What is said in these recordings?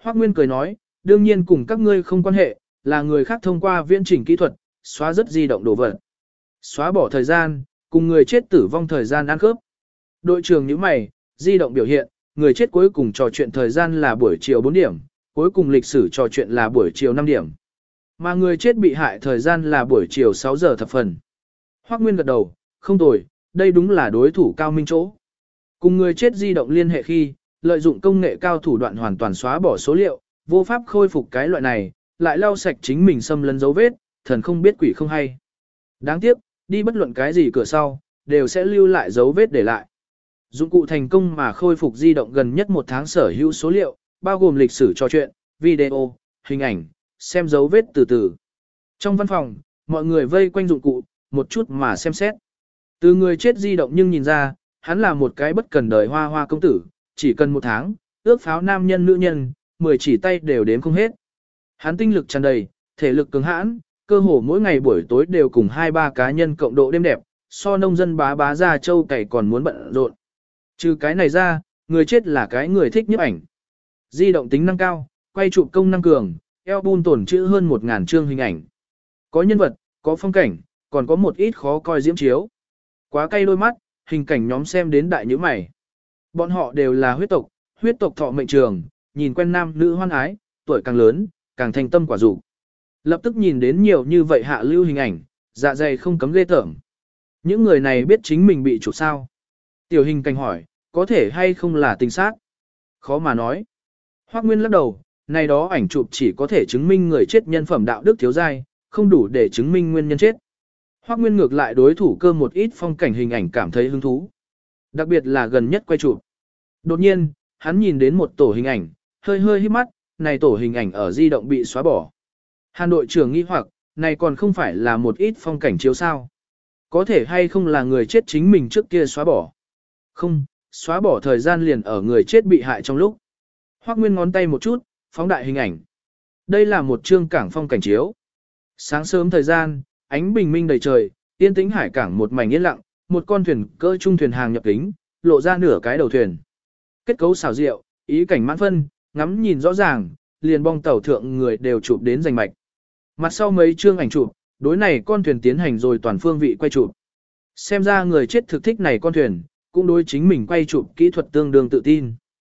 Hoắc Nguyên cười nói, đương nhiên cùng các ngươi không quan hệ, là người khác thông qua viễn chỉnh kỹ thuật, xóa rất di động đồ vật. Xóa bỏ thời gian, cùng người chết tử vong thời gian ăn khớp. Đội trưởng nhíu mày, di động biểu hiện, người chết cuối cùng trò chuyện thời gian là buổi chiều 4 điểm, cuối cùng lịch sử trò chuyện là buổi chiều 5 điểm. Mà người chết bị hại thời gian là buổi chiều 6 giờ thập phần. Hoắc Nguyên gật đầu, không tồi, đây đúng là đối thủ cao minh chỗ. Cùng người chết di động liên hệ khi, lợi dụng công nghệ cao thủ đoạn hoàn toàn xóa bỏ số liệu, vô pháp khôi phục cái loại này, lại lau sạch chính mình xâm lấn dấu vết, thần không biết quỷ không hay. Đáng tiếc, đi bất luận cái gì cửa sau, đều sẽ lưu lại dấu vết để lại. Dụng cụ thành công mà khôi phục di động gần nhất 1 tháng sở hữu số liệu, bao gồm lịch sử trò chuyện, video, hình ảnh, xem dấu vết từ từ. Trong văn phòng, mọi người vây quanh dụng cụ, một chút mà xem xét. Từ người chết di động nhưng nhìn ra, hắn là một cái bất cần đời hoa hoa công tử, chỉ cần 1 tháng, ước pháo nam nhân nữ nhân, 10 chỉ tay đều đếm không hết. Hắn tinh lực tràn đầy, thể lực cứng hãn, cơ hồ mỗi ngày buổi tối đều cùng 2-3 cá nhân cộng độ đêm đẹp, so nông dân bá bá ra châu cày còn muốn bận rộn. Trừ cái này ra, người chết là cái người thích nhiếp ảnh. Di động tính năng cao, quay chụp công năng cường, album tồn trữ hơn 1000 chương hình ảnh. Có nhân vật, có phong cảnh, còn có một ít khó coi diễm chiếu. Quá cay đôi mắt, hình cảnh nhóm xem đến đại nhíu mày. Bọn họ đều là huyết tộc thọ mệnh trường, nhìn quen nam nữ hoan ái, tuổi càng lớn, càng thành tâm quả dục. Lập tức nhìn đến nhiều như vậy hạ lưu hình ảnh, dạ dày không cấm ghê tởm. Những người này biết chính mình bị chụp sao? Tiểu hình cảnh hỏi, có thể hay không là tình sát? Khó mà nói. Hoắc Nguyên lắc đầu, này đó ảnh chụp chỉ có thể chứng minh người chết nhân phẩm đạo đức thiếu dai, không đủ để chứng minh nguyên nhân chết. Hoắc Nguyên ngược lại đối thủ cơ một ít phong cảnh hình ảnh cảm thấy hứng thú. Đặc biệt là gần nhất quay chụp. Đột nhiên, hắn nhìn đến một tổ hình ảnh, hơi hơi híp mắt, này tổ hình ảnh ở di động bị xóa bỏ. Hàn đội trưởng nghi hoặc, này còn không phải là một ít phong cảnh chiếu sao? Có thể hay không là người chết chính mình trước kia xóa bỏ? Không, xóa bỏ thời gian liền ở người chết bị hại trong lúc. Hoắc Nguyên ngón tay một chút, phóng đại hình ảnh. Đây là một chương cảng phong cảnh chiếu. Sáng sớm thời gian, ánh bình minh đầy trời, yên tĩnh hải cảng một mảnh yên lặng, một con thuyền cỡ trung thuyền hàng nhập kính, lộ ra nửa cái đầu thuyền. Kết cấu xảo diệu, ý cảnh mãn phân, ngắm nhìn rõ ràng, liền bong tàu thượng người đều chụp đến rành mạch. Mặt sau mấy chương ảnh chụp, đối này con thuyền tiến hành rồi toàn phương vị quay chụp. Xem ra người chết thực thích này con thuyền, cũng đối chính mình quay chụp kỹ thuật tương đương tự tin.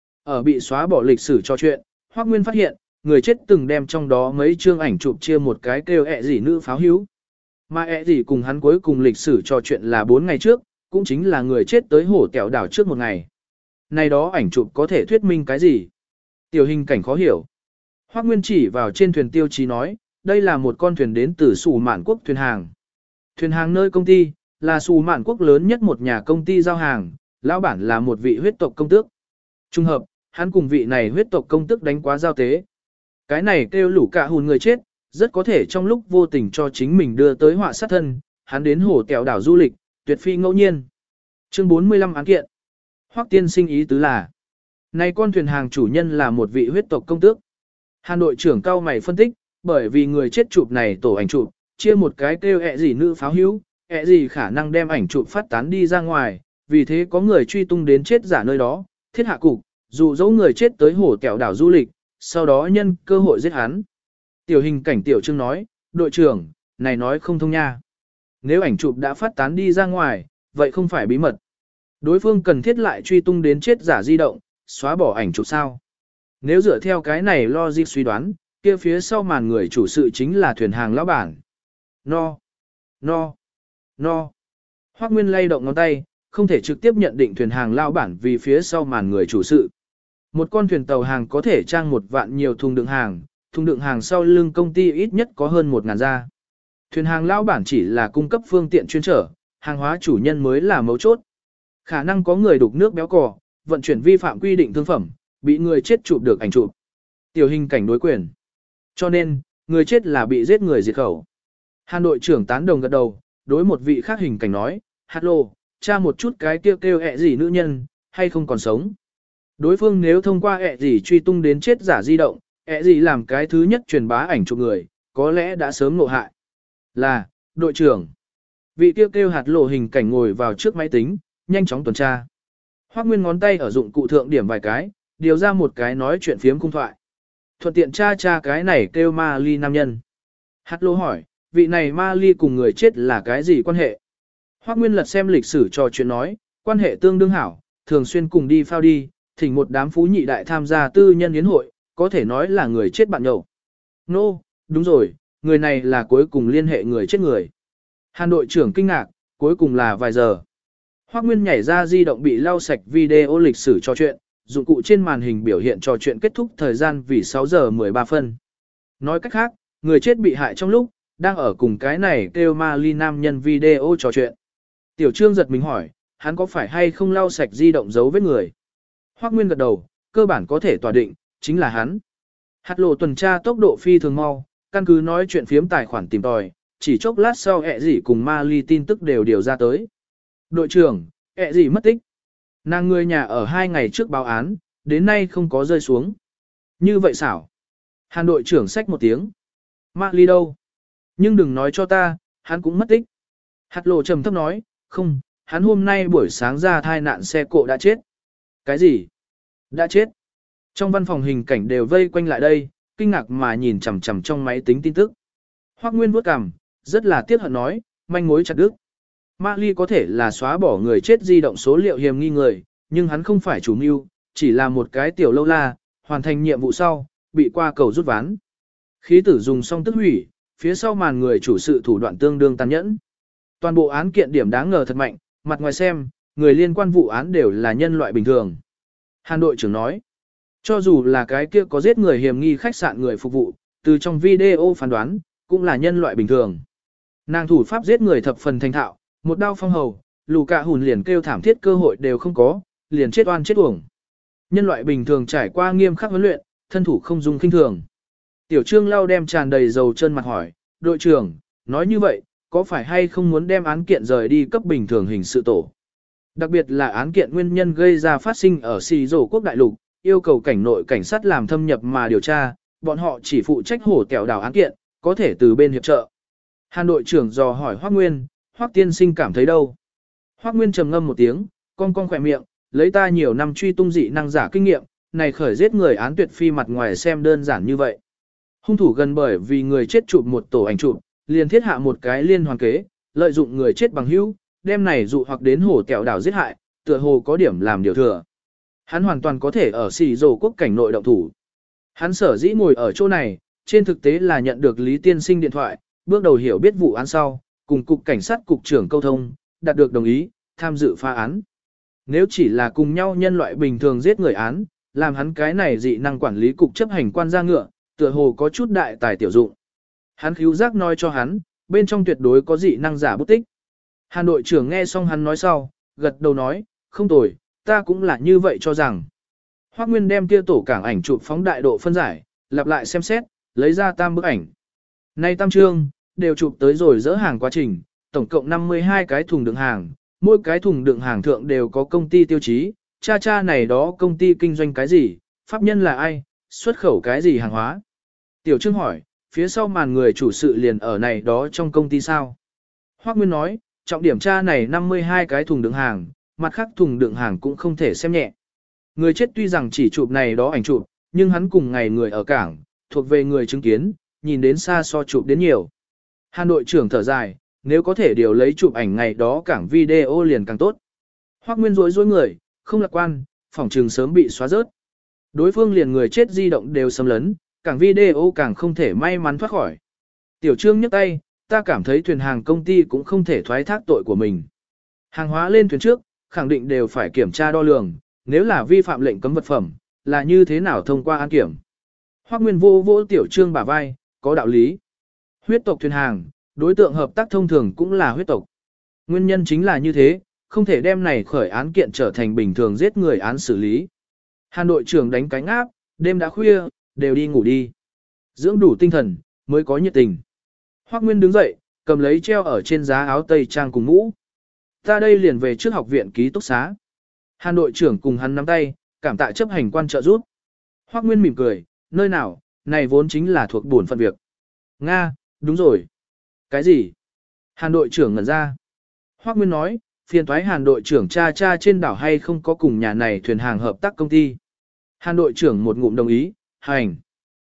Ở bị xóa bỏ lịch sử trò chuyện, Hoắc Nguyên phát hiện, người chết từng đem trong đó mấy chương ảnh chụp chia một cái kêu ẹ gì nữ pháo hữu. Mà ẹ gì cùng hắn cuối cùng lịch sử trò chuyện là 4 ngày trước, cũng chính là người chết tới hổ kẹo đảo trước 1 ngày. Này đó ảnh chụp có thể thuyết minh cái gì? Tiểu hình cảnh khó hiểu. Hoắc Nguyên chỉ vào trên thuyền tiêu chí nói, đây là một con thuyền đến từ Sù Mạn Quốc thuyền hàng. Thuyền hàng nơi công ty, là Sù Mạn Quốc lớn nhất một nhà công ty giao hàng, lão bản là một vị huyết tộc công tước. Trung hợp, hắn cùng vị này huyết tộc công tước đánh quá giao tế. Cái này kêu lũ cả hùn người chết, rất có thể trong lúc vô tình cho chính mình đưa tới họa sát thân, hắn đến hổ kẹo đảo du lịch, tuyệt phi ngẫu nhiên. Chương 45 án kiện. Hoắc tiên sinh ý tứ là, này con thuyền hàng chủ nhân là một vị huyết tộc công tước. Hàn đội trưởng cao mày phân tích, bởi vì người chết chụp này tổ ảnh chụp, chia một cái kêu ẹ gì nữ pháo hữu, ẹ gì khả năng đem ảnh chụp phát tán đi ra ngoài, vì thế có người truy tung đến chết giả nơi đó, thiết hạ cục, dụ dỗ người chết tới hổ kẹo đảo du lịch, sau đó nhân cơ hội giết hắn. Tiểu hình cảnh tiểu trương nói, đội trưởng, này nói không thông nha. Nếu ảnh chụp đã phát tán đi ra ngoài, vậy không phải bí mật. Đối phương cần thiết lại truy tung đến chết giả di động, xóa bỏ ảnh chụp sao. Nếu dựa theo cái này logic suy đoán, kia phía sau màn người chủ sự chính là thuyền hàng lão bản. No. Hoắc Nguyên lay động ngón tay, không thể trực tiếp nhận định thuyền hàng lão bản vì phía sau màn người chủ sự. Một con thuyền tàu hàng có thể trang 1 vạn nhiều thùng đựng hàng sau lưng công ty ít nhất có hơn 1000 gia. Thuyền hàng lão bản chỉ là cung cấp phương tiện chuyên trở, hàng hóa chủ nhân mới là mấu chốt. Khả năng có người đục nước béo cò, vận chuyển vi phạm quy định thương phẩm, bị người chết chụp được ảnh chụp. Tiểu hình cảnh đối quyền. Cho nên, người chết là bị giết người diệt khẩu. Hàn đội trưởng tán đồng gật đầu, đối một vị khác hình cảnh nói, hello, tra một chút cái kêu ẹ gì nữ nhân, hay không còn sống. Đối phương nếu thông qua ẹ gì truy tung đến chết giả di động, ẹ gì làm cái thứ nhất truyền bá ảnh chụp người, có lẽ đã sớm ngộ hại. Là, đội trưởng. Vị kêu hạt lộ hình cảnh ngồi vào trước máy tính, nhanh chóng tuần tra. Hoắc Nguyên ngón tay ở dụng cụ thượng điểm vài cái, điều ra một cái nói chuyện phiếm cung thoại. thuận tiện tra tra cái này kêu ma ly nam nhân. Hát lô hỏi, vị này ma ly cùng người chết là cái gì quan hệ? Hoắc Nguyên lật xem lịch sử trò chuyện nói, quan hệ tương đương hảo, thường xuyên cùng đi phao đi, thỉnh một đám phú nhị đại tham gia tư nhân yến hội, có thể nói là người chết bạn nhậu. Nô, đúng rồi, người này là cuối cùng liên hệ người chết người. Hàn đội trưởng kinh ngạc, cuối cùng là vài giờ. Hoắc Nguyên nhảy ra di động bị lau sạch video lịch sử trò chuyện, dụng cụ trên màn hình biểu hiện trò chuyện kết thúc thời gian vì 6 giờ 13 phân. Nói cách khác, người chết bị hại trong lúc, đang ở cùng cái này kêu ma ly nam nhân video trò chuyện. Tiểu Trương giật mình hỏi, hắn có phải hay không lau sạch di động dấu vết người? Hoắc Nguyên gật đầu, cơ bản có thể tỏa định, chính là hắn. Hạt lộ tuần tra tốc độ phi thường mau, căn cứ nói chuyện phiếm tài khoản tìm tòi, chỉ chốc lát sau ẹ gì cùng ma ly tin tức đều điều ra tới. Đội trưởng, ẹ gì mất tích. Nàng người nhà ở 2 ngày trước báo án, đến nay không có rơi xuống. Như vậy xảo. Hàn đội trưởng xách một tiếng. Ma ly đâu? Nhưng đừng nói cho ta, hắn cũng mất tích. Hạt lộ trầm thấp nói, không, hắn hôm nay buổi sáng ra thai nạn xe cộ đã chết. Cái gì? Đã chết. Trong văn phòng hình cảnh đều vây quanh lại đây, kinh ngạc mà nhìn chằm chằm trong máy tính tin tức. Hoắc Nguyên vuốt cằm, rất là tiếc hận nói, manh mối chặt đứt. Ma ly có thể là xóa bỏ người chết di động số liệu hiểm nghi người, nhưng hắn không phải chủ mưu, chỉ là một cái tiểu lâu la, hoàn thành nhiệm vụ sau, bị qua cầu rút ván. Khí tử dùng xong tức hủy, phía sau màn người chủ sự thủ đoạn tương đương tàn nhẫn. Toàn bộ án kiện điểm đáng ngờ thật mạnh, mặt ngoài xem, người liên quan vụ án đều là nhân loại bình thường. Hàn đội trưởng nói, cho dù là cái kia có giết người hiểm nghi khách sạn người phục vụ, từ trong video phán đoán, cũng là nhân loại bình thường. Nàng thủ pháp giết người thập phần thành thạo, một đao phong hầu, lù cả hùn liền kêu thảm thiết cơ hội đều không có, liền chết oan chết uổng. Nhân loại bình thường trải qua nghiêm khắc huấn luyện, thân thủ không dùng kinh thường. Tiểu Trương lau đem tràn đầy dầu chân mặt hỏi, đội trưởng, nói như vậy, có phải hay không muốn đem án kiện rời đi cấp bình thường hình sự tổ? Đặc biệt là án kiện nguyên nhân gây ra phát sinh ở Xì Rổ quốc đại lục, yêu cầu cảnh nội cảnh sát làm thâm nhập mà điều tra, bọn họ chỉ phụ trách hổ kẹo đảo án kiện, có thể từ bên hiệp trợ. Hàn đội trưởng dò hỏi Hoắc Nguyên, Hoắc tiên sinh cảm thấy đâu? Hoắc Nguyên trầm ngâm một tiếng, cong cong khỏe miệng, lấy ta nhiều năm truy tung dị năng giả kinh nghiệm, này khởi giết người án tuyệt phi mặt ngoài xem đơn giản như vậy. Hung thủ gần bởi vì người chết chụp một tổ ảnh chụp, liền thiết hạ một cái liên hoàn kế, lợi dụng người chết bằng hữu, đem này dụ hoặc đến hổ kẹo đảo giết hại, tựa hồ có điểm làm điều thừa. Hắn hoàn toàn có thể ở Xì Rổ quốc cảnh nội động thủ. Hắn sở dĩ ngồi ở chỗ này, trên thực tế là nhận được Lý Tiên Sinh điện thoại, bước đầu hiểu biết vụ án sau, cùng cục cảnh sát cục trưởng câu thông, đạt được đồng ý, tham dự phá án. Nếu chỉ là cùng nhau nhân loại bình thường giết người án, làm hắn cái này dị năng quản lý cục chấp hành quan ra ngựa, tựa hồ có chút đại tài tiểu dụng. Hắn khíu giác nói cho hắn, bên trong tuyệt đối có dị năng giả bút tích. Hàn đội trưởng nghe xong hắn nói sau, gật đầu nói, không tồi, ta cũng là như vậy cho rằng. Hoắc Nguyên đem kia tổ cảng ảnh chụp phóng đại độ phân giải, lặp lại xem xét, lấy ra tam bức ảnh. Nay tam chương, đều chụp tới rồi dỡ hàng quá trình, tổng cộng 52 cái thùng đựng hàng, mỗi cái thùng đựng hàng thượng đều có công ty tiêu chí, cha này đó công ty kinh doanh cái gì, pháp nhân là ai, xuất khẩu cái gì hàng hóa. Tiểu Trương hỏi, phía sau màn người chủ sự liền ở này đó trong công ty sao? Hoắc Nguyên nói, trọng điểm tra này 52 cái thùng đựng hàng, mặt khác thùng đựng hàng cũng không thể xem nhẹ. Người chết tuy rằng chỉ chụp này đó ảnh chụp, nhưng hắn cùng ngày người ở cảng, thuộc về người chứng kiến, nhìn đến xa so chụp đến nhiều. Hàn đội trưởng thở dài, nếu có thể điều lấy chụp ảnh ngày đó cảng video liền càng tốt. Hoắc Nguyên rối người, không lạc quan, phỏng trừng sớm bị xóa rớt. Đối phương liền người chết di động đều xâm lấn, cảng video càng không thể may mắn thoát khỏi. Tiểu Trương nhấc tay, ta cảm thấy thuyền hàng công ty cũng không thể thoái thác tội của mình. Hàng hóa lên thuyền trước, khẳng định đều phải kiểm tra đo lường, nếu là vi phạm lệnh cấm vật phẩm, là như thế nào thông qua an kiểm. Hoắc Nguyên vô vỗ Tiểu Trương bả vai, có đạo lý. Huyết tộc thuyền hàng, đối tượng hợp tác thông thường cũng là huyết tộc. Nguyên nhân chính là như thế, không thể đem này khởi án kiện trở thành bình thường giết người án xử lý. Hàn đội trưởng đánh cánh áp, đêm đã khuya, đều đi ngủ đi. Dưỡng đủ tinh thần, mới có nhiệt tình. Hoắc Nguyên đứng dậy, cầm lấy treo ở trên giá áo tây trang cùng mũ. Ta đây liền về trước học viện ký túc xá. Hàn đội trưởng cùng hắn nắm tay, cảm tạ chấp hành quan trợ giúp. Hoắc Nguyên mỉm cười, nơi nào, này vốn chính là thuộc bổn phận việc. Nga, đúng rồi. Cái gì? Hàn đội trưởng ngẩn ra. Hoắc Nguyên nói, phiền toái Hàn đội trưởng cha trên đảo hay không có cùng nhà này thuyền hàng hợp tác công ty. Hàn đội trưởng một ngụm đồng ý, hành.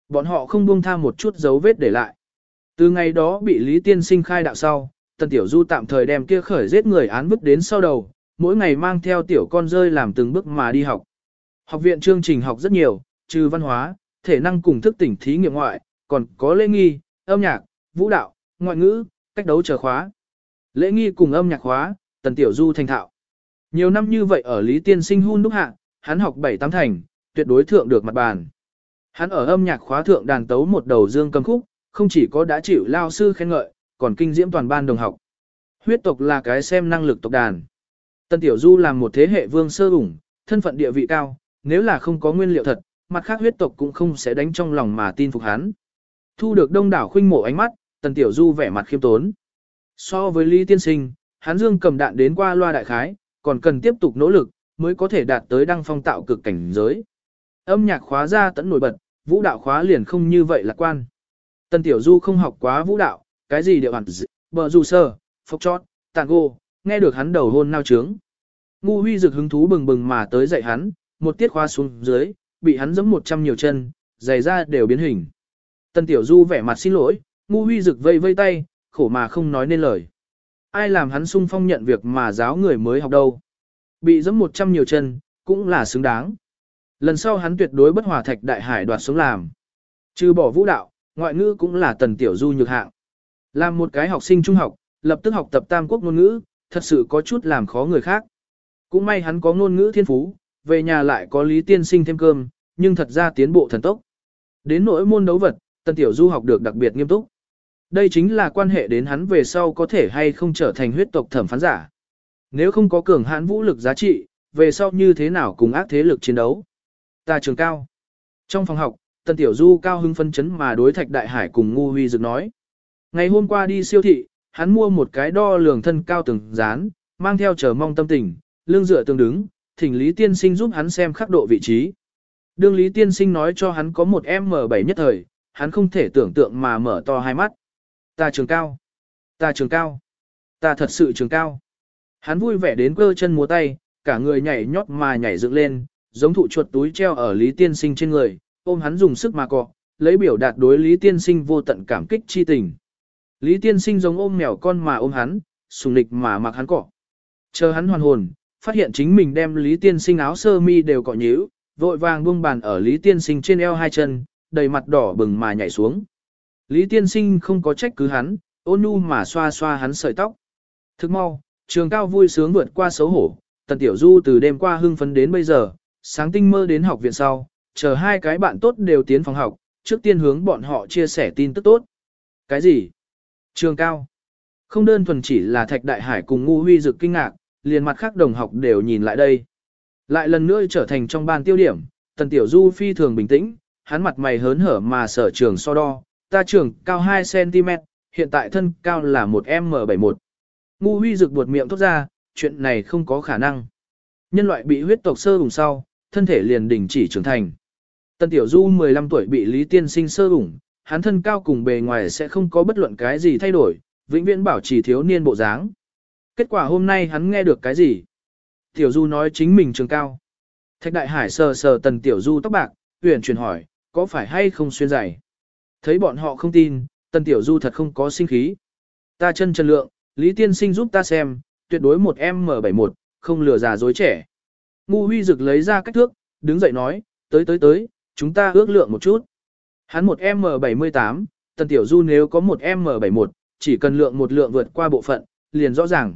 Bọn họ không buông tha một chút dấu vết để lại. Từ ngày đó bị Lý Tiên Sinh khai đạo sau, Tần Tiểu Du tạm thời đem kia khởi giết người án vứt đến sau đầu, mỗi ngày mang theo tiểu con rơi làm từng bước mà đi học. Học viện chương trình học rất nhiều, trừ văn hóa, thể năng cùng thức tỉnh thí nghiệm ngoại, còn có lễ nghi, âm nhạc, vũ đạo, ngoại ngữ, cách đấu chờ khóa. Lễ nghi cùng âm nhạc khóa, Tần Tiểu Du thành thạo. Nhiều năm như vậy ở Lý Tiên Sinh hun đúc hạ, hắn học 7-8 thành, tuyệt đối thượng được mặt bàn. Hắn ở âm nhạc khóa thượng đàn tấu một đầu dương cầm khúc, không chỉ có đã chịu lao sư khen ngợi, còn kinh diễm toàn ban đồng học. Huyết tộc là cái xem năng lực tộc đàn. Tần Tiểu Du làm một thế hệ vương sơ ủng, thân phận địa vị cao, nếu là không có nguyên liệu thật, mặt khác huyết tộc cũng không sẽ đánh trong lòng mà tin phục hắn. Thu được đông đảo khuynh mộ ánh mắt, Tần Tiểu Du vẻ mặt khiêm tốn. So với Lý Tiên Sinh, hắn dương cầm đạn đến qua loa đại khái, còn cần tiếp tục nỗ lực, mới có thể đạt tới đăng phong tạo cực cảnh giới. Âm nhạc khóa ra tận nổi bật, vũ đạo khóa liền không như vậy lạc quan. Tần Tiểu Du không học quá vũ đạo, cái gì điệu hẳn bờ dù sơ, phốc chót, tango, nghe được hắn đầu hôn nao trướng. Ngu Huy Dực hứng thú bừng bừng mà tới dạy hắn, một tiết khóa xuống dưới, bị hắn giẫm 100 nhiều chân, giày ra đều biến hình. Tần Tiểu Du vẻ mặt xin lỗi, Ngu Huy Dực vây vây tay, khổ mà không nói nên lời. Ai làm hắn sung phong nhận việc mà giáo người mới học đâu. Bị giẫm 100 nhiều chân, cũng là xứng đáng. Lần sau hắn tuyệt đối bất hòa Thạch Đại Hải đoạt sống làm. Trừ bỏ vũ đạo, ngoại ngữ cũng là Tần Tiểu Du nhược hạng. Làm một cái học sinh trung học, lập tức học tập tam quốc ngôn ngữ, thật sự có chút làm khó người khác. Cũng may hắn có ngôn ngữ thiên phú, về nhà lại có Lý Tiên Sinh thêm cơm, nhưng thật ra tiến bộ thần tốc. Đến nỗi môn đấu vật, Tần Tiểu Du học được đặc biệt nghiêm túc. Đây chính là quan hệ đến hắn về sau có thể hay không trở thành huyết tộc thẩm phán giả. Nếu không có cường hãn vũ lực giá trị, về sau như thế nào cùng ác thế lực chiến đấu. Ta trường cao. Trong phòng học, Tần Tiểu Du cao hứng phân chấn mà đối Thạch Đại Hải cùng Ngu Huy Dực nói. Ngày hôm qua đi siêu thị, hắn mua một cái đo lường thân cao từng dán, mang theo chờ mong tâm tình, lưng dựa tường đứng, thỉnh Lý Tiên Sinh giúp hắn xem khắc độ vị trí. Đương Lý Tiên Sinh nói cho hắn có một M7 nhất thời, hắn không thể tưởng tượng mà mở to hai mắt. Ta trường cao. Ta trường cao. Ta thật sự trường cao. Hắn vui vẻ đến cơ chân múa tay, cả người nhảy nhót mà nhảy dựng lên, giống thụ chuột túi treo ở Lý Tiên Sinh trên người, ôm hắn dùng sức mà cọ, lấy biểu đạt đối Lý Tiên Sinh vô tận cảm kích chi tình. Lý Tiên Sinh giống ôm mèo con mà ôm hắn, sùng nịch mà mặc hắn cọ. Chờ hắn hoàn hồn, phát hiện chính mình đem Lý Tiên Sinh áo sơ mi đều cọ nhíu, vội vàng buông bàn ở Lý Tiên Sinh trên eo hai chân, đầy mặt đỏ bừng mà nhảy xuống. Lý Tiên Sinh không có trách cứ hắn, ôn nhu mà xoa xoa hắn sợi tóc. Thức mau, trường cao vui sướng vượt qua xấu hổ, Tần Tiểu Du từ đêm qua hưng phấn đến bây giờ, sáng tinh mơ đến học viện sau, chờ hai cái bạn tốt đều tiến phòng học, trước tiên hướng bọn họ chia sẻ tin tức tốt. Cái gì? Trường cao. Không đơn thuần chỉ là Thạch Đại Hải cùng Ngu Huy Dực kinh ngạc, liền mặt khác đồng học đều nhìn lại đây. Lại lần nữa trở thành trong ban tiêu điểm, Tần Tiểu Du phi thường bình tĩnh, hắn mặt mày hớn hở mà sở trường so đo, ta trường cao 2cm, hiện tại thân cao là 1m71. Ngu Huy Dực buột miệng thốt ra, chuyện này không có khả năng. Nhân loại bị huyết tộc sơ ủng sau, thân thể liền đình chỉ trưởng thành. Tần Tiểu Du 15 tuổi bị Lý Tiên Sinh sơ ủng, hắn thân cao cùng bề ngoài sẽ không có bất luận cái gì thay đổi, vĩnh viễn bảo trì thiếu niên bộ dáng. Kết quả hôm nay hắn nghe được cái gì? Tiểu Du nói chính mình trường cao. Thạch Đại Hải sờ sờ Tần Tiểu Du tóc bạc, huyền chuyển hỏi, có phải hay không xuyên giày? Thấy bọn họ không tin, Tần Tiểu Du thật không có sinh khí. Ta chân trần lượng, Lý Tiên Sinh giúp ta xem, tuyệt đối 1M71, không lừa già dối trẻ. Ngu Huy Dực lấy ra cách thước, đứng dậy nói, tới, chúng ta ước lượng một chút. Hắn 1M78, Tần Tiểu Du nếu có 1M71, chỉ cần lượng một lượng vượt qua bộ phận, liền rõ ràng.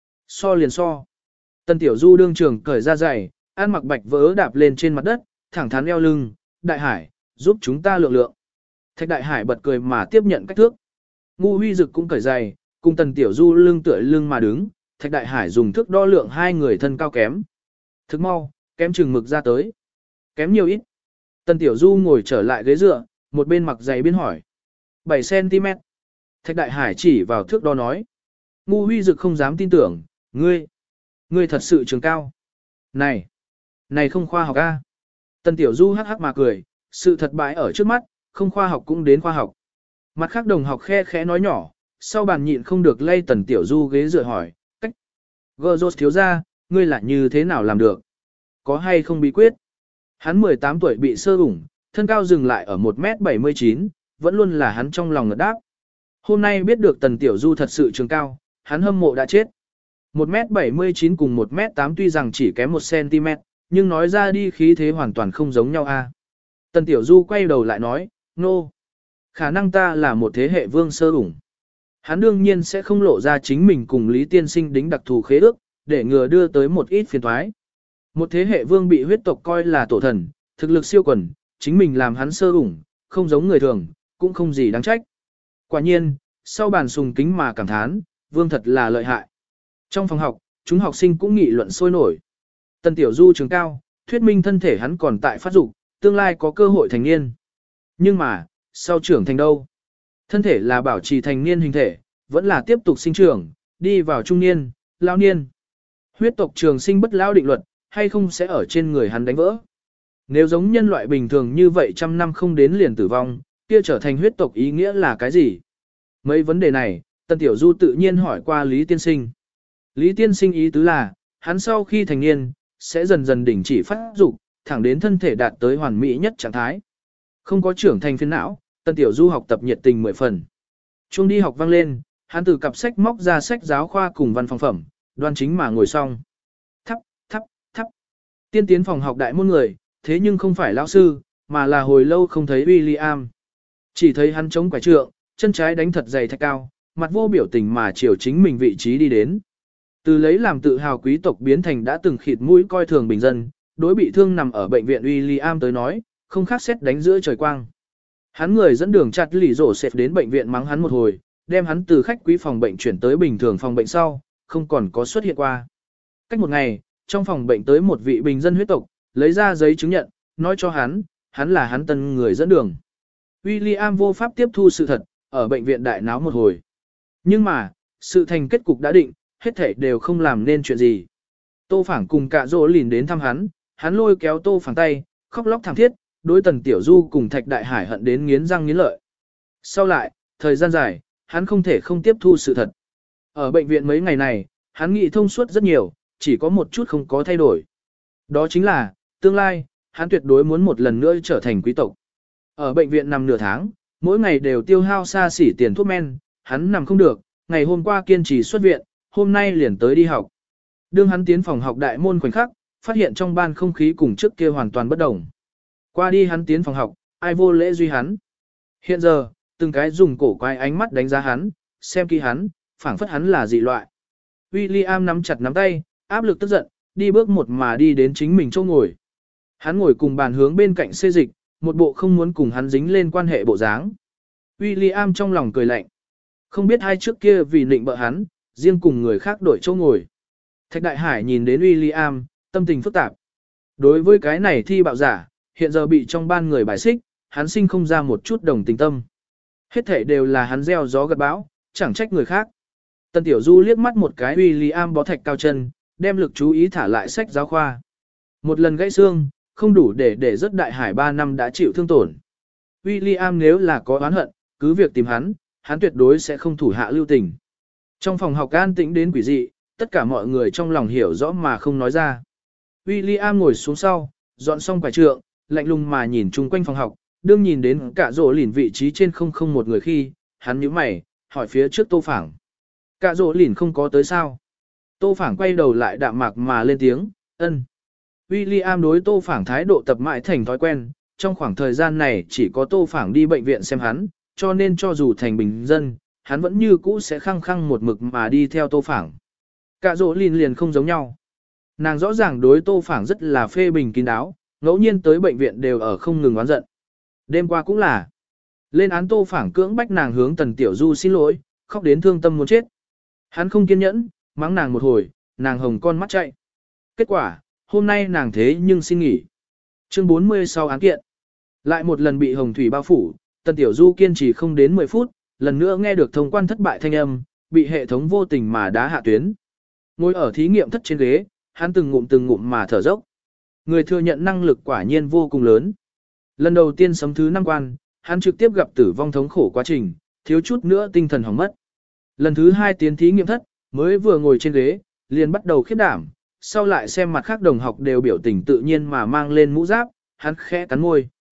So liền so. Tần Tiểu Du đương trường cởi ra giày, ăn mặc bạch vỡ đạp lên trên mặt đất, thẳng thắn eo lưng, Đại Hải, giúp chúng ta lượng lượng. Thạch Đại Hải bật cười mà tiếp nhận cách thước. Ngu Huy Dực cũng cởi giày, cùng Tần Tiểu Du lưng tựa lưng mà đứng, Thạch Đại Hải dùng thước đo lượng hai người thân cao kém. Thức mau, kém chừng mực ra tới. Kém nhiều ít. Tần Tiểu Du ngồi trở lại ghế dựa, một bên mặc giày biên hỏi. 7cm. Thạch Đại Hải chỉ vào thước đo nói. Ngu Huy Dực không dám tin tưởng, ngươi thật sự trường cao. Này không khoa học a. Tần Tiểu Du hắc hắc mà cười, sự thật bại ở trước mắt, không khoa học cũng đến khoa học. Mặt khác đồng học khe khẽ nói nhỏ, sau bàn nhịn không được lay Tần Tiểu Du ghế dựa hỏi, cách. Gơ thiếu ra, ngươi là như thế nào làm được? Có hay không bí quyết? Hắn 18 tuổi bị sơ ủng, thân cao dừng lại ở 1m79, vẫn luôn là hắn trong lòng ngợt đáp. Hôm nay biết được Tần Tiểu Du thật sự trường cao, hắn hâm mộ đã chết. 1m79 cùng 1m8 tuy rằng chỉ kém 1cm, nhưng nói ra đi khí thế hoàn toàn không giống nhau a. Tần Tiểu Du quay đầu lại nói, nô, khả năng ta là một thế hệ vương sơ ủng. Hắn đương nhiên sẽ không lộ ra chính mình cùng Lý Tiên Sinh đính đặc thù khế ước, để ngừa đưa tới một ít phiền toái. Một thế hệ vương bị huyết tộc coi là tổ thần, thực lực siêu quần, chính mình làm hắn sơ ủng, không giống người thường, cũng không gì đáng trách. Quả nhiên, sau bàn sùng kính mà cảm thán, vương thật là lợi hại. Trong phòng học, chúng học sinh cũng nghị luận sôi nổi. Tần Tiểu Du trường cao, thuyết minh thân thể hắn còn tại phát dục, tương lai có cơ hội thành niên. Nhưng mà, sau trưởng thành đâu? Thân thể là bảo trì thành niên hình thể, vẫn là tiếp tục sinh trưởng, đi vào trung niên, lão niên. Huyết tộc trường sinh bất lão định luật, hay không sẽ ở trên người hắn đánh vỡ. Nếu giống nhân loại bình thường như vậy trăm năm không đến liền tử vong, kia trở thành huyết tộc ý nghĩa là cái gì? Mấy vấn đề này, Tần Tiểu Du tự nhiên hỏi qua Lý Tiên Sinh. Lý Tiên Sinh ý tứ là, hắn sau khi thành niên, sẽ dần dần đình chỉ phát dục, thẳng đến thân thể đạt tới hoàn mỹ nhất trạng thái. Không có trưởng thành phiền não, Tần Tiểu Du học tập nhiệt tình 10 phần. Chuông đi học vang lên, hắn từ cặp sách móc ra sách giáo khoa cùng văn phòng phẩm, đoan chính mà ngồi xong. Thắp, thắp, thắp. Tiên tiến phòng học đại môn người, thế nhưng không phải lão sư, mà là hồi lâu không thấy William. Chỉ thấy hắn chống quải trượng, chân trái đánh thật dày thạch cao, mặt vô biểu tình mà chiều chính mình vị trí đi đến. Từ lấy làm tự hào quý tộc biến thành đã từng khịt mũi coi thường bình dân, đối bị thương nằm ở bệnh viện William tới nói, không khác xét đánh giữa trời quang. Hắn người dẫn đường chặt lì rổ xẹp đến bệnh viện mắng hắn một hồi, đem hắn từ khách quý phòng bệnh chuyển tới bình thường phòng bệnh sau, không còn có xuất hiện qua. Cách một ngày, trong phòng bệnh tới một vị bình dân huyết tộc, lấy ra giấy chứng nhận, nói cho hắn là hắn tân người dẫn đường. William vô pháp tiếp thu sự thật, ở bệnh viện đại náo một hồi. Nhưng mà, sự thành kết cục đã định, hết thảy đều không làm nên chuyện gì. Tô Phảng cùng cả Dỗ lìn đến thăm hắn lôi kéo Tô Phảng tay, khóc lóc thảm thiết, đối Tần Tiểu Du cùng Thạch Đại Hải hận đến nghiến răng nghiến lợi. Sau lại, thời gian dài, hắn không thể không tiếp thu sự thật. Ở bệnh viện mấy ngày này, hắn nghĩ thông suốt rất nhiều, chỉ có một chút không có thay đổi. Đó chính là, tương lai, hắn tuyệt đối muốn một lần nữa trở thành quý tộc. Ở bệnh viện nằm nửa tháng, mỗi ngày đều tiêu hao xa xỉ tiền thuốc men, hắn nằm không được, ngày hôm qua kiên trì xuất viện, hôm nay liền tới đi học. Đương hắn tiến phòng học đại môn khoảnh khắc, phát hiện trong ban không khí cùng trước kia hoàn toàn bất đồng. Qua đi hắn tiến phòng học, ai vô lễ duy hắn. Hiện giờ, từng cái dùng cổ quái ánh mắt đánh giá hắn, xem kỹ hắn, phảng phất hắn là dị loại. William nắm chặt nắm tay, áp lực tức giận, đi bước một mà đi đến chính mình chỗ ngồi. Hắn ngồi cùng bàn hướng bên cạnh xê dịch, một bộ không muốn cùng hắn dính lên quan hệ bộ dáng. William trong lòng cười lạnh. Không biết hai trước kia vì nịnh bợ hắn, riêng cùng người khác đổi chỗ ngồi. Thạch Đại Hải nhìn đến William, tâm tình phức tạp. Đối với cái này thi bạo giả, hiện giờ bị trong ban người bài xích, hắn sinh không ra một chút đồng tình tâm. Hết thể đều là hắn gieo gió gặt bão, chẳng trách người khác. Tần Tiểu Du liếc mắt một cái William bó thạch cao chân, đem lực chú ý thả lại sách giáo khoa. Một lần gãy xương, không đủ để rất Đại Hải 3 năm đã chịu thương tổn. William nếu là có oán hận, cứ việc tìm hắn tuyệt đối sẽ không thủ hạ lưu tình. Trong phòng học an tĩnh đến quỷ dị, tất cả mọi người trong lòng hiểu rõ mà không nói ra. William ngồi xuống sau, dọn xong quải trượng, lạnh lùng mà nhìn chung quanh phòng học, đương nhìn đến cả rổ lìn vị trí trên không một người khi, hắn nhíu mày, hỏi phía trước Tô Phảng. Cả rổ lìn không có tới sao? Tô Phảng quay đầu lại đạm mạc mà lên tiếng, ân. William đối Tô Phảng thái độ tập mãi thành thói quen, trong khoảng thời gian này chỉ có Tô Phảng đi bệnh viện xem hắn, cho nên cho dù thành bình dân, hắn vẫn như cũ sẽ khăng khăng một mực mà đi theo Tô Phảng. Cả rỗ lìn liền không giống nhau. Nàng rõ ràng đối Tô Phảng rất là phê bình kín đáo, ngẫu nhiên tới bệnh viện đều ở không ngừng oán giận. Đêm qua cũng là. Lên án Tô Phảng cưỡng bách nàng hướng Tần Tiểu Du xin lỗi, khóc đến thương tâm muốn chết. Hắn không kiên nhẫn, mắng nàng một hồi, nàng hồng con mắt chạy. Kết quả, hôm nay nàng thế nhưng xin nghỉ. Chương 40 sau án kiện. Lại một lần bị hồng thủy bao phủ, Tần Tiểu Du kiên trì không đến 10 phút, lần nữa nghe được thông quan thất bại thanh âm, bị hệ thống vô tình mà đá hạ tuyến. Ngồi ở thí nghiệm thất trên ghế, hắn từng ngụm mà thở dốc. Người thừa nhận năng lực quả nhiên vô cùng lớn. Lần đầu tiên sấm thứ 5 quan, hắn trực tiếp gặp tử vong thống khổ quá trình, thiếu chút nữa tinh thần hỏng mất. Lần thứ 2 tiến thí nghiệm thất, mới vừa ngồi trên ghế, liền bắt đầu khiếp đảm, sau lại xem mặt khác đồng học đều biểu tình tự nhiên mà mang lên mũ giáp, hắn khẽ cắn môi,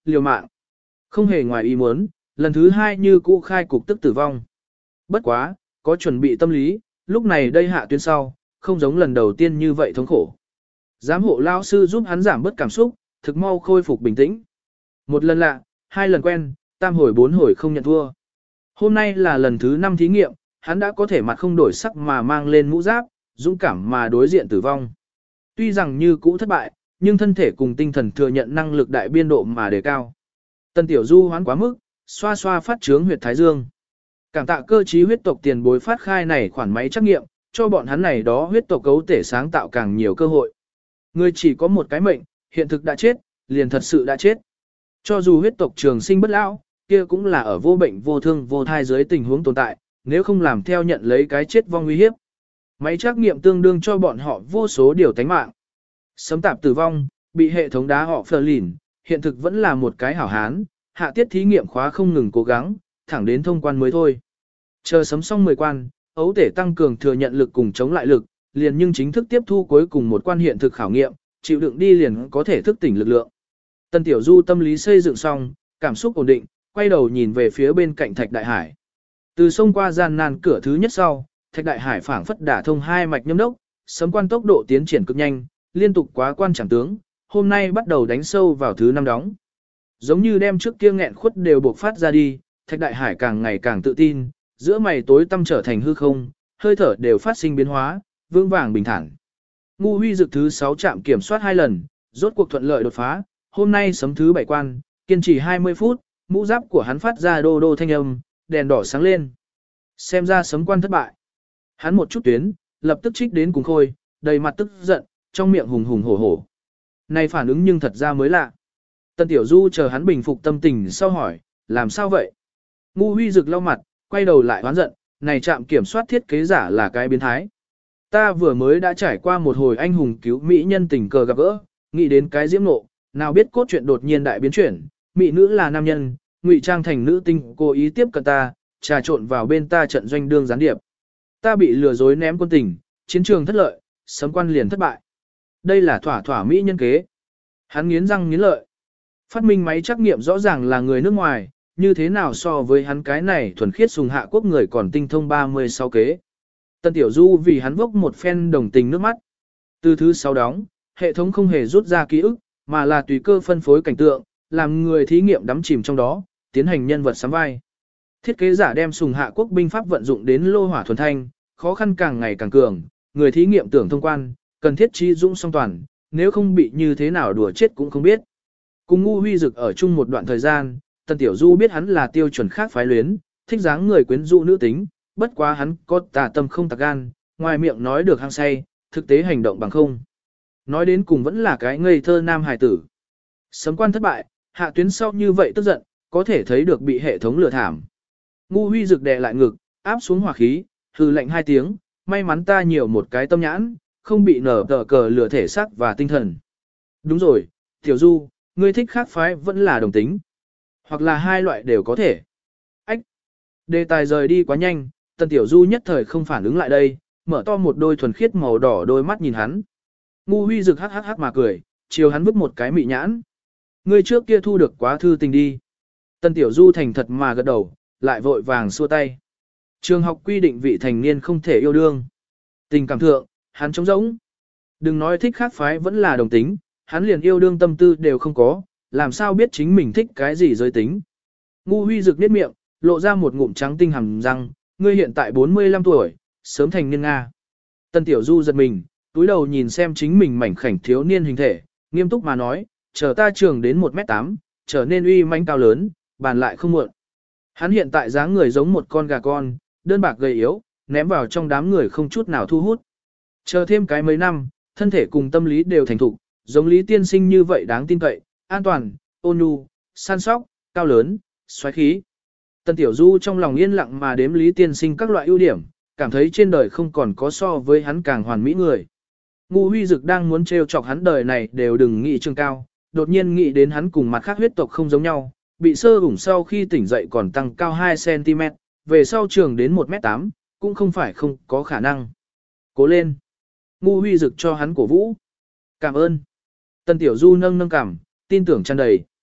liều mạng. Không hề ngoài ý muốn, lần thứ 2 như cũ khai cục tức tử vong. Bất quá, có chuẩn bị tâm lý, lúc này đây hạ tuyến sau, không giống lần đầu tiên như vậy thống khổ. Giám hộ lao sư giúp hắn giảm bớt cảm xúc, thực mau khôi phục bình tĩnh. Một lần lạ, 2 lần quen, 3 hồi 4 hồi không nhận thua. Hôm nay là lần thứ 5 thí nghiệm, hắn đã có thể mặt không đổi sắc mà mang lên mũ giáp, dũng cảm mà đối diện tử vong. Tuy rằng như cũ thất bại, nhưng thân thể cùng tinh thần thừa nhận năng lực đại biên độ mà đề cao. Tân Tiểu Du hoán quá mức, xoa xoa phát trướng huyệt thái dương. Cảm tạ cơ trí huyết tộc tiền bối phát khai này khoản máy trắc nghiệm, cho bọn hắn này đó huyết tộc cấu thể sáng tạo càng nhiều cơ hội. Người chỉ có một cái mệnh, hiện thực đã chết, liền thật sự đã chết. Cho dù huyết tộc trường sinh bất lão, kia cũng là ở vô bệnh vô thương vô thai dưới tình huống tồn tại, nếu không làm theo nhận lấy cái chết vong nguy hiếp. Máy trắc nghiệm tương đương cho bọn họ vô số điều tánh mạng. Sấm tạp tử vong, bị hệ thống đá họ phờ lìn, hiện thực vẫn là một cái hảo hán, hạ tiết thí nghiệm khóa không ngừng cố gắng, thẳng đến thông quan mới thôi. Chờ sấm xong 10 quan, ấu thể tăng cường thừa nhận lực cùng chống lại lực, liền nhưng chính thức tiếp thu cuối cùng một quan hiện thực khảo nghiệm, chịu đựng đi liền có thể thức tỉnh lực lượng. Tân Tiểu Du tâm lý xây dựng xong, cảm xúc ổn định, quay đầu nhìn về phía bên cạnh Thạch Đại Hải. Từ sông qua gian nan cửa thứ nhất sau, Thạch Đại Hải phảng phất đả thông 2 mạch nhâm đốc, sấm quan tốc độ tiến triển cực nhanh, liên tục quá quan chẳng tướng, hôm nay bắt đầu đánh sâu vào thứ 5 đóng. Giống như đem trước kia nghẹn khuất đều buộc phát ra đi, Thạch Đại Hải càng ngày càng tự tin, giữa mày tối tăm trở thành hư không, hơi thở đều phát sinh biến hóa, vững vàng bình thản. Ngu Huy dực thứ 6 trạm kiểm soát 2 lần, rốt cuộc thuận lợi đột phá, hôm nay sấm thứ 7 quan, kiên trì 20 phút, mũ giáp của hắn phát ra đô đô thanh âm, đèn đỏ sáng lên. Xem ra sấm quan thất bại. Hắn một chút tuyến, lập tức trích đến cùng khôi, đầy mặt tức giận, trong miệng hùng hùng hổ hổ. Này phản ứng nhưng thật ra mới lạ. Tân Tiểu Du chờ hắn bình phục tâm tình sau hỏi, làm sao vậy? Ngu Huy rực lau mặt, quay đầu lại hoán giận, này trạm kiểm soát thiết kế giả là cái biến thái. Ta vừa mới đã trải qua một hồi anh hùng cứu mỹ nhân tình cờ gặp gỡ, nghĩ đến cái diễm nộ, nào biết cốt truyện đột nhiên đại biến chuyển, mỹ nữ là nam nhân, ngụy trang thành nữ tinh, cố ý tiếp cận ta, trà trộn vào bên ta trận doanh đương gián điệp. Ta bị lừa dối ném quân tình, chiến trường thất lợi, sấm quan liền thất bại. Đây là thỏa thỏa mỹ nhân kế. Hắn nghiến răng nghiến lợi. Phát minh máy trắc nghiệm rõ ràng là người nước ngoài, như thế nào so với hắn cái này thuần khiết sùng hạ quốc người còn tinh thông 36 kế. Tân Tiểu Du vì hắn vốc một phen đồng tình nước mắt. Từ thứ 6 đóng, hệ thống không hề rút ra ký ức, mà là tùy cơ phân phối cảnh tượng, làm người thí nghiệm đắm chìm trong đó, tiến hành nhân vật sắm vai. Thiết kế giả đem sùng hạ quốc binh pháp vận dụng đến lô hỏa thuần thanh, khó khăn càng ngày càng cường, người thí nghiệm tưởng thông quan, cần thiết trí dũng song toàn, nếu không bị như thế nào đùa chết cũng không biết. Cùng Ngu Huy dực ở chung một đoạn thời gian, Tân Tiểu Du biết hắn là tiêu chuẩn khác phái luyến, thích dáng người quyến rũ nữ tính, bất quá hắn có tà tâm không tạc gan, ngoài miệng nói được hăng say, thực tế hành động bằng không. Nói đến cùng vẫn là cái ngây thơ nam hài tử. Sấm quan thất bại, hạ tuyến sau như vậy tức giận, có thể thấy được bị hệ thống lừa thảm. Ngu Huy rực đè lại ngực, áp xuống hỏa khí, hừ lạnh 2 tiếng, may mắn ta nhiều một cái tâm nhãn, không bị nở tờ cờ lừa thể xác và tinh thần. Đúng rồi, Tiểu Du, ngươi thích khác phái vẫn là đồng tính. Hoặc là hai loại đều có thể. Ách! Đề tài rời đi quá nhanh, Tần Tiểu Du nhất thời không phản ứng lại đây, mở to một đôi thuần khiết màu đỏ đôi mắt nhìn hắn. Ngu Huy rực hắc hắc hắc mà cười, chiều hắn vứt một cái mị nhãn. Ngươi trước kia thu được quá thư tình đi. Tần Tiểu Du thành thật mà gật đầu, lại vội vàng xua tay. Trường học quy định vị thành niên không thể yêu đương. Tình cảm thượng, hắn trống rỗng. Đừng nói thích khác phái vẫn là đồng tính, hắn liền yêu đương tâm tư đều không có, làm sao biết chính mình thích cái gì giới tính. Ngu Huy rực niết miệng, lộ ra một ngụm trắng tinh hàm răng, ngươi hiện tại 45 tuổi, sớm thành niên Nga. Tân Tiểu Du giật mình, túi đầu nhìn xem chính mình mảnh khảnh thiếu niên hình thể, nghiêm túc mà nói, chờ ta trưởng đến 1m8, trở nên uy mãnh cao lớn, bàn lại không muộn. Hắn hiện tại dáng người giống một con gà con, đơn bạc gầy yếu, ném vào trong đám người không chút nào thu hút. Chờ thêm cái mấy năm, thân thể cùng tâm lý đều thành thục, giống Lý Tiên Sinh như vậy đáng tin cậy, an toàn, ôn nhu, săn sóc, cao lớn, xoáy khí. Tân Tiểu Du trong lòng yên lặng mà đếm Lý Tiên Sinh các loại ưu điểm, cảm thấy trên đời không còn có so với hắn càng hoàn mỹ người. Ngu Huy dực đang muốn trêu chọc hắn đời này đều đừng nghĩ trường cao, đột nhiên nghĩ đến hắn cùng mặt khác huyết tộc không giống nhau, bị sơ ủng sau khi tỉnh dậy còn tăng cao 2cm, về sau trường đến 1m8, cũng không phải không có khả năng. Cố lên! Ngu Huy dực cho hắn cổ vũ. Cảm ơn! Tân Tiểu Du nâng nâng cảm, tin tưởng tràn đầy.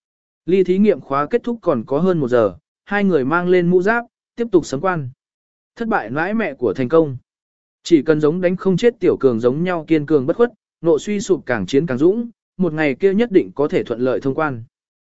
Ly thí nghiệm khóa kết thúc còn có hơn 1 giờ, hai người mang lên mũ giáp, tiếp tục sấm quan. Thất bại nãi mẹ của thành công. Chỉ cần giống đánh không chết tiểu cường giống nhau kiên cường bất khuất, nộ suy sụp càng chiến càng dũng, một ngày kia nhất định có thể thuận lợi thông quan.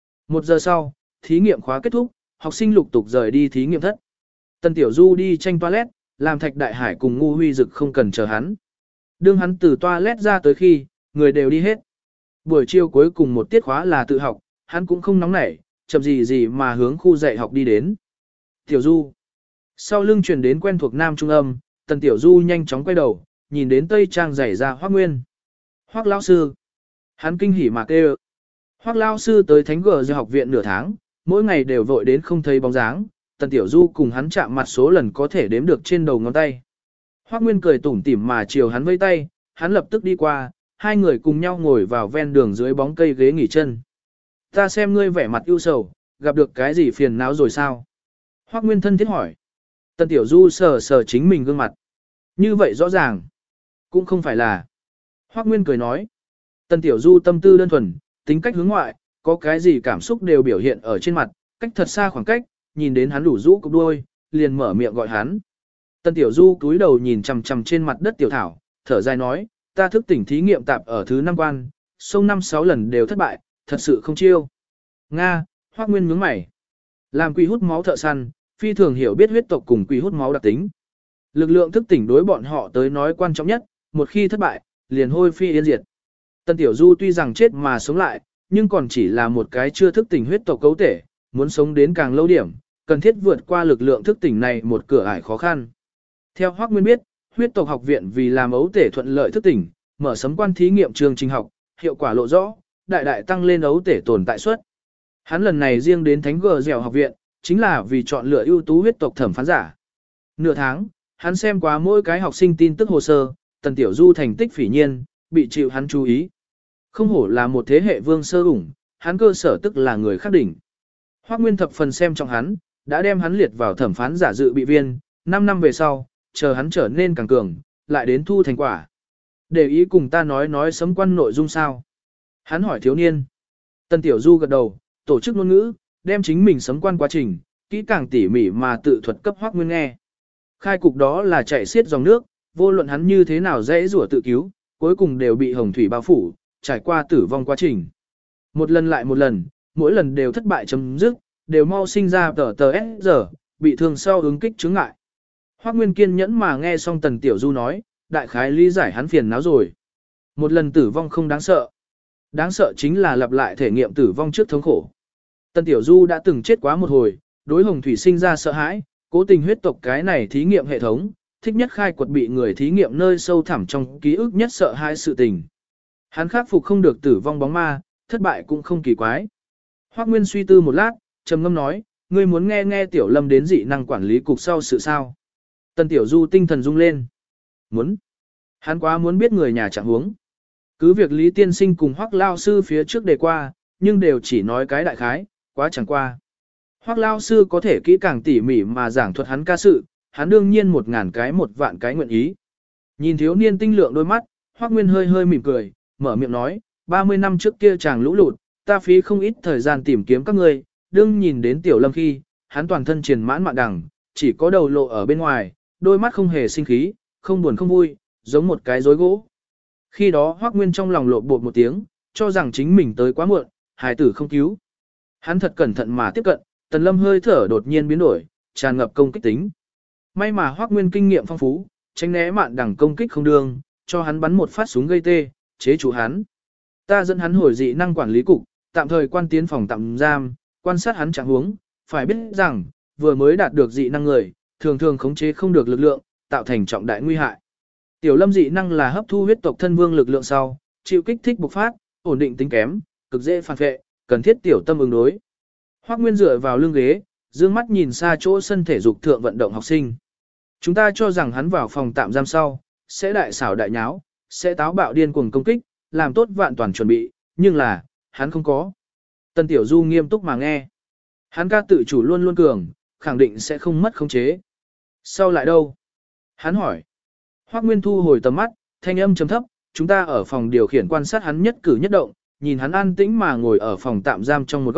1 giờ sau, thí nghiệm khóa kết thúc, học sinh lục tục rời đi thí nghiệm thất. Tần Tiểu Du đi tranh toilet, làm Thạch Đại Hải cùng Ngu Huy Dực không cần chờ hắn. Đương hắn từ toilet ra tới khi, người đều đi hết. Buổi chiều cuối cùng một tiết khóa là tự học, hắn cũng không nóng nảy, chậm gì gì mà hướng khu dạy học đi đến. Tiểu Du. Sau lưng truyền đến quen thuộc nam trung âm, Tần Tiểu Du nhanh chóng quay đầu, nhìn đến tây trang giày ra Hoắc Nguyên. Hoắc lão sư. Hắn kinh hỉ mà kêu. Hoắc lão sư tới Thánh Gờ Giao học viện nửa tháng, mỗi ngày đều vội đến không thấy bóng dáng, Tần Tiểu Du cùng hắn chạm mặt số lần có thể đếm được trên đầu ngón tay. Hoắc Nguyên cười tủm tỉm mà chiều hắn vẫy tay, hắn lập tức đi qua, hai người cùng nhau ngồi vào ven đường dưới bóng cây ghế nghỉ chân. Ta xem ngươi vẻ mặt ưu sầu, gặp được cái gì phiền não rồi sao? Hoắc Nguyên thân thiết hỏi. Tần Tiểu Du sờ sờ chính mình gương mặt. Như vậy rõ ràng. Cũng không phải là. Hoắc Nguyên cười nói. Tần Tiểu Du tâm tư đơn thuần, tính cách hướng ngoại, có cái gì cảm xúc đều biểu hiện ở trên mặt, cách thật xa khoảng cách, nhìn đến hắn đủ rũ cục đuôi, liền mở miệng gọi hắn. Tần Tiểu Du cúi đầu nhìn chằm chằm trên mặt đất tiểu thảo, thở dài nói, ta thức tỉnh thí nghiệm tạp ở thứ 5 quan, sông 5-6 lần đều thất bại, thật sự không chiêu. Nga, Hoắc Nguyên nhướng mày. Làm quỷ hút máu thợ săn, phi thường hiểu biết huyết tộc cùng quỷ hút máu đặc tính. Lực lượng thức tỉnh đối bọn họ tới nói quan trọng nhất, một khi thất bại, liền hôi phi yên diệt. Tần Tiểu Du tuy rằng chết mà sống lại, nhưng còn chỉ là một cái chưa thức tỉnh huyết tộc cấu thể, muốn sống đến càng lâu điểm, cần thiết vượt qua lực lượng thức tỉnh này một cửa ải khó khăn. Theo Hoắc Nguyên biết, huyết tộc học viện vì làm ấu thể thuận lợi thức tỉnh, mở sấm quan thí nghiệm chương trình học, hiệu quả lộ rõ, đại đại tăng lên ấu thể tồn tại suất. Hắn lần này riêng đến Thánh Gờ Dẻo học viện, chính là vì chọn lựa ưu tú huyết tộc thẩm phán giả. Nửa tháng, hắn xem qua mỗi cái học sinh tin tức hồ sơ, Tần Tiểu Du thành tích phỉ nhiên, bị chịu hắn chú ý. Không hổ là một thế hệ vương sơ ủng, hắn cơ sở tức là người khác đỉnh. Hoắc Nguyên thập phần xem trọng hắn, đã đem hắn liệt vào thẩm phán giả dự bị viên, 5 năm về sau, chờ hắn trở nên càng cường, lại đến thu thành quả. Để ý cùng ta nói sấm quan nội dung sao? Hắn hỏi thiếu niên. Tần Tiểu Du gật đầu, tổ chức ngôn ngữ, đem chính mình sấm quan quá trình, kỹ càng tỉ mỉ mà tự thuật cấp Hoắc Nguyên nghe. Khai cục đó là chạy xiết dòng nước, vô luận hắn như thế nào dễ rủa tự cứu, cuối cùng đều bị hồng thủy bao phủ, trải qua tử vong quá trình. Một lần lại một lần, mỗi lần đều thất bại chấm dứt, đều mau sinh ra tờ S giờ, bị thương sau ứng kích chứng ngại. Hoắc Nguyên kiên nhẫn mà nghe xong Tần Tiểu Du nói, đại khái lý giải hắn phiền não rồi. Một lần tử vong không đáng sợ. Đáng sợ chính là lặp lại thể nghiệm tử vong trước thống khổ. Tần Tiểu Du đã từng chết quá một hồi, đối hồng thủy sinh ra sợ hãi, cố tình huyết tộc cái này thí nghiệm hệ thống, thích nhất khai quật bị người thí nghiệm nơi sâu thẳm trong ký ức nhất sợ hãi sự tình. Hắn khắc phục không được tử vong bóng ma, thất bại cũng không kỳ quái. Hoắc Nguyên suy tư một lát, trầm ngâm nói, ngươi muốn nghe nghe Tiểu Lâm đến dị năng quản lý cục sau sự sao? Tần Tiểu Du tinh thần rung lên. Muốn. Hắn quá muốn biết người nhà trạng huống. Cứ việc Lý Tiên Sinh cùng Hoắc Lao Sư phía trước đề qua, nhưng đều chỉ nói cái đại khái, quá chẳng qua. Hoắc Lao Sư có thể kỹ càng tỉ mỉ mà giảng thuật hắn ca sự, hắn đương nhiên 1000 cái 1 vạn cái nguyện ý. Nhìn thiếu niên tinh lượng đôi mắt, Hoắc Nguyên hơi hơi mỉm cười, mở miệng nói, 30 năm trước kia chàng lũ lụt, ta phí không ít thời gian tìm kiếm các ngươi, đương nhìn đến Tiểu Lâm khi, hắn toàn thân triền mãn mạn đằng, chỉ có đầu lộ ở bên ngoài, đôi mắt không hề sinh khí, không buồn không vui, giống một cái rối gỗ. Khi đó Hoắc Nguyên trong lòng lộn bột một tiếng, cho rằng chính mình tới quá muộn, hài tử không cứu. Hắn thật cẩn thận mà tiếp cận, Tần Lâm hơi thở đột nhiên biến đổi, tràn ngập công kích tính. May mà Hoắc Nguyên kinh nghiệm phong phú, tránh né mạn đằng công kích không đường, cho hắn bắn một phát súng gây tê, chế trụ hắn. Ta dẫn hắn hồi dị năng quản lý cục, tạm thời quan tiến phòng tạm giam, quan sát hắn trạng huống, phải biết rằng, vừa mới đạt được dị năng người, thường thường khống chế không được lực lượng, tạo thành trọng đại nguy hại. Tiểu Lâm dị năng là hấp thu huyết tộc thân vương lực lượng sau, chịu kích thích bộc phát, ổn định tính kém, cực dễ phản vệ, cần thiết tiểu tâm ứng đối. Hoắc Nguyên dựa vào lưng ghế, dương mắt nhìn xa chỗ sân thể dục thượng vận động học sinh. Chúng ta cho rằng hắn vào phòng tạm giam sau, sẽ đại xảo đại nháo, sẽ táo bạo điên cuồng công kích, làm tốt vạn toàn chuẩn bị, nhưng là, hắn không có. Tần Tiểu Du nghiêm túc mà nghe. Hắn ca tự chủ luôn luôn cường, khẳng định sẽ không mất khống chế. Sau lại đâu? Hắn hỏi. Hoắc Nguyên thu hồi tầm mắt, thanh âm trầm thấp, chúng ta ở phòng điều khiển quan sát hắn nhất cử nhất động, nhìn hắn an tĩnh mà ngồi ở phòng tạm giam trong một góc,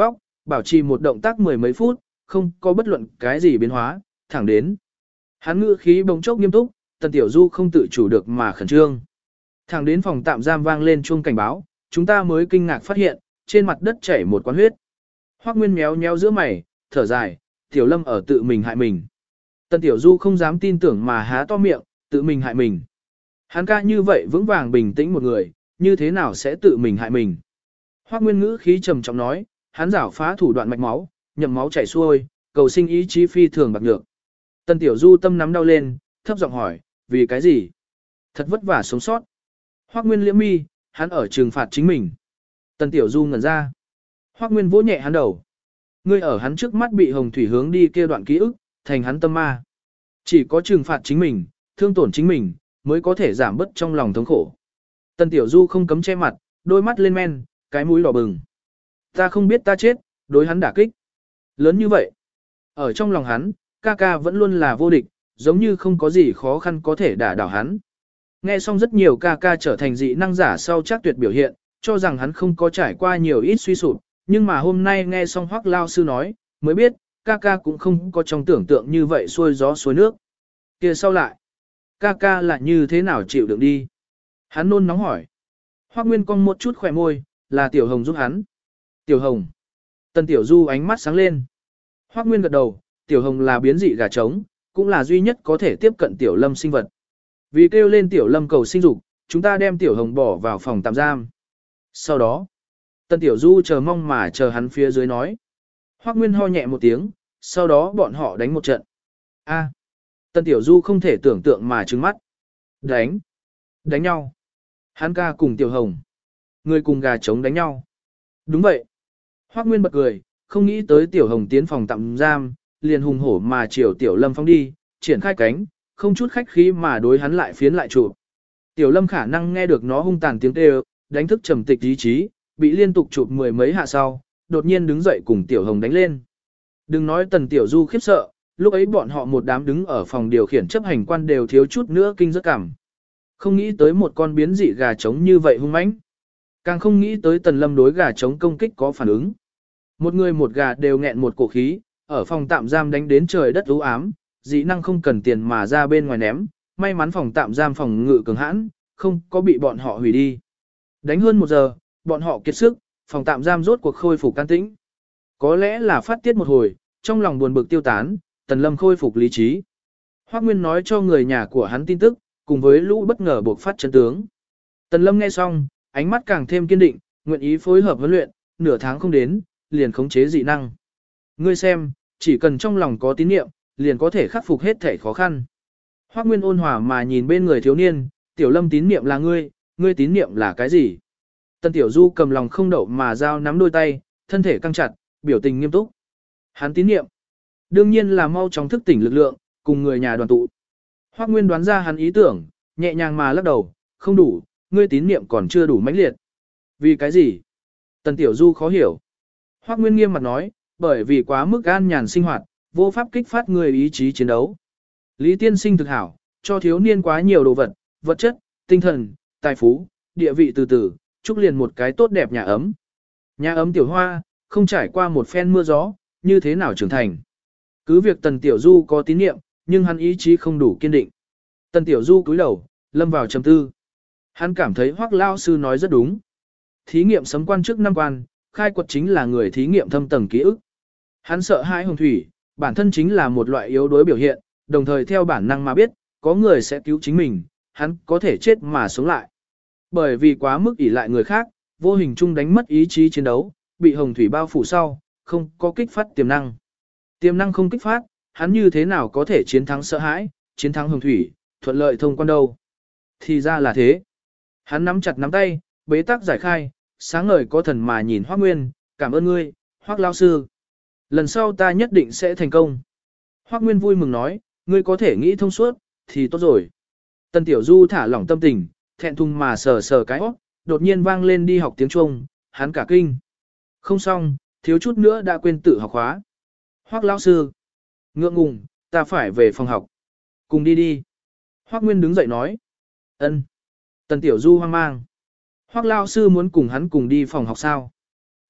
bảo trì một động tác mười mấy phút, không có bất luận cái gì biến hóa, thẳng đến. Hắn ngữ khí bỗng chốc nghiêm túc, Tần Tiểu Du không tự chủ được mà khẩn trương. Thẳng đến phòng tạm giam vang lên chuông cảnh báo, chúng ta mới kinh ngạc phát hiện, trên mặt đất chảy một quán huyết. Hoắc Nguyên méo méo giữa mày, thở dài, Tiểu Lâm ở tự mình hại mình. Tần Tiểu Du không dám tin tưởng mà há to miệng, tự mình hại mình. Hắn ca như vậy vững vàng bình tĩnh một người, như thế nào sẽ tự mình hại mình. Hoắc Nguyên ngữ khí trầm trọng nói, hắn giảo phá thủ đoạn mạch máu, nhậm máu chảy xuôi, cầu sinh ý chí phi thường bạc nhược. Tần Tiểu Du tâm nắm đau lên, thấp giọng hỏi, vì cái gì? Thật vất vả sống sót. Hoắc Nguyên liễm mi, hắn ở trừng phạt chính mình. Tần Tiểu Du ngẩn ra. Hoắc Nguyên vỗ nhẹ hắn đầu. Ngươi ở hắn trước mắt bị hồng thủy hướng đi kia đoạn ký ức, thành hắn tâm ma. Chỉ có trừng phạt chính mình, thương tổn chính mình, mới có thể giảm bớt trong lòng thống khổ. Tần Tiểu Du không cấm che mặt, đôi mắt lên men, cái mũi đỏ bừng. Ta không biết ta chết, đối hắn đả kích. Lớn như vậy. Ở trong lòng hắn, ca ca vẫn luôn là vô địch, giống như không có gì khó khăn có thể đả đảo hắn. Nghe xong rất nhiều ca ca trở thành dị năng giả sau chắc tuyệt biểu hiện, cho rằng hắn không có trải qua nhiều ít suy sụp, nhưng mà hôm nay nghe xong Hoắc Lao sư nói, mới biết, ca ca cũng không có trong tưởng tượng như vậy xuôi gió xuôi nước. Kia sau lại, ca ca là như thế nào chịu đựng đi? Hắn nôn nóng hỏi. Hoắc Nguyên cong một chút khỏe môi, là Tiểu Hồng giúp hắn. Tiểu Hồng. Tần Tiểu Du ánh mắt sáng lên. Hoắc Nguyên gật đầu, Tiểu Hồng là biến dị gà trống, cũng là duy nhất có thể tiếp cận Tiểu Lâm sinh vật. Vì kêu lên Tiểu Lâm cầu sinh dục, chúng ta đem Tiểu Hồng bỏ vào phòng tạm giam. Sau đó, Tần Tiểu Du chờ mong mà chờ hắn phía dưới nói. Hoắc Nguyên ho nhẹ một tiếng, sau đó bọn họ đánh một trận. A. Tần Tiểu Du không thể tưởng tượng mà trừng mắt. Đánh. Đánh nhau. Hắn ca cùng Tiểu Hồng. Người cùng gà trống đánh nhau. Đúng vậy. Hoắc Nguyên bật cười, không nghĩ tới Tiểu Hồng tiến phòng tạm giam, liền hùng hổ mà chiều Tiểu Lâm phóng đi, triển khai cánh, không chút khách khí mà đối hắn lại phiến lại chụp. Tiểu Lâm khả năng nghe được nó hung tàn tiếng kêu, đánh thức trầm tịch ý chí, bị liên tục chụp mười mấy hạ sau, đột nhiên đứng dậy cùng Tiểu Hồng đánh lên. Đừng nói Tần Tiểu Du khiếp sợ, lúc ấy bọn họ một đám đứng ở phòng điều khiển chấp hành quan đều thiếu chút nữa kinh rất cảm. Không nghĩ tới một con biến dị gà trống như vậy hung mãnh. Càng không nghĩ tới Tần Lâm đối gà trống công kích có phản ứng. Một người một gà đều nghẹn một cổ khí, ở phòng tạm giam đánh đến trời đất u ám, dị năng không cần tiền mà ra bên ngoài ném, may mắn phòng tạm giam phòng ngự cường hãn, không có bị bọn họ hủy đi. Đánh hơn 1 giờ, bọn họ kiệt sức, phòng tạm giam rốt cuộc khôi phục can tĩnh. Có lẽ là phát tiết một hồi, trong lòng buồn bực tiêu tán, Tần Lâm khôi phục lý trí. Hoắc Nguyên nói cho người nhà của hắn tin tức, cùng với lũ bất ngờ buộc phát chân tướng. Tần Lâm nghe xong, ánh mắt càng thêm kiên định, nguyện ý phối hợp huấn luyện, nửa tháng không đến, liền khống chế dị năng. Ngươi xem, chỉ cần trong lòng có tín niệm, liền có thể khắc phục hết thể khó khăn. Hoắc Nguyên ôn hòa mà nhìn bên người thiếu niên, Tiểu Lâm tín niệm là ngươi, ngươi tín niệm là cái gì? Tần Tiểu Du cầm lòng không đậu mà giao nắm đôi tay, thân thể căng chặt, biểu tình nghiêm túc. Hắn tín niệm, đương nhiên là mau chóng thức tỉnh lực lượng, cùng người nhà đoàn tụ. Hoắc Nguyên đoán ra hắn ý tưởng, nhẹ nhàng mà lắc đầu, không đủ, ngươi tín niệm còn chưa đủ mãnh liệt. Vì cái gì? Tần Tiểu Du khó hiểu. Hoắc Nguyên nghiêm mặt nói, bởi vì quá mức an nhàn sinh hoạt, vô pháp kích phát người ý chí chiến đấu. Lý tiên sinh thực hảo, cho thiếu niên quá nhiều đồ vật, vật chất, tinh thần, tài phú, địa vị từ từ, chúc liền một cái tốt đẹp nhà ấm. Nhà ấm Tiểu Hoa, không trải qua một phen mưa gió, như thế nào trưởng thành. Cứ việc Tần Tiểu Du có tín niệm, nhưng hắn ý chí không đủ kiên định. Tần Tiểu Du cúi đầu, lâm vào trầm tư. Hắn cảm thấy Hoắc Lao sư nói rất đúng. Thí nghiệm sấm quan trước 5 quan, khai quật chính là người thí nghiệm thâm tầng ký ức. Hắn sợ hãi hồng thủy, bản thân chính là một loại yếu đuối biểu hiện, đồng thời theo bản năng mà biết, có người sẽ cứu chính mình, hắn có thể chết mà sống lại. Bởi vì quá mức ỷ lại người khác, vô hình chung đánh mất ý chí chiến đấu, bị hồng thủy bao phủ sau, không có kích phát tiềm năng. Tiềm năng không kích phát, hắn như thế nào có thể chiến thắng sợ hãi, chiến thắng hồng thủy, thuận lợi thông quan đâu. Thì ra là thế. Hắn nắm chặt nắm tay, bế tắc giải khai, sáng ngời có thần mà nhìn Hoắc Nguyên, cảm ơn ngươi, Hoắc Lao sư. Lần sau ta nhất định sẽ thành công. Hoắc Nguyên vui mừng nói, ngươi có thể nghĩ thông suốt, thì tốt rồi. Tần Tiểu Du thả lỏng tâm tình, thẹn thùng mà sờ sờ cái óc, đột nhiên vang lên đi học tiếng Trung, hắn cả kinh. Không xong, thiếu chút nữa đã quên tự học khóa. Hoắc Lão sư, ngượng ngùng, ta phải về phòng học. Cùng đi đi. Hoắc Nguyên đứng dậy nói. Ân. Tần Tiểu Du hoang mang. Hoắc Lão sư muốn cùng hắn cùng đi phòng học sao?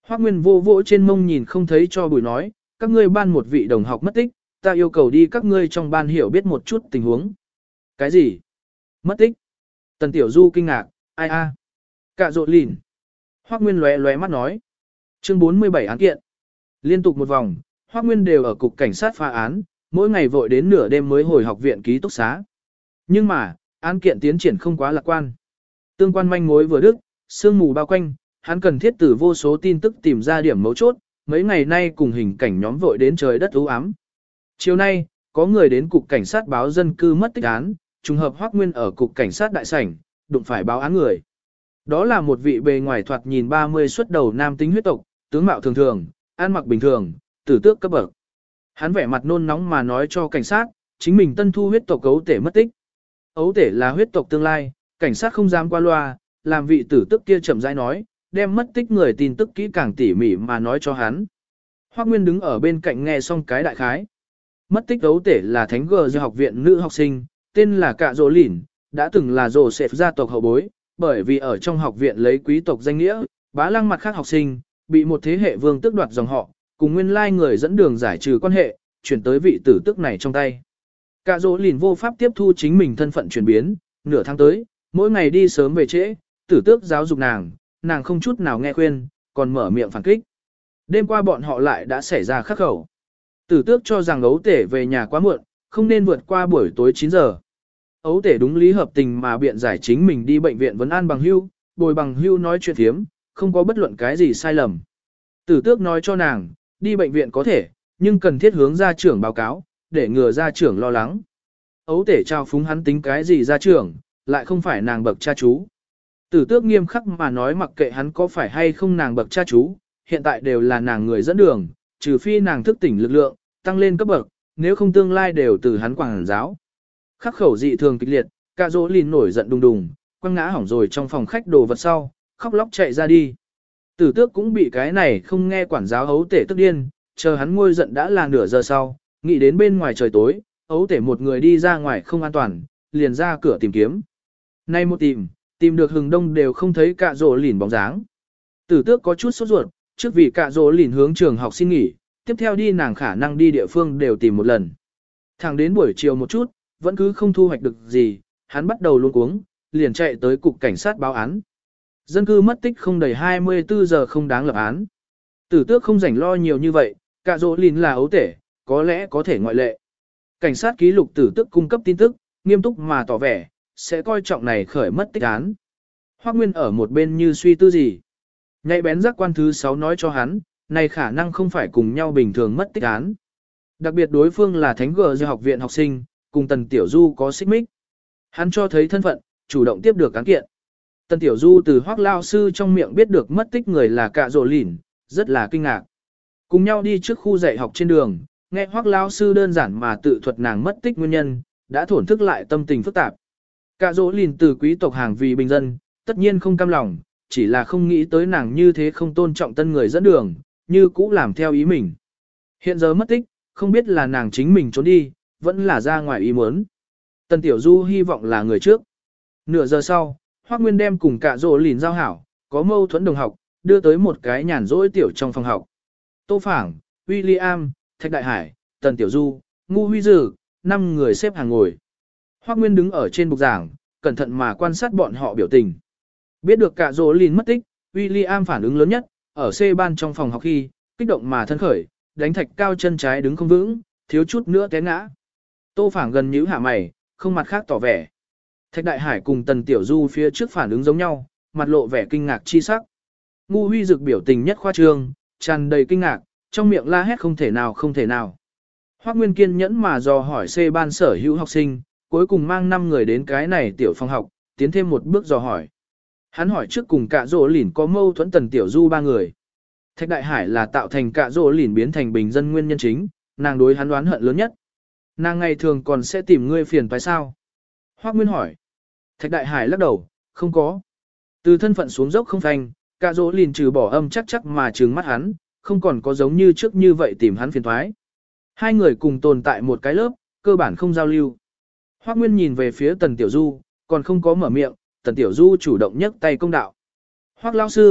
Hoắc Nguyên vô vỗ trên mông nhìn không thấy cho bùi nói, các ngươi ban một vị đồng học mất tích, ta yêu cầu đi các ngươi trong ban hiểu biết một chút tình huống. Cái gì? Mất tích? Tần Tiểu Du kinh ngạc, ai a? Cạ rộ lìn. Hoắc Nguyên lóe lóe mắt nói. Chương 47 án kiện. Liên tục một vòng, Hoắc Nguyên đều ở cục cảnh sát phá án, mỗi ngày vội đến nửa đêm mới hồi học viện ký túc xá. Nhưng mà, án kiện tiến triển không quá lạc quan. Tương quan manh mối vừa đứt, sương mù bao quanh, hắn cần thiết từ vô số tin tức tìm ra điểm mấu chốt, mấy ngày nay cùng hình cảnh nhóm vội đến trời đất u ám. Chiều nay, có người đến cục cảnh sát báo dân cư mất tích án, trùng hợp Hoắc Nguyên ở cục cảnh sát đại sảnh, đụng phải báo án người. Đó là một vị bề ngoài thoạt nhìn 30 xuất đầu nam tính huyết tộc, tướng mạo thường thường, ăn mặc bình thường, tử tước cấp bậc. Hắn vẻ mặt nôn nóng mà nói cho cảnh sát, chính mình tân thu huyết tộc ấu tể mất tích. Ấu tể là huyết tộc tương lai, cảnh sát không dám qua loa, làm vị tử tức kia chậm rãi nói, đem mất tích người tin tức kỹ càng tỉ mỉ mà nói cho hắn. Hoắc Nguyên đứng ở bên cạnh nghe xong cái đại khái. Mất tích ấu tể là thánh gờ do học viện nữ học sinh, tên là Cạ Dỗ Lìn, đã từng là Joseph gia tộc hậu bối, bởi vì ở trong học viện lấy quý tộc danh nghĩa, bá lăng mặt khác học sinh, bị một thế hệ vương tước đoạt dòng họ, cùng nguyên lai người dẫn đường giải trừ quan hệ, chuyển tới vị tử tước này trong tay. Cạ Dỗ Lìn vô pháp tiếp thu chính mình thân phận chuyển biến, nửa tháng tới, mỗi ngày đi sớm về trễ, tử tước giáo dục nàng không chút nào nghe khuyên, còn mở miệng phản kích. Đêm qua bọn họ lại đã xảy ra khắc khẩu. Tử tước cho rằng ấu tể về nhà quá muộn, không nên vượt qua buổi tối 9 giờ. Ấu tể đúng lý hợp tình mà biện giải chính mình đi bệnh viện vấn an bằng hưu, bồi bằng hưu nói chuyện thiếm, không có bất luận cái gì sai lầm. Tử tước nói cho nàng, đi bệnh viện có thể, nhưng cần thiết hướng gia trưởng báo cáo, để ngừa gia trưởng lo lắng. Ấu tể trao phúng hắn tính cái gì gia trưởng, lại không phải nàng bậc cha chú. Tử tước nghiêm khắc mà nói mặc kệ hắn có phải hay không nàng bậc cha chú, hiện tại đều là nàng người dẫn đường, trừ phi nàng thức tỉnh lực lượng, tăng lên cấp bậc, nếu không tương lai đều từ hắn quảng giáo. Khắc khẩu dị thường kịch liệt, Cạ Dỗ Lìn nổi giận đùng đùng, quăng ngã hỏng rồi trong phòng khách đồ vật sau, khóc lóc chạy ra đi. Tử tước cũng bị cái này không nghe quản giáo ấu tể tức điên, chờ hắn nguôi giận đã là nửa giờ sau, nghĩ đến bên ngoài trời tối, ấu tể một người đi ra ngoài không an toàn, liền ra cửa tìm kiếm. Nay một tìm được hừng đông đều không thấy Cạ Dỗ Lìn bóng dáng. Tử tước có chút sốt ruột, trước vì Cạ Dỗ Lìn hướng trường học xin nghỉ, tiếp theo đi nàng khả năng đi địa phương đều tìm một lần. Thẳng đến buổi chiều một chút, vẫn cứ không thu hoạch được gì, hắn bắt đầu luống cuống, liền chạy tới cục cảnh sát báo án. Dân cư mất tích không đầy 24 giờ không đáng lập án. Tử tước không rảnh lo nhiều như vậy, Cạ Dỗ Lìn là ấu tể, có lẽ có thể ngoại lệ. Cảnh sát ký lục tử tước cung cấp tin tức, nghiêm túc mà tỏ vẻ, sẽ coi trọng này khởi mất tích án. Hoắc Nguyên ở một bên như suy tư gì. Nhạy bén giác quan thứ 6 nói cho hắn, này khả năng không phải cùng nhau bình thường mất tích án. Đặc biệt đối phương là thánh gờ do học viện học sinh, cùng Tần Tiểu Du có xích mích. Hắn cho thấy thân phận, chủ động tiếp được án kiện. Tần Tiểu Du từ Hoắc lao sư trong miệng biết được mất tích người là Cạ Dỗ Lìn, rất là kinh ngạc. Cùng nhau đi trước khu dạy học trên đường, nghe Hoắc lao sư đơn giản mà tự thuật nàng mất tích nguyên nhân, đã thổn thức lại tâm tình phức tạp. Cạ Dỗ Lìn từ quý tộc hàng vì bình dân, tất nhiên không cam lòng, chỉ là không nghĩ tới nàng như thế không tôn trọng tân người dẫn đường, như cũ làm theo ý mình. Hiện giờ mất tích, không biết là nàng chính mình trốn đi, vẫn là ra ngoài ý muốn. Tần Tiểu Du hy vọng là người trước. Nửa giờ sau, Hoắc Nguyên đem cùng Cạ Dỗ Lìn giao hảo, có mâu thuẫn đồng học, đưa tới một cái nhàn rỗi tiểu trong phòng học. Tô Phảng, William, Thạch Đại Hải, Tần Tiểu Du, Ngu Huy Dư, 5 người xếp hàng ngồi. Hoắc Nguyên đứng ở trên bục giảng, cẩn thận mà quan sát bọn họ biểu tình. Biết được Cạ Dỗ Lìn mất tích, William phản ứng lớn nhất, ở C ban trong phòng học khi, kích động mà thân khởi, đánh thạch cao chân trái đứng không vững, thiếu chút nữa té ngã. Tô Phảng gần nhíu hạ mày, không mặt khác tỏ vẻ. Thạch Đại Hải cùng Tần Tiểu Du phía trước phản ứng giống nhau, mặt lộ vẻ kinh ngạc chi sắc. Ngu Huy Dực biểu tình nhất khoa trương, tràn đầy kinh ngạc, trong miệng la hét không thể nào không thể nào. Hoắc Nguyên kiên nhẫn mà dò hỏi C ban sở hữu học sinh, cuối cùng mang 5 người đến cái này tiểu phòng học, tiến thêm một bước dò hỏi. Hắn hỏi trước cùng Cạ Dỗ Lìn có mâu thuẫn Tần Tiểu Du 3 người. Thạch Đại Hải là tạo thành Cạ Dỗ Lìn biến thành bình dân nguyên nhân chính, nàng đối hắn đoán hận lớn nhất. Nàng ngày thường còn sẽ tìm ngươi phiền phải sao? Hoắc Nguyên hỏi. Thạch Đại Hải lắc đầu, không có. Từ thân phận xuống dốc không phanh, Cạ Dỗ Lìn trừ bỏ âm chắc mà trừng mắt hắn, không còn có giống như trước như vậy tìm hắn phiền toái. Hai người cùng tồn tại một cái lớp, cơ bản không giao lưu. Hoắc Nguyên nhìn về phía Tần Tiểu Du, còn không có mở miệng, Tần Tiểu Du chủ động nhấc tay công đạo. Hoắc lão sư,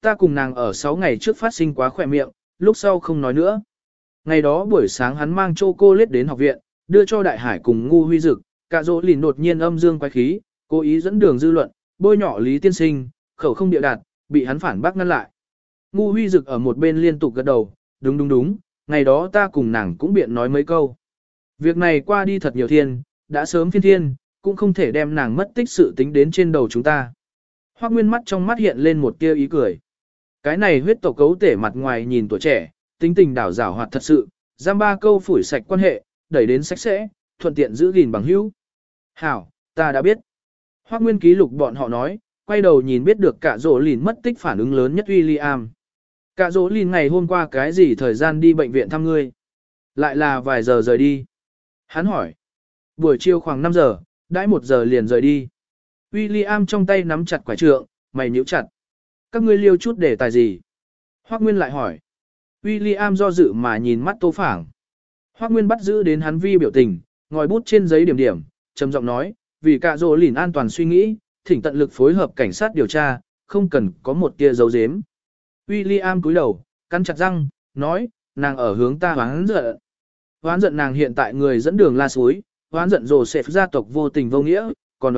ta cùng nàng ở 6 ngày trước phát sinh quá khỏe miệng, lúc sau không nói nữa. Ngày đó buổi sáng hắn mang chocolate đến học viện, đưa cho Đại Hải cùng Ngu Huy Dực, Cả Dỗ Lìn đột nhiên âm dương quái khí, cố ý dẫn đường dư luận, bôi nhọ Lý tiên sinh, khẩu không địa đạt, bị hắn phản bác ngăn lại. Ngu Huy Dực ở một bên liên tục gật đầu, đúng, ngày đó ta cùng nàng cũng biện nói mấy câu. Việc này qua đi thật nhiều thiên, đã sớm phiên thiên, cũng không thể đem nàng mất tích sự tính đến trên đầu chúng ta. Hoắc Nguyên mắt trong mắt hiện lên một tia ý cười. Cái này huyết tộc cấu tể mặt ngoài nhìn tuổi trẻ, tính tình đảo giảo hoạt thật sự, giam ba câu phủi sạch quan hệ, đẩy đến sạch sẽ, thuận tiện giữ gìn bằng hữu. Hảo, ta đã biết. Hoắc Nguyên ký lục bọn họ nói, quay đầu nhìn biết được cả Dỗ Lìn mất tích phản ứng lớn nhất William. Cả Dỗ Lìn ngày hôm qua cái gì thời gian đi bệnh viện thăm ngươi? Lại là vài giờ rời đi. Hắn hỏi. Buổi chiều khoảng 5 giờ, đãi 1 giờ liền rời đi. William trong tay nắm chặt quả trượng, mày nhíu chặt. Các ngươi liêu chút để tài gì? Hoắc Nguyên lại hỏi. William do dự mà nhìn mắt Tô Phảng. Hoắc Nguyên bắt giữ đến hắn vi biểu tình, ngòi bút trên giấy điểm điểm, trầm giọng nói, vì cả Dỗ Lìn an toàn suy nghĩ, thỉnh tận lực phối hợp cảnh sát điều tra, không cần có một tia giấu giếm. William cúi đầu, cắn chặt răng, nói, nàng ở hướng ta hoán giận. Hoán giận nàng hiện tại người dẫn đường la suối, hoán giận Joseph gia tộc vô tình vô nghĩa, còn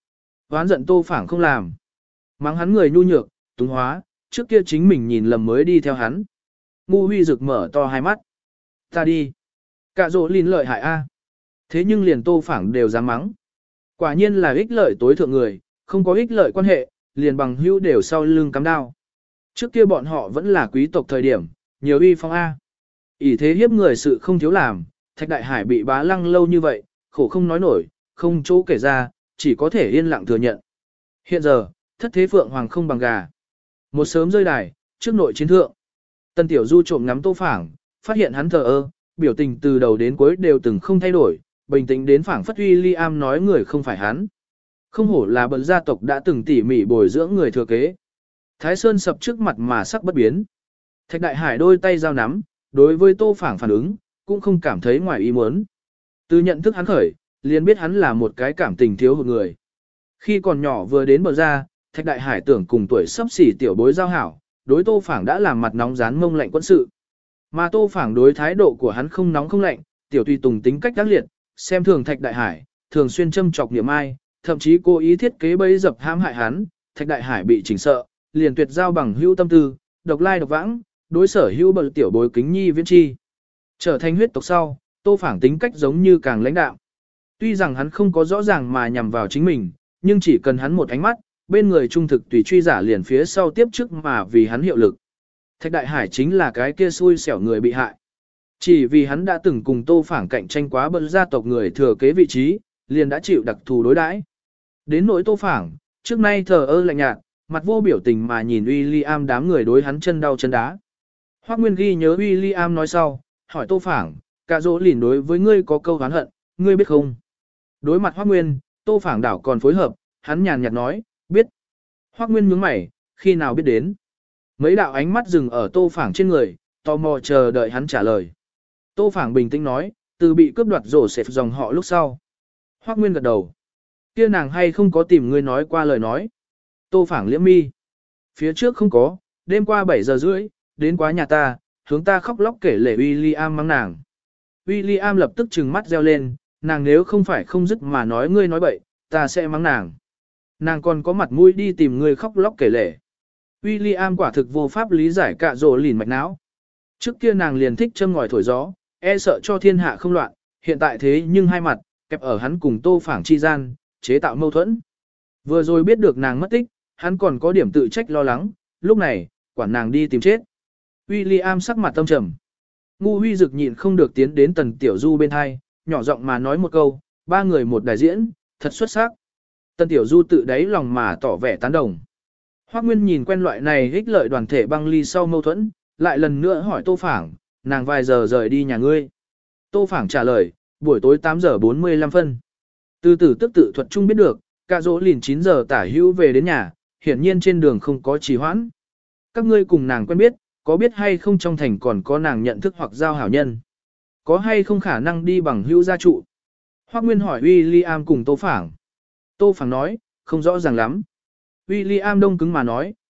hoán giận Tô Phảng không làm. Mắng hắn người nhu nhược, túng hóa, trước kia chính mình nhìn lầm mới đi theo hắn. Ngu Huy Dực mở to hai mắt. Ta đi. Cả Dỗ Lìn lợi hại a. Thế nhưng liền Tô Phảng đều dám mắng. Quả nhiên là ích lợi tối thượng người, không có ích lợi quan hệ, liền bằng hữu đều sau lưng cắm đao. Trước kia bọn họ vẫn là quý tộc thời điểm, nhiều uy phong a. ỷ thế hiếp người sự không thiếu làm, Thạch Đại Hải bị bá lăng lâu như vậy, khổ không nói nổi, không chỗ kể ra, chỉ có thể yên lặng thừa nhận. Hiện giờ, thất thế phượng hoàng không bằng gà. Một sớm rơi đài, trước nội chiến thượng. Tân Tiểu Du trộm ngắm Tô Phảng, phát hiện hắn thờ ơ, biểu tình từ đầu đến cuối đều từng không thay đổi, bình tĩnh đến phảng phất William nói người không phải hắn. Không hổ là bậc gia tộc đã từng tỉ mỉ bồi dưỡng người thừa kế. Thái Sơn sập trước mặt mà sắc bất biến. Thạch Đại Hải đôi tay giao nắm, đối với Tô Phảng phản ứng, cũng không cảm thấy ngoài ý muốn. Từ nhận thức hắn khởi, liền biết hắn là một cái cảm tình thiếu hụt người. Khi còn nhỏ vừa đến bờ ra, Thạch Đại Hải tưởng cùng tuổi sắp xỉ tiểu bối giao hảo, đối Tô Phảng đã làm mặt nóng rán mông lạnh quân sự. Mà Tô Phảng đối thái độ của hắn không nóng không lạnh, tiểu tùy tùng tính cách đắc liệt, xem thường Thạch Đại Hải, thường xuyên châm chọc niệm ai, thậm chí cố ý thiết kế bẫy dập hãm hại hắn, Thạch Đại Hải bị chỉnh sợ, liền tuyệt giao bằng hữu tâm tư, độc lai độc vãng, đối sở hữu bậc tiểu bối kính nhi viễn chi. Trở thành huyết tộc sau, Tô Phảng tính cách giống như càng lãnh đạm. Tuy rằng hắn không có rõ ràng mà nhằm vào chính mình, nhưng chỉ cần hắn một ánh mắt, bên người trung thực tùy truy giả liền phía sau tiếp trước mà vì hắn hiệu lực. Thạch Đại Hải chính là cái kia xui xẻo người bị hại. Chỉ vì hắn đã từng cùng Tô Phảng cạnh tranh quá bậc gia tộc người thừa kế vị trí, liền đã chịu đặc thù đối đãi. Đến nỗi Tô Phảng, trước nay thờ ơ lạnh nhạt, mặt vô biểu tình mà nhìn William đám người đối hắn chân đau chân đá. Hoắc Nguyên ghi nhớ William nói sau, hỏi Tô Phảng, cả Dỗ Lìn đối với ngươi có câu oán hận, ngươi biết không? Đối mặt Hoắc Nguyên, Tô Phảng đảo còn phối hợp, hắn nhàn nhạt nói, biết. Hoắc Nguyên nhướng mày, khi nào biết đến? Mấy đạo ánh mắt dừng ở Tô Phảng trên người, tò mò chờ đợi hắn trả lời. Tô Phảng bình tĩnh nói, từ bị cướp đoạt rổ xẹp dòng họ lúc sau. Hoắc Nguyên gật đầu. Kia nàng hay không có tìm ngươi nói qua lời nói? Tô Phảng liễm mi. Phía trước không có, đêm qua 7 giờ rưỡi, đến quá nhà ta, hướng ta khóc lóc kể lể William mắng nàng. William lập tức trừng mắt reo lên, nàng nếu không phải không dứt mà nói ngươi nói bậy, ta sẽ mắng nàng. Nàng còn có mặt mũi đi tìm ngươi khóc lóc kể lể. William quả thực vô pháp lý giải Cả Dỗ Lìn mạch não. Trước kia nàng liền thích châm ngòi thổi gió, e sợ cho thiên hạ không loạn, hiện tại thế nhưng hai mặt, kẹp ở hắn cùng Tô Phảng chi gian, chế tạo mâu thuẫn. Vừa rồi biết được nàng mất tích, hắn còn có điểm tự trách lo lắng, lúc này, quản nàng đi tìm chết. William sắc mặt tâm trầm. Ngu Huy Dực nhịn không được tiến đến Tần Tiểu Du bên hai, nhỏ giọng mà nói một câu, ba người một đại diễn, thật xuất sắc. Tần Tiểu Du tự đáy lòng mà tỏ vẻ tán đồng. Hoắc Nguyên nhìn quen loại này ích lợi đoàn thể băng ly sau mâu thuẫn, lại lần nữa hỏi Tô Phảng, nàng vài giờ rời đi nhà ngươi. Tô Phảng trả lời, buổi tối 8 giờ 45 phân. Từ từ tức tự thuật chung biết được, Cả Dỗ Lìn 9 giờ tả hữu về đến nhà, hiển nhiên trên đường không có trì hoãn. Các ngươi cùng nàng quen biết, có biết hay không trong thành còn có nàng nhận thức hoặc giao hảo nhân? Có hay không khả năng đi bằng hữu gia trụ? Hoắc Nguyên hỏi William cùng Tô Phảng. Tô Phảng nói, không rõ ràng lắm. William đông cứng mà nói,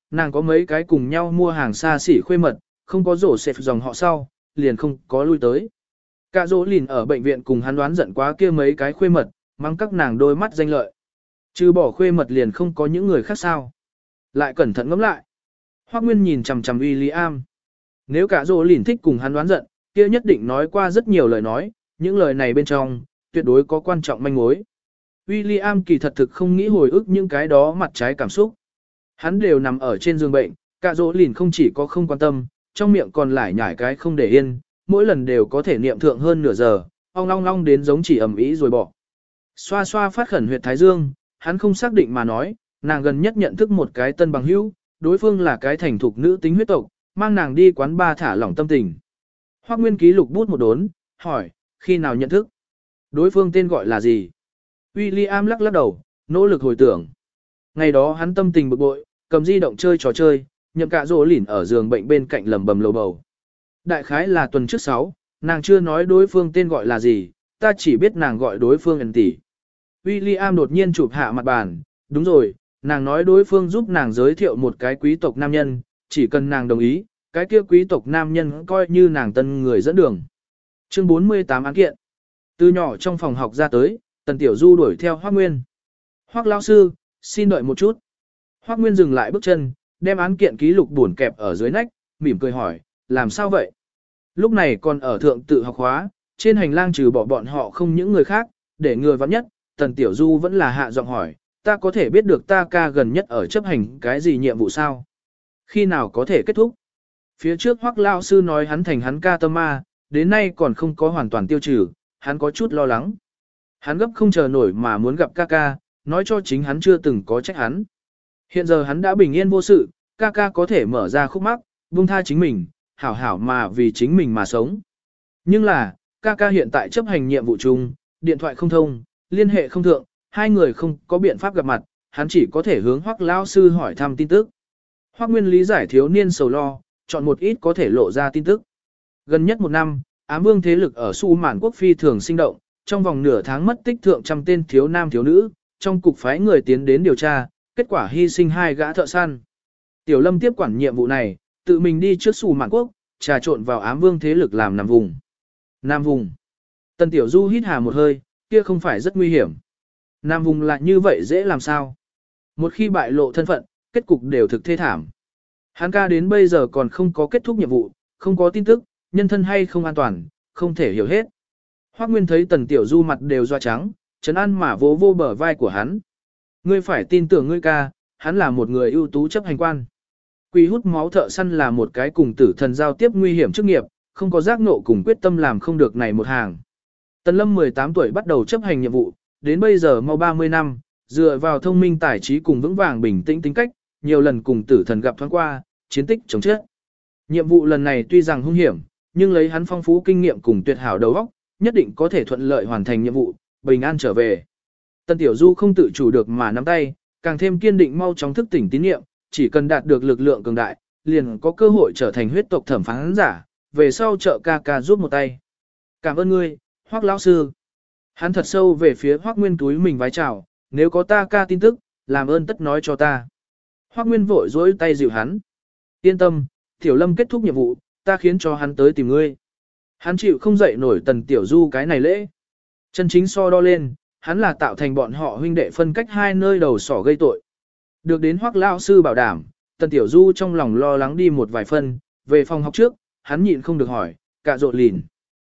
nàng có mấy cái cùng nhau mua hàng xa xỉ khuê mật, không có rổ xẹp dòng họ sau, liền không có lui tới. Cả dỗ lìn ở bệnh viện cùng hắn đoán giận quá kia mấy cái khuê mật, mắng các nàng đôi mắt danh lợi. Trừ bỏ khuê mật liền không có những người khác sao. Lại cẩn thận ngẫm lại. Hoắc Nguyên nhìn chằm chằm William. Nếu cả dỗ lìn thích cùng hắn đoán giận, kia nhất định nói qua rất nhiều lời nói, những lời này bên trong, tuyệt đối có quan trọng manh mối. William kỳ thật thực không nghĩ hồi ức những cái đó mặt trái cảm xúc. Hắn đều nằm ở trên giường bệnh, cả dỗ lìn không chỉ có không quan tâm, trong miệng còn lải nhải cái không để yên, mỗi lần đều có thể niệm thượng hơn nửa giờ, ong long long đến giống chỉ ẩm ý rồi bỏ. Xoa xoa phát khẩn huyệt thái dương, hắn không xác định mà nói, nàng gần nhất nhận thức một cái tân bằng hữu, đối phương là cái thành thục nữ tính huyết tộc, mang nàng đi quán bar thả lỏng tâm tình. Hoắc Nguyên ký lục bút một đốn, hỏi, khi nào nhận thức? Đối phương tên gọi là gì? William lắc lắc đầu, nỗ lực hồi tưởng. Ngày đó hắn tâm tình bực bội, cầm di động chơi trò chơi, nhậm cả rỗ lỉn ở giường bệnh bên cạnh lầm bầm lầu bầu. Đại khái là tuần trước 6, nàng chưa nói đối phương tên gọi là gì, ta chỉ biết nàng gọi đối phương ẩn tỷ. William đột nhiên chụp hạ mặt bàn, đúng rồi, nàng nói đối phương giúp nàng giới thiệu một cái quý tộc nam nhân, chỉ cần nàng đồng ý, cái kia quý tộc nam nhân coi như nàng tân người dẫn đường. Chương 48 án kiện. Từ nhỏ trong phòng học ra tới, Tần Tiểu Du đuổi theo Hoắc Nguyên. Hoắc lão sư, xin đợi một chút. Hoắc Nguyên dừng lại bước chân, đem án kiện ký lục buồn kẹp ở dưới nách, mỉm cười hỏi, làm sao vậy? Lúc này còn ở thượng tự học khóa, trên hành lang trừ bỏ bọn họ không những người khác, để người vắng nhất, Tần Tiểu Du vẫn là hạ giọng hỏi, ta có thể biết được ta ca gần nhất ở chấp hành cái gì nhiệm vụ sao? Khi nào có thể kết thúc? Phía trước Hoắc lão sư nói hắn thành hắn ca tâm ma, đến nay còn không có hoàn toàn tiêu trừ, hắn có chút lo lắng. Hắn gấp không chờ nổi mà muốn gặp ca ca, nói cho chính hắn chưa từng có trách hắn. Hiện giờ hắn đã bình yên vô sự, ca ca có thể mở ra khúc mắc, buông tha chính mình, hảo hảo mà vì chính mình mà sống. Nhưng là, ca ca hiện tại chấp hành nhiệm vụ chung, điện thoại không thông, liên hệ không thượng, hai người không có biện pháp gặp mặt, hắn chỉ có thể hướng Hoắc lão sư hỏi thăm tin tức. Hoắc Nguyên lý giải thiếu niên sầu lo, chọn một ít có thể lộ ra tin tức. Gần nhất một năm, Ám Vương thế lực ở Su Mạn quốc phi thường sinh động, trong vòng nửa tháng mất tích thượng trăm tên thiếu nam thiếu nữ, trong cục phái người tiến đến điều tra, kết quả hy sinh 2 gã thợ săn. Tiểu Lâm tiếp quản nhiệm vụ này, tự mình đi trước Su Mạn quốc, trà trộn vào Ám Vương thế lực làm nằm vùng. Nam vùng. Tần Tiểu Du hít hà một hơi, kia không phải rất nguy hiểm. Nam vùng lại như vậy dễ làm sao? Một khi bại lộ thân phận, kết cục đều thực thê thảm. Hắn ca đến bây giờ còn không có kết thúc nhiệm vụ, không có tin tức, nhân thân hay không an toàn, không thể hiểu hết. Hoắc Nguyên thấy Tần Tiểu Du mặt đều doa trắng, trấn an mà vỗ vô bờ vai của hắn. Ngươi phải tin tưởng ngươi ca, hắn là một người ưu tú chấp hành quan. Quỷ hút máu thợ săn là một cái cùng tử thần giao tiếp nguy hiểm chức nghiệp, không có giác ngộ cùng quyết tâm làm không được này một hàng. Tần Lâm 18 tuổi bắt đầu chấp hành nhiệm vụ, đến bây giờ mau 30 năm, dựa vào thông minh tài trí cùng vững vàng bình tĩnh tính cách, nhiều lần cùng tử thần gặp thoáng qua, chiến tích chống chết. Nhiệm vụ lần này tuy rằng hung hiểm, nhưng lấy hắn phong phú kinh nghiệm cùng tuyệt hảo đầu óc, nhất định có thể thuận lợi hoàn thành nhiệm vụ, bình an trở về. Tần Tiểu Du không tự chủ được mà nắm tay, càng thêm kiên định mau chóng thức tỉnh tín niệm, chỉ cần đạt được lực lượng cường đại, liền có cơ hội trở thành huyết tộc thẩm phán giả, về sau trợ ca ca giúp một tay. Cảm ơn ngươi, Hoắc lão sư. Hắn thật sâu về phía Hoắc Nguyên túi mình vái chào, nếu có ta ca tin tức, làm ơn tất nói cho ta. Hoắc Nguyên vội dối tay dịu hắn. Yên tâm, Tiểu Lâm kết thúc nhiệm vụ, ta khiến cho hắn tới tìm ngươi. Hắn chịu không dậy nổi Tần Tiểu Du cái này lễ. Chân chính so đo lên, hắn là tạo thành bọn họ huynh đệ phân cách hai nơi đầu sỏ gây tội. Được đến Hoắc lão sư bảo đảm, Tần Tiểu Du trong lòng lo lắng đi một vài phân, về phòng học trước, hắn nhịn không được hỏi, Cạ Dỗ Lìn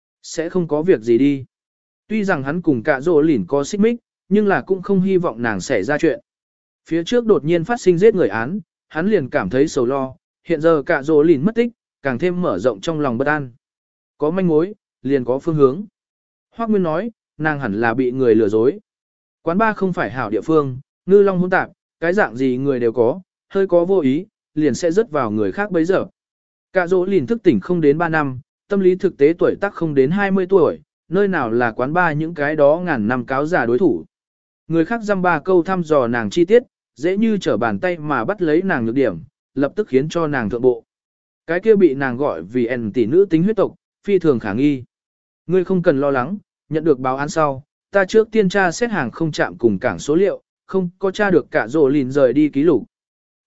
sẽ không có việc gì đi. Tuy rằng hắn cùng Cạ Dỗ Lìn có xích mích, nhưng là cũng không hy vọng nàng xảy ra chuyện. Phía trước đột nhiên phát sinh giết người án, hắn liền cảm thấy sầu lo, hiện giờ Cạ Dỗ Lìn mất tích, càng thêm mở rộng trong lòng bất an. Có manh mối, liền có phương hướng. Hoắc Nguyên nói, nàng hẳn là bị người lừa dối. Quán bar không phải hảo địa phương, ngư long hỗn tạp, cái dạng gì người đều có, hơi có vô ý, liền sẽ rớt vào người khác bấy giờ. Cạ Dỗ Lìn thức tỉnh không đến 3 năm, tâm lý thực tế tuổi tác không đến 20 tuổi, nơi nào là quán bar những cái đó ngàn năm cáo giả đối thủ. Người khác dăm ba câu thăm dò nàng chi tiết, dễ như trở bàn tay mà bắt lấy nàng nhược điểm, lập tức khiến cho nàng thượng bộ. Cái kia bị nàng gọi vì ẩn tỷ nữ tính huyết tộc, phi thường khả nghi. Ngươi không cần lo lắng, nhận được báo án sau, ta trước tiên tra xét hàng không chạm cùng cảng số liệu, không có tra được Cạ Dỗ Lìn rời đi ký lục.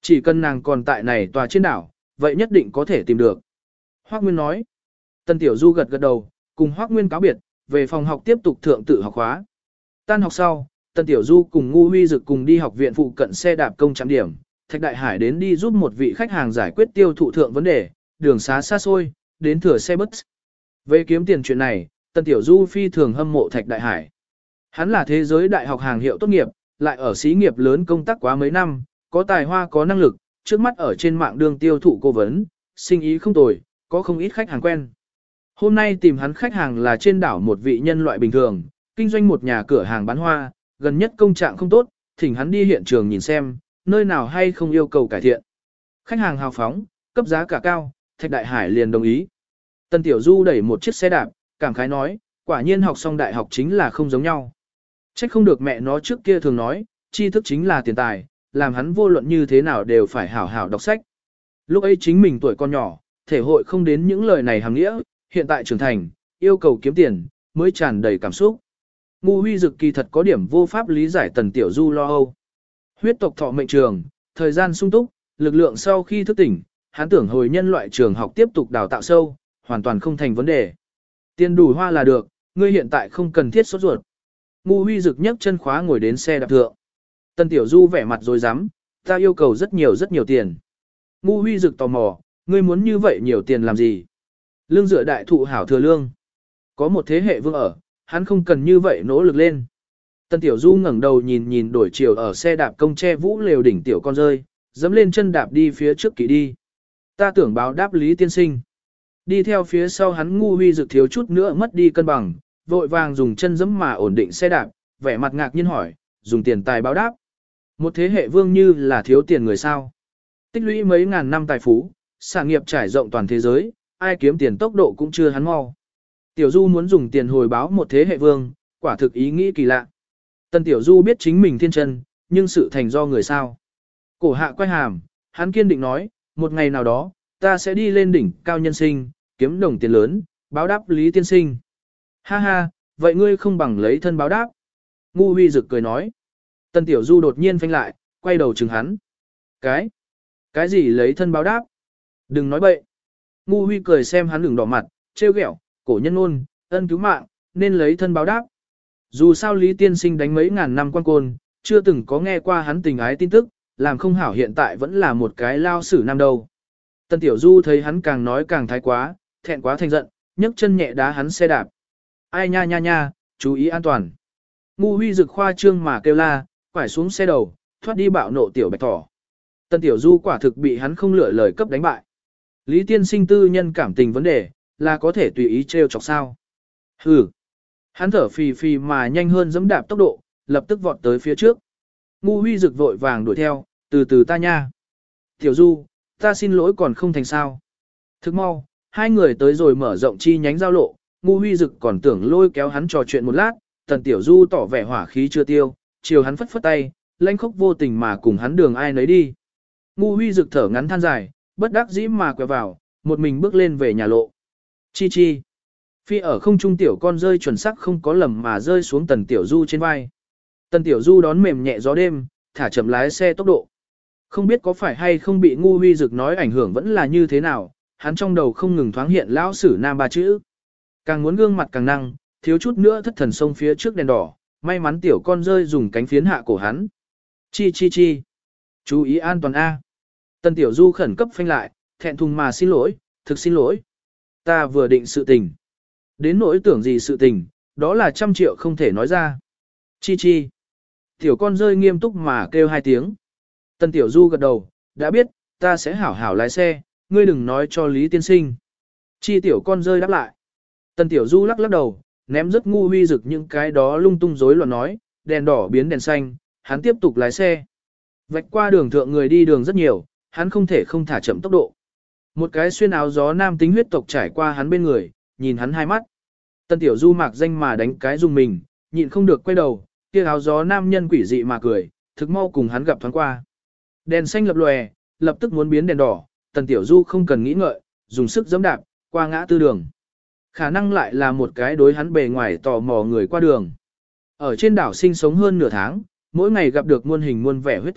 Chỉ cần nàng còn tại này tòa trên đảo, vậy nhất định có thể tìm được. Hoác Nguyên nói. Tần Tiểu Du gật gật đầu, cùng Hoác Nguyên cáo biệt, về phòng học tiếp tục thượng tự học khóa. Tan học sau, Tần Tiểu Du cùng Ngu Huy Dực cùng đi học viện phụ cận xe đạp công trạm điểm. Thạch Đại Hải đến đi giúp một vị khách hàng giải quyết tiêu thụ thượng vấn đề, đường xá xa xôi, đến thừa xe bus. Về kiếm tiền chuyện này, Tần Tiểu Du phi thường hâm mộ Thạch Đại Hải. Hắn là thế giới đại học hàng hiệu tốt nghiệp, lại ở xí nghiệp lớn công tác quá mấy năm, có tài hoa có năng lực, trước mắt ở trên mạng đường tiêu thụ cố vấn, sinh ý không tồi, có không ít khách hàng quen. Hôm nay tìm hắn khách hàng là trên đảo một vị nhân loại bình thường, kinh doanh một nhà cửa hàng bán hoa, gần nhất công trạng không tốt, thỉnh hắn đi hiện trường nhìn xem, nơi nào hay không yêu cầu cải thiện. Khách hàng hào phóng, cấp giá cả cao, Thạch Đại Hải liền đồng ý. Tần Tiểu Du đẩy một chiếc xe đạp, cảm khái nói, quả nhiên học xong đại học chính là không giống nhau. Trách không được mẹ nó trước kia thường nói, tri thức chính là tiền tài, làm hắn vô luận như thế nào đều phải hảo hảo đọc sách. Lúc ấy chính mình tuổi còn nhỏ, thể hội không đến những lời này hàng nghĩa, hiện tại trưởng thành, yêu cầu kiếm tiền, mới tràn đầy cảm xúc. Ngu Huy Dực kỳ thật có điểm vô pháp lý giải Tần Tiểu Du lo âu. Huyết tộc thọ mệnh trường, thời gian sung túc, lực lượng sau khi thức tỉnh, hắn tưởng hồi nhân loại trường học tiếp tục đào tạo sâu, hoàn toàn không thành vấn đề. Tiền đủ hoa là được, ngươi hiện tại không cần thiết sốt ruột. Ngu Huy Dực nhấc chân khóa ngồi đến xe đạp thượng. Tần Tiểu Du vẻ mặt rồi dám, ta yêu cầu rất nhiều tiền. Ngu Huy Dực tò mò, ngươi muốn như vậy nhiều tiền làm gì? Lương dựa đại thụ hảo thừa lương. Có một thế hệ vương ở, hắn không cần như vậy nỗ lực lên. Tần Tiểu Du ngẩng đầu nhìn đổi chiều ở xe đạp công tre vũ lều đỉnh tiểu con rơi, dẫm lên chân đạp đi phía trước kỵ đi. Ta tưởng báo đáp Lý tiên sinh. Đi theo phía sau hắn Ngu Huy Dực thiếu chút nữa mất đi cân bằng, vội vàng dùng chân giẫm mà ổn định xe đạp, vẻ mặt ngạc nhiên hỏi, dùng tiền tài báo đáp. Một thế hệ vương như là thiếu tiền người sao. Tích lũy mấy ngàn năm tài phú, sản nghiệp trải rộng toàn thế giới, ai kiếm tiền tốc độ cũng chưa hắn mau. Tiểu Du muốn dùng tiền hồi báo một thế hệ vương, quả thực ý nghĩ kỳ lạ. Tần Tiểu Du biết chính mình thiên chân, nhưng sự thành do người sao. Cổ hạ quay hàm, hắn kiên định nói, một ngày nào đó, ta sẽ đi lên đỉnh cao nhân sinh, kiếm đồng tiền lớn, báo đáp Lý tiên sinh. Ha ha, vậy ngươi không bằng lấy thân báo đáp. Ngu Huy Dực cười nói. Tần Tiểu Du đột nhiên phanh lại, quay đầu chừng hắn. Cái gì lấy thân báo đáp? Đừng nói bậy. Ngu Huy cười xem hắn lửng đỏ mặt, trêu ghẹo, cổ nhân ôn, ân cứu mạng, nên lấy thân báo đáp. Dù sao Lý tiên sinh đánh mấy ngàn năm quan côn, chưa từng có nghe qua hắn tình ái tin tức, làm không hảo hiện tại vẫn là một cái lao sử nam đầu. Tần Tiểu Du thấy hắn càng nói càng thái quá, thẹn quá thành giận, nhấc chân nhẹ đá hắn xe đạp. Ai nha nha nha, chú ý an toàn. Ngu Huy Dực khoa trương mà kêu la, quải xuống xe đầu, thoát đi bạo nộ tiểu bạch thỏ. Tần Tiểu Du quả thực bị hắn không lựa lời cấp đánh bại. Lý tiên sinh tư nhân cảm tình vấn đề, là có thể tùy ý trêu chọc sao. Hừ. Hắn thở phì phì mà nhanh hơn giẫm đạp tốc độ, lập tức vọt tới phía trước. Ngu Huy Dực vội vàng đuổi theo, từ từ ta nha. Tiểu Du, ta xin lỗi còn không thành sao. Thức mau, hai người tới rồi mở rộng chi nhánh giao lộ, Ngu Huy Dực còn tưởng lôi kéo hắn trò chuyện một lát, Tần Tiểu Du tỏ vẻ hỏa khí chưa tiêu, chiều hắn phất phất tay, lanh khóc vô tình mà cùng hắn đường ai nấy đi. Ngu Huy Dực thở ngắn than dài, bất đắc dĩ mà quẹo vào, một mình bước lên về nhà lộ. Chi chi. Phi ở không trung tiểu con rơi chuẩn xác không có lầm mà rơi xuống Tần Tiểu Du trên vai. Tần Tiểu Du đón mềm nhẹ gió đêm, thả chậm lái xe tốc độ. Không biết có phải hay không bị Ngu Huy Dực nói ảnh hưởng vẫn là như thế nào, hắn trong đầu không ngừng thoáng hiện lão sử nam ba chữ. Càng muốn gương mặt càng năng, thiếu chút nữa thất thần sông phía trước đèn đỏ, may mắn tiểu con rơi dùng cánh phiến hạ cổ hắn. Chi chi chi. Chú ý an toàn A. Tần Tiểu Du khẩn cấp phanh lại, thẹn thùng mà xin lỗi, thực xin lỗi. Ta vừa định sự tình. Đến nỗi tưởng gì sự tình, đó là 100 triệu không thể nói ra. Chi chi. Tiểu con rơi nghiêm túc mà kêu 2 tiếng. Tần Tiểu Du gật đầu, đã biết, ta sẽ hảo hảo lái xe, ngươi đừng nói cho Lý tiên sinh. Chi tiểu con rơi đáp lại. Tần Tiểu Du lắc lắc đầu, ném rất Ngu Huy Dực những cái đó lung tung rối loạn nói, đèn đỏ biến đèn xanh, hắn tiếp tục lái xe. Vạch qua đường thượng người đi đường rất nhiều, hắn không thể không thả chậm tốc độ. Một cái xuyên áo gió nam tính huyết tộc trải qua hắn bên người, nhìn hắn hai mắt. Tần Tiểu Du mạc danh mà đánh cái dùng mình, nhịn không được quay đầu, kia áo gió nam nhân quỷ dị mà cười, thực mau cùng hắn gặp thoáng qua. Đèn xanh lập lòe, lập tức muốn biến đèn đỏ, Tần Tiểu Du không cần nghĩ ngợi, dùng sức giẫm đạp, qua ngã tư đường. Khả năng lại là một cái đối hắn bề ngoài tò mò người qua đường. Ở trên đảo sinh sống hơn nửa tháng, mỗi ngày gặp được muôn hình muôn vẻ huyết tộc,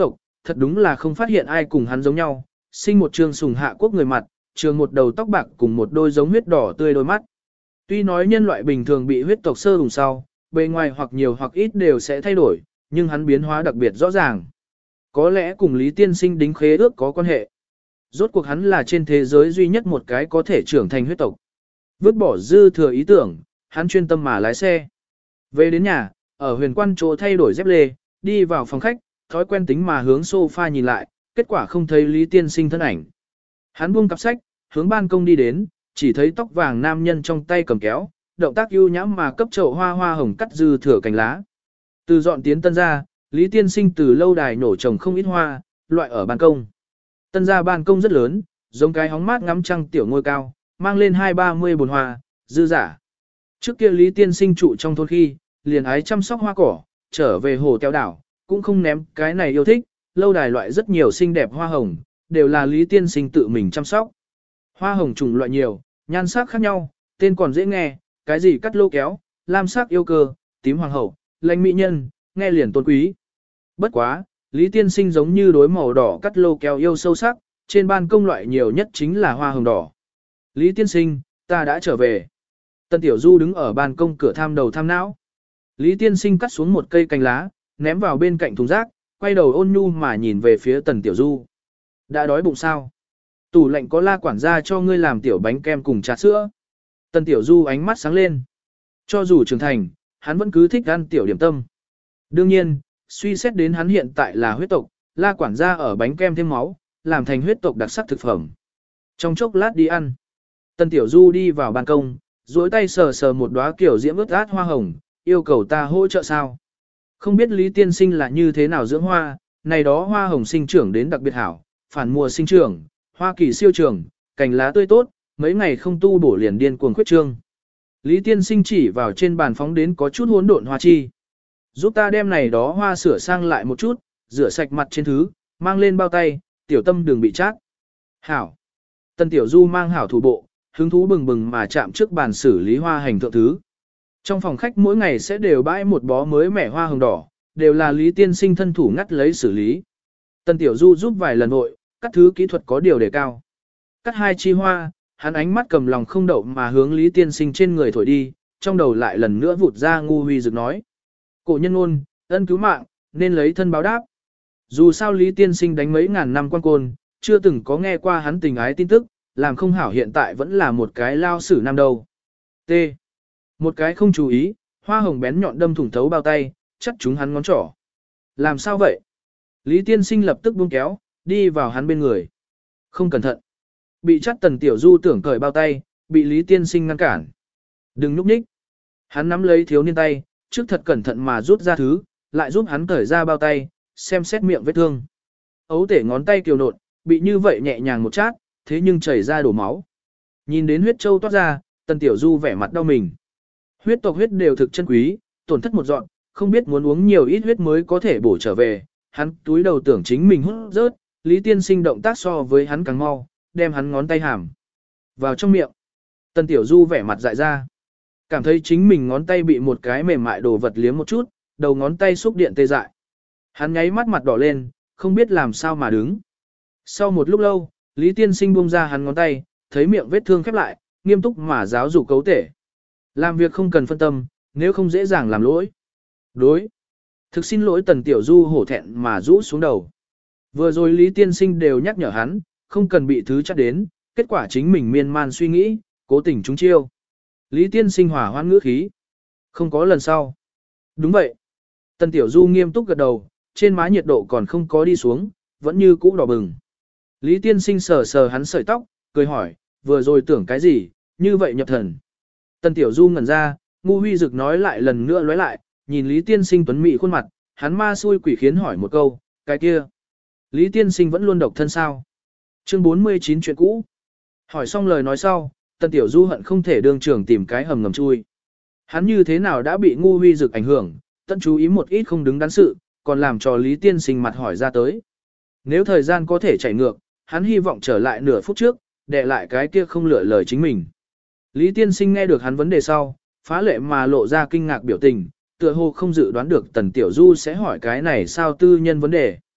thật đúng là không phát hiện ai cùng hắn giống nhau, sinh một trương sùng hạ quốc người mặt, trường một đầu tóc bạc cùng một đôi giống huyết đỏ tươi đôi mắt. Tuy nói nhân loại bình thường bị huyết tộc sơ đùng sau, bề ngoài hoặc nhiều hoặc ít đều sẽ thay đổi, nhưng hắn biến hóa đặc biệt rõ ràng. Có lẽ cùng Lý Tiên Sinh đính khế ước có quan hệ. Rốt cuộc hắn là trên thế giới duy nhất một cái có thể trưởng thành huyết tộc. Vứt bỏ dư thừa ý tưởng, hắn chuyên tâm mà lái xe. Về đến nhà, ở huyền quan chỗ thay đổi dép lê, đi vào phòng khách, thói quen tính mà hướng sofa nhìn lại, kết quả không thấy Lý Tiên Sinh thân ảnh. Hắn buông cặp sách, hướng ban công đi đến, chỉ thấy tóc vàng nam nhân trong tay cầm kéo, động tác ưu nhãm mà cấp chậu hoa hoa hồng cắt dư thừa cành lá. Từ dọn tiến tân ra, Lý Tiên Sinh từ lâu đài nổ trồng không ít hoa, loại ở ban công. Tân ra ban công rất lớn, giống cái hóng mát ngắm trăng tiểu ngôi cao, mang lên 2-30 bồn hoa, dư giả. Trước kia Lý Tiên Sinh trụ trong thôn khi, liền ái chăm sóc hoa cỏ, trở về hồ Teo đảo, cũng không ném cái này yêu thích, lâu đài loại rất nhiều xinh đẹp hoa hồng, đều là Lý Tiên Sinh tự mình chăm sóc. Hoa hồng chủng loại nhiều, nhan sắc khác nhau, tên còn dễ nghe, cái gì cắt lô kéo, lam sắc yêu cơ, tím hoàng hậu, lãnh mỹ nhân, nghe liền tôn quý. Bất quá, Lý Tiên Sinh giống như đối màu đỏ cắt lô kéo yêu sâu sắc, trên ban công loại nhiều nhất chính là hoa hồng đỏ. Lý Tiên Sinh, ta đã trở về. Tân Tiểu Du đứng ở ban công cửa tham đầu tham não. Lý Tiên Sinh cắt xuống một cây cành lá, ném vào bên cạnh thùng rác, quay đầu ôn nhu mà nhìn về phía Tần Tiểu Du. Đã đói bụng sao? Tủ lạnh có La quản gia cho ngươi làm tiểu bánh kem cùng trà sữa. Tần Tiểu Du ánh mắt sáng lên. Cho dù trưởng thành, hắn vẫn cứ thích ăn tiểu điểm tâm. Đương nhiên, suy xét đến hắn hiện tại là huyết tộc, La quản gia ở bánh kem thêm máu, làm thành huyết tộc đặc sắc thực phẩm. Trong chốc lát đi ăn. Tần Tiểu Du đi vào ban công, duỗi tay sờ sờ một đóa kiểu diễm ướt át hoa hồng, yêu cầu ta hỗ trợ sao? Không biết Lý Tiên Sinh là như thế nào dưỡng hoa, này đó hoa hồng sinh trưởng đến đặc biệt hảo, phản mùa sinh trưởng, hoa kỳ siêu trường, cành lá tươi tốt, mấy ngày không tu bổ liền điên cuồng khuyết trương. Lý Tiên Sinh chỉ vào trên bàn phóng đến có chút hỗn độn hoa chi. Giúp ta đem này đó hoa sửa sang lại một chút, rửa sạch mặt trên thứ, mang lên bao tay, tiểu tâm đừng bị chát. Hảo. Tần Tiểu Du mang hảo thủ bộ, hứng thú bừng bừng mà chạm trước bàn xử lý hoa hành thượng thứ. Trong phòng khách mỗi ngày sẽ đều bãi một bó mới mẻ hoa hồng đỏ, đều là Lý Tiên Sinh thân thủ ngắt lấy xử lý. Tần Tiểu Du giúp vài lần hội, các thứ kỹ thuật có điều đề cao. Cắt hai chi hoa, hắn ánh mắt cầm lòng không đậu mà hướng Lý Tiên Sinh trên người thổi đi, trong đầu lại lần nữa vụt ra ngu huy rực nói. Cổ nhân ôn, ân cứu mạng, nên lấy thân báo đáp. Dù sao Lý Tiên Sinh đánh mấy ngàn năm quan côn, chưa từng có nghe qua hắn tình ái tin tức, làm không hảo hiện tại vẫn là một cái lao sử nam đầu. T. Một cái không chú ý, hoa hồng bén nhọn đâm thủng thấu bao tay, chắc chúng hắn ngón trỏ. Làm sao vậy? Lý Tiên Sinh lập tức buông kéo, đi vào hắn bên người. Không cẩn thận. Bị chắt Tần Tiểu Du tưởng cởi bao tay, bị Lý Tiên Sinh ngăn cản. Đừng núp nhích. Hắn nắm lấy thiếu niên tay, trước thật cẩn thận mà rút ra thứ, lại giúp hắn cởi ra bao tay, xem xét miệng vết thương. Ấu tể ngón tay kiều nộn, bị như vậy nhẹ nhàng một chát, thế nhưng chảy ra đổ máu. Nhìn đến huyết châu toát ra, Tần Tiểu Du vẻ mặt đau mình. Huyết tộc huyết đều thực chân quý, tổn thất một dọn, không biết muốn uống nhiều ít huyết mới có thể bổ trở về. Hắn túi đầu tưởng chính mình hút rớt, Lý Tiên Sinh động tác so với hắn càng mau, đem hắn ngón tay hàm vào trong miệng. Tần Tiểu Du vẻ mặt dại ra. Cảm thấy chính mình ngón tay bị một cái mềm mại đồ vật liếm một chút, đầu ngón tay xúc điện tê dại. Hắn nháy mắt mặt đỏ lên, không biết làm sao mà đứng. Sau một lúc lâu, Lý Tiên Sinh buông ra hắn ngón tay, thấy miệng vết thương khép lại, nghiêm túc mà giáo dục cấu tể. Làm việc không cần phân tâm, nếu không dễ dàng làm lỗi. Đối. Thực xin lỗi Tần Tiểu Du hổ thẹn mà rũ xuống đầu. Vừa rồi Lý Tiên Sinh đều nhắc nhở hắn, không cần bị thứ chắc đến, kết quả chính mình miên man suy nghĩ, cố tình trúng chiêu. Lý Tiên Sinh hỏa hoan ngữ khí. Không có lần sau. Đúng vậy. Tần Tiểu Du nghiêm túc gật đầu, trên má nhiệt độ còn không có đi xuống, vẫn như cũ đỏ bừng. Lý Tiên Sinh sờ sờ hắn sợi tóc, cười hỏi, vừa rồi tưởng cái gì, như vậy nhập thần. Tần Tiểu Du ngẩn ra, ngu huy dực nói lại lần nữa lóe lại, nhìn Lý Tiên Sinh tuấn mỹ khuôn mặt, hắn ma xui quỷ khiến hỏi một câu, cái kia. Lý Tiên Sinh vẫn luôn độc thân sao. Chương 49 chuyện cũ. Hỏi xong lời nói sau, Tần Tiểu Du hận không thể đương trường tìm cái hầm ngầm chui. Hắn như thế nào đã bị ngu huy dực ảnh hưởng, tận chú ý một ít không đứng đắn sự, còn làm cho Lý Tiên Sinh mặt hỏi ra tới. Nếu thời gian có thể chạy ngược, hắn hy vọng trở lại nửa phút trước, để lại cái kia không lựa lời chính mình. Lý Tiên Sinh nghe được hắn vấn đề sau, phá lệ mà lộ ra kinh ngạc biểu tình, tựa hồ không dự đoán được Tần Tiểu Du sẽ hỏi cái này sao tư nhân vấn đề.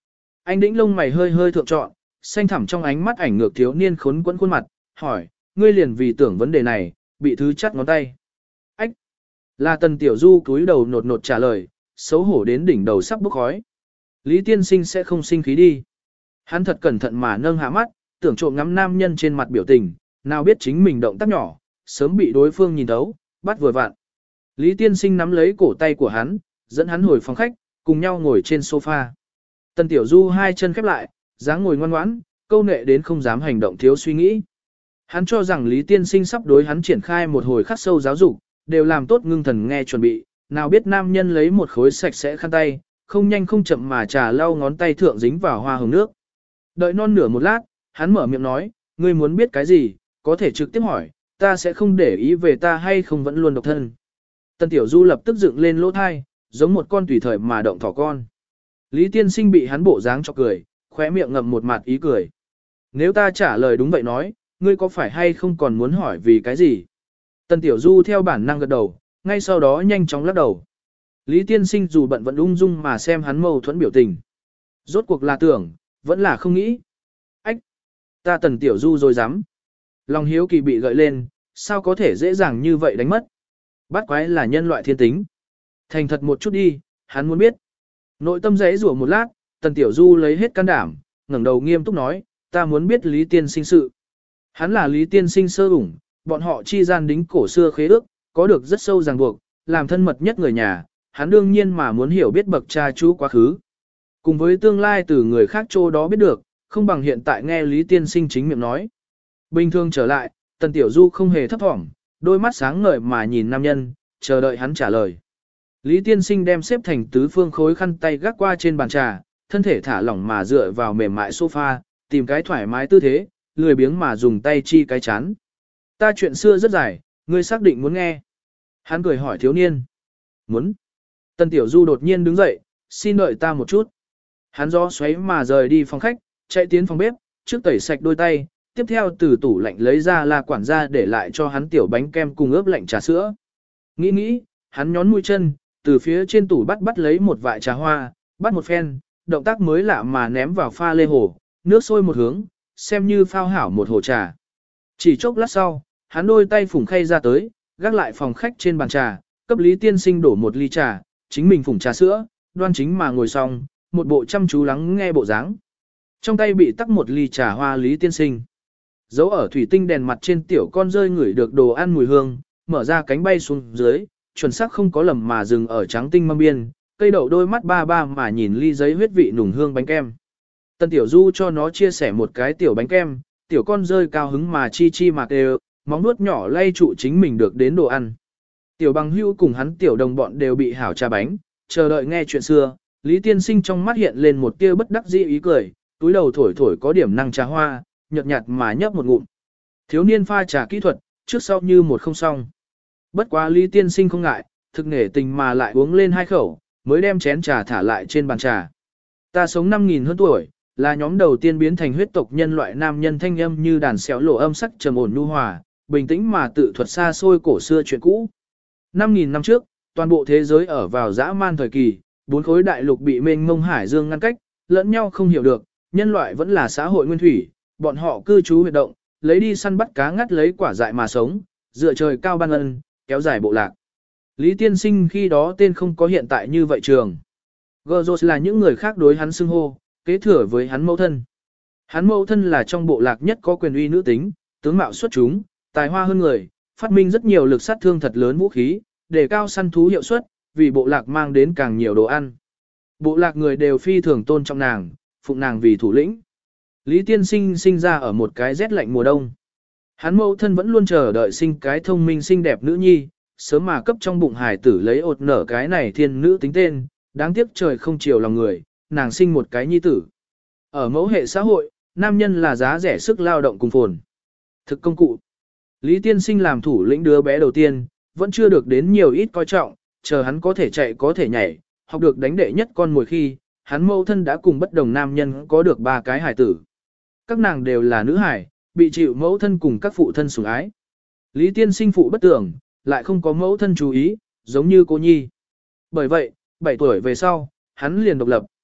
Anh đĩnh lông mày hơi hơi thượng trọn, xanh thẳm trong ánh mắt ảnh ngược thiếu niên khốn quẫn khuôn mặt, hỏi, ngươi liền vì tưởng vấn đề này, bị thứ chắt ngón tay. Ách! Là Tần Tiểu Du cúi đầu nột nột trả lời, xấu hổ đến đỉnh đầu sắp bốc khói. Lý tiên sinh sẽ không sinh khí đi. Hắn thật cẩn thận mà nâng hạ mắt, tưởng trộm ngắm nam nhân trên mặt biểu tình, nào biết chính mình động tác nhỏ, sớm bị đối phương nhìn thấu, bắt vừa vặn. Lý tiên sinh nắm lấy cổ tay của hắn, dẫn hắn hồi phòng khách, cùng nhau ngồi trên sofa. Tần Tiểu Du hai chân khép lại, dáng ngồi ngoan ngoãn, câu nệ đến không dám hành động thiếu suy nghĩ. Hắn cho rằng Lý tiên sinh sắp đối hắn triển khai một hồi khắc sâu giáo dục, đều làm tốt ngưng thần nghe chuẩn bị, nào biết nam nhân lấy một khối sạch sẽ khăn tay, không nhanh không chậm mà trà lau ngón tay thượng dính vào hoa hồng nước. Đợi non nửa một lát, hắn mở miệng nói, ngươi muốn biết cái gì, có thể trực tiếp hỏi, ta sẽ không để ý về ta hay không vẫn luôn độc thân. Tần Tiểu Du lập tức dựng lên lỗ thai, giống một con tùy thời mà động thỏ con. Lý tiên sinh bị hắn bộ dáng cho cười, khóe miệng ngậm một mặt ý cười. Nếu ta trả lời đúng vậy nói, ngươi có phải hay không còn muốn hỏi vì cái gì? Tần Tiểu Du theo bản năng gật đầu, ngay sau đó nhanh chóng lắc đầu. Lý tiên sinh dù bận vẫn ung dung mà xem hắn mâu thuẫn biểu tình. Rốt cuộc là tưởng, vẫn là không nghĩ. Ách! Ta Tần Tiểu Du rồi dám. Lòng hiếu kỳ bị gợi lên, sao có thể dễ dàng như vậy đánh mất? Bắt quái là nhân loại thiên tính. Thành thật một chút đi, hắn muốn biết. Nội tâm rẽ rủa một lát, Tần Tiểu Du lấy hết can đảm, ngẩng đầu nghiêm túc nói, ta muốn biết Lý tiên sinh sự. Hắn là Lý tiên sinh sơ ủng, bọn họ chi gian đính cổ xưa khế ước, có được rất sâu ràng buộc, làm thân mật nhất người nhà, hắn đương nhiên mà muốn hiểu biết bậc cha chú quá khứ. Cùng với tương lai từ người khác chỗ đó biết được, không bằng hiện tại nghe Lý tiên sinh chính miệng nói. Bình thường trở lại, Tần Tiểu Du không hề thấp thỏm, đôi mắt sáng ngời mà nhìn nam nhân, chờ đợi hắn trả lời. Lý tiên sinh đem xếp thành tứ phương khối khăn tay gác qua trên bàn trà, thân thể thả lỏng mà dựa vào mềm mại sofa, tìm cái thoải mái tư thế, lười biếng mà dùng tay chi cái chán. Ta chuyện xưa rất dài, ngươi xác định muốn nghe. Hắn cười hỏi thiếu niên. Muốn. Tần Tiểu Du đột nhiên đứng dậy, xin đợi ta một chút. Hắn gió xoáy mà rời đi phòng khách, chạy tiến phòng bếp, trước tẩy sạch đôi tay, tiếp theo từ tủ lạnh lấy ra là quản gia để lại cho hắn tiểu bánh kem cùng ướp lạnh trà sữa. Nghĩ, hắn nhón mũi chân, từ phía trên tủ bắt lấy một vại trà hoa, bắt một phen, động tác mới lạ mà ném vào pha lê hồ, nước sôi một hướng, xem như phao hảo một hồ trà. Chỉ chốc lát sau, hắn đôi tay phủng khay ra tới, gác lại phòng khách trên bàn trà, cấp Lý tiên sinh đổ một ly trà, chính mình phủng trà sữa, đoan chính mà ngồi xong, một bộ chăm chú lắng nghe bộ dáng. Trong tay bị tắc một ly trà hoa Lý tiên sinh. Dấu ở thủy tinh đèn mặt trên tiểu con rơi ngửi được đồ ăn mùi hương, mở ra cánh bay xuống dưới, chuẩn xác không có lầm mà dừng ở trắng tinh mâm biên, cây đậu đôi mắt ba ba mà nhìn ly giấy huyết vị nùng hương bánh kem. Tần Tiểu Du cho nó chia sẻ một cái tiểu bánh kem, tiểu con rơi cao hứng mà chi chi mà kêu, móng nuốt nhỏ lay trụ chính mình được đến đồ ăn. Tiểu bằng hưu cùng hắn tiểu đồng bọn đều bị hảo trà bánh, chờ đợi nghe chuyện xưa, Lý tiên sinh trong mắt hiện lên một tia bất đắc dĩ ý cười, túi đầu thổi thổi có điểm năng trà hoa, nhợt nhạt mà nhấp một ngụm. Thiếu niên pha trà kỹ thuật, trước sau như một không xong. Bất quá Lý tiên sinh không ngại, thực nể tình mà lại uống lên hai khẩu, mới đem chén trà thả lại trên bàn trà. Ta sống 5.000 hơn tuổi, là nhóm đầu tiên biến thành huyết tộc nhân loại nam nhân thanh âm như đàn xéo lộ âm sắc trầm ổn nhu hòa, bình tĩnh mà tự thuật xa xôi cổ xưa chuyện cũ. 5.000 năm trước, toàn bộ thế giới ở vào dã man thời kỳ, bốn khối đại lục bị mênh mông hải dương ngăn cách, lẫn nhau không hiểu được, nhân loại vẫn là xã hội nguyên thủy, bọn họ cư trú huyệt động, lấy đi săn bắt cá ngắt lấy quả dại mà sống, dựa trời cao ban ân, kéo dài bộ lạc. Lý tiên sinh khi đó tên không có hiện tại như vậy trường. Gozos là những người khác đối hắn xưng hô, kế thừa với hắn mẫu thân. Hắn mẫu thân là trong bộ lạc nhất có quyền uy nữ tính, tướng mạo xuất chúng, tài hoa hơn người, phát minh rất nhiều lực sát thương thật lớn vũ khí, để cao săn thú hiệu suất, vì bộ lạc mang đến càng nhiều đồ ăn. Bộ lạc người đều phi thường tôn trọng nàng, phụng nàng vì thủ lĩnh. Lý tiên sinh sinh ra ở một cái rét lạnh mùa đông. Hắn mẫu thân vẫn luôn chờ đợi sinh cái thông minh xinh đẹp nữ nhi, sớm mà cấp trong bụng hải tử lấy ột nở cái này thiên nữ tính tên, đáng tiếc trời không chiều lòng người, nàng sinh một cái nhi tử. Ở mẫu hệ xã hội, nam nhân là giá rẻ sức lao động cùng phồn. Thực công cụ. Lý tiên sinh làm thủ lĩnh đứa bé đầu tiên, vẫn chưa được đến nhiều ít coi trọng, chờ hắn có thể chạy có thể nhảy, học được đánh đệ nhất con mồi khi, hắn mẫu thân đã cùng bất đồng nam nhân có được 3 cái hải tử. Các nàng đều là nữ hải, bị chịu mẫu thân cùng các phụ thân sủng ái. Lý tiên sinh phụ bất tưởng, lại không có mẫu thân chú ý, giống như cô nhi. Bởi vậy, 7 tuổi về sau, hắn liền độc lập.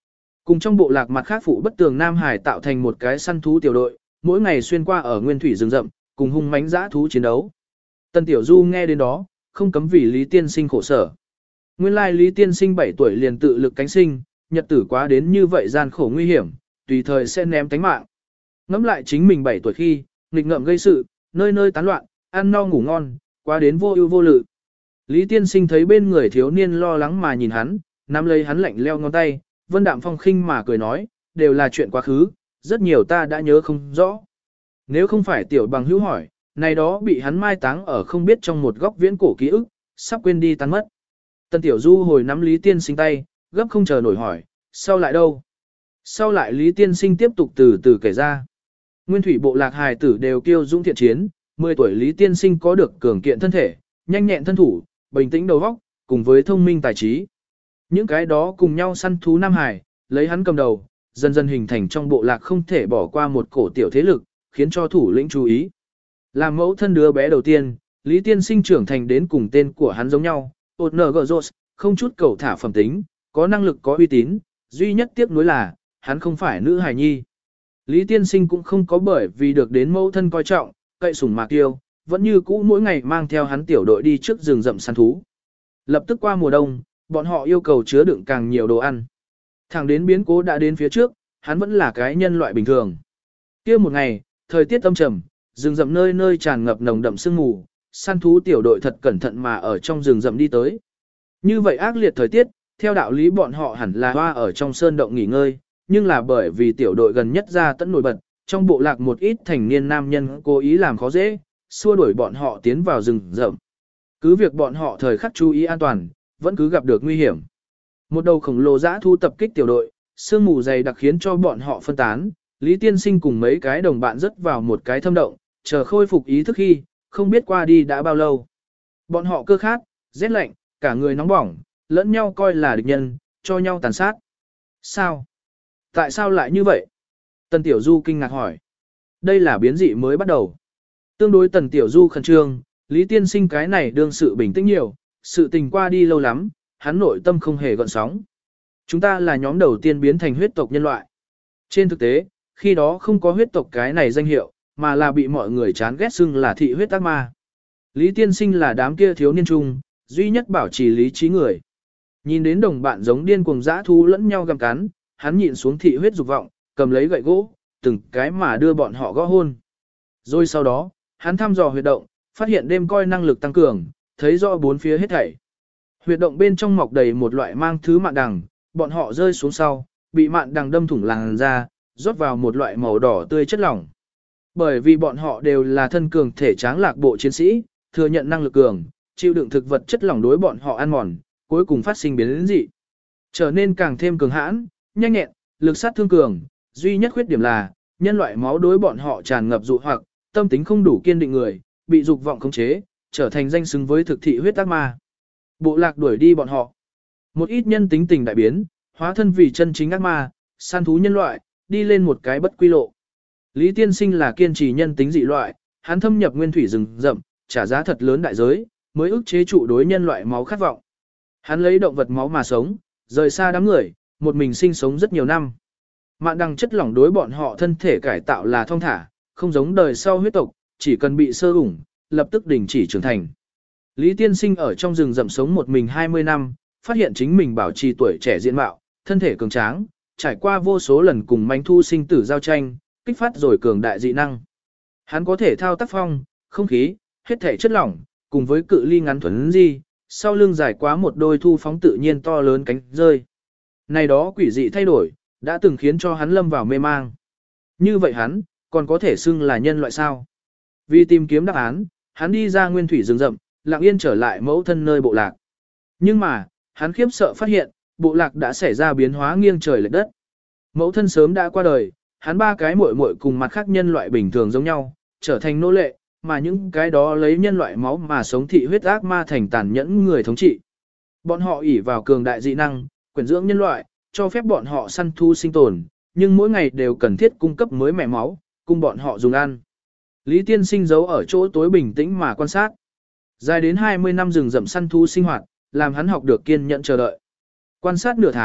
Cùng trong bộ lạc mặt khác phụ bất tường Nam Hải tạo thành một cái săn thú tiểu đội, mỗi ngày xuyên qua ở nguyên thủy rừng rậm, cùng hung mãnh dã thú chiến đấu. Tân Tiểu Du nghe đến đó, không cấm vì Lý Tiên Sinh khổ sở. Nguyên lai Lý Tiên Sinh 7 tuổi liền tự lực cánh sinh, nhật tử quá đến như vậy gian khổ nguy hiểm, tùy thời sẽ ném tánh mạng. Ngẫm lại chính mình 7 tuổi khi, nghịch ngợm gây sự, nơi nơi tán loạn, ăn no ngủ ngon, quá đến vô ưu vô lự. Lý Tiên Sinh thấy bên người thiếu niên lo lắng mà nhìn hắn, nắm lấy hắn lạnh leo ngón tay, vân đạm phong khinh mà cười nói, đều là chuyện quá khứ, rất nhiều ta đã nhớ không rõ. Nếu không phải tiểu bằng hữu hỏi, này đó bị hắn mai táng ở không biết trong một góc viễn cổ ký ức, sắp quên đi tan mất. Tân Tiểu Du hồi nắm Lý Tiên Sinh tay, gấp không chờ nổi hỏi, sau lại đâu? Sau lại Lý Tiên Sinh tiếp tục từ từ kể ra. Nguyên thủy bộ lạc hài tử đều kiêu dũng thiện chiến, 10 tuổi Lý Tiên Sinh có được cường kiện thân thể, nhanh nhẹn thân thủ, bình tĩnh đầu óc, cùng với thông minh tài trí. Những cái đó cùng nhau săn thú Nam Hải, lấy hắn cầm đầu, dần dần hình thành trong bộ lạc không thể bỏ qua một cổ tiểu thế lực, khiến cho thủ lĩnh chú ý. Làm mẫu thân đứa bé đầu tiên, Lý Tiên Sinh trưởng thành đến cùng tên của hắn giống nhau, Otnergos, không chút cầu thả phẩm tính, có năng lực có uy tín, duy nhất tiếc nuối là, hắn không phải nữ hài nhi. Lý Tiên Sinh cũng không có bởi vì được đến mẫu thân coi trọng, cậy sủng mạc yêu, vẫn như cũ mỗi ngày mang theo hắn tiểu đội đi trước rừng rậm săn thú. Lập tức qua mùa đông, bọn họ yêu cầu chứa đựng càng nhiều đồ ăn. Thẳng đến biến cố đã đến phía trước, hắn vẫn là cái nhân loại bình thường. Kia một ngày, thời tiết âm trầm, rừng rậm nơi nơi tràn ngập nồng đậm sương mù, săn thú tiểu đội thật cẩn thận mà ở trong rừng rậm đi tới. Như vậy ác liệt thời tiết, theo đạo lý bọn họ hẳn là hoa ở trong sơn động nghỉ ngơi, nhưng là bởi vì tiểu đội gần nhất ra tận nổi bật, trong bộ lạc một ít thành niên nam nhân cố ý làm khó dễ, xua đuổi bọn họ tiến vào rừng rậm. Cứ việc bọn họ thời khắc chú ý an toàn, vẫn cứ gặp được nguy hiểm. Một đầu khổng lồ dã thu tập kích tiểu đội, sương mù dày đặc khiến cho bọn họ phân tán, Lý Tiên Sinh cùng mấy cái đồng bạn rớt vào một cái thâm động, chờ khôi phục ý thức khi, không biết qua đi đã bao lâu. Bọn họ cơ khát, rét lạnh, cả người nóng bỏng, lẫn nhau coi là địch nhân, cho nhau tàn sát. Sao? Tại sao lại như vậy? Tần Tiểu Du kinh ngạc hỏi. Đây là biến dị mới bắt đầu. Tương đối Tần Tiểu Du khẩn trương, Lý Tiên Sinh cái này đương sự bình tĩnh nhiều, sự tình qua đi lâu lắm, hắn nội tâm không hề gợn sóng. Chúng ta là nhóm đầu tiên biến thành huyết tộc nhân loại. Trên thực tế, khi đó không có huyết tộc cái này danh hiệu, mà là bị mọi người chán ghét xưng là thị huyết ác ma. Lý Tiên Sinh là đám kia thiếu niên trung, duy nhất bảo trì lý trí người. Nhìn đến đồng bạn giống điên cuồng dã thú lẫn nhau gặm cắn, hắn nhịn xuống thị huyết dục vọng, cầm lấy gậy gỗ, từng cái mà đưa bọn họ gõ hôn. Rồi sau đó, hắn thăm dò huyệt động, phát hiện đêm coi năng lực tăng cường, thấy rõ bốn phía hết thảy. Huyệt động bên trong mọc đầy một loại mang thứ mạn đằng, bọn họ rơi xuống sau, bị mạn đằng đâm thủng làn da, rót vào một loại màu đỏ tươi chất lỏng. Bởi vì bọn họ đều là thân cường thể tráng lạc bộ chiến sĩ, thừa nhận năng lực cường, chịu đựng thực vật chất lỏng đối bọn họ ăn mòn, cuối cùng phát sinh biến dị. Trở nên càng thêm cường hãn, nhanh nhẹn, lực sát thương cường, duy nhất khuyết điểm là, nhân loại máu đối bọn họ tràn ngập dụ hoặc, tâm tính không đủ kiên định người, bị dục vọng khống chế, trở thành danh xứng với thực thị huyết ác ma. Bộ lạc đuổi đi bọn họ. Một ít nhân tính tình đại biến, hóa thân vì chân chính ác ma, săn thú nhân loại, đi lên một cái bất quy lộ. Lý Tiên Sinh là kiên trì nhân tính dị loại, hắn thâm nhập nguyên thủy rừng rậm, trả giá thật lớn đại giới, mới ức chế trụ đối nhân loại máu khát vọng. Hắn lấy động vật máu mà sống, rời xa đám người, một mình sinh sống rất nhiều năm. Mạn đằng chất lỏng đối bọn họ thân thể cải tạo là thông thả, không giống đời sau huyết tộc, chỉ cần bị sơ ủng, lập tức đình chỉ trưởng thành. Lý Tiên Sinh ở trong rừng rậm sống một mình 20 năm, phát hiện chính mình bảo trì tuổi trẻ diện mạo, thân thể cường tráng, trải qua vô số lần cùng manh thu sinh tử giao tranh, kích phát rồi cường đại dị năng. Hắn có thể thao tác phong, không khí, hết thể chất lỏng, cùng với cự ly ngắn thuần di, sau lưng dài quá một đôi thu phóng tự nhiên to lớn cánh rơi. Này đó quỷ dị thay đổi, đã từng khiến cho hắn lâm vào mê mang. Như vậy hắn, còn có thể xưng là nhân loại sao? Vì tìm kiếm đáp án, hắn đi ra nguyên thủy rừng rậm, lặng yên trở lại mẫu thân nơi bộ lạc. Nhưng mà, hắn khiếp sợ phát hiện, bộ lạc đã xảy ra biến hóa nghiêng trời lệch đất. Mẫu thân sớm đã qua đời, hắn ba cái muội muội cùng mặt khác nhân loại bình thường giống nhau, trở thành nô lệ, mà những cái đó lấy nhân loại máu mà sống thị huyết ác ma thành tàn nhẫn người thống trị. Bọn họ ỷ vào cường đại dị năng, quyển dưỡng nhân loại, cho phép bọn họ săn thu sinh tồn, nhưng mỗi ngày đều cần thiết cung cấp mới mẻ máu, cung bọn họ dùng ăn. Lý Tiên Sinh giấu ở chỗ tối bình tĩnh mà quan sát. Dài đến 20 năm rừng rậm săn thu sinh hoạt, làm hắn học được kiên nhẫn chờ đợi. Quan sát nửa tháng,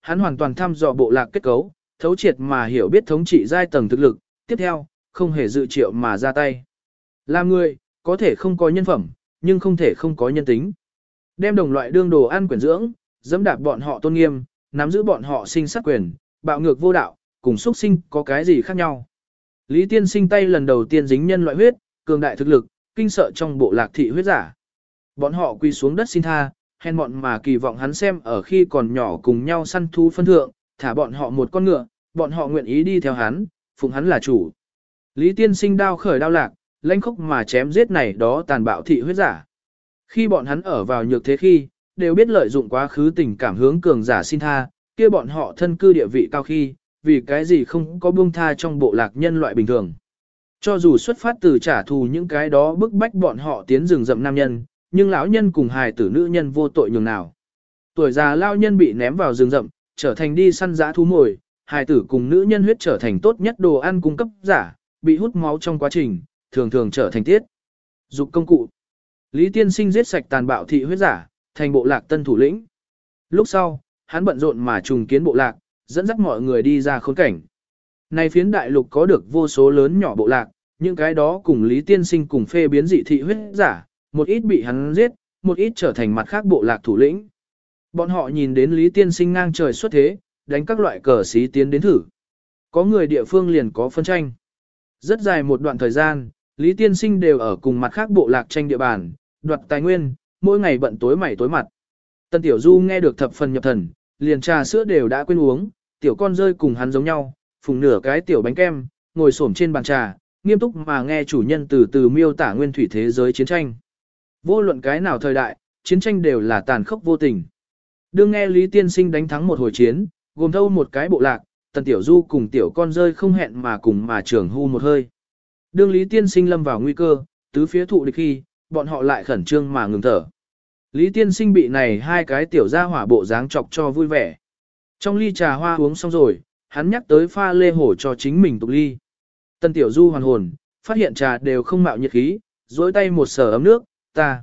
hắn hoàn toàn thăm dò bộ lạc kết cấu, thấu triệt mà hiểu biết thống trị giai tầng thực lực, tiếp theo, không hề dự triệu mà ra tay. Làm người, có thể không có nhân phẩm, nhưng không thể không có nhân tính. Đem đồng loại đương đồ ăn quyển dưỡng, dẫm đạp bọn họ tôn nghiêm, nắm giữ bọn họ sinh sát quyền, bạo ngược vô đạo, cùng xuất sinh có cái gì khác nhau. Lý Tiên Sinh tay lần đầu tiên dính nhân loại huyết, cường đại thực lực, kinh sợ trong bộ lạc thị huyết giả. Bọn họ quỳ xuống đất xin tha, hèn bọn mà kỳ vọng hắn xem ở khi còn nhỏ cùng nhau săn thú phân thượng, thả bọn họ một con ngựa, bọn họ nguyện ý đi theo hắn, phụng hắn là chủ. Lý Tiên Sinh đao khởi đao lạc, lãnh khốc mà chém giết này đó tàn bạo thị huyết giả. Khi bọn hắn ở vào nhược thế khi, đều biết lợi dụng quá khứ tình cảm hướng cường giả xin tha, kia bọn họ thân cư địa vị cao khi, vì cái gì không có buông tha trong bộ lạc nhân loại bình thường. Cho dù xuất phát từ trả thù những cái đó bức bách bọn họ tiến rừng rậm nam nhân, nhưng lão nhân cùng hài tử nữ nhân vô tội nhường nào. Tuổi già lao nhân bị ném vào rừng rậm, trở thành đi săn dã thú mồi, hài tử cùng nữ nhân huyết trở thành tốt nhất đồ ăn cung cấp giả, bị hút máu trong quá trình, thường thường trở thành tiết dục công cụ. Lý Tiên Sinh giết sạch tàn bạo thị huyết giả, thành bộ lạc tân thủ lĩnh. Lúc sau, hắn bận rộn mà trùng kiến bộ lạc, dẫn dắt mọi người đi ra khốn cảnh. Này phiến đại lục có được vô số lớn nhỏ bộ lạc, những cái đó cùng Lý Tiên Sinh cùng phê biến dị thị huyết giả, một ít bị hắn giết, một ít trở thành mặt khác bộ lạc thủ lĩnh. Bọn họ nhìn đến Lý Tiên Sinh ngang trời xuất thế, đánh các loại cờ xí tiến đến thử. Có người địa phương liền có phân tranh. Rất dài một đoạn thời gian, Lý Tiên Sinh đều ở cùng mặt khác bộ lạc tranh địa bàn, đoạt tài nguyên, mỗi ngày bận tối mày tối mặt. Tân Tiểu Du nghe được thập phần nhập thần, liền trà sữa đều đã quên uống, tiểu con rơi cùng hắn giống nhau, phùng nửa cái tiểu bánh kem, ngồi xổm trên bàn trà, nghiêm túc mà nghe chủ nhân từ từ miêu tả nguyên thủy thế giới chiến tranh. Vô luận cái nào thời đại, chiến tranh đều là tàn khốc vô tình. Đương nghe Lý Tiên Sinh đánh thắng một hồi chiến, gồm thâu một cái bộ lạc, Tần Tiểu Du cùng tiểu con rơi không hẹn mà cùng mà trưởng hu một hơi. Đương Lý Tiên Sinh lâm vào nguy cơ, tứ phía thụ địch khi, bọn họ lại khẩn trương mà ngừng thở. Lý Tiên Sinh bị này hai cái tiểu gia hỏa bộ dáng chọc cho vui vẻ. Trong ly trà hoa uống xong rồi, hắn nhắc tới pha lê hổ cho chính mình tục ly. Tần Tiểu Du hoàn hồn, phát hiện trà đều không mạo nhiệt khí, dối tay một sở ấm nước,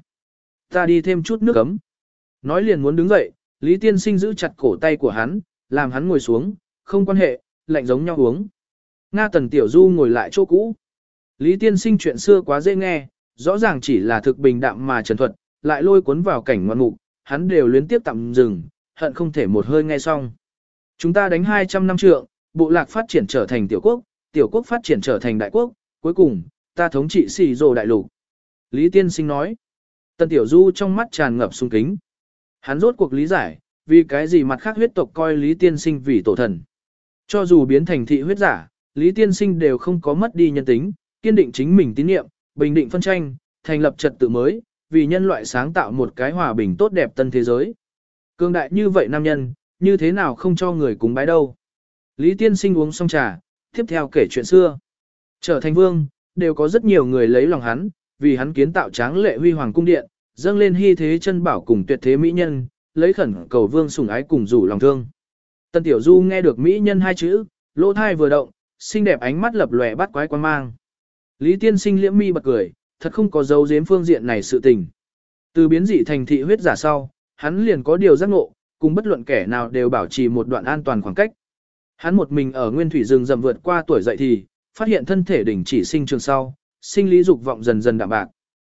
ta đi thêm chút nước ấm. Nói liền muốn đứng dậy, Lý Tiên Sinh giữ chặt cổ tay của hắn, làm hắn ngồi xuống, không quan hệ, lạnh giống nhau uống. Nga Tần Tiểu Du ngồi lại chỗ cũ. Lý Tiên Sinh chuyện xưa quá dễ nghe, rõ ràng chỉ là thực bình đạm mà trần thuật, lại lôi cuốn vào cảnh ngoạn mục, hắn đều luyến tiếp tạm dừng, hận không thể một hơi nghe xong. Chúng ta đánh 200 năm trượng, bộ lạc phát triển trở thành tiểu quốc phát triển trở thành đại quốc, cuối cùng, ta thống trị xì rồ đại lục. Lý Tiên Sinh nói. Tần Tiểu Du trong mắt tràn ngập sung kính. Hắn rốt cuộc lý giải, vì cái gì mặt khác huyết tộc coi Lý Tiên Sinh vì tổ thần. Cho dù biến thành thị huyết giả, Lý Tiên Sinh đều không có mất đi nhân tính, kiên định chính mình tín nhiệm, bình định phân tranh, thành lập trật tự mới, vì nhân loại sáng tạo một cái hòa bình tốt đẹp tân thế giới. Cương đại như vậy nam nhân, như thế nào không cho người cúng bái đâu. Lý Tiên Sinh uống xong trà, tiếp theo kể chuyện xưa. Trở thành vương, đều có rất nhiều người lấy lòng hắn, vì hắn kiến tạo tráng lệ huy hoàng cung điện, dâng lên hy thế chân bảo cùng tuyệt thế mỹ nhân, lấy khẩn cầu vương sủng ái cùng rủ lòng thương. Tần Tiểu Du nghe được mỹ nhân hai chữ, lỗ thai vừa động, xinh đẹp ánh mắt lập lòe bắt quái quan mang. Lý Tiên Sinh liễm mi bật cười, thật không có dấu giếm phương diện này sự tình. Từ biến dị thành thị huyết giả sau, hắn liền có điều giác ngộ, cùng bất luận kẻ nào đều bảo trì một đoạn an toàn khoảng cách. Hắn một mình ở nguyên thủy rừng rậm vượt qua tuổi dậy thì, phát hiện thân thể đỉnh chỉ sinh trường sau, sinh lý dục vọng dần dần đạm bạc.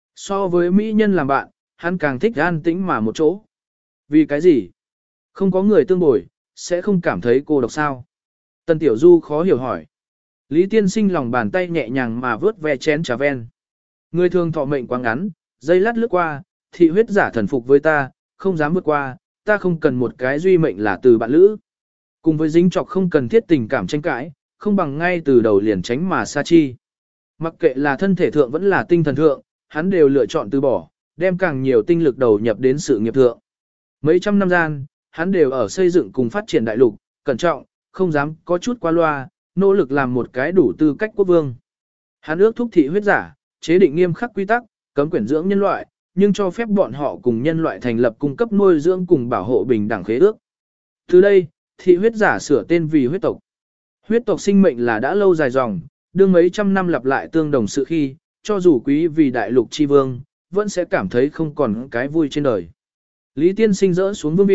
So với mỹ nhân làm bạn, hắn càng thích an tĩnh mà một chỗ. Vì cái gì? Không có người tương bồi, sẽ không cảm thấy cô độc sao? Tần Tiểu Du khó hiểu hỏi. Lý Tiên Sinh lòng bàn tay nhẹ nhàng mà vớt ve chén trà ven. Người thường thọ mệnh quá ngắn, giây lát lướt qua, thị huyết giả thần phục với ta, không dám vượt qua, ta không cần một cái duy mệnh là từ bạn lữ. Cùng với dính trọc không cần thiết tình cảm tranh cãi, không bằng ngay từ đầu liền tránh mà xa chi. Mặc kệ là thân thể thượng vẫn là tinh thần thượng, hắn đều lựa chọn từ bỏ, đem càng nhiều tinh lực đầu nhập đến sự nghiệp thượng. Mấy trăm năm gian, hắn đều ở xây dựng cùng phát triển đại lục, cẩn trọng, không dám có chút qua loa, nỗ lực làm một cái đủ tư cách quốc vương. Hắn ước thúc thị huyết giả, chế định nghiêm khắc quy tắc, cấm quyển dưỡng nhân loại, nhưng cho phép bọn họ cùng nhân loại thành lập cung cấp nuôi dưỡng cùng bảo hộ bình đẳng khế ước. Từ đây, thị huyết giả sửa tên vì huyết tộc. Huyết tộc sinh mệnh là đã lâu dài dòng, đương mấy trăm năm lặp lại tương đồng sự khi, cho dù quý vì đại lục chi vương, vẫn sẽ cảm thấy không còn cái vui trên đời. Lý Tiên Sinh dỡ xuống vương vị,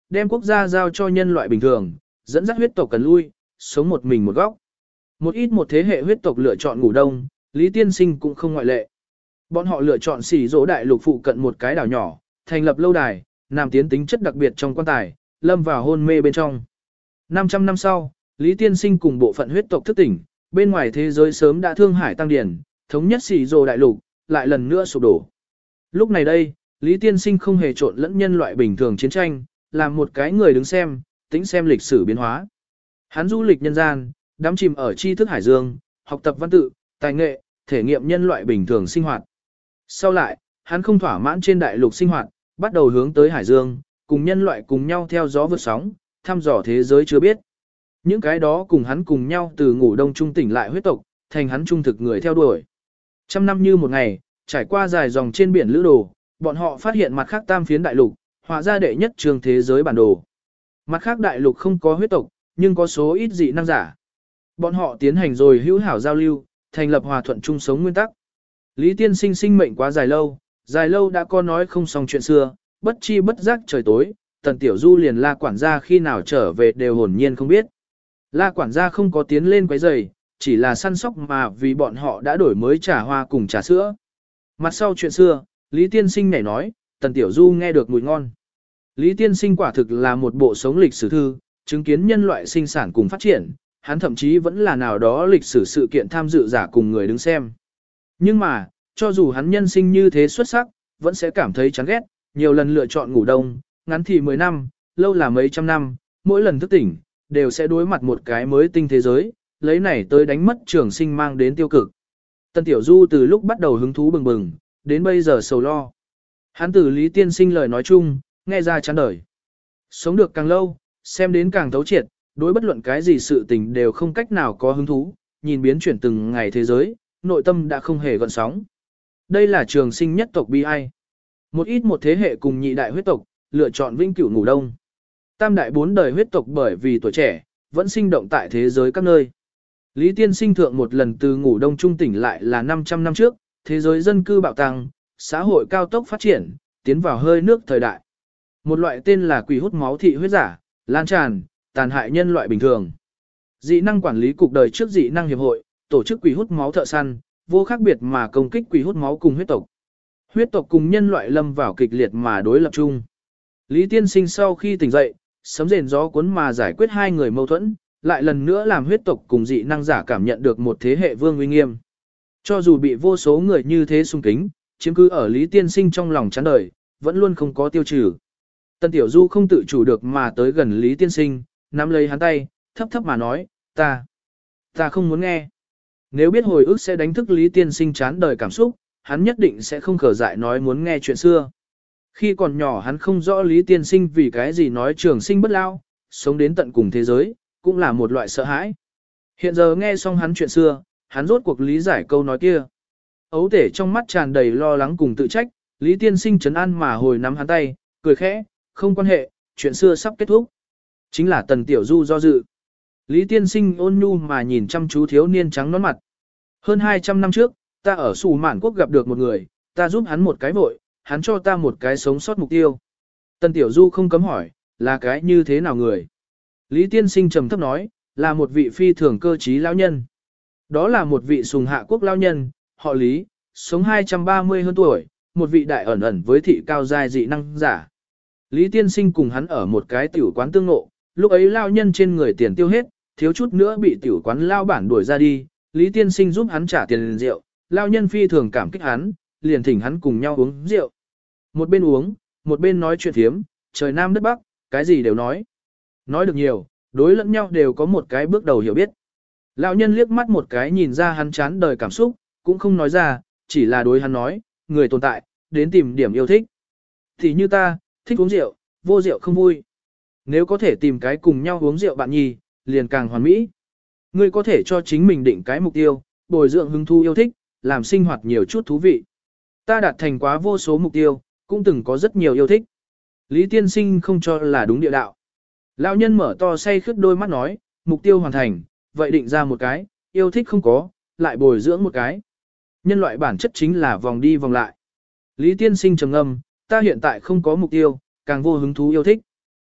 đem quốc gia giao cho nhân loại bình thường, dẫn dắt huyết tộc cần lui, sống một mình một góc. Một ít một thế hệ huyết tộc lựa chọn ngủ đông, Lý Tiên Sinh cũng không ngoại lệ. Bọn họ lựa chọn xỉ dỗ đại lục phụ cận một cái đảo nhỏ, thành lập lâu đài, nam tiến tính chất đặc biệt trong quan tài, lâm vào hôn mê bên trong. 500 năm sau, Lý Tiên Sinh cùng bộ phận huyết tộc thức tỉnh, bên ngoài thế giới sớm đã thương hải tăng điển, thống nhất xỉ dỗ đại lục, lại lần nữa sụp đổ. Lúc này đây, Lý Tiên Sinh không hề trộn lẫn nhân loại bình thường chiến tranh, làm một cái người đứng xem, tính xem lịch sử biến hóa. Hắn du lịch nhân gian, đắm chìm ở tri thức hải dương, học tập văn tự, tài nghệ, thể nghiệm nhân loại bình thường sinh hoạt. Sau lại, hắn không thỏa mãn trên đại lục sinh hoạt, bắt đầu hướng tới hải dương, cùng nhân loại cùng nhau theo gió vượt sóng, thăm dò thế giới chưa biết. Những cái đó cùng hắn cùng nhau từ ngủ đông trung tỉnh lại huyết tộc, thành hắn trung thực người theo đuổi. Trăm năm như một ngày, trải qua dài dòng trên biển lữ đồ, bọn họ phát hiện mặt khác tam phiến đại lục, họa ra đệ nhất trường thế giới bản đồ. Mặt khác đại lục không có huyết tộc, nhưng có số ít dị năng giả. Bọn họ tiến hành rồi hữu hảo giao lưu, thành lập hòa thuận chung sống nguyên tắc. Lý Tiên Sinh sinh mệnh quá dài lâu đã có nói không xong chuyện xưa, bất chi bất giác trời tối, Tần Tiểu Du liền La quản gia khi nào trở về đều hồn nhiên không biết. La quản gia không có tiến lên quấy rầy, chỉ là săn sóc mà vì bọn họ đã đổi mới trà hoa cùng trà sữa. Mặt sau chuyện xưa, Lý Tiên Sinh nhảy nói, Tần Tiểu Du nghe được mùi ngon. Lý Tiên Sinh quả thực là một bộ sống lịch sử thư, chứng kiến nhân loại sinh sản cùng phát triển, hắn thậm chí vẫn là nào đó lịch sử sự kiện tham dự giả cùng người đứng xem. Nhưng mà, cho dù hắn nhân sinh như thế xuất sắc, vẫn sẽ cảm thấy chán ghét, nhiều lần lựa chọn ngủ đông, ngắn thì 10 năm, lâu là mấy trăm năm, mỗi lần thức tỉnh, đều sẽ đối mặt một cái mới tinh thế giới, lấy này tới đánh mất trường sinh mang đến tiêu cực. Tần Tiểu Du từ lúc bắt đầu hứng thú bừng bừng, đến bây giờ sầu lo. Hắn từ Lý Tiên Sinh lời nói chung, nghe ra chán đời. Sống được càng lâu, xem đến càng thấu triệt, đối bất luận cái gì sự tình đều không cách nào có hứng thú, nhìn biến chuyển từng ngày thế giới, nội tâm đã không hề gợn sóng. Đây là trường sinh nhất tộc bi ai. Một ít một thế hệ cùng nhị đại huyết tộc, lựa chọn vĩnh cửu ngủ đông. Tam đại bốn đời huyết tộc bởi vì tuổi trẻ, vẫn sinh động tại thế giới các nơi. Lý Tiên Sinh thượng một lần từ ngủ đông trung tỉnh lại là 500 năm trước, thế giới dân cư bạo tăng, xã hội cao tốc phát triển, tiến vào hơi nước thời đại. Một loại tên là quỷ hút máu thị huyết giả, lan tràn, tàn hại nhân loại bình thường. Dị năng quản lý cục đời trước dị năng hiệp hội, tổ chức quỷ hút máu thợ săn, vô khác biệt mà công kích quỷ hút máu cùng huyết tộc. Huyết tộc cùng nhân loại lâm vào kịch liệt mà đối lập chung. Lý Tiên Sinh sau khi tỉnh dậy, sấm rền gió cuốn mà giải quyết hai người mâu thuẫn, lại lần nữa làm huyết tộc cùng dị năng giả cảm nhận được một thế hệ vương uy nghiêm. Cho dù bị vô số người như thế xung kính, chiếm cứ ở Lý Tiên Sinh trong lòng chán đời, vẫn luôn không có tiêu trừ. Tần Tiểu Du không tự chủ được mà tới gần Lý Tiên Sinh, nắm lấy hắn tay, thấp thấp mà nói, ta không muốn nghe. Nếu biết hồi ức sẽ đánh thức Lý Tiên Sinh chán đời cảm xúc, hắn nhất định sẽ không khở dại nói muốn nghe chuyện xưa. Khi còn nhỏ hắn không rõ Lý Tiên Sinh vì cái gì nói trường sinh bất lao, sống đến tận cùng thế giới, cũng là một loại sợ hãi. Hiện giờ nghe xong hắn chuyện xưa, hắn rốt cuộc lý giải câu nói kia. Ấu tể trong mắt tràn đầy lo lắng cùng tự trách, Lý Tiên Sinh trấn an mà hồi nắm hắn tay, cười khẽ, không quan hệ, chuyện xưa sắp kết thúc. Chính là Tần Tiểu Du do dự. Lý Tiên Sinh ôn nhu mà nhìn chăm chú thiếu niên trắng nón mặt. Hơn 200 năm trước, ta ở Sù Mạn Quốc gặp được một người, ta giúp hắn một cái vội, hắn cho ta một cái sống sót mục tiêu. Tần Tiểu Du không cấm hỏi, là cái như thế nào người? Lý Tiên Sinh trầm thấp nói, là một vị phi thường cơ trí lão nhân. Đó là một vị Sùng Hạ Quốc lão nhân, họ Lý, sống 230 hơn tuổi, một vị đại ẩn ẩn với thị cao giai dị năng giả. Lý Tiên Sinh cùng hắn ở một cái tiểu quán tương ngộ, lúc ấy lão nhân trên người tiền tiêu hết, thiếu chút nữa bị tiểu quán lao bản đuổi ra đi, Lý Tiên Sinh giúp hắn trả tiền rượu, lão nhân phi thường cảm kích hắn, liền thỉnh hắn cùng nhau uống rượu. Một bên uống, một bên nói chuyện thiếm, trời nam đất bắc, cái gì đều nói. Nói được nhiều, đối lẫn nhau đều có một cái bước đầu hiểu biết. Lão nhân liếc mắt một cái nhìn ra hắn chán đời cảm xúc, cũng không nói ra, chỉ là đối hắn nói, người tồn tại, đến tìm điểm yêu thích. Thì như ta, thích uống rượu, vô rượu không vui. Nếu có thể tìm cái cùng nhau uống rượu bạn nhì, liền càng hoàn mỹ. Ngươi có thể cho chính mình định cái mục tiêu, bồi dưỡng hứng thú yêu thích, làm sinh hoạt nhiều chút thú vị. Ta đạt thành quá vô số mục tiêu, cũng từng có rất nhiều yêu thích. Lý Tiên Sinh không cho là đúng địa đạo. Lão nhân mở to say khướt đôi mắt nói, mục tiêu hoàn thành, vậy định ra một cái, yêu thích không có, lại bồi dưỡng một cái. Nhân loại bản chất chính là vòng đi vòng lại. Lý Tiên Sinh trầm ngâm, ta hiện tại không có mục tiêu, càng vô hứng thú yêu thích.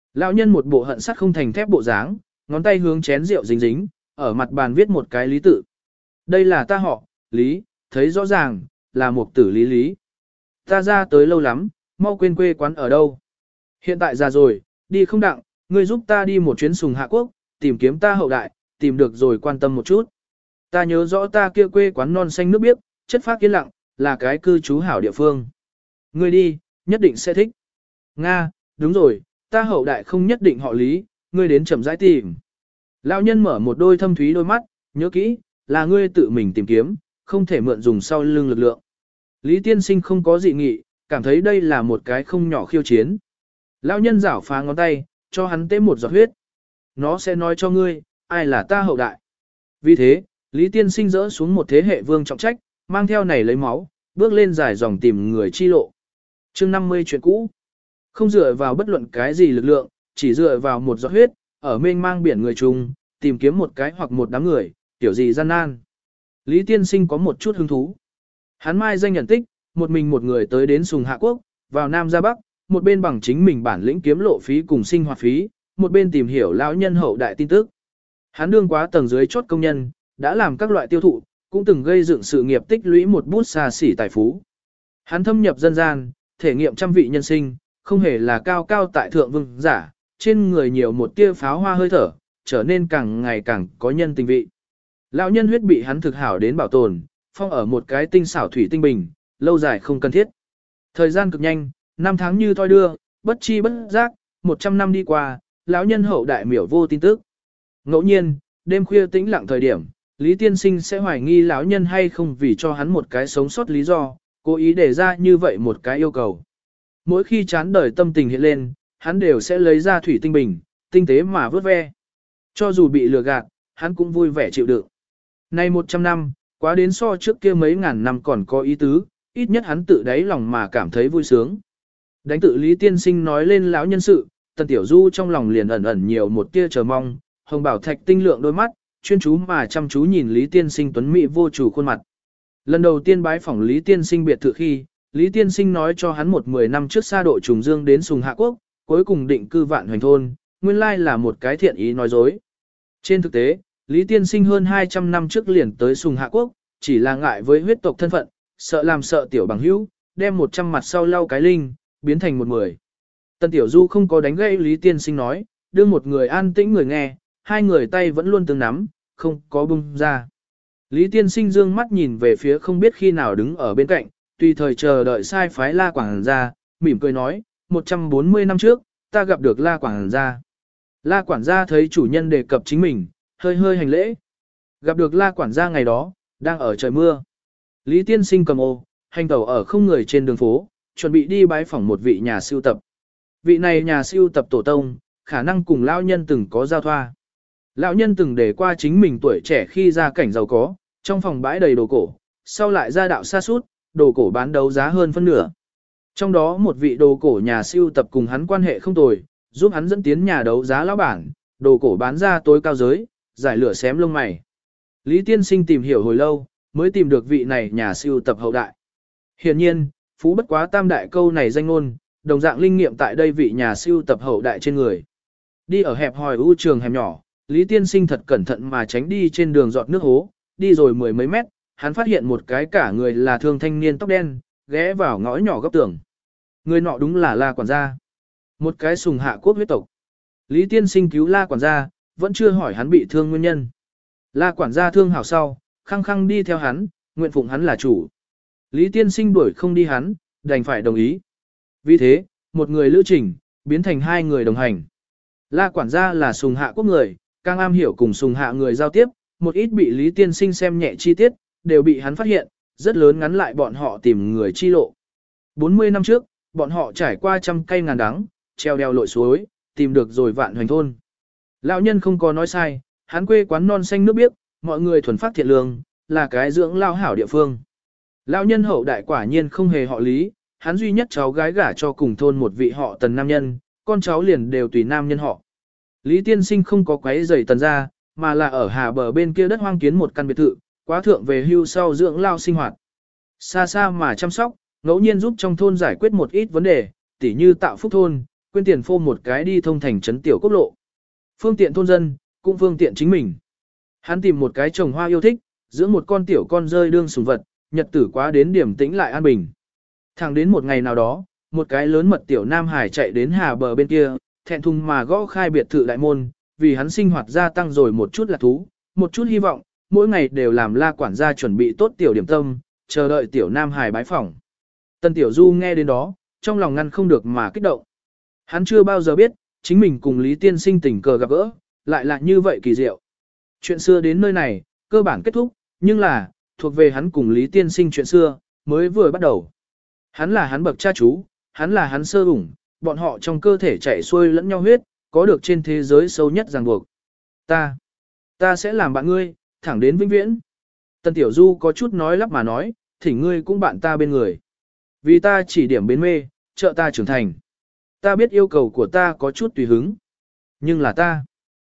Lão nhân một bộ hận sắt không thành thép bộ dáng, ngón tay hướng chén rượu dính dính, ở mặt bàn viết một cái lý tự. Đây là ta họ, Lý, thấy rõ ràng, là một tử Lý Lý. Ta ra tới lâu lắm, mau quên quê quán ở đâu. Hiện tại già rồi, đi không đặng, ngươi giúp ta đi một chuyến Sùng Hạ Quốc, tìm kiếm ta hậu đại, tìm được rồi quan tâm một chút. Ta nhớ rõ ta kia quê quán non xanh nước biếc, chất phác yên lặng, là cái cư trú hảo địa phương. Ngươi đi, nhất định sẽ thích. Nga, đúng rồi, ta hậu đại không nhất định họ Lý, ngươi đến chậm rãi tìm. Lão nhân mở một đôi thâm thúy đôi mắt, nhớ kỹ, là ngươi tự mình tìm kiếm, không thể mượn dùng sau lưng lực lượng. Lý tiên sinh không có dị nghị, cảm thấy đây là một cái không nhỏ khiêu chiến. Lão nhân giảo phá ngón tay, cho hắn tế một giọt huyết. Nó sẽ nói cho ngươi, ai là ta hậu đại. Vì thế, Lý tiên sinh dỡ xuống một thế hệ vương trọng trách, mang theo này lấy máu, bước lên dài dòng tìm người chi lộ. Chương 50 chuyện cũ. Không dựa vào bất luận cái gì lực lượng, chỉ dựa vào một giọt huyết, ở mênh mang biển người chung, tìm kiếm một cái hoặc một đám người, tiểu gì gian nan. Lý tiên sinh có một chút hứng thú. Hắn mai danh nhận tích, một mình một người tới đến Sùng Hạ Quốc, vào Nam ra Bắc, một bên bằng chính mình bản lĩnh kiếm lộ phí cùng sinh hoạt phí, một bên tìm hiểu lão nhân hậu đại tin tức. Hắn đương quá tầng dưới chốt công nhân, đã làm các loại tiêu thụ, cũng từng gây dựng sự nghiệp tích lũy một bút xa xỉ tài phú. Hắn thâm nhập dân gian, thể nghiệm trăm vị nhân sinh, không hề là cao cao tại thượng vương giả, trên người nhiều một tia pháo hoa hơi thở, trở nên càng ngày càng có nhân tình vị. Lão nhân huyết bị hắn thực hảo đến bảo tồn, phong ở một cái tinh xảo thủy tinh bình, lâu dài không cần thiết. Thời gian cực nhanh, năm tháng như thoi đưa, bất chi bất giác, 100 năm đi qua, lão nhân hậu đại miểu vô tin tức. Ngẫu nhiên, đêm khuya tĩnh lặng thời điểm, Lý tiên sinh sẽ hoài nghi lão nhân hay không vì cho hắn một cái sống sót lý do, cố ý đề ra như vậy một cái yêu cầu. Mỗi khi chán đời tâm tình hiện lên, hắn đều sẽ lấy ra thủy tinh bình, tinh tế mà vớt ve. Cho dù bị lừa gạt, hắn cũng vui vẻ chịu đựng. Nay 100 năm, quá đến so trước kia mấy ngàn năm còn có ý tứ, ít nhất hắn tự đáy lòng mà cảm thấy vui sướng. Đánh tự Lý tiên sinh nói lên lão nhân sự, Tần Tiểu Du trong lòng liền ẩn ẩn nhiều một tia chờ mong, Hồng Bảo Thạch tinh lượng đôi mắt, chuyên chú mà chăm chú nhìn Lý tiên sinh tuấn mỹ vô chủ khuôn mặt. Lần đầu tiên bái phỏng Lý tiên sinh biệt thự khi, Lý tiên sinh nói cho hắn 10 năm trước xa độ trùng dương đến Sùng Hạ Quốc, cuối cùng định cư Vạn Hoành thôn, nguyên lai là một cái thiện ý nói dối. Trên thực tế, Lý tiên sinh hơn 200 năm trước liền tới Sùng Hạ Quốc, chỉ là ngại với huyết tộc thân phận, sợ làm sợ tiểu bằng hữu, đem 100 mặt sau lau cái linh, biến thành 10. Tần Tiểu Du không có đánh gãy Lý tiên sinh nói, đưa một người an tĩnh người nghe, hai người tay vẫn luôn tương nắm, không có bung ra. Lý tiên sinh dương mắt nhìn về phía không biết khi nào đứng ở bên cạnh, tùy thời chờ đợi sai phái La Quảng gia, mỉm cười nói, 140 năm trước, ta gặp được La Quảng gia. La Quản gia thấy chủ nhân đề cập chính mình, hơi hơi hành lễ. Gặp được La Quản gia ngày đó, đang ở trời mưa. Lý tiên sinh cầm ô, hành tẩu ở không người trên đường phố, chuẩn bị đi bái phỏng một vị nhà siêu tập. Vị này nhà siêu tập tổ tông, khả năng cùng lão nhân từng có giao thoa. Lão nhân từng để qua chính mình tuổi trẻ khi ra cảnh giàu có, trong phòng bãi đầy đồ cổ, sau lại ra đạo xa sút đồ cổ bán đấu giá hơn phân nửa. Trong đó một vị đồ cổ nhà siêu tập cùng hắn quan hệ không tồi, giúp hắn dẫn tiến nhà đấu giá lão bản, đồ cổ bán ra tối cao giới, giải lửa xém lông mày. Lý tiên sinh tìm hiểu hồi lâu, mới tìm được vị này nhà siêu tập hậu đại. Hiển nhiên, phú bất quá tam đại câu này danh ngôn, đồng dạng linh nghiệm tại đây vị nhà siêu tập hậu đại trên người. Đi ở hẹp hòi u trường hẻm nhỏ, Lý tiên sinh thật cẩn thận mà tránh đi trên đường giọt nước hố, đi rồi mười mấy mét, hắn phát hiện một cái cả người là thương thanh niên tóc đen, ghé vào ngõ nhỏ góc tường. Người nọ đúng là La Quản gia. Một cái Sùng Hạ Quốc huyết tộc. Lý tiên sinh cứu La Quản gia, vẫn chưa hỏi hắn bị thương nguyên nhân. La Quản gia thương hảo sau, khăng khăng đi theo hắn, nguyện phụng hắn là chủ. Lý tiên sinh đuổi không đi hắn, đành phải đồng ý. Vì thế, một người lữ trình, biến thành hai người đồng hành. La Quản gia là Sùng Hạ Quốc người, càng am hiểu cùng Sùng Hạ người giao tiếp, một ít bị Lý tiên sinh xem nhẹ chi tiết, đều bị hắn phát hiện, rất lớn ngắn lại bọn họ tìm người chi lộ. 40 năm trước, bọn họ trải qua trăm cây ngàn đắng, treo đèo lội suối, tìm được rồi Vạn Hoành thôn. Lão nhân không có nói sai, hắn quê quán non xanh nước biếc, mọi người thuần phát thiện lương, là cái dưỡng lao hảo địa phương. Lão nhân hậu đại quả nhiên không hề họ Lý, hắn duy nhất cháu gái gả cho cùng thôn một vị họ Tần nam nhân, con cháu liền đều tùy nam nhân họ. Lý tiên sinh không có quấy rầy Tần ra, mà là ở hà bờ bên kia đất hoang kiến một căn biệt thự, quá thượng về hưu sau dưỡng lao sinh hoạt. Xa xa mà chăm sóc, ngẫu nhiên giúp trong thôn giải quyết một ít vấn đề, tỉ như tạo phúc thôn, quên tiền phô một cái đi thông thành trấn tiểu quốc lộ. Phương tiện thôn dân, cũng phương tiện chính mình. Hắn tìm một cái trồng hoa yêu thích, dưỡng một con tiểu con rơi đương sủng vật, nhật tử quá đến điểm tĩnh lại an bình. Thẳng đến một ngày nào đó, một cái lớn mật tiểu Nam Hải chạy đến hà bờ bên kia, thẹn thùng mà gõ khai biệt thự đại môn, vì hắn sinh hoạt gia tăng rồi một chút lạc thú, một chút hy vọng, mỗi ngày đều làm La quản gia chuẩn bị tốt tiểu điểm tâm, chờ đợi tiểu Nam Hải bái phỏng. Tân Tiểu Du nghe đến đó, trong lòng ngăn không được mà kích động. Hắn chưa bao giờ biết, chính mình cùng Lý Tiên Sinh tình cờ gặp gỡ, lại là như vậy kỳ diệu. Chuyện xưa đến nơi này, cơ bản kết thúc, nhưng là, thuộc về hắn cùng Lý Tiên Sinh chuyện xưa, mới vừa bắt đầu. Hắn là hắn bậc cha chú, hắn là hắn sơ ủng, bọn họ trong cơ thể chảy xuôi lẫn nhau huyết, có được trên thế giới sâu nhất ràng buộc. Ta sẽ làm bạn ngươi, thẳng đến vĩnh viễn. Tân Tiểu Du có chút nói lắp mà nói, thỉnh ngươi cũng bạn ta bên người. Vì ta chỉ điểm bến mê, trợ ta trưởng thành. Ta biết yêu cầu của ta có chút tùy hứng. Nhưng là ta.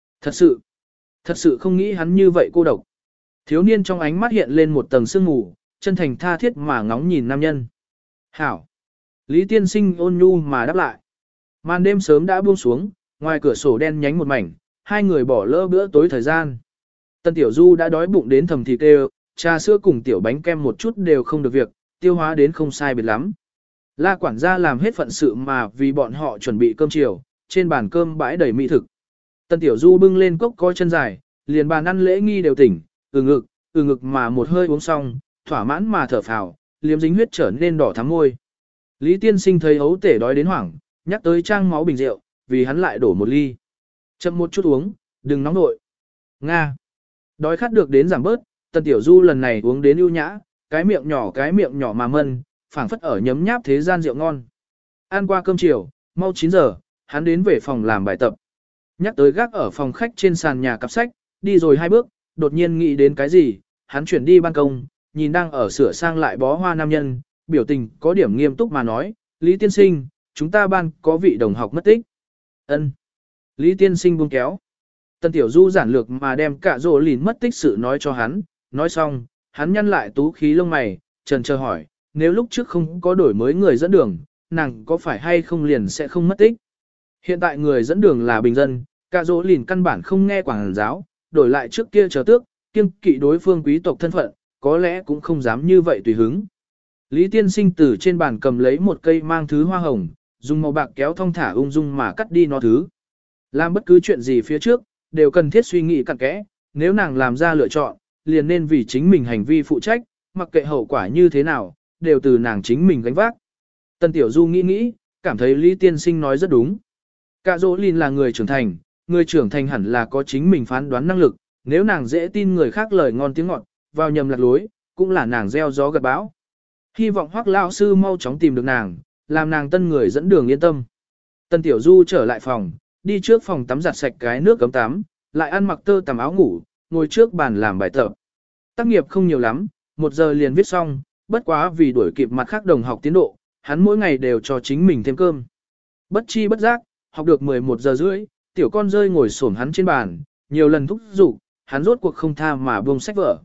Thật sự không nghĩ hắn như vậy cô độc. Thiếu niên trong ánh mắt hiện lên một tầng sương mù, chân thành tha thiết mà ngóng nhìn nam nhân. Hảo. Lý Tiên Sinh ôn nhu mà đáp lại. Màn đêm sớm đã buông xuống, ngoài cửa sổ đen nhánh một mảnh, hai người bỏ lỡ bữa tối thời gian. Tân Tiểu Du đã đói bụng đến thầm thịt đều, trà sữa cùng tiểu bánh kem một chút đều không được việc, tiêu hóa đến không sai biệt lắm. La quản gia làm hết phận sự mà vì bọn họ chuẩn bị cơm chiều, trên bàn cơm bãi đầy mỹ thực. Tân Tiểu Du bưng lên cốc coi chân dài, liền bàn ăn lễ nghi đều tỉnh, từ ngực mà một hơi uống xong, thỏa mãn mà thở phào, liếm dính huyết trở nên đỏ thắm môi. Lý Tiên Sinh thấy ấu tể đói đến hoảng, nhắc tới trang máu bình rượu, vì hắn lại đổ một ly. Chậm một chút uống, đừng nóng nội. Nga. Đói khát được đến giảm bớt, Tân Tiểu Du lần này uống đến ưu nhã, cái miệng nhỏ mà mân, phảng phất ở nhấm nháp thế gian rượu ngon. Ăn qua cơm chiều, mau 9 giờ, hắn đến về phòng làm bài tập. Nhắc tới gác ở phòng khách trên sàn nhà cặp sách, đi rồi 2 bước, đột nhiên nghĩ đến cái gì, hắn chuyển đi ban công, nhìn đang ở sửa sang lại bó hoa nam nhân, biểu tình có điểm nghiêm túc mà nói, Lý Tiên Sinh, chúng ta ban có vị đồng học mất tích. Ân. Lý Tiên Sinh buông kéo. Tân Tiểu Du giản lược mà đem cả rồ lìn mất tích sự nói cho hắn, nói xong, hắn nhăn lại tú khí lông mày, trần chờ hỏi, nếu lúc trước không có đổi mới người dẫn đường, nàng có phải hay không liền sẽ không mất tích. Hiện tại người dẫn đường là bình dân, cả rồ lìn căn bản không nghe quảng giáo, đổi lại trước kia chờ tước, kiêng kỵ đối phương quý tộc thân phận, có lẽ cũng không dám như vậy tùy hứng. Lý Tiên Sinh từ trên bàn cầm lấy một cây mang thứ hoa hồng, dùng màu bạc kéo thong thả ung dung mà cắt đi nó thứ. Làm bất cứ chuyện gì phía trước, đều cần thiết suy nghĩ cặn kẽ, nếu nàng làm ra lựa chọn, liền nên vì chính mình hành vi phụ trách, mặc kệ hậu quả như thế nào, đều từ nàng chính mình gánh vác. Tân Tiểu Du nghĩ, cảm thấy Lý Tiên Sinh nói rất đúng. Cả dỗ lìn là người trưởng thành hẳn là có chính mình phán đoán năng lực, nếu nàng dễ tin người khác lời ngon tiếng ngọt, vào nhầm lạc lối, cũng là nàng gieo gió gặt bão. Hy vọng Hoắc lão sư mau chóng tìm được nàng, làm nàng tân người dẫn đường yên tâm. Tân Tiểu Du trở lại phòng, đi trước phòng tắm giặt sạch cái nước cấm tắm, lại ăn mặc tơ tằm áo ngủ, ngồi trước bàn làm bài tập. Tác nghiệp không nhiều lắm, 1 giờ liền viết xong, bất quá vì đuổi kịp mặt khác đồng học tiến độ, hắn mỗi ngày đều cho chính mình thêm cơm. Bất chi bất giác, học được 11 giờ rưỡi, tiểu con rơi ngồi xổm hắn trên bàn, nhiều lần thúc giục, hắn rốt cuộc không tha mà buông sách vở.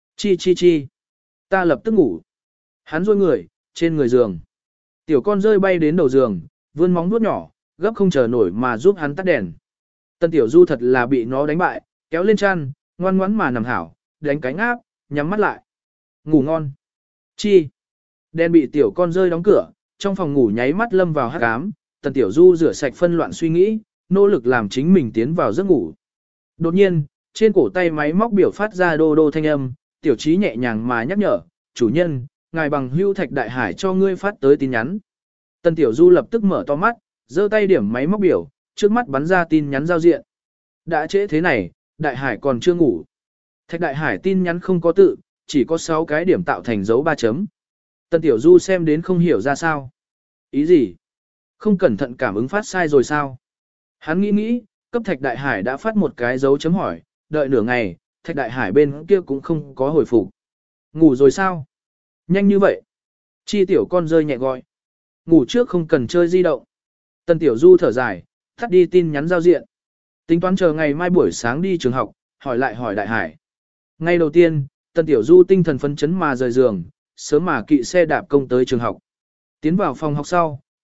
Chi, ta lập tức ngủ. Hắn duỗi người, trên người giường. Tiểu con rơi bay đến đầu giường, vươn móng vuốt nhỏ, gấp không chờ nổi mà giúp hắn tắt đèn. Tân Tiểu Du thật là bị nó đánh bại, kéo lên chăn, ngoan ngoãn mà nằm hảo, đánh cánh áp, nhắm mắt lại. Ngủ ngon. Chi. Đèn bị tiểu con rơi đóng cửa, trong phòng ngủ nháy mắt lâm vào hắc ám, Tân Tiểu Du rửa sạch phân loạn suy nghĩ, nỗ lực làm chính mình tiến vào giấc ngủ. Đột nhiên, trên cổ tay máy móc biểu phát ra đô đô thanh âm, Tiểu Chí nhẹ nhàng mà nhắc nhở, chủ nhân, ngài bằng hưu Thạch Đại Hải cho ngươi phát tới tin nhắn. Tân Tiểu Du lập tức mở to mắt, giơ tay điểm máy móc biểu, trước mắt bắn ra tin nhắn giao diện. Đã trễ thế này, Đại Hải còn chưa ngủ. Thạch Đại Hải tin nhắn không có tự, chỉ có 6 cái điểm tạo thành dấu 3 chấm. Tân Tiểu Du xem đến không hiểu ra sao. Ý gì? Không cẩn thận cảm ứng phát sai rồi sao? Hắn nghĩ, cấp Thạch Đại Hải đã phát một cái dấu chấm hỏi, đợi nửa ngày, Thạch Đại Hải bên kia cũng không có hồi phục. Ngủ rồi sao? Nhanh như vậy. Chi tiểu con rơi nhẹ gọi. Ngủ trước không cần chơi di động. Tân Tiểu Du thở dài, tắt đi tin nhắn giao diện. Tính toán chờ ngày mai buổi sáng đi trường học, hỏi Đại Hải. Ngày đầu tiên, Tân Tiểu Du tinh thần phấn chấn mà rời giường, sớm mà kỵ xe đạp công tới trường học. Tiến vào phòng học sau,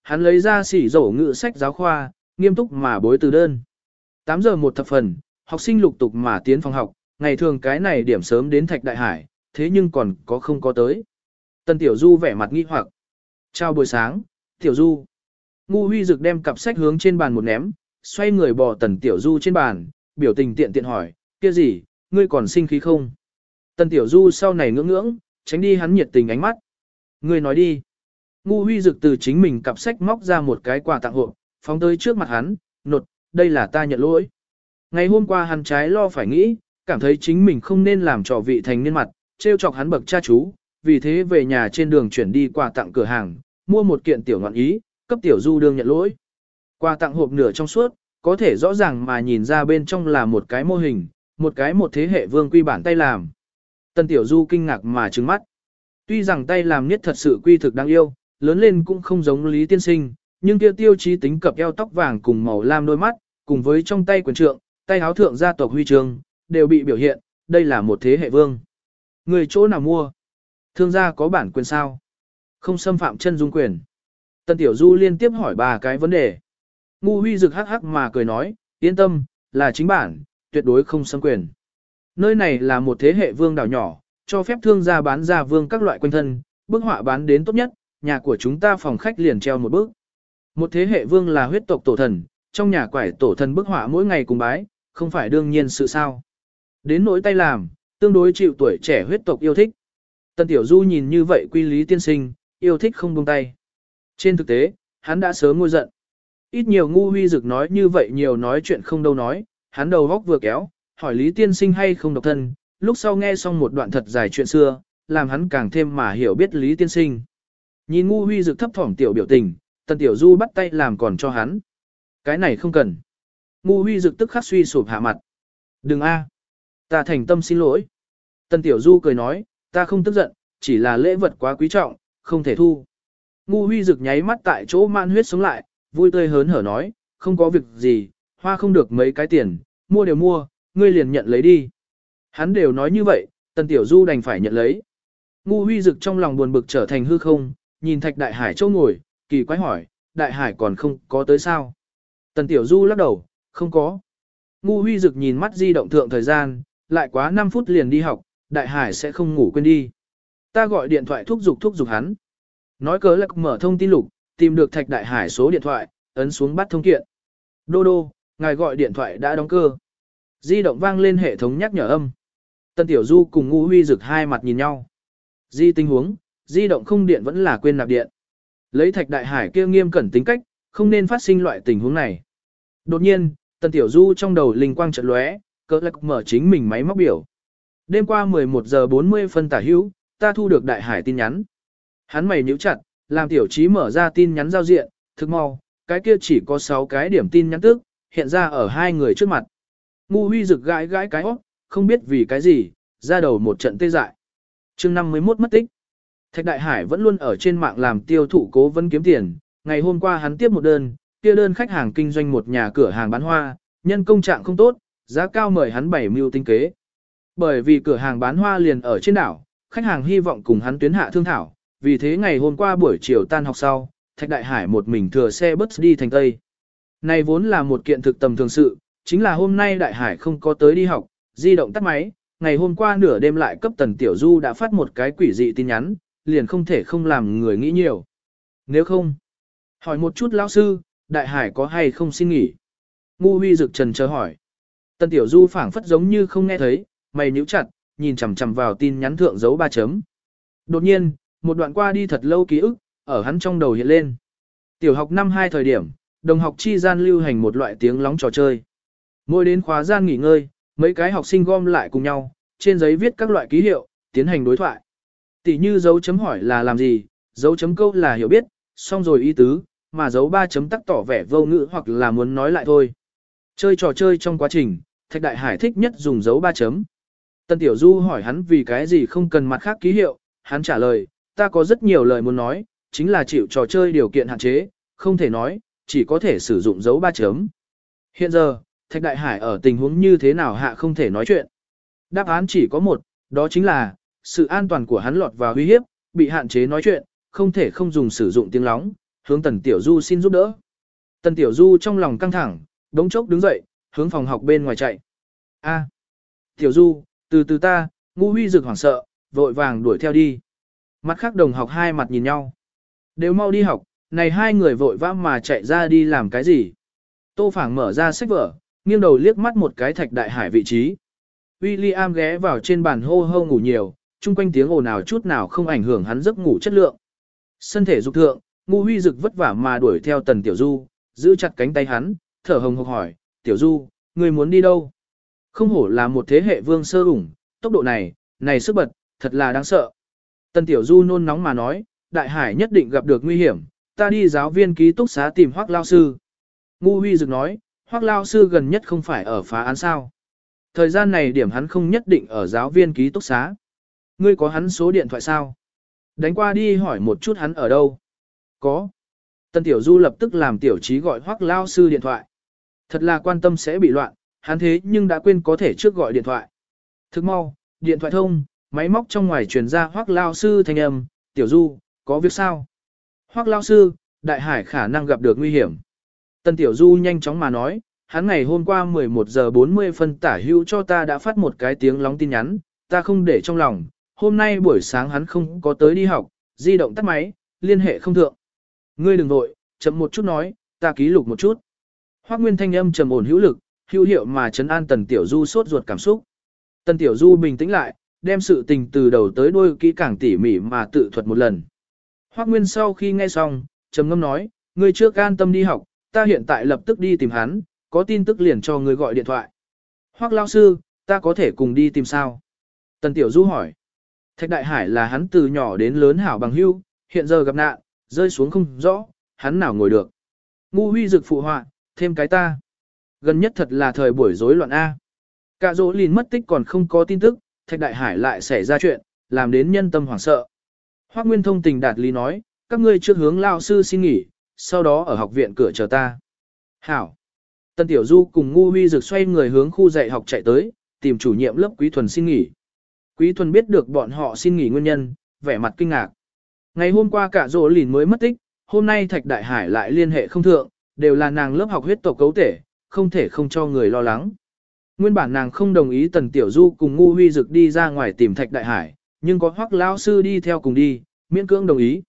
Hắn lấy ra xỉ dỗ ngữ sách giáo khoa, nghiêm túc mà bối từ đơn. 8 giờ một thập phần, học sinh lục tục mà tiến phòng học, ngày thường cái này điểm sớm đến Thạch Đại Hải, thế nhưng còn có không có tới. Tần Tiểu Du vẻ mặt nghi hoặc. Chào buổi sáng, Tiểu Du. Ngu Huy Dực đem cặp sách hướng trên bàn một ném, xoay người bò Tần Tiểu Du trên bàn, biểu tình tiện tiện hỏi, kia gì, ngươi còn sinh khí không? Tần Tiểu Du sau này ngưỡng ngưỡng, tránh đi hắn nhiệt tình ánh mắt. Ngươi nói đi. Ngu Huy Dực từ chính mình cặp sách móc ra một cái quà tặng hộp, phóng tới trước mặt hắn, nột, đây là ta nhận lỗi. Ngày hôm qua hắn trái lo phải nghĩ, cảm thấy chính mình không nên làm trò vị thành niên mặt, trêu chọc hắn bậc cha chú, vì thế về nhà trên đường chuyển đi quà tặng cửa hàng, mua một kiện tiểu ngọn ý, cấp Tiểu Du đương nhận lỗi. Quà tặng hộp nửa trong suốt, có thể rõ ràng mà nhìn ra bên trong là một cái mô hình, một thế hệ vương quy bản tay làm. Tần Tiểu Du kinh ngạc mà trừng mắt. Tuy rằng tay làm niết thật sự quy thực đáng yêu, lớn lên cũng không giống Lý Tiên Sinh, nhưng kia tiêu chí tính cập eo tóc vàng cùng màu lam đôi mắt, cùng với trong tay quyền trượng, tay áo thượng gia tộc huy chương, đều bị biểu hiện, đây là một thế hệ vương. Người chỗ nào mua? Thương gia có bản quyền sao? Không xâm phạm chân dung quyền. Tần Tiểu Du liên tiếp hỏi 3 cái vấn đề. Ngu Huy Dực hắc hắc mà cười nói, yên tâm, là chính bản, tuyệt đối không xâm quyền. Nơi này là một thế hệ vương đảo nhỏ, cho phép thương gia bán ra vương các loại quanh thân, bức họa bán đến tốt nhất, nhà của chúng ta phòng khách liền treo một bức. Một thế hệ vương là huyết tộc tổ thần, trong nhà quải tổ thần bức họa mỗi ngày cùng bái, không phải đương nhiên sự sao. Đến nỗi tay làm, tương đối chịu tuổi trẻ huyết tộc yêu thích. Tần Tiểu Du nhìn như vậy quy Lý Tiên Sinh, yêu thích không buông tay. Trên thực tế, hắn đã sớm ngôi giận. Ít nhiều Ngu Huy Dực nói như vậy nhiều nói chuyện không đâu nói, hắn đầu góc vừa kéo, hỏi Lý Tiên Sinh hay không độc thân, lúc sau nghe xong một đoạn thật dài chuyện xưa, làm hắn càng thêm mà hiểu biết Lý Tiên Sinh. Nhìn Ngu Huy Dực thấp thỏm tiểu biểu tình, Tần Tiểu Du bắt tay làm còn cho hắn. Cái này không cần. Ngu Huy Dực tức khắc suy sụp hạ mặt. Đừng a, ta thành tâm xin lỗi. Tần Tiểu Du cười nói, ta không tức giận, chỉ là lễ vật quá quý trọng, không thể thu. Ngu Huy Dực nháy mắt tại chỗ man huyết sống lại, vui tươi hớn hở nói, không có việc gì, hoa không được mấy cái tiền, mua đều mua, ngươi liền nhận lấy đi. Hắn đều nói như vậy, Tần Tiểu Du đành phải nhận lấy. Ngu Huy Dực trong lòng buồn bực trở thành hư không, nhìn Thạch Đại Hải châu ngồi, kỳ quái hỏi, Đại Hải còn không có tới sao? Tần Tiểu Du lắc đầu, không có. Ngu Huy Dực nhìn mắt di động thượng thời gian, lại quá 5 phút liền đi học, Đại Hải sẽ không ngủ quên đi. Ta gọi điện thoại thúc giục hắn. Nói cớ lạc mở thông tin lục, tìm được Thạch Đại Hải số điện thoại, ấn xuống bắt thông kiện. Đô đô, ngài gọi điện thoại đã đóng cơ. Di động vang lên hệ thống nhắc nhở âm. Tần Tiểu Du cùng Ngu Huy Dực hai mặt nhìn nhau. Di tình huống, di động không điện vẫn là quên nạp điện. Lấy Thạch Đại Hải kia nghiêm cẩn tính cách, không nên phát sinh loại tình huống này. Đột nhiên, Tần Tiểu Du trong đầu linh quang chợt lóe, cỡ lạc mở chính mình máy móc biểu. Đêm qua 11 giờ 40 phân tả hữu, ta thu được Đại Hải tin nhắn. Hắn mày nhíu chặt, làm Tiểu Chí mở ra tin nhắn giao diện, thực mau, cái kia chỉ có 6 cái điểm tin nhắn tức, hiện ra ở hai người trước mặt. Ngu Huy Dực gãi gãi cái óc, không biết vì cái gì, ra đầu một trận tê dại. Chương 51 mất tích. Thạch Đại Hải vẫn luôn ở trên mạng làm tiêu thụ cố vấn kiếm tiền, ngày hôm qua hắn tiếp một đơn, kia đơn khách hàng kinh doanh một nhà cửa hàng bán hoa, nhân công trạng không tốt, giá cao mời hắn bảy mưu tinh kế. Bởi vì cửa hàng bán hoa liền ở trên đảo, khách hàng hy vọng cùng hắn tuyến hạ thương thảo, vì thế ngày hôm qua buổi chiều tan học sau, Thạch Đại Hải một mình thừa xe bus đi thành Tây. Này vốn là một kiện thực tầm thường sự, chính là hôm nay Đại Hải không có tới đi học, di động tắt máy, ngày hôm qua nửa đêm lại cấp Tần Tiểu Du đã phát một cái quỷ dị tin nhắn, liền không thể không làm người nghĩ nhiều. Nếu không, hỏi một chút lão sư, Đại Hải có hay không xin nghỉ? Ngu Huy Dực trần chờ hỏi. Tần Tiểu Du phảng phất giống như không nghe thấy, mày nhíu chặt, nhìn chằm chằm vào tin nhắn thượng dấu 3 chấm. Đột nhiên, một đoạn qua đi thật lâu ký ức, ở hắn trong đầu hiện lên. Tiểu học năm 2 thời điểm, đồng học chi gian lưu hành một loại tiếng lóng trò chơi. Mỗi đến khóa gian nghỉ ngơi, mấy cái học sinh gom lại cùng nhau, trên giấy viết các loại ký hiệu, tiến hành đối thoại. Tỷ như dấu chấm hỏi là làm gì, dấu chấm câu là hiểu biết, xong rồi ý tứ, mà dấu 3 chấm tắc tỏ vẻ vô ngữ hoặc là muốn nói lại thôi. Chơi trò chơi trong quá trình, Thạch Đại Hải thích nhất dùng dấu 3 chấm. Tần Tiểu Du hỏi hắn vì cái gì không cần mặt khác ký hiệu, hắn trả lời, ta có rất nhiều lời muốn nói, chính là chịu trò chơi điều kiện hạn chế, không thể nói, chỉ có thể sử dụng dấu 3 chấm. Hiện giờ, Thạch Đại Hải ở tình huống như thế nào hạ không thể nói chuyện. Đáp án chỉ có một, đó chính là, sự an toàn của hắn lọt vào uy hiếp, bị hạn chế nói chuyện, không thể không dùng sử dụng tiếng lóng, hướng Tần Tiểu Du xin giúp đỡ. Tần Tiểu Du trong lòng căng thẳng, đống chốc đứng dậy, hướng phòng học bên ngoài chạy. A, Tiểu Du, từ từ ta, Ngũ Huy Dực hoảng sợ, vội vàng đuổi theo đi. Mặt khác đồng học hai mặt nhìn nhau. Đều mau đi học, này hai người vội vã mà chạy ra đi làm cái gì? Tô Phảng mở ra sách vở, nghiêng đầu liếc mắt một cái Thạch Đại Hải vị trí. William ghé vào trên bàn hô hô ngủ nhiều, chung quanh tiếng ồn ào chút nào không ảnh hưởng hắn giấc ngủ chất lượng. Sân thể dục thượng, Ngũ Huy Dực vất vả mà đuổi theo Tần Tiểu Du, giữ chặt cánh tay hắn, thở hồng hộc hỏi, Tiểu Du, ngươi muốn đi đâu? Không hổ là một thế hệ vương sơ ủng, tốc độ này sức bật, thật là đáng sợ. Tần Tiểu Du nôn nóng mà nói, Đại Hải nhất định gặp được nguy hiểm, ta đi giáo viên ký túc xá tìm Hoắc lao sư. Ngũ Huy Dực nói, Hoắc lao sư gần nhất không phải ở phá án sao? Thời gian này điểm hắn không nhất định ở giáo viên ký túc xá. Ngươi có hắn số điện thoại sao? Đánh qua đi hỏi một chút hắn ở đâu. Có. Tần Tiểu Du lập tức làm Tiểu Trí gọi Hoắc lao sư điện thoại. Thật là quan tâm sẽ bị loạn, hắn thế nhưng đã quên có thể trước gọi điện thoại. Thức mau, điện thoại thông, máy móc trong ngoài truyền ra Hoắc lao sư thanh âm, Tiểu Du, có việc sao? Hoắc lao sư, Đại Hải khả năng gặp được nguy hiểm. Tần Tiểu Du nhanh chóng mà nói, hắn ngày hôm qua 11 giờ 40 phân tả hữu cho ta đã phát một cái tiếng lóng tin nhắn, ta không để trong lòng, hôm nay buổi sáng hắn không có tới đi học, di động tắt máy, liên hệ không thượng. Ngươi đừng vội, chậm một chút nói, ta ký lục một chút. Hoắc Nguyên thanh âm trầm ổn hữu lực, hữu hiệu mà trấn an Tần Tiểu Du sốt ruột cảm xúc. Tần Tiểu Du bình tĩnh lại, đem sự tình từ đầu tới đuôi kỹ càng tỉ mỉ mà tự thuật một lần. Hoắc Nguyên sau khi nghe xong, trầm ngâm nói, ngươi trước an tâm đi học, ta hiện tại lập tức đi tìm hắn, có tin tức liền cho ngươi gọi điện thoại. Hoắc lão sư, ta có thể cùng đi tìm sao? Tần Tiểu Du hỏi. Thạch Đại Hải là hắn từ nhỏ đến lớn hảo bằng hữu, hiện giờ gặp nạn, rơi xuống không rõ, hắn nào ngồi được. Ngũ Huy Dực phụ họa, thêm cái ta. Gần nhất thật là thời buổi rối loạn A. Cả dỗ lìn mất tích còn không có tin tức, Thạch Đại Hải lại xảy ra chuyện, làm đến nhân tâm hoảng sợ. Hoắc Nguyên thông tình đạt lý nói, các ngươi trước hướng lao sư xin nghỉ, sau đó ở học viện cửa chờ ta. Hảo. Tần Tiểu Du cùng Ngũ Huy Dực xoay người hướng khu dạy học chạy tới, tìm chủ nhiệm lớp Quý Thuần xin nghỉ. Quý Thuần biết được bọn họ xin nghỉ nguyên nhân, vẻ mặt kinh ngạc. Ngày hôm qua cả dỗ lìn mới mất tích, hôm nay Thạch Đại Hải lại liên hệ không thượng, đều là nàng lớp học huyết tộc cấu thể, không thể không cho người lo lắng. Nguyên bản nàng không đồng ý Tần Tiểu Du cùng Ngũ Huy Dực đi ra ngoài tìm Thạch Đại Hải, nhưng có Hoắc lão sư đi theo cùng đi, miễn cưỡng đồng ý.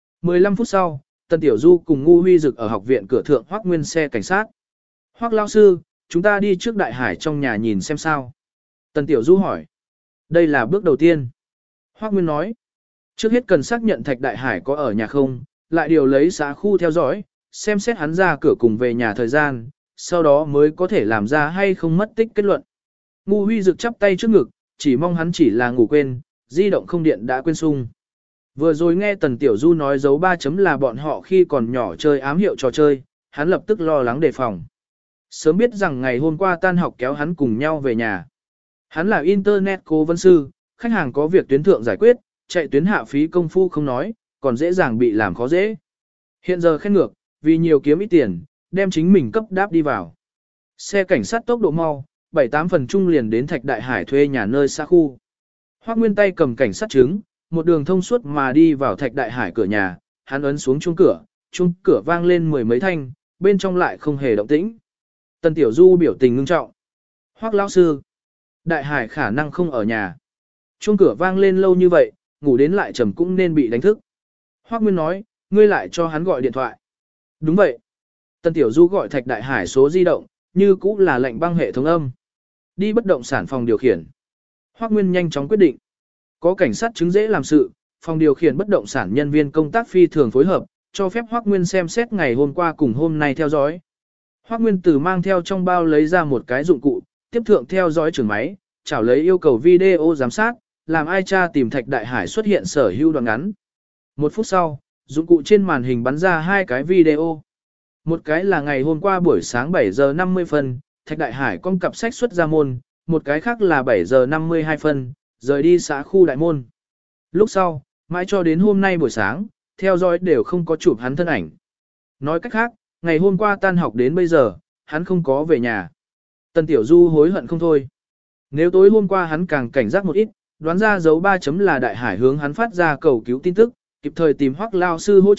15 phút sau, Tần Tiểu Du cùng Ngũ Huy Dực ở học viện cửa thượng Hoắc Nguyên xe cảnh sát. Hoắc lão sư, chúng ta đi trước Đại Hải trong nhà nhìn xem sao. Tần Tiểu Du hỏi. Đây là bước đầu tiên. Hoắc Nguyên nói. Trước hết cần xác nhận Thạch Đại Hải có ở nhà không, lại điều lấy xã khu theo dõi, xem xét hắn ra cửa cùng về nhà thời gian, sau đó mới có thể làm ra hay không mất tích kết luận. Ngũ Huy Dực chắp tay trước ngực, chỉ mong hắn chỉ là ngủ quên, di động không điện đã quên sung. Vừa rồi nghe Tần Tiểu Du nói dấu 3 chấm là bọn họ khi còn nhỏ chơi ám hiệu trò chơi, hắn lập tức lo lắng đề phòng. Sớm biết rằng ngày hôm qua tan học kéo hắn cùng nhau về nhà. Hắn là Internet cố vấn sư, khách hàng có việc tuyến thượng giải quyết, chạy tuyến hạ phí công phu không nói, còn dễ dàng bị làm khó dễ. Hiện giờ khen ngược, vì nhiều kiếm ít tiền, đem chính mình cấp đáp đi vào. Xe cảnh sát tốc độ mau, 7-8 phần chung liền đến Thạch Đại Hải thuê nhà nơi xa khu. Hoắc Nguyên tay cầm cảnh sát chứng, một đường thông suốt mà đi vào Thạch Đại Hải cửa nhà, hắn ấn xuống chuông cửa vang lên mười mấy thanh, bên trong lại không hề động tĩnh. Tần Tiểu Du biểu tình ngưng trọng. Hoắc lão sư, Đại Hải khả năng không ở nhà. Chuông cửa vang lên lâu như vậy, ngủ đến lại trầm cũng nên bị đánh thức. Hoắc Nguyên nói, ngươi lại cho hắn gọi điện thoại. Đúng vậy. Tần Tiểu Du gọi Thạch Đại Hải số di động, như cũ là lệnh băng hệ thống âm. Đi bất động sản phòng điều khiển. Hoắc Nguyên nhanh chóng quyết định. Có cảnh sát chứng dễ làm sự, phòng điều khiển bất động sản nhân viên công tác phi thường phối hợp, cho phép Hoắc Nguyên xem xét ngày hôm qua cùng hôm nay theo dõi. Hoắc Nguyên từ mang theo trong bao lấy ra một cái dụng cụ, tiếp thượng theo dõi trường máy, chảo lấy yêu cầu video giám sát, làm ai tra tìm Thạch Đại Hải xuất hiện sở hữu đoạn ngắn. 1 phút sau, dụng cụ trên màn hình bắn ra 2 cái video. Một cái là ngày hôm qua buổi sáng 7 giờ 50 phân, Thạch Đại Hải con cặp sách xuất ra môn, một cái khác là 7 giờ 52 phân, rời đi xã khu đại môn. Lúc sau, mãi cho đến hôm nay buổi sáng, theo dõi đều không có chụp hắn thân ảnh. Nói cách khác, ngày hôm qua tan học đến bây giờ, hắn không có về nhà. Tần Tiểu Du hối hận không thôi. Nếu tối hôm qua hắn càng cảnh giác một ít, đoán ra dấu 3 chấm là Đại Hải hướng hắn phát ra cầu cứu tin tức, kịp thời tìm Hoắc lao sư hỗ trợ,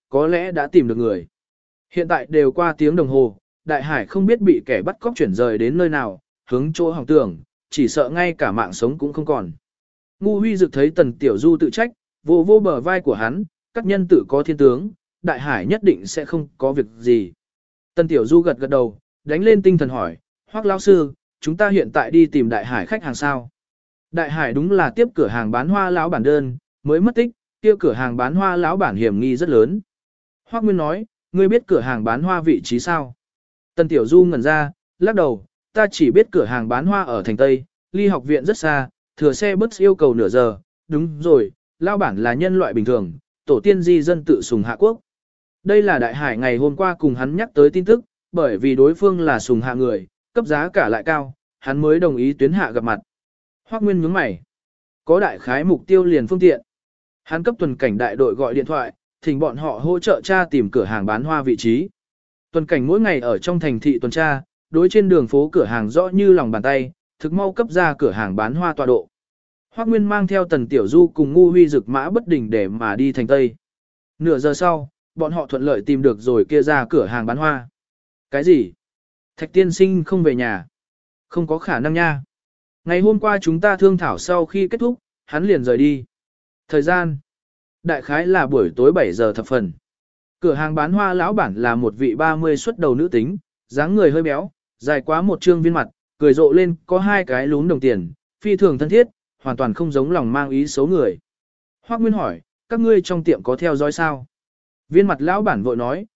có lẽ đã tìm được người. Hiện tại đều qua tiếng đồng hồ, Đại Hải không biết bị kẻ bắt cóc chuyển rời đến nơi nào, hướng chỗ hỏng tưởng, chỉ sợ ngay cả mạng sống cũng không còn. Ngu Huy Dực thấy Tần Tiểu Du tự trách, vô vô bờ vai của hắn, các nhân tự có thiên tướng, Đại Hải nhất định sẽ không có việc gì. Tần Tiểu Du gật gật đầu, đánh lên tinh thần hỏi, Hoắc lão sư, chúng ta hiện tại đi tìm Đại Hải khách hàng sao? Đại Hải đúng là tiếp cửa hàng bán hoa lão bản đơn, mới mất tích, kia cửa hàng bán hoa lão bản hiểm nghi rất lớn. Hoắc Nguyên nói, ngươi biết cửa hàng bán hoa vị trí sao? Tần Tiểu Du ngẩn ra, lắc đầu, ta chỉ biết cửa hàng bán hoa ở thành Tây, ly học viện rất xa, thừa xe bus yêu cầu nửa giờ, đúng rồi, lão bản là nhân loại bình thường, tổ tiên di dân tự sùng hạ quốc. Đây là Đại Hải ngày hôm qua cùng hắn nhắc tới tin tức, bởi vì đối phương là sùng hạ người, cấp giá cả lại cao, hắn mới đồng ý tuyến hạ gặp mặt. Hoắc Nguyên nhướng mày. Có đại khái mục tiêu liền phương tiện. Hắn cấp tuần cảnh đại đội gọi điện thoại, thỉnh bọn họ hỗ trợ tra tìm cửa hàng bán hoa vị trí. Tuần cảnh mỗi ngày ở trong thành thị tuần tra, đối trên đường phố cửa hàng rõ như lòng bàn tay, thực mau cấp ra cửa hàng bán hoa tọa độ. Hoắc Nguyên mang theo Tần Tiểu Du cùng Ngu Huy Dực mã bất đình để mà đi thành Tây. Nửa giờ sau, bọn họ thuận lợi tìm được rồi kia ra cửa hàng bán hoa. Cái gì? Thạch tiên sinh không về nhà. Không có khả năng nha. Ngày hôm qua chúng ta thương thảo sau khi kết thúc, hắn liền rời đi. Thời gian. Đại khái là buổi tối 7 giờ thập phần. Cửa hàng bán hoa lão bản là một vị 30 xuất đầu nữ tính, dáng người hơi béo, dài quá một trương viên mặt, cười rộ lên có hai cái lún đồng tiền, phi thường thân thiết, hoàn toàn không giống lòng mang ý xấu người. Hoắc Nguyên hỏi, các ngươi trong tiệm có theo dõi sao? Viên mặt lão bản vội nói,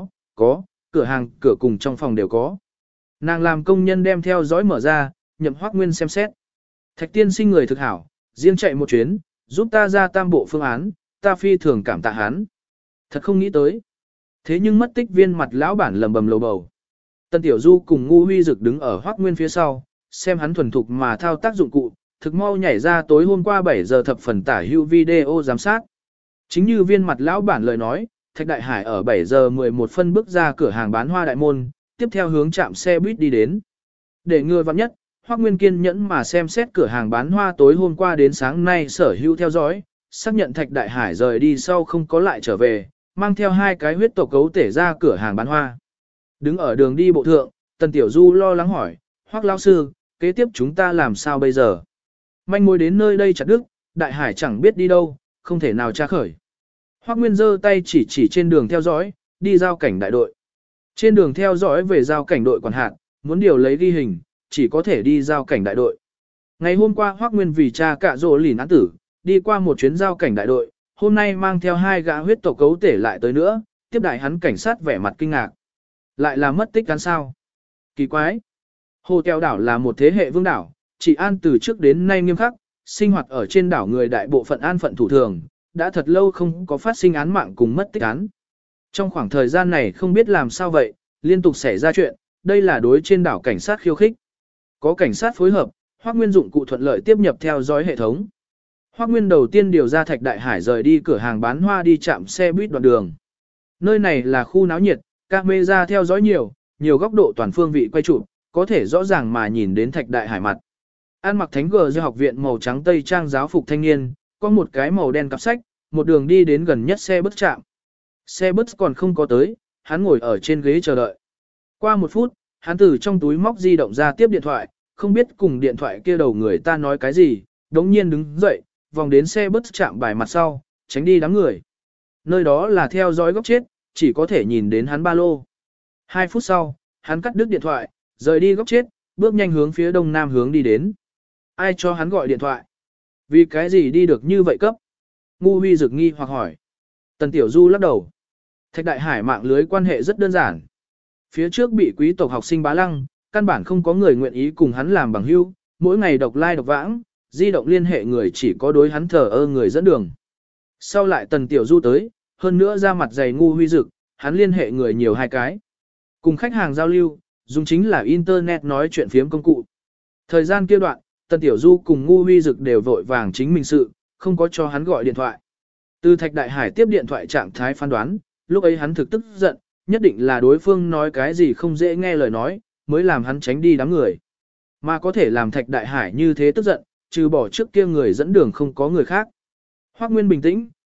có, cửa hàng, cửa cùng trong phòng đều có. Nàng làm công nhân đem theo dõi mở ra, nhậm Hoắc Nguyên xem xét. Thạch tiên sinh người thực hảo, riêng chạy một chuyến, giúp ta ra tam bộ phương án, ta phi thường cảm tạ hắn. Thật không nghĩ tới. Thế nhưng mất tích viên mặt lão bản lầm bầm lầu bầu. Tần Tiểu Du cùng Ngu Huy Dực đứng ở Hoắc Nguyên phía sau, xem hắn thuần thục mà thao tác dụng cụ, thực mau nhảy ra tối hôm qua 7 giờ thập phần tả hữu video giám sát. Chính như viên mặt lão bản lời nói, Thạch Đại Hải ở 7 giờ 11 phân bước ra cửa hàng bán hoa đại môn, tiếp theo hướng trạm xe buýt đi đến. Để ngừa vắng nhất, Hoắc Nguyên kiên nhẫn mà xem xét cửa hàng bán hoa tối hôm qua đến sáng nay sở hữu theo dõi, xác nhận Thạch Đại Hải rời đi sau không có lại trở về, mang theo hai cái huyết tộc cấu tể ra cửa hàng bán hoa. Đứng ở đường đi bộ thượng, Tần Tiểu Du lo lắng hỏi, Hoắc lão sư, kế tiếp chúng ta làm sao bây giờ? Manh mối đến nơi đây chặt đứt, Đại Hải chẳng biết đi đâu, không thể nào tra khởi. Hoắc Nguyên giơ tay chỉ trên đường theo dõi, đi giao cảnh đại đội. Trên đường theo dõi về giao cảnh đội quản hạt, muốn điều lấy ghi hình, chỉ có thể đi giao cảnh đại đội. Ngày hôm qua Hoắc Nguyên vì cha cạ rỗ lìn án tử, đi qua một chuyến giao cảnh đại đội, hôm nay mang theo hai gã huyết tộc cấu tể lại tới nữa, tiếp đại hắn cảnh sát vẻ mặt kinh ngạc. Lại là mất tích cán sao? Kỳ quái! Hồ Tèo đảo là một thế hệ vương đảo, trị an từ trước đến nay nghiêm khắc, sinh hoạt ở trên đảo người đại bộ phận an phận thủ thường, đã thật lâu không có phát sinh án mạng cùng mất tích án. Trong khoảng thời gian này không biết làm sao vậy, liên tục xảy ra chuyện, đây là đối trên đảo cảnh sát khiêu khích. Có cảnh sát phối hợp, Hoắc Nguyên dụng cụ thuận lợi tiếp nhập theo dõi hệ thống. Hoắc Nguyên đầu tiên điều ra Thạch Đại Hải rời đi cửa hàng bán hoa đi chạm xe buýt đoạn đường. Nơi này là khu náo nhiệt, camera theo dõi nhiều góc độ toàn phương vị quay chụp, có thể rõ ràng mà nhìn đến Thạch Đại Hải mặt. An mặc thánh gờ do học viện màu trắng tây trang giáo phục thanh niên, có một cái màu đen cặp sách, một đường đi đến gần nhất xe bus trạm. Xe bus còn không có tới, hắn ngồi ở trên ghế chờ đợi. Qua một phút, hắn từ trong túi móc di động ra tiếp điện thoại, không biết cùng điện thoại kia đầu người ta nói cái gì, đống nhiên đứng dậy, vòng đến xe bus chạm bài mặt sau, tránh đi đám người. Nơi đó là theo dõi góc chết, chỉ có thể nhìn đến hắn ba lô. 2 phút sau, hắn cắt đứt điện thoại, rời đi góc chết, bước nhanh hướng phía đông nam hướng đi đến. Ai cho hắn gọi điện thoại? Vì cái gì đi được như vậy cấp? Ngu Huy Dực nghi hoặc hỏi. Tần Tiểu Du lắc đầu. Thạch Đại Hải mạng lưới quan hệ rất đơn giản. Phía trước bị quý tộc học sinh bá lăng, căn bản không có người nguyện ý cùng hắn làm bằng hữu, mỗi ngày độc lai độc vãng, di động liên hệ người chỉ có đối hắn thờ ơ người dẫn đường. Sau lại Tần Tiểu Du tới, hơn nữa ra mặt dày Ngu Huy Dực, hắn liên hệ người nhiều hai cái. Cùng khách hàng giao lưu, dùng chính là Internet nói chuyện phiếm công cụ. Thời gian kia đoạn, Tần Tiểu Du cùng Ngu Huy Dực đều vội vàng chính mình sự, không có cho hắn gọi điện thoại. Từ Thạch Đại Hải tiếp điện thoại trạng thái phán đoán, lúc ấy hắn thực tức giận, nhất định là đối phương nói cái gì không dễ nghe lời nói, mới làm hắn tránh đi đám người. Mà có thể làm Thạch Đại Hải như thế tức giận, trừ bỏ trước kia người dẫn đường không có người khác. Hoắc Nguyên bình tĩnh,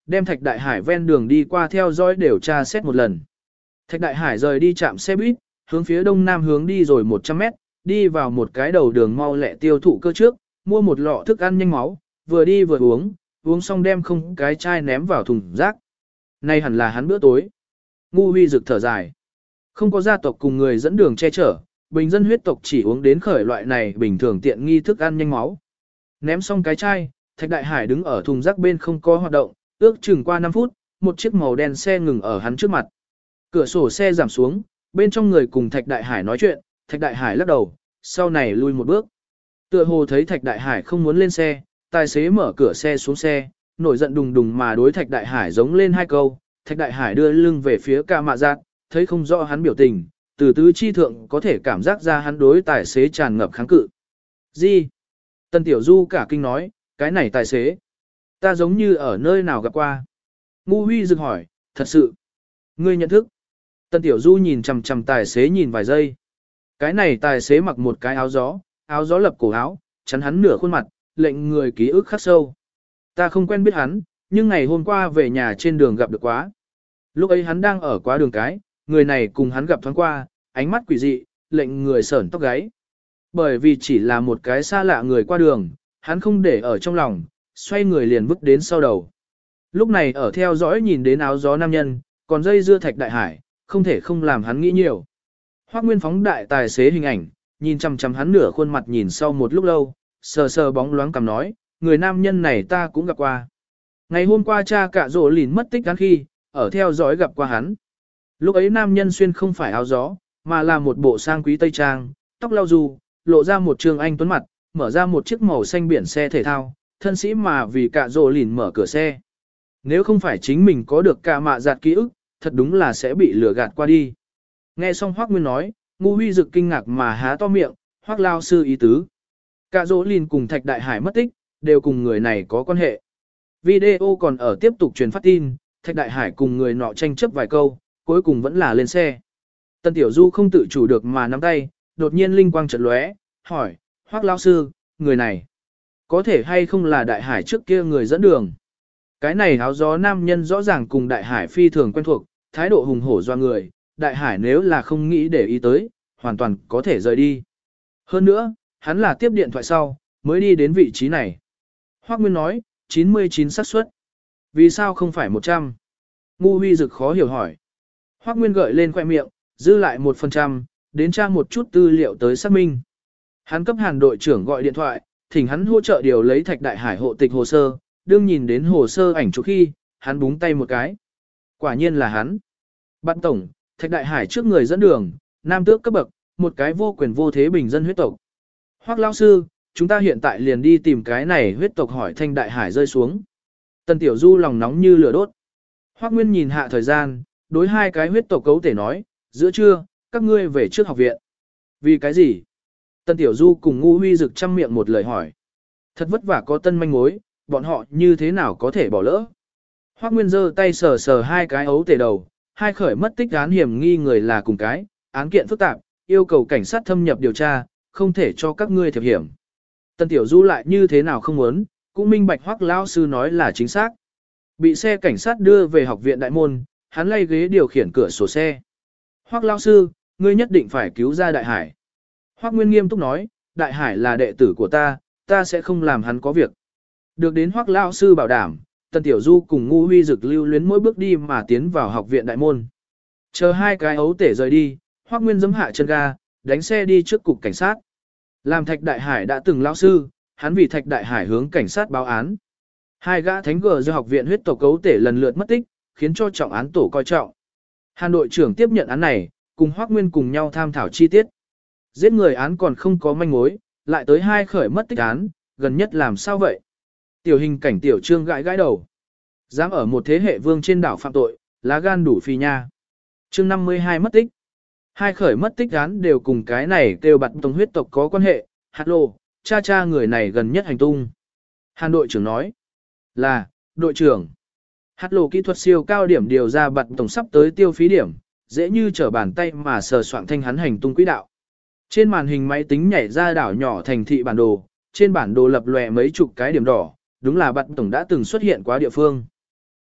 đem Thạch Đại Hải ven đường đi qua theo dõi đều tra xét một lần. Thạch Đại Hải rời đi trạm xe buýt, hướng phía đông nam hướng đi rồi 100 mét, đi vào một cái đầu đường mau lẹ tiêu thụ cơ trước, mua một lọ thức ăn nhanh máu, vừa đi vừa uống, uống xong đem không cái chai ném vào thùng rác. Nay hẳn là hắn bữa tối. Ngu Huy rực thở dài. Không có gia tộc cùng người dẫn đường che chở, bình dân huyết tộc chỉ uống đến khởi loại này bình thường tiện nghi thức ăn nhanh máu. Ném xong cái chai, Thạch Đại Hải đứng ở thùng rác bên không có hoạt động, ước chừng qua 5 phút, một chiếc màu đen xe ngừng ở hắn trước mặt. Cửa sổ xe giảm xuống, bên trong người cùng Thạch Đại Hải nói chuyện, Thạch Đại Hải lắc đầu, sau này lui một bước. Tựa hồ thấy Thạch Đại Hải không muốn lên xe, tài xế mở cửa xe xuống xe, nổi giận đùng đùng mà đối Thạch Đại Hải giống lên hai câu. Thạch Đại Hải đưa lưng về phía ca mạ giác, thấy không rõ hắn biểu tình, từ tứ chi thượng có thể cảm giác ra hắn đối tài xế tràn ngập kháng cự. Gì? Tân Tiểu Du cả kinh nói, cái này tài xế. Ta giống như ở nơi nào gặp qua. Ngu Huy rực hỏi, thật sự. Ngươi nhận thức. Tân Tiểu Du nhìn chằm chằm tài xế nhìn vài giây. Cái này tài xế mặc một cái áo gió lập cổ áo, chắn hắn nửa khuôn mặt, lệnh người ký ức khắc sâu. Ta không quen biết hắn, nhưng ngày hôm qua về nhà trên đường gặp được quá. Lúc ấy hắn đang ở quá đường cái, người này cùng hắn gặp thoáng qua, ánh mắt quỷ dị, lệnh người sởn tóc gáy. Bởi vì chỉ là một cái xa lạ người qua đường, hắn không để ở trong lòng, xoay người liền vứt đến sau đầu. Lúc này ở theo dõi nhìn đến áo gió nam nhân, còn dây dưa Thạch Đại Hải, không thể không làm hắn nghĩ nhiều. Hoắc Nguyên phóng đại tài xế hình ảnh, nhìn chằm chằm hắn nửa khuôn mặt nhìn sau một lúc lâu, sờ sờ bóng loáng cằm nói, người nam nhân này ta cũng gặp qua. Ngày hôm qua cha cả rổ lìn mất tích hắn khi, ở theo dõi gặp qua hắn. Lúc ấy nam nhân xuyên không phải áo gió, mà là một bộ sang quý tây trang, tóc lau dù, lộ ra một trường anh tuấn mặt, mở ra một chiếc màu xanh biển xe thể thao, thân sĩ mà vì cả rổ lìn mở cửa xe. Nếu không phải chính mình có được cả mạ giạt ký ức, thật đúng là sẽ bị lừa gạt qua đi. Nghe xong Hoắc Nguyên nói, Ngu Huy rực kinh ngạc mà há to miệng, Hoắc lao sư ý tứ. Cả Dỗ Lìn cùng Thạch Đại Hải mất tích, đều cùng người này có quan hệ. Video còn ở tiếp tục truyền phát tin, Thạch Đại Hải cùng người nọ tranh chấp vài câu, cuối cùng vẫn là lên xe. Tân Tiểu Du không tự chủ được mà nắm tay, đột nhiên linh quang chợt lóe, hỏi, Hoắc lao sư, người này, có thể hay không là Đại Hải trước kia người dẫn đường? Cái này áo gió nam nhân rõ ràng cùng Đại Hải phi thường quen thuộc, thái độ hùng hổ doa người, Đại Hải nếu là không nghĩ để ý tới, hoàn toàn có thể rời đi. Hơn nữa, hắn là tiếp điện thoại sau, mới đi đến vị trí này. Hoắc Nguyên nói, 99 xác suất. Vì sao không phải 100? Ngu Huy rực khó hiểu hỏi. Hoắc Nguyên gợi lên khoẻ miệng, dư lại 1%, đến tra một chút tư liệu tới xác minh. Hắn cấp Hàn đội trưởng gọi điện thoại, thỉnh hắn hỗ trợ điều lấy Thạch Đại Hải hộ tịch hồ sơ, đương nhìn đến hồ sơ ảnh chụp khi, hắn búng tay một cái. Quả nhiên là hắn. Bạn tổng, Thạch Đại Hải trước người dẫn đường, nam tước cấp bậc, một cái vô quyền vô thế bình dân huyết tộc. Hoắc lão sư, chúng ta hiện tại liền đi tìm cái này huyết tộc hỏi Thanh Đại Hải rơi xuống. Tần Tiểu Du lòng nóng như lửa đốt. Hoắc Nguyên nhìn hạ thời gian, đối hai cái huyết tộc cấu thể nói, giữa trưa, các ngươi về trước học viện. Vì cái gì? Tần Tiểu Du cùng Ngu Huy rực trăm miệng một lời hỏi. Thật vất vả có tân manh mối, bọn họ như thế nào có thể bỏ lỡ? Hoắc Nguyên giơ tay sờ sờ hai cái ấu tể đầu, hai khởi mất tích án hiểm nghi người là cùng cái, án kiện phức tạp, yêu cầu cảnh sát thâm nhập điều tra, không thể cho các ngươi thiệp hiểm. Tần Tiểu Du lại như thế nào không muốn, cũng minh bạch Hoắc lão sư nói là chính xác. Bị xe cảnh sát đưa về học viện đại môn, hắn lay ghế điều khiển cửa sổ xe. Hoắc lão sư, ngươi nhất định phải cứu ra Đại Hải. Hoắc Nguyên nghiêm túc nói, Đại Hải là đệ tử của ta, ta sẽ không làm hắn có việc. Được đến Hoắc lão sư bảo đảm, Tần Tiểu Du cùng Ngu Huy rực lưu luyến mỗi bước đi mà tiến vào học viện đại môn. Chờ hai cái ấu tể rời đi, Hoắc Nguyên giẫm hạ chân ga, đánh xe đi trước cục cảnh sát. Làm Thạch Đại Hải đã từng lão sư, hắn vì Thạch Đại Hải hướng cảnh sát báo án. Hai gã thánh gờ do học viện huyết tộc ấu tể lần lượt mất tích, khiến cho trọng án tổ coi trọng. Hàn đội trưởng tiếp nhận án này, cùng Hoắc Nguyên cùng nhau tham thảo chi tiết. Giết người án còn không có manh mối, lại tới hai khởi mất tích án, gần nhất làm sao vậy? Tiểu hình cảnh tiểu trương gãi gãi đầu. Dám ở một thế hệ vương trên đảo phạm tội, lá gan đủ phi nha. Chương 52 mất tích. Hai khởi mất tích án đều cùng cái này kêu bạt tông huyết tộc có quan hệ. Hạt lô, cha người này gần nhất hành tung. Hàn đội trưởng nói. Là, đội trưởng. Hạt lô kỹ thuật siêu cao điểm điều ra bạt tổng sắp tới tiêu phí điểm, dễ như trở bàn tay mà sờ soạn thanh hắn hành tung quỹ đạo. Trên màn hình máy tính nhảy ra đảo nhỏ thành thị bản đồ, trên bản đồ lập lòe mấy chục cái điểm đỏ, đúng là bạt tổng đã từng xuất hiện quá địa phương.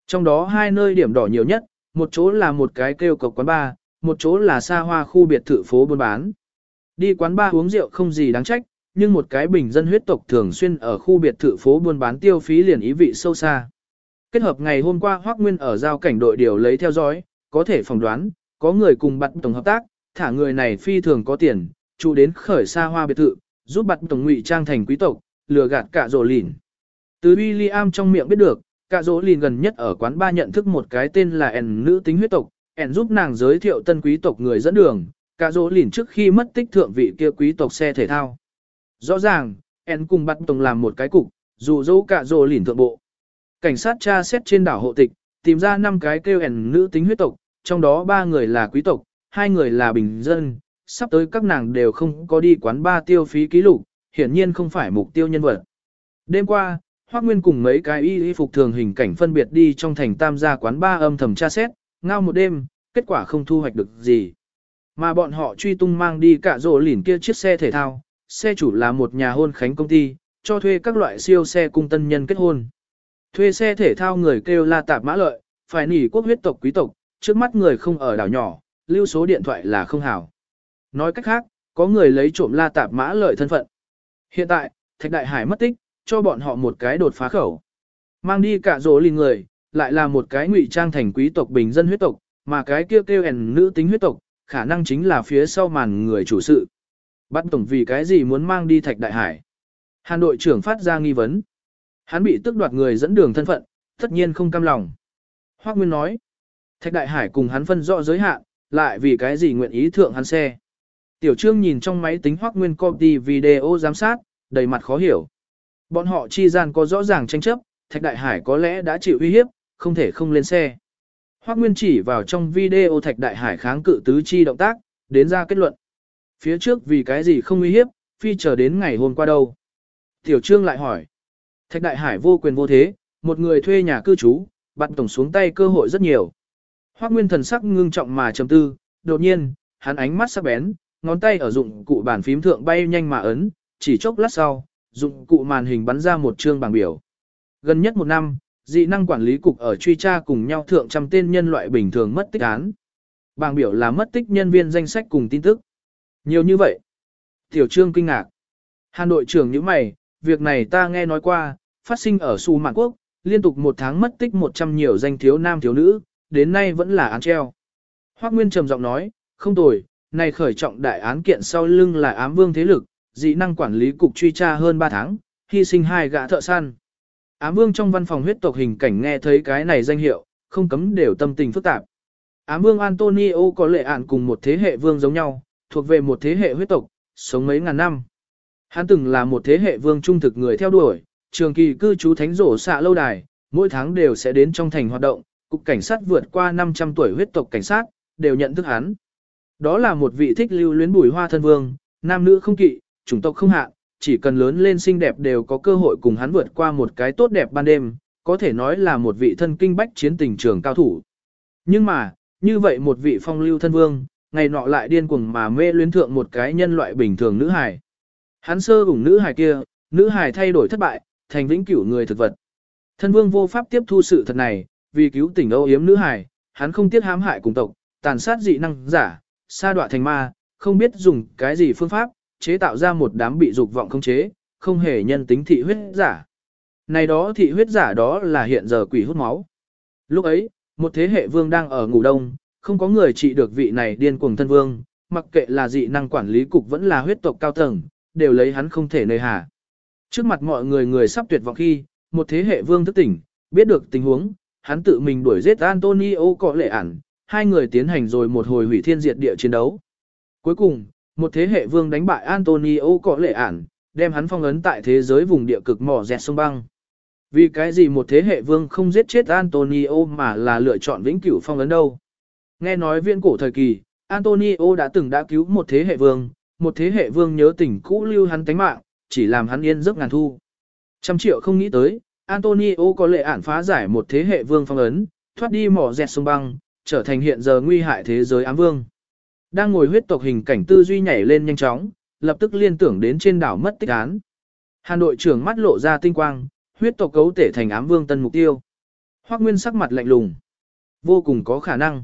Trong đó hai nơi điểm đỏ nhiều nhất, một chỗ là một cái kêu cộc quán bar, một chỗ là xa hoa khu biệt thự phố buôn bán. Đi quán bar uống rượu không gì đáng trách, nhưng một cái bình dân huyết tộc thường xuyên ở khu biệt thự phố buôn bán tiêu phí liền ý vị sâu xa. Kết hợp ngày hôm qua Hoắc Nguyên ở giao cảnh đội điều lấy theo dõi, có thể phỏng đoán, có người cùng bắt tổng hợp tác, thả người này phi thường có tiền, trụ đến khởi xa hoa biệt thự, giúp bắt tổng ngụy trang thành quý tộc, lừa gạt cả rồ lìn. Từ William trong miệng biết được, cả rồ lìn gần nhất ở quán bar nhận thức một cái tên là ẻn nữ tính huyết tộc, ẻn giúp nàng giới thiệu tân quý tộc người dẫn đường, cả rồ lìn trước khi mất tích thượng vị kia quý tộc xe thể thao. Rõ ràng, ẻn cùng bắt tổng làm một cái cục, dù dẫu cả rồ lìn thượng bộ. Cảnh sát tra xét trên đảo hộ tịch, tìm ra 5 cái kêu ẻn nữ tính huyết tộc, trong đó 3 người là quý tộc, 2 người là bình dân, sắp tới các nàng đều không có đi quán bar tiêu phí ký lục, hiển nhiên không phải mục tiêu nhân vật. Đêm qua, Hoắc Nguyên cùng mấy cái y phục thường hình cảnh phân biệt đi trong thành tam gia quán bar âm thầm tra xét, ngao một đêm, kết quả không thu hoạch được gì. Mà bọn họ truy tung mang đi cả rổ lỉn kia chiếc xe thể thao, xe chủ là một nhà hôn khánh công ty, cho thuê các loại siêu xe cung tân nhân kết hôn. Thuê xe thể thao người kêu La Tạp Mã Lợi, phải nỉ quốc huyết tộc quý tộc, trước mắt người không ở đảo nhỏ, lưu số điện thoại là không hảo. Nói cách khác, có người lấy trộm La Tạp Mã Lợi thân phận. Hiện tại, Thạch Đại Hải mất tích, cho bọn họ một cái đột phá khẩu. Mang đi cả rổ lìn người, lại là một cái ngụy trang thành quý tộc bình dân huyết tộc, mà cái kêu ẻn nữ tính huyết tộc, khả năng chính là phía sau màn người chủ sự. Bắt tổng vì cái gì muốn mang đi Thạch Đại Hải? Hàn đội trưởng phát ra nghi vấn. Hắn bị tước đoạt người dẫn đường thân phận, tất nhiên không cam lòng. Hoắc Nguyên nói, Thạch Đại Hải cùng hắn phân rõ giới hạn, lại vì cái gì nguyện ý thượng hắn xe. Tiểu Trương nhìn trong máy tính Hoắc Nguyên copy video giám sát, đầy mặt khó hiểu. Bọn họ chi gian có rõ ràng tranh chấp, Thạch Đại Hải có lẽ đã chịu uy hiếp, không thể không lên xe. Hoắc Nguyên chỉ vào trong video Thạch Đại Hải kháng cự tứ chi động tác, đến ra kết luận. Phía trước vì cái gì không uy hiếp, phi chờ đến ngày hôm qua đâu. Tiểu Trương lại hỏi. Thạch Đại Hải vô quyền vô thế, một người thuê nhà cư trú, bắt tổng xuống tay cơ hội rất nhiều. Hoắc Nguyên thần sắc ngưng trọng mà trầm tư, đột nhiên, hắn ánh mắt sắc bén, ngón tay ở dụng cụ bàn phím thượng bay nhanh mà ấn, chỉ chốc lát sau, dụng cụ màn hình bắn ra một chương bảng biểu. Gần nhất 1 năm, dị năng quản lý cục ở truy tra cùng nhau thượng trăm tên nhân loại bình thường mất tích án. Bảng biểu là mất tích nhân viên danh sách cùng tin tức. Nhiều như vậy. Tiểu Trương kinh ngạc. Hàn đội trưởng nhíu mày, việc này ta nghe nói qua, phát sinh ở Su Mạn Quốc, liên tục 1 tháng mất tích 100 nhiều danh thiếu nam thiếu nữ, đến nay vẫn là án treo. Hoắc Nguyên trầm giọng nói, không tồi, này khởi trọng đại án kiện sau lưng là ám vương thế lực, dị năng quản lý cục truy tra hơn 3 tháng, hy sinh 2 gã thợ săn. Ám vương trong văn phòng huyết tộc hình cảnh nghe thấy cái này danh hiệu, không cấm đều tâm tình phức tạp. Ám vương Antonio có lệ ạn cùng một thế hệ vương giống nhau, thuộc về một thế hệ huyết tộc, sống mấy ngàn năm. Hắn từng là một thế hệ vương trung thực người theo đuổi, trường kỳ cư trú thánh rổ xạ lâu đài, mỗi tháng đều sẽ đến trong thành hoạt động, cục cảnh sát vượt qua 500 tuổi huyết tộc cảnh sát, đều nhận thức hắn. Đó là một vị thích lưu luyến bùi hoa thân vương, nam nữ không kỵ, chủng tộc không hạn, chỉ cần lớn lên xinh đẹp đều có cơ hội cùng hắn vượt qua một cái tốt đẹp ban đêm, có thể nói là một vị thân kinh bách chiến tình trường cao thủ. Nhưng mà, như vậy một vị phong lưu thân vương, ngày nọ lại điên cuồng mà mê luyến thượng một cái nhân loại bình thường nữ hài. Hắn sơ ủng nữ hài kia, nữ hài thay đổi thất bại, thành vĩnh cửu người thực vật. Thân vương vô pháp tiếp thu sự thật này, vì cứu tình âu yếm nữ hài, hắn không tiếc hãm hại cùng tộc, tàn sát dị năng giả, sa đọa thành ma, không biết dùng cái gì phương pháp, chế tạo ra một đám bị dục vọng khống chế, không hề nhân tính thị huyết giả. Này đó thị huyết giả đó là hiện giờ quỷ hút máu. Lúc ấy, một thế hệ vương đang ở ngủ đông, không có người trị được vị này điên cuồng thân vương, mặc kệ là dị năng quản lý cục vẫn là huyết tộc cao tầng, đều lấy hắn không thể nơi hà. Trước mặt mọi người sắp tuyệt vọng khi, một thế hệ vương thức tỉnh, biết được tình huống, hắn tự mình đuổi giết Antonio có lệ ản, hai người tiến hành rồi một hồi hủy thiên diệt địa chiến đấu. Cuối cùng, một thế hệ vương đánh bại Antonio có lệ ản, đem hắn phong ấn tại thế giới vùng địa cực mỏ dẹt sông băng. Vì cái gì một thế hệ vương không giết chết Antonio mà là lựa chọn vĩnh cửu phong ấn đâu? Nghe nói viễn cổ thời kỳ, Antonio đã cứu một thế hệ vương nhớ tình cũ lưu hắn tánh mạng, chỉ làm hắn yên giấc ngàn thu. 100 triệu không nghĩ tới, Antonio có lệ ản phá giải một thế hệ vương phong ấn, thoát đi mỏ dẹt sông băng, trở thành hiện giờ nguy hại thế giới ám vương. Đang ngồi huyết tộc hình cảnh tư duy nhảy lên nhanh chóng, lập tức liên tưởng đến trên đảo mất tích án. Hàn đội trưởng mắt lộ ra tinh quang, huyết tộc cấu thể thành ám vương tân mục tiêu. Hoắc Nguyên sắc mặt lạnh lùng. Vô cùng có khả năng.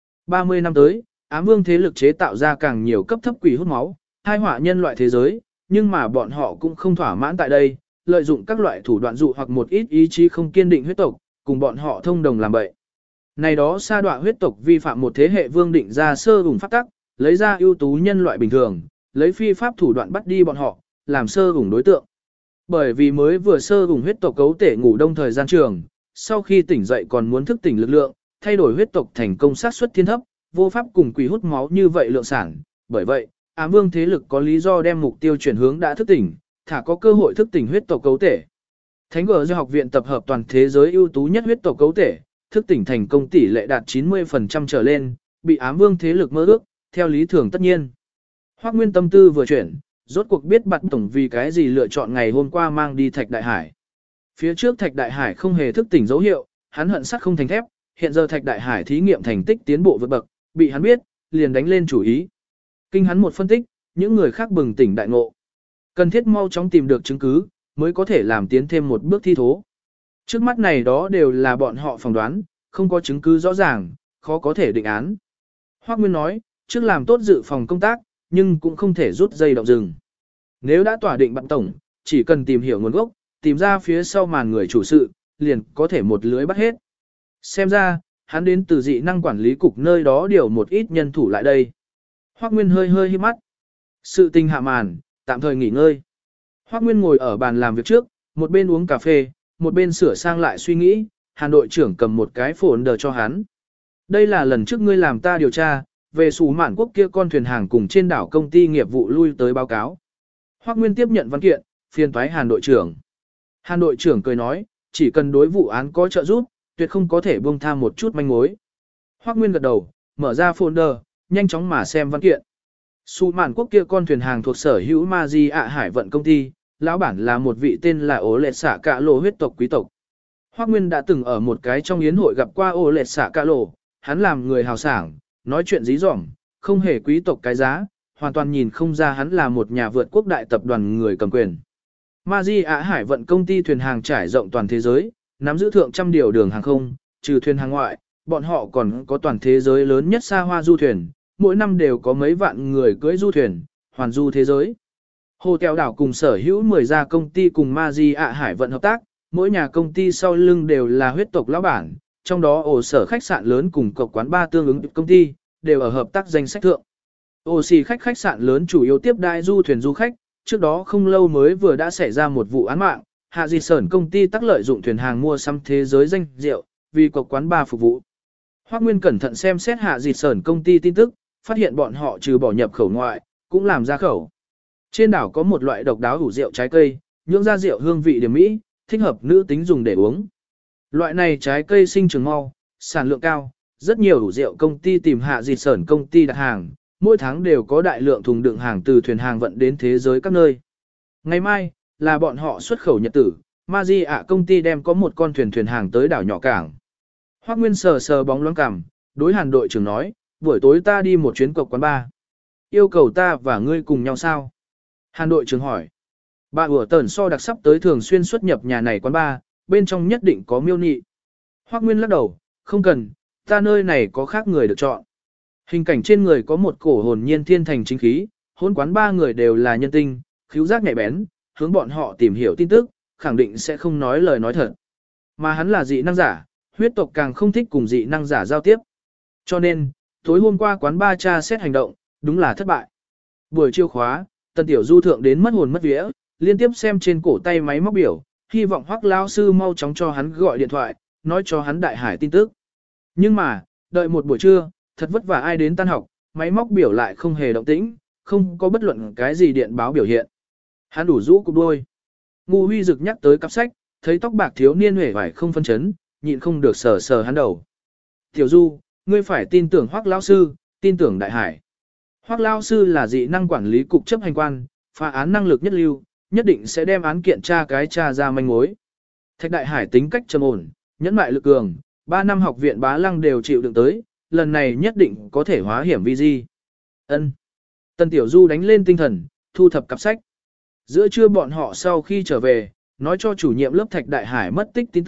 30 năm tới, ám vương thế lực chế tạo ra càng nhiều cấp thấp quỷ hút máu, hai họa nhân loại thế giới, nhưng mà bọn họ cũng không thỏa mãn tại đây, lợi dụng các loại thủ đoạn dụ hoặc một ít ý chí không kiên định huyết tộc, cùng bọn họ thông đồng làm bậy. Này đó sa đọa huyết tộc vi phạm một thế hệ vương định ra sơ ủng pháp tắc, lấy ra ưu tú nhân loại bình thường, lấy phi pháp thủ đoạn bắt đi bọn họ, làm sơ ủng đối tượng. Bởi vì mới vừa sơ ủng huyết tộc cấu thể ngủ đông thời gian trường, sau khi tỉnh dậy còn muốn thức tỉnh lực lượng, thay đổi huyết tộc thành công sát suất thiên thấp, vô pháp cùng quỷ hút máu như vậy lượng sản. Bởi vậy, ám vương thế lực có lý do đem mục tiêu chuyển hướng đã thức tỉnh, thả có cơ hội thức tỉnh huyết tộc cấu thể. Thánh gở do học viện tập hợp toàn thế giới ưu tú nhất huyết tộc cấu thể, thức tỉnh thành công tỷ lệ đạt 90% trở lên, bị ám vương thế lực mơ ước, theo lý thường tất nhiên. Hoắc Nguyên tâm tư vừa chuyển, rốt cuộc biết Bạt Tổng vì cái gì lựa chọn ngày hôm qua mang đi Thạch Đại Hải. Phía trước Thạch Đại Hải không hề thức tỉnh dấu hiệu, hắn hận sắt không thành thép, hiện giờ Thạch Đại Hải thí nghiệm thành tích tiến bộ vượt bậc, bị hắn biết, liền đánh lên chủ ý. Kinh hắn một phân tích, những người khác bừng tỉnh đại ngộ. Cần thiết mau chóng tìm được chứng cứ, mới có thể làm tiến thêm một bước thi thố. Trước mắt này đó đều là bọn họ phỏng đoán, không có chứng cứ rõ ràng, khó có thể định án. Hoắc Nguyên nói, trước làm tốt dự phòng công tác, nhưng cũng không thể rút dây động rừng. Nếu đã tỏa định Bạt Tổng, chỉ cần tìm hiểu nguồn gốc, tìm ra phía sau màn người chủ sự, liền có thể một lưới bắt hết. Xem ra, hắn đến từ dị năng quản lý cục nơi đó điều một ít nhân thủ lại đây. Hoắc Nguyên hơi hơi hí mắt. Sự tình hạ màn, tạm thời nghỉ ngơi. Hoắc Nguyên ngồi ở bàn làm việc trước, một bên uống cà phê, một bên sửa sang lại suy nghĩ, Hàn đội trưởng cầm một cái folder cho hắn. Đây là lần trước ngươi làm ta điều tra, về Sủ Mạn Quốc kia con thuyền hàng cùng trên đảo công ty nghiệp vụ lui tới báo cáo. Hoắc Nguyên tiếp nhận văn kiện, phiền toái Hàn đội trưởng. Hàn đội trưởng cười nói, chỉ cần đối vụ án có trợ giúp, tuyệt không có thể buông tha một chút manh mối. Hoắc Nguyên gật đầu, mở ra folder, nhanh chóng mà xem văn kiện. Sủ Mạn Quốc kia con thuyền hàng thuộc sở hữu Maji ạ Hải vận công ty, lão bản là một vị tên là Ổ Lệ Xạ Cạ Lộ huyết tộc quý tộc. Hoắc Nguyên đã từng ở một cái trong yến hội gặp qua Ổ Lệ Xạ Cạ Lộ, hắn làm người hào sảng, nói chuyện dí dỏm, không hề quý tộc cái giá, hoàn toàn nhìn không ra hắn là một nhà vượt quốc đại tập đoàn người cầm quyền. Maji ạ Hải vận công ty thuyền hàng trải rộng toàn thế giới, nắm giữ thượng trăm điều đường hàng không, trừ thuyền hàng ngoại, bọn họ còn có toàn thế giới lớn nhất xa hoa du thuyền, mỗi năm đều có mấy vạn người cưỡi du thuyền, hoàn du thế giới. Hồ Tèo đảo cùng sở hữu 10 gia công ty cùng Maji ạ Hải vận hợp tác, mỗi nhà công ty sau lưng đều là huyết tộc lão bản, trong đó ổ sở khách sạn lớn cùng cộc quán ba tương ứng công ty, đều ở hợp tác danh sách thượng. Ổ xì khách sạn lớn chủ yếu tiếp đai du thuyền du khách, trước đó không lâu mới vừa đã xảy ra một vụ án mạng, Hạ Dị Sởn công ty tác lợi dụng thuyền hàng mua sắm thế giới danh rượu, vì cộc quán ba phục vụ. Hoắc Nguyên cẩn thận xem xét Hạ Dị Sởn công ty tin tức, phát hiện bọn họ trừ bỏ nhập khẩu ngoại, cũng làm ra khẩu. Trên đảo có một loại độc đáo ủ rượu trái cây, nhưỡng ra rượu hương vị điểm mỹ, thích hợp nữ tính dùng để uống. Loại này trái cây sinh trưởng mau, sản lượng cao, rất nhiều ủ rượu công ty tìm Hạ Dị Sởn công ty đặt hàng, mỗi tháng đều có đại lượng thùng đựng hàng từ thuyền hàng vận đến thế giới các nơi. Ngày mai, là bọn họ xuất khẩu nhật tử, Maji ạ công ty đem có một con thuyền hàng tới đảo nhỏ cảng. Hoắc Nguyên sờ sờ bóng loáng cằm, đối Hàn đội trưởng nói, buổi tối ta đi một chuyến cộc quán bar. Yêu cầu ta và ngươi cùng nhau sao? Hàn đội trưởng hỏi. Bà ủa tẩn so đặc sắp tới thường xuyên xuất nhập nhà này quán bar, bên trong nhất định có miêu nị. Hoắc Nguyên lắc đầu, không cần, ta nơi này có khác người được chọn. Hình cảnh trên người có một cổ hồn nhiên thiên thành chính khí, hôn quán ba người đều là nhân tinh, khứu giác nhạy bén, hướng bọn họ tìm hiểu tin tức, khẳng định sẽ không nói lời nói thật. Mà hắn là dị năng giả, huyết tộc càng không thích cùng dị năng giả giao tiếp. Cho nên, tối hôm qua quán ba tra xét hành động, đúng là thất bại. Buổi chiều khóa, Tần Tiểu Du thượng đến mất hồn mất vía, liên tiếp xem trên cổ tay máy móc biểu, hy vọng Hoắc lão sư mau chóng cho hắn gọi điện thoại, nói cho hắn đại hải tin tức. Nhưng mà, đợi một buổi trưa, thật vất vả ai đến tan học, máy móc biểu lại không hề động tĩnh, không có bất luận cái gì điện báo biểu hiện. Hắn đủ rũ cục đôi. Ngu Huy Dực nhắc tới cặp sách, thấy tóc bạc thiếu niên hề vải không phân chấn, nhịn không được sờ sờ hắn đầu. Tiểu Du, ngươi phải tin tưởng Hoắc lão sư, tin tưởng đại hải. Hoắc lão sư là dị năng quản lý cục chấp hành quan, phá án năng lực nhất lưu, nhất định sẽ đem án kiện tra ra manh mối. Thạch đại hải tính cách trầm ổn, nhẫn mại lực cường, 3 năm học viện Bá Lăng đều chịu đựng tới, lần này nhất định có thể hóa hiểm vi di. Ân. Tần Tiểu Du đánh lên tinh thần, thu thập cặp sách. Giữa trưa bọn họ sau khi trở về, nói cho chủ nhiệm lớp Thạch Đại Hải mất tích tin tức,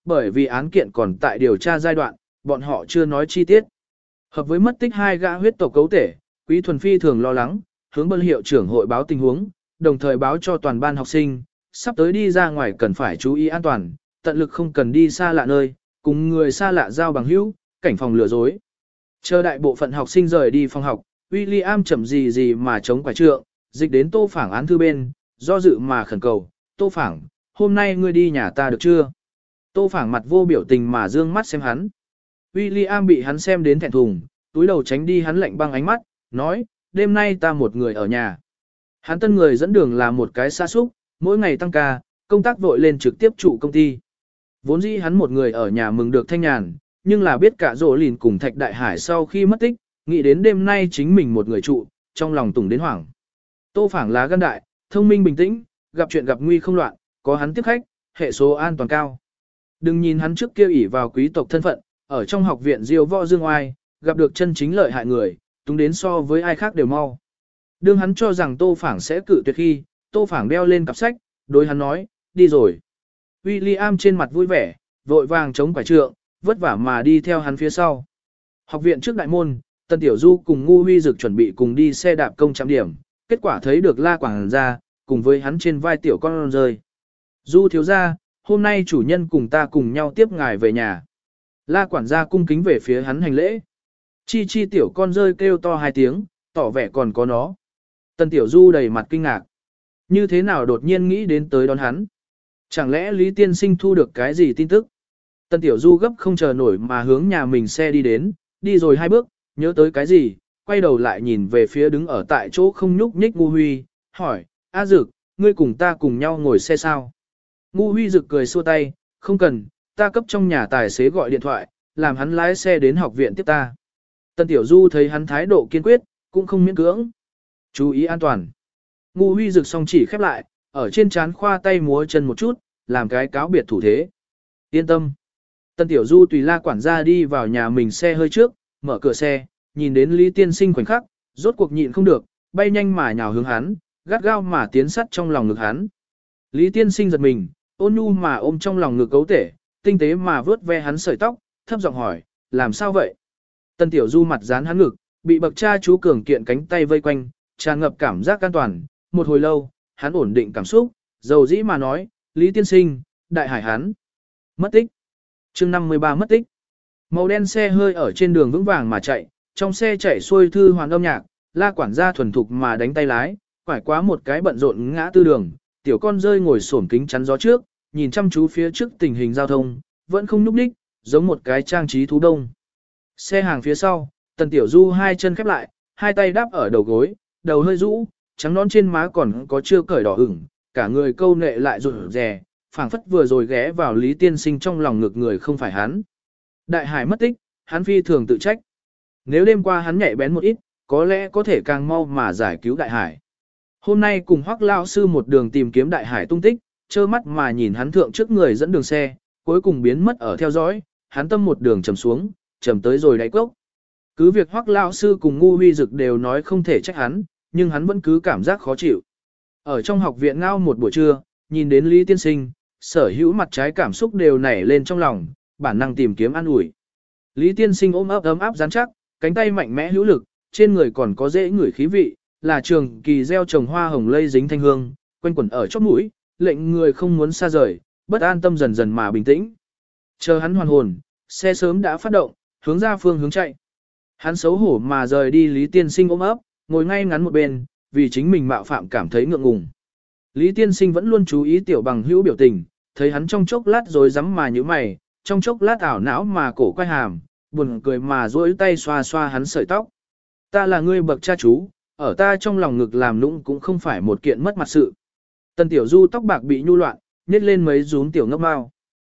bởi vì án kiện còn tại điều tra giai đoạn, bọn họ chưa nói chi tiết. Hợp với mất tích 2 gã huyết tộc cấu thể, Quý Thuần Phi thường lo lắng, hướng Bân hiệu trưởng hội báo tình huống, đồng thời báo cho toàn ban học sinh, sắp tới đi ra ngoài cần phải chú ý an toàn, tận lực không cần đi xa lạ nơi, cùng người xa lạ giao bằng hữu, cảnh phòng lừa dối. Chờ đại bộ phận học sinh rời đi phòng học, William chậm gì mà chống quả trượng, dịch đến Tô Phảng án thư bên, do dự mà khẩn cầu, Tô Phảng, hôm nay ngươi đi nhà ta được chưa? Tô Phảng mặt vô biểu tình mà dương mắt xem hắn. William bị hắn xem đến thẹn thùng, túi đầu tránh đi hắn lạnh băng ánh mắt, nói, đêm nay ta một người ở nhà. Hắn tân người dẫn đường là một cái xa xúc, mỗi ngày tăng ca, công tác vội lên trực tiếp trụ công ty. Vốn dĩ hắn một người ở nhà mừng được thanh nhàn, nhưng là biết cả rỗ lìn cùng Thạch Đại Hải sau khi mất tích, nghĩ đến đêm nay chính mình một người trụ, trong lòng tùng đến hoảng. Tô Phảng lá gan đại, thông minh bình tĩnh, gặp chuyện gặp nguy không loạn, có hắn tiếp khách, hệ số an toàn cao. Đừng nhìn hắn trước kia ỷ vào quý tộc thân phận, ở trong học viện diêu võ dương oai, gặp được chân chính lợi hại người, túng đến so với ai khác đều mau. Đương hắn cho rằng Tô Phảng sẽ cự tuyệt khi, Tô Phảng đeo lên cặp sách, đối hắn nói, đi rồi. William trên mặt vui vẻ, vội vàng chống quả trượng, vất vả mà đi theo hắn phía sau. Học viện trước đại môn, Tân Tiểu Du cùng Ngu Huy Dực chuẩn bị cùng đi xe đạp công trạm điểm, kết quả thấy được La Quảng gia, cùng với hắn trên vai tiểu con rơi. Du thiếu gia, hôm nay chủ nhân cùng ta cùng nhau tiếp ngài về nhà. La quản gia cung kính về phía hắn hành lễ. Chi chi tiểu con rơi kêu to 2 tiếng, tỏ vẻ còn có nó. Tân Tiểu Du đầy mặt kinh ngạc. Như thế nào đột nhiên nghĩ đến tới đón hắn? Chẳng lẽ Lý Tiên Sinh thu được cái gì tin tức? Tân Tiểu Du gấp không chờ nổi mà hướng nhà mình xe đi đến, đi rồi 2 bước, nhớ tới cái gì, quay đầu lại nhìn về phía đứng ở tại chỗ không nhúc nhích Ngu Huy, hỏi, A Dực, ngươi cùng ta cùng nhau ngồi xe sao? Ngu Huy Dực cười xua tay, không cần, ta cấp trong nhà tài xế gọi điện thoại, làm hắn lái xe đến học viện tiếp ta. Tân Tiểu Du thấy hắn thái độ kiên quyết, cũng không miễn cưỡng. Chú ý an toàn. Ngu Huy Dực song chỉ khép lại, ở trên trán khoa tay múa chân một chút, làm cái cáo biệt thủ thế. Yên tâm. Tân Tiểu Du tùy La quản gia đi vào nhà mình xe hơi trước, mở cửa xe, nhìn đến Lý Tiên Sinh khoảnh khắc, rốt cuộc nhịn không được, bay nhanh mà nhào hướng hắn, gắt gao mà tiến sắt trong lòng ngực hắn. Lý Tiên Sinh giật mình, ôn nhu mà ôm trong lòng ngực cấu thể, tinh tế mà vớt ve hắn sợi tóc, thấp giọng hỏi, làm sao vậy? Tân Tiểu Du mặt dán hắn ngực, bị bậc cha chú cường kiện cánh tay vây quanh, tràn ngập cảm giác an toàn, một hồi lâu, hắn ổn định cảm xúc, dầu dĩ mà nói, Lý Tiên Sinh, Đại Hải hắn mất tích. Chương 53 mất tích. Màu đen xe hơi ở trên đường vững vàng mà chạy, trong xe chạy xuôi thư hoàn âm nhạc, La quản gia thuần thục mà đánh tay lái, quải quá một cái bận rộn ngã tư đường, tiểu con rơi ngồi xổm kính chắn gió trước, nhìn chăm chú phía trước tình hình giao thông, vẫn không nhúc nhích, giống một cái trang trí thú đông. Xe hàng phía sau, Tần Tiểu Du 2 chân khép lại, 2 tay đáp ở đầu gối, đầu hơi rũ, trắng nón trên má còn có chưa cởi đỏ ửng, cả người câu nệ lại rụt rè, phảng phất vừa rồi ghé vào Lý Tiên Sinh trong lòng ngực người không phải hắn. Đại Hải mất tích, hắn phi thường tự trách. Nếu đêm qua hắn nhạy bén một ít, có lẽ có thể càng mau mà giải cứu Đại Hải. Hôm nay cùng Hoắc lão sư một đường tìm kiếm Đại Hải tung tích, trơ mắt mà nhìn hắn thượng trước người dẫn đường xe, cuối cùng biến mất ở theo dõi, hắn tâm một đường trầm xuống, trầm tới rồi đáy cốc. Cứ việc Hoắc lão sư cùng Ngu Huy Dực đều nói không thể trách hắn, nhưng hắn vẫn cứ cảm giác khó chịu. Ở trong học viện ngao một buổi trưa, nhìn đến Lý Tiên Sinh, sở hữu mặt trái cảm xúc đều nảy lên trong lòng, bản năng tìm kiếm an ủi. Lý Tiên Sinh ôm ấp rắn chắc, cánh tay mạnh mẽ hữu lực, trên người còn có dễ ngửi khí vị, là trường kỳ gieo trồng hoa hồng lây dính thanh hương, quanh quẩn ở chóp mũi, lệnh người không muốn xa rời, bất an tâm dần dần mà bình tĩnh. Chờ hắn hoàn hồn, xe sớm đã phát động, hướng ra phương hướng chạy. Hắn xấu hổ mà rời đi Lý Tiên Sinh ôm ấp, ngồi ngay ngắn một bên, vì chính mình mạo phạm cảm thấy ngượng ngùng. Lý Tiên Sinh vẫn luôn chú ý tiểu bằng hữu biểu tình, thấy hắn trong chốc lát rồi rắm mà như mày, trong chốc lát ảo não mà cổ quay hàm, buồn cười mà duỗi tay xoa xoa hắn sợi tóc. Ta là ngươi bậc cha chú, ở ta trong lòng ngực làm nũng cũng không phải một kiện mất mặt sự. Tần Tiểu Du tóc bạc bị nhu loạn, nhét lên mấy rúm tiểu ngốc mao.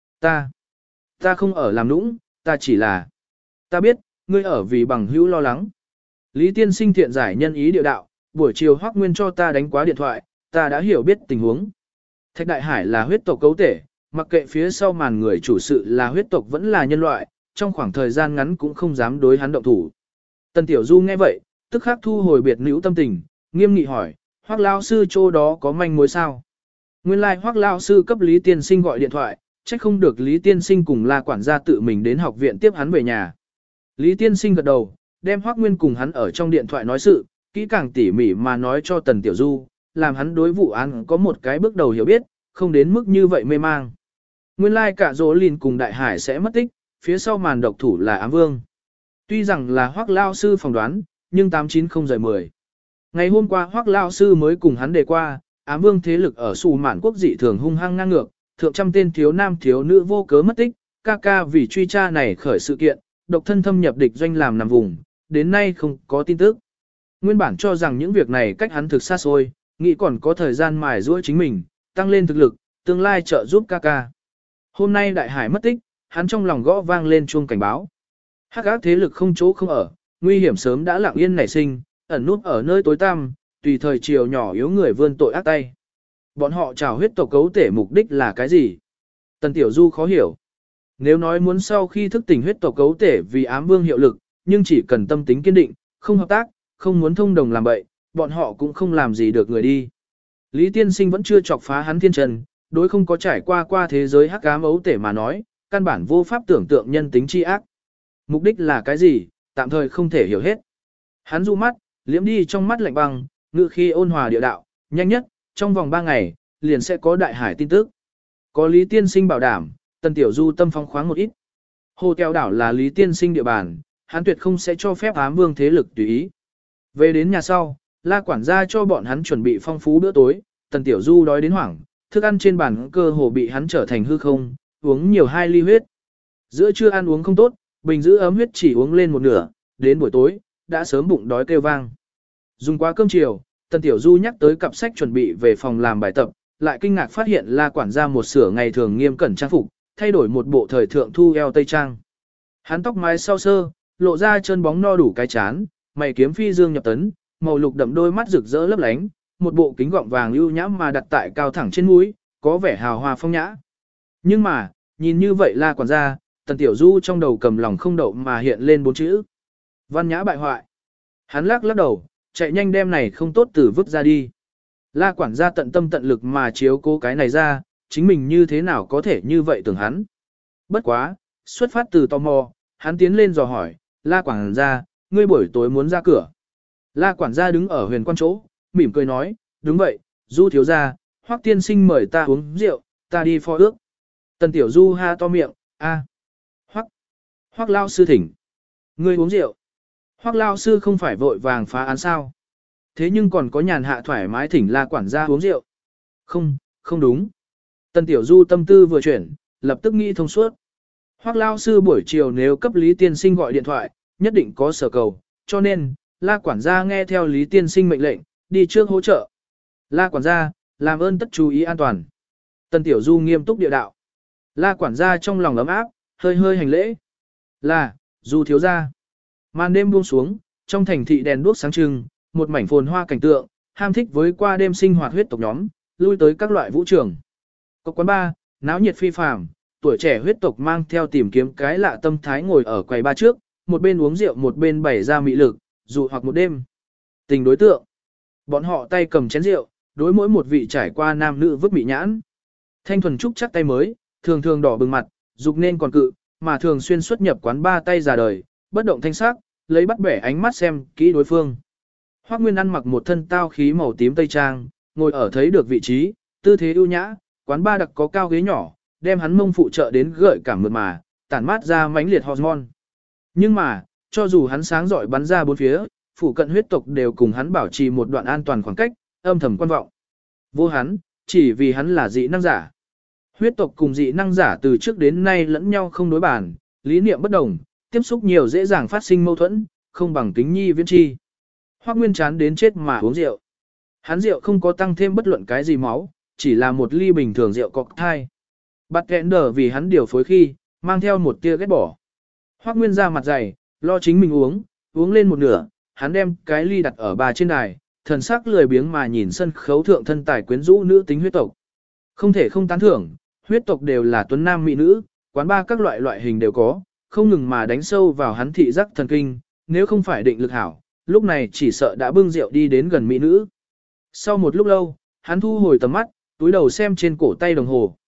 Ta không ở làm nũng, ta chỉ là... Ta biết, ngươi ở vì bằng hữu lo lắng. Lý Tiên Sinh thiện giải nhân ý địa đạo, buổi chiều Hoắc Nguyên cho ta đánh quá điện thoại, ta đã hiểu biết tình huống. Thạch Đại Hải là huyết tộc cấu thể, mặc kệ phía sau màn người chủ sự là huyết tộc vẫn là nhân loại, trong khoảng thời gian ngắn cũng không dám đối hắn động thủ. Tần Tiểu Du nghe vậy, tức khắc thu hồi biệt nữ tâm tình, nghiêm nghị hỏi, Hoắc lão sư chỗ đó có manh mối sao? Nguyên lai Hoắc lão sư cấp Lý Tiên Sinh gọi điện thoại, trách không được Lý Tiên Sinh cùng La quản gia tự mình đến học viện tiếp hắn về nhà. Lý Tiên Sinh gật đầu, đem Hoắc Nguyên cùng hắn ở trong điện thoại nói sự, kỹ càng tỉ mỉ mà nói cho Tần Tiểu Du, làm hắn đối vụ án có một cái bước đầu hiểu biết, không đến mức như vậy mê mang. Nguyên lai cả Dỗ Lìn cùng Đại Hải sẽ mất tích, phía sau màn độc thủ là Ám Vương. Tuy rằng là Hoắc Lao Sư phỏng đoán, nhưng 890-10. Ngày hôm qua Hoắc Lao Sư mới cùng hắn đề qua, Ám Vương thế lực ở Sù Mạn quốc dị thường hung hăng ngang ngược, thượng trăm tên thiếu nam thiếu nữ vô cớ mất tích, ca ca vì truy tra này khởi sự kiện, độc thân thâm nhập địch doanh làm nằm vùng, đến nay không có tin tức. Nguyên bản cho rằng những việc này cách hắn thực xa xôi, nghĩ còn có thời gian mài giũa chính mình, tăng lên thực lực, tương lai trợ giúp ca ca. Hôm nay Đại Hải mất tích, hắn trong lòng gõ vang lên chuông cảnh báo. Hắc ác thế lực không chỗ không ở, nguy hiểm sớm đã lặng yên nảy sinh, ẩn núp ở nơi tối tăm, tùy thời chiều nhỏ yếu người vươn tội ác tay. Bọn họ trào huyết tộc cấu thể mục đích là cái gì? Tần Tiểu Du khó hiểu. Nếu nói muốn sau khi thức tỉnh huyết tộc cấu thể vì Ám Vương hiệu lực, nhưng chỉ cần tâm tính kiên định, không hợp tác, không muốn thông đồng làm bậy, bọn họ cũng không làm gì được người đi. Lý Tiên Sinh vẫn chưa chọc phá hắn thiên trần, đối không có trải qua thế giới hắc ám ấu tể mà nói, căn bản vô pháp tưởng tượng nhân tính chi ác. Mục đích là cái gì, tạm thời không thể hiểu hết. Hắn du mắt, liễm đi trong mắt lạnh băng, ngự khi ôn hòa địa đạo, nhanh nhất, trong vòng 3 ngày, liền sẽ có Đại Hải tin tức. Có Lý Tiên Sinh bảo đảm, Tần Tiểu Du tâm phóng khoáng một ít. Hồ Tèo đảo là Lý Tiên Sinh địa bàn, hắn tuyệt không sẽ cho phép Ám Vương thế lực tùy ý. Về đến nhà sau, La quản gia cho bọn hắn chuẩn bị phong phú bữa tối, Tần Tiểu Du đói đến hoảng, thức ăn trên bàn cơ hồ bị hắn trở thành hư không, uống nhiều 2 ly huyết. Giữa trưa ăn uống không tốt, bình giữ ấm huyết chỉ uống lên một nửa, đến buổi tối, đã sớm bụng đói kêu vang. Dùng qua cơm chiều, Tần Tiểu Du nhắc tới cặp sách chuẩn bị về phòng làm bài tập, lại kinh ngạc phát hiện La quản gia một sửa ngày thường nghiêm cẩn trang phục, thay đổi một bộ thời thượng thu eo tây trang. Hắn tóc mái sau sơ, lộ ra chân bóng no đủ cái chán, mày kiếm phi dương nhập tấn, màu lục đậm đôi mắt rực rỡ lấp lánh, một bộ kính gọng vàng ưu nhã mà đặt tại cao thẳng trên mũi, có vẻ hào hoa phong nhã. Nhưng mà, nhìn như vậy La quản gia, Tần Tiểu Du trong đầu cầm lòng không đậu mà hiện lên 4 chữ: văn nhã bại hoại. Hắn lắc đầu, chạy nhanh đem này không tốt từ vứt ra đi. La quản gia tận tâm tận lực mà chiếu cố cái này ra, chính mình như thế nào có thể như vậy tưởng hắn. Bất quá, xuất phát từ tò mò, hắn tiến lên dò hỏi, La quản gia, ngươi buổi tối muốn ra cửa. La quản gia đứng ở huyền quan chỗ, mỉm cười nói, đúng vậy, Du thiếu gia, Hoắc tiên sinh mời ta uống rượu, ta đi phó ước. Tần Tiểu Du ha to miệng, Hoắc lao sư thỉnh. Ngươi uống rượu. Hoắc lao sư không phải vội vàng phá án sao? Thế nhưng còn có nhàn hạ thoải mái thỉnh La quản gia uống rượu. Không đúng. Tần Tiểu Du tâm tư vừa chuyển, lập tức nghĩ thông suốt. Hoắc lao sư buổi chiều nếu cấp Lý Tiên Sinh gọi điện thoại, nhất định có sở cầu, cho nên, La quản gia nghe theo Lý Tiên Sinh mệnh lệnh, đi trước hỗ trợ. La quản gia, làm ơn tất chú ý an toàn. Tần Tiểu Du nghiêm túc địa đạo. La quản gia trong lòng ấm áp, hơi hơi hành lễ. Là, Du thiếu gia. Màn đêm buông xuống, trong thành thị đèn đuốc sáng trưng, một mảnh phồn hoa cảnh tượng, ham thích với qua đêm sinh hoạt huyết tộc nhóm, lui tới các loại vũ trường. Có quán bar, náo nhiệt phi phàm, tuổi trẻ huyết tộc mang theo tìm kiếm cái lạ tâm thái ngồi ở quầy bar trước, một bên uống rượu một bên bày ra mị lực, dụ hoặc một đêm. Tình đối tượng. Bọn họ tay cầm chén rượu, đối mỗi một vị trải qua nam nữ vứt mị nhãn. Thanh thuần trúc chắc tay mới, thường thường đỏ bừng mặt, dục nên còn cự, mà thường xuyên xuất nhập quán ba tay già đời, bất động thanh sắc, lấy bắt bẻ ánh mắt xem kỹ đối phương. Hoắc Nguyên ăn mặc một thân tao khí màu tím tây trang, ngồi ở thấy được vị trí, tư thế ưu nhã, quán ba đặc có cao ghế nhỏ, đem hắn mông phụ trợ đến gợi cảm mượt mà, tản mát ra mãnh liệt hormone. Nhưng mà, cho dù hắn sáng rọi bắn ra bốn phía, phủ cận huyết tộc đều cùng hắn bảo trì một đoạn an toàn khoảng cách, âm thầm quan vọng. Vô hắn, chỉ vì hắn là dị năng giả. Huyết tộc cùng dị năng giả từ trước đến nay lẫn nhau không đối bản, lý niệm bất đồng, tiếp xúc nhiều dễ dàng phát sinh mâu thuẫn, không bằng kính nhi viễn chi. Hoắc Nguyên chán đến chết mà uống rượu. Hắn rượu không có tăng thêm bất luận cái gì máu, chỉ là một ly bình thường rượu cocktail. Bạt kẹn đờ vì hắn điều phối khi, mang theo một tia ghét bỏ. Hoắc Nguyên ra mặt dày, lo chính mình uống lên một nửa, hắn đem cái ly đặt ở bà trên đài, thần sắc lười biếng mà nhìn sân khấu thượng thân tài quyến rũ nữ tính huyết tộc. Không thể không tán thưởng, huyết tộc đều là tuấn nam mỹ nữ, quán ba các loại hình đều có, không ngừng mà đánh sâu vào hắn thị giác thần kinh, nếu không phải định lực hảo, lúc này chỉ sợ đã bưng rượu đi đến gần mỹ nữ. Sau một lúc lâu, hắn thu hồi tầm mắt, túi đầu xem trên cổ tay đồng hồ.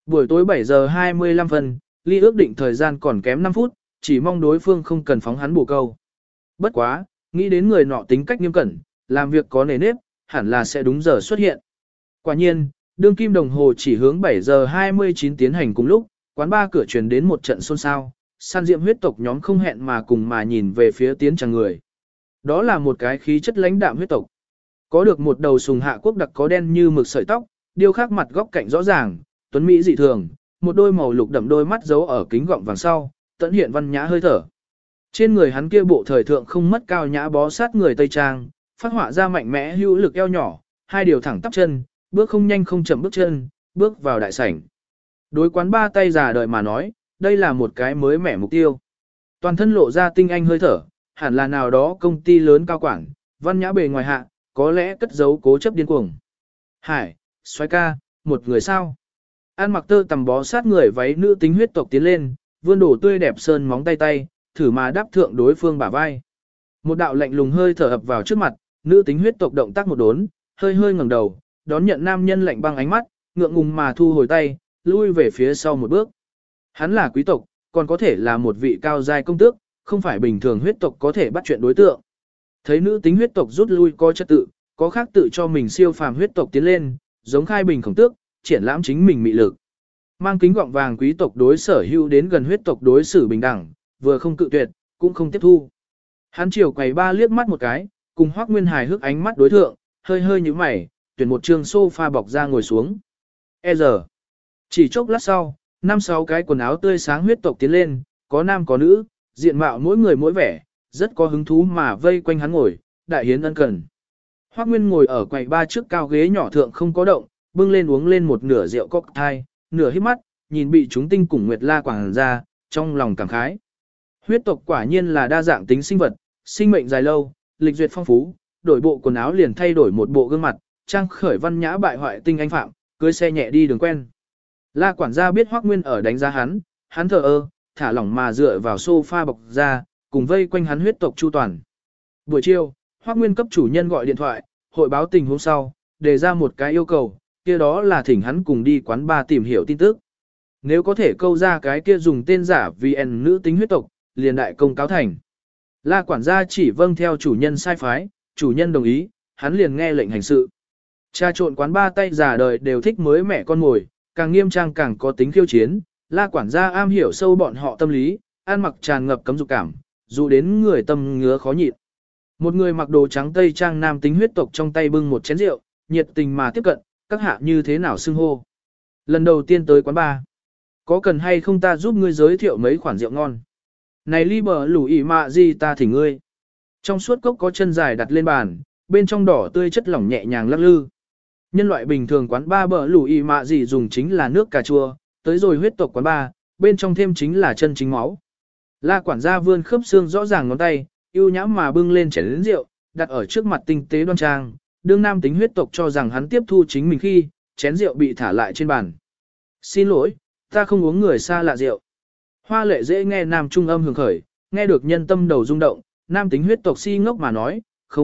Buổi tối 7 giờ 25 phân, Ly ước định thời gian còn kém 5 phút, chỉ mong đối phương không cần phóng hắn bổ câu. Bất quá, nghĩ đến người nọ tính cách nghiêm cẩn, làm việc có nề nếp, hẳn là sẽ đúng giờ xuất hiện. Quả nhiên, đương kim đồng hồ chỉ hướng 7 giờ 29 tiến hành cùng lúc, quán ba cửa truyền đến một trận xôn xao, san diệm huyết tộc nhóm không hẹn mà cùng mà nhìn về phía tiến tràng người. Đó là một cái khí chất lãnh đạm huyết tộc. Có được một đầu sùng hạ quốc đặc có đen như mực sợi tóc, điêu khắc mặt góc cạnh rõ ràng, tuấn mỹ dị thường, một đôi màu lục đậm đôi mắt giấu ở kính gọng vàng sau, tận hiện văn nhã hơi thở. Trên người hắn kia bộ thời thượng không mất cao nhã bó sát người Tây Trang, phát họa ra mạnh mẽ hữu lực eo nhỏ, hai điều thẳng tắp chân, bước không nhanh không chậm bước chân, bước vào đại sảnh. Đối quán ba tay già đời mà nói, đây là một cái mới mẻ mục tiêu. Toàn thân lộ ra tinh anh hơi thở, hẳn là nào đó công ty lớn cao quản, văn nhã bề ngoài hạ, có lẽ cất giấu cố chấp điên cuồng. Hải, xoái ca, một người sao? An mặc tơ tằm bó sát người váy nữ tính huyết tộc tiến lên, vươn đổ tươi đẹp sơn móng tay tay, thử mà đáp thượng đối phương bả vai. Một đạo lạnh lùng hơi thở ập vào trước mặt, nữ tính huyết tộc động tác một đốn, hơi hơi ngẩng đầu, đón nhận nam nhân lạnh băng ánh mắt, ngượng ngùng mà thu hồi tay, lui về phía sau một bước. Hắn là quý tộc, còn có thể là một vị cao giai công tước, không phải bình thường huyết tộc có thể bắt chuyện đối tượng. Thấy nữ tính huyết tộc rút lui có trật tự, có khác tự cho mình siêu phàm huyết tộc tiến lên, giống khai bình khổng tước, triển lãm chính mình mị lực. Mang kính gọng vàng quý tộc đối sở hữu đến gần huyết tộc đối xử bình đẳng, vừa không cự tuyệt, cũng không tiếp thu. Hắn chiều quầy ba liếc mắt một cái, cùng Hoắc Nguyên hài hước ánh mắt đối thượng, hơi hơi nhíu mày, tuyển một trường sofa bọc ra ngồi xuống. Giờ. Chỉ chốc lát sau, 5-6 cái quần áo tươi sáng huyết tộc tiến lên, có nam có nữ, diện mạo mỗi người mỗi vẻ, rất có hứng thú mà vây quanh hắn ngồi, đại hiến ân cần. Hoắc Nguyên ngồi ở quầy ba trước cao ghế nhỏ thượng không có động, bưng lên uống lên một nửa rượu cocktail, nửa híp mắt, nhìn bị chúng tinh cùng Nguyệt La quảng ra, trong lòng cảm khái. Huyết tộc quả nhiên là đa dạng tính sinh vật, sinh mệnh dài lâu, lịch duyệt phong phú, đổi bộ quần áo liền thay đổi một bộ gương mặt, trang khởi văn nhã bại hoại tinh anh phạm, cưới xe nhẹ đi đường quen. La quản gia biết Hoắc Nguyên ở đánh giá hắn thờ ơ, thả lỏng mà dựa vào sofa bọc ra, cùng vây quanh hắn huyết tộc chu toàn. Buổi chiều, Hoắc Nguyên cấp chủ nhân gọi điện thoại, hội báo tình huống sau, đề ra một cái yêu cầu, kia đó là thỉnh hắn cùng đi quán bar tìm hiểu tin tức. Nếu có thể câu ra cái kia dùng tên giả VN nữ tính huyết tộc, liền đại công cáo thành. La quản gia chỉ vâng theo chủ nhân sai phái, chủ nhân đồng ý, hắn liền nghe lệnh hành sự. Cha trộn quán ba tay già đời đều thích mới mẻ con mồi, càng nghiêm trang càng có tính khiêu chiến. La quản gia am hiểu sâu bọn họ tâm lý, ăn mặc tràn ngập cấm dục cảm, dù đến người tâm ngứa khó nhịn. Một người mặc đồ trắng tây trang nam tính huyết tộc trong tay bưng một chén rượu, nhiệt tình mà tiếp cận, các hạ như thế nào xưng hô. Lần đầu tiên tới quán bar, có cần hay không ta giúp ngươi giới thiệu mấy khoản rượu ngon. Này ly bờ lủ ỉ mạ gì ta thỉnh ngươi. Trong suốt cốc có chân dài đặt lên bàn, bên trong đỏ tươi chất lỏng nhẹ nhàng lắc lư. Nhân loại bình thường quán bar bờ lủ ỉ mạ gì dùng chính là nước cà chua, tới rồi huyết tộc quán bar, bên trong thêm chính là chân chính máu. La quản gia vươn khớp xương rõ ràng ngón tay, yêu nhãm mà bưng lên chén rượu, đặt ở trước mặt tinh tế đoan trang. Đương nam tính huyết tộc cho rằng hắn tiếp thu chính mình khi, chén rượu bị thả lại trên bàn. Xin lỗi, ta không uống người xa lạ rượu. Hoa lệ dễ nghe nam trung âm hưởng khởi, nghe được nhân tâm đầu rung động, nam tính huyết tộc si ngốc mà nói,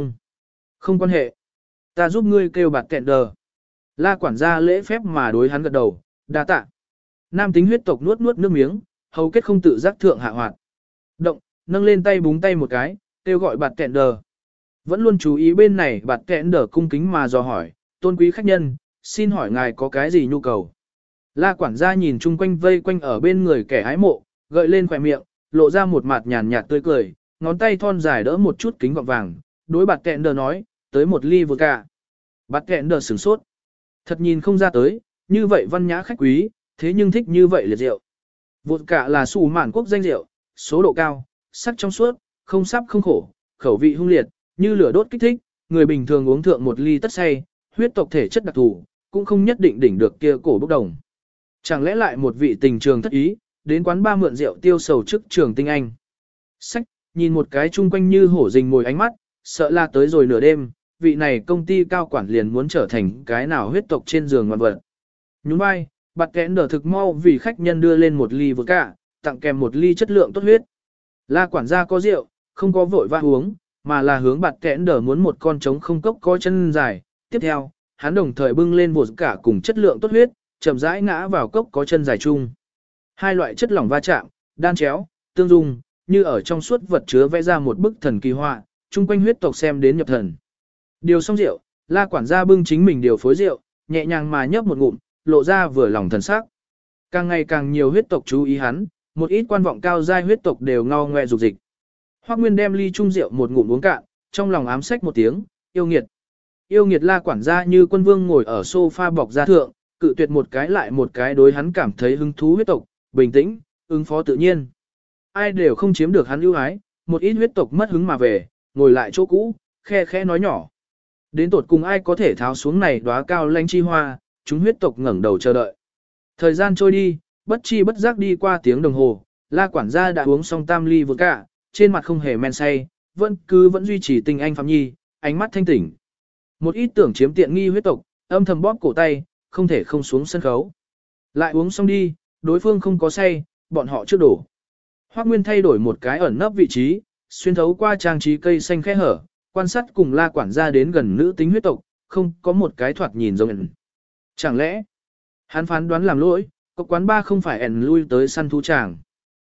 không quan hệ. Ta giúp ngươi kêu bạt kẹn đờ. La quản gia lễ phép mà đối hắn gật đầu, đa tạ. Nam tính huyết tộc nuốt nuốt nước miếng, hầu kết không tự giác thượng hạ hoạt. Động, nâng lên tay búng tay một cái, kêu gọi bạt kẹn đờ. Vẫn luôn chú ý bên này bạt kẹn đờ cung kính mà dò hỏi, tôn quý khách nhân, xin hỏi ngài có cái gì nhu cầu. La quản gia nhìn chung quanh vây quanh ở bên người kẻ ái mộ, gợi lên khỏe miệng, lộ ra một mặt nhàn nhạt tươi cười, ngón tay thon dài đỡ một chút kính gọng vàng, đối bạt kẹn đờ nói, tới một ly vodka. Bạt kẹn đờ sửng sốt. Thật nhìn không ra tới, như vậy văn nhã khách quý, thế nhưng thích như vậy liệt rượu. Vodka là sủ mạn quốc danh rượu, số độ cao, sắc trong suốt, không sắp không khổ, khẩu vị hung liệt, như lửa đốt kích thích, người bình thường uống thượng một ly tất say, huyết tộc thể chất đặc thù, cũng không nhất định đỉnh được kia cổ bốc đồng. Chẳng lẽ lại một vị tình trường thất ý, đến quán ba mượn rượu tiêu sầu trước trường tinh anh. Sách, nhìn một cái chung quanh như hổ rình mồi ánh mắt, sợ là tới rồi nửa đêm, vị này công ty cao quản liền muốn trở thành cái nào huyết tộc trên giường ngoan vật. Nhún vai, bạt kẽn đờ thực mau vì khách nhân đưa lên một ly vodka, tặng kèm một ly chất lượng tốt huyết. La quản gia có rượu, không có vội vã uống, mà là hướng bạt kẽn đờ muốn một con trống không cốc có chân dài. Tiếp theo, hắn đồng thời bưng lên vodka cùng chất lượng tốt huyết, chậm rãi ngã vào cốc có chân dài chung. Hai loại chất lỏng va chạm, đan chéo, tương dung, như ở trong suốt vật chứa vẽ ra một bức thần kỳ họa, chung quanh huyết tộc xem đến nhập thần. Điều xong rượu, La quản gia bưng chính mình điều phối rượu, nhẹ nhàng mà nhấp một ngụm, lộ ra vừa lòng thần sắc. Càng ngày càng nhiều huyết tộc chú ý hắn, một ít quan vọng cao giai huyết tộc đều ngao ngoe dục dịch. Hoắc Nguyên đem ly chung rượu một ngụm uống cạn, trong lòng ám xách một tiếng, yêu nghiệt. Yêu nghiệt La quản gia như quân vương ngồi ở sofa bọc da thượng, cự tuyệt một cái lại một cái đối hắn cảm thấy hứng thú huyết tộc, bình tĩnh, ứng phó tự nhiên. Ai đều không chiếm được hắn ưu ái, một ít huyết tộc mất hứng mà về, ngồi lại chỗ cũ, khe khẽ nói nhỏ. Đến tột cùng ai có thể tháo xuống này đóa cao lanh chi hoa, chúng huyết tộc ngẩng đầu chờ đợi. Thời gian trôi đi, bất chi bất giác đi qua tiếng đồng hồ, La quản gia đã uống xong tam ly vodka, trên mặt không hề men say, vẫn duy trì tình anh Phạm Nhi, ánh mắt thanh tỉnh. Một ít tưởng chiếm tiện nghi huyết tộc, âm thầm bóp cổ tay, không thể không xuống sân khấu. Lại uống xong đi, đối phương không có say, bọn họ trước đổ. Hoắc Nguyên thay đổi một cái ẩn nấp vị trí, xuyên thấu qua trang trí cây xanh khe hở, quan sát cùng La quản gia đến gần nữ tính huyết tộc, không có một cái thoạt nhìn giống ẩn. Chẳng lẽ, hắn phán đoán làm lỗi, có quán ba không phải ẩn lui tới săn thú tràng.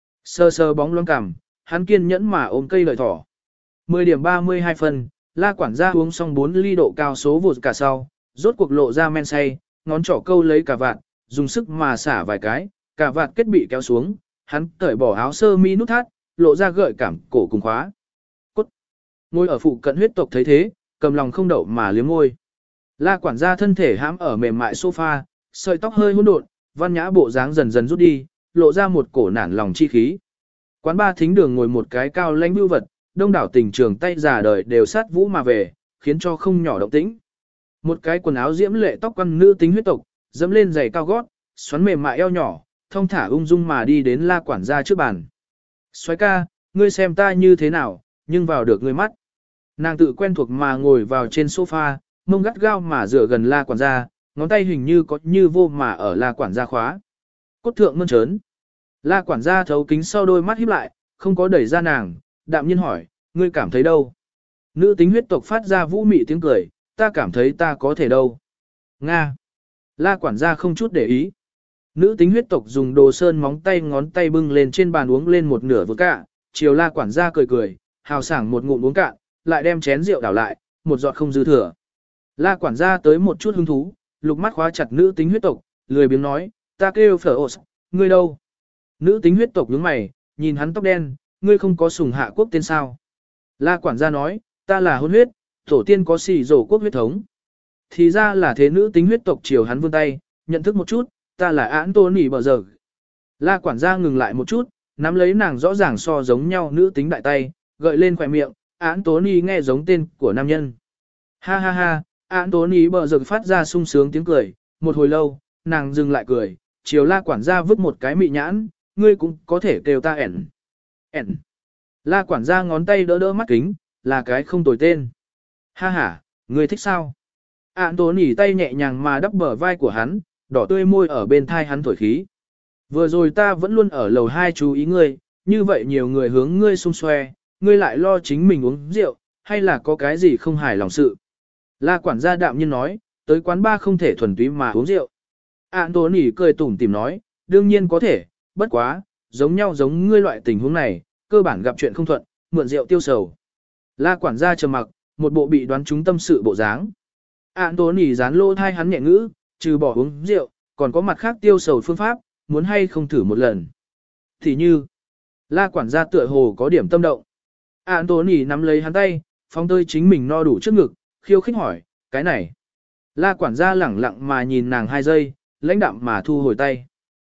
Sơ sơ bóng loáng cằm, hắn kiên nhẫn mà ôm cây lợi thỏ. 10 điểm 32 phân, La quản gia uống xong 4 ly độ cao số vụt cả sau, rốt cuộc lộ ra men say, ngón trỏ câu lấy cà vạt, dùng sức mà xả vài cái, cà vạt kết bị kéo xuống, hắn cởi bỏ áo sơ mi nút thắt, lộ ra gợi cảm cổ cùng khóa. Cốt. Ngồi ở phụ cận huyết tộc thấy thế, cầm lòng không đậu mà liếm môi. La quản gia thân thể hãm ở mềm mại sofa, sợi tóc hơi hỗn độn, văn nhã bộ dáng dần dần rút đi, lộ ra một cổ nản lòng chi khí. Quán ba thính đường ngồi một cái cao lãnh bưu vật, đông đảo tình trường tay già đời đều sát vũ mà về, khiến cho không nhỏ động tĩnh. Một cái quần áo diễm lệ tóc quăn nữ tính huyết tộc, dẫm lên giày cao gót, xoắn mềm mại eo nhỏ, thong thả ung dung mà đi đến La quản gia trước bàn. Soái ca, ngươi xem ta như thế nào, nhưng vào được ngươi mắt. Nàng tự quen thuộc mà ngồi vào trên sofa, mông gắt gao mà dựa gần La quản gia, ngón tay hình như có như vô mà ở La quản gia khóa. Cốt thượng mơn trớn. La quản gia thấu kính sau đôi mắt híp lại, không có đẩy ra nàng, đạm nhiên hỏi, ngươi cảm thấy đâu? Nữ tính huyết tộc phát ra vũ mị tiếng cười, ta cảm thấy ta có thể đâu. Nga. La quản gia không chút để ý. Nữ tính huyết tộc dùng đồ sơn móng tay ngón tay bưng lên trên bàn uống lên một nửa vodka, chiều La quản gia cười cười, hào sảng một ngụm uống cạn, lại đem chén rượu đảo lại, một giọt không dư thừa. La quản gia tới một chút hứng thú, lục mắt khóa chặt nữ tính huyết tộc, lười biếng nói, ta kêu phở ổ, ngươi đâu? Nữ tính huyết tộc nhướng mày, nhìn hắn tóc đen, ngươi không có sùng hạ quốc tên sao? La quản gia nói, ta là hôn huyết, tổ tiên có xì rổ quốc huyết thống. Thì ra là thế. Nữ tính huyết tộc chiều hắn vươn tay, nhận thức một chút, ta là án tô nỉ bờ giờ. La quản gia ngừng lại một chút, nắm lấy nàng rõ ràng so giống nhau nữ tính đại tay, gợi lên khỏe miệng, án tố nỉ nghe giống tên của nam nhân. Ha ha ha, án tố nỉ bờ giờ phát ra sung sướng tiếng cười, một hồi lâu, nàng dừng lại cười, chiều La quản gia vứt một cái mị nhãn, ngươi cũng có thể kêu ta ẻn. Ẻn. La quản gia ngón tay đỡ đỡ mắt kính, là cái không tồi tên. Ha ha, ngươi thích sao? Ản tố nỉ tay nhẹ nhàng mà đắp bờ vai của hắn, đỏ tươi môi ở bên thai hắn thổi khí. Vừa rồi ta vẫn luôn ở lầu 2 chú ý ngươi, như vậy nhiều người hướng ngươi xung xoe, ngươi lại lo chính mình uống rượu, hay là có cái gì không hài lòng sự. La quản gia đạm nhiên nói, tới quán ba không thể thuần túy mà uống rượu. Ản tố nỉ cười tủm tỉm nói, đương nhiên có thể, bất quá, giống nhau giống ngươi loại tình huống này, cơ bản gặp chuyện không thuận, mượn rượu tiêu sầu. La quản gia trầm mặc, một bộ bị đoán trúng tâm sự bộ dáng. Anthony dán lô thai hắn nhẹ ngữ, trừ bỏ uống rượu, còn có mặt khác tiêu sầu phương pháp, muốn hay không thử một lần. Thì như, La quản gia tựa hồ có điểm tâm động. Anthony nắm lấy hắn tay, phóng tơi chính mình no đủ trước ngực, khiêu khích hỏi, cái này. La quản gia lẳng lặng mà nhìn nàng 2 giây, lãnh đạm mà thu hồi tay.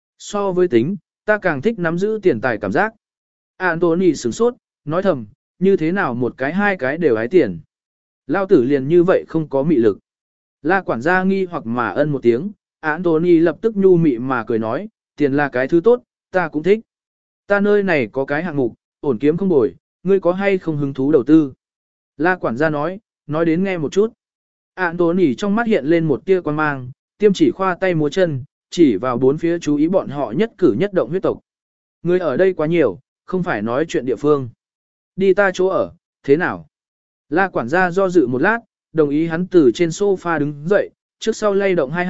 So với tính, ta càng thích nắm giữ tiền tài cảm giác. Anthony sửng sốt, nói thầm, như thế nào một cái hai cái đều hái tiền. Lao tử liền như vậy không có mị lực. La quản gia nghi hoặc mà ân một tiếng, Anthony lập tức nhu mị mà cười nói, tiền là cái thứ tốt, ta cũng thích. Ta nơi này có cái hạng mục, ổn kiếm không bồi, ngươi có hay không hứng thú đầu tư. La quản gia nói đến nghe một chút. Anthony trong mắt hiện lên một tia quan mang, tiêm chỉ khoa tay múa chân, chỉ vào bốn phía chú ý bọn họ nhất cử nhất động huyết tộc. Người ở đây quá nhiều, không phải nói chuyện địa phương. Đi ta chỗ ở, thế nào? La quản gia do dự một lát, đồng ý hắn từ trên sofa đứng dậy, trước sau lay động 2 hạ,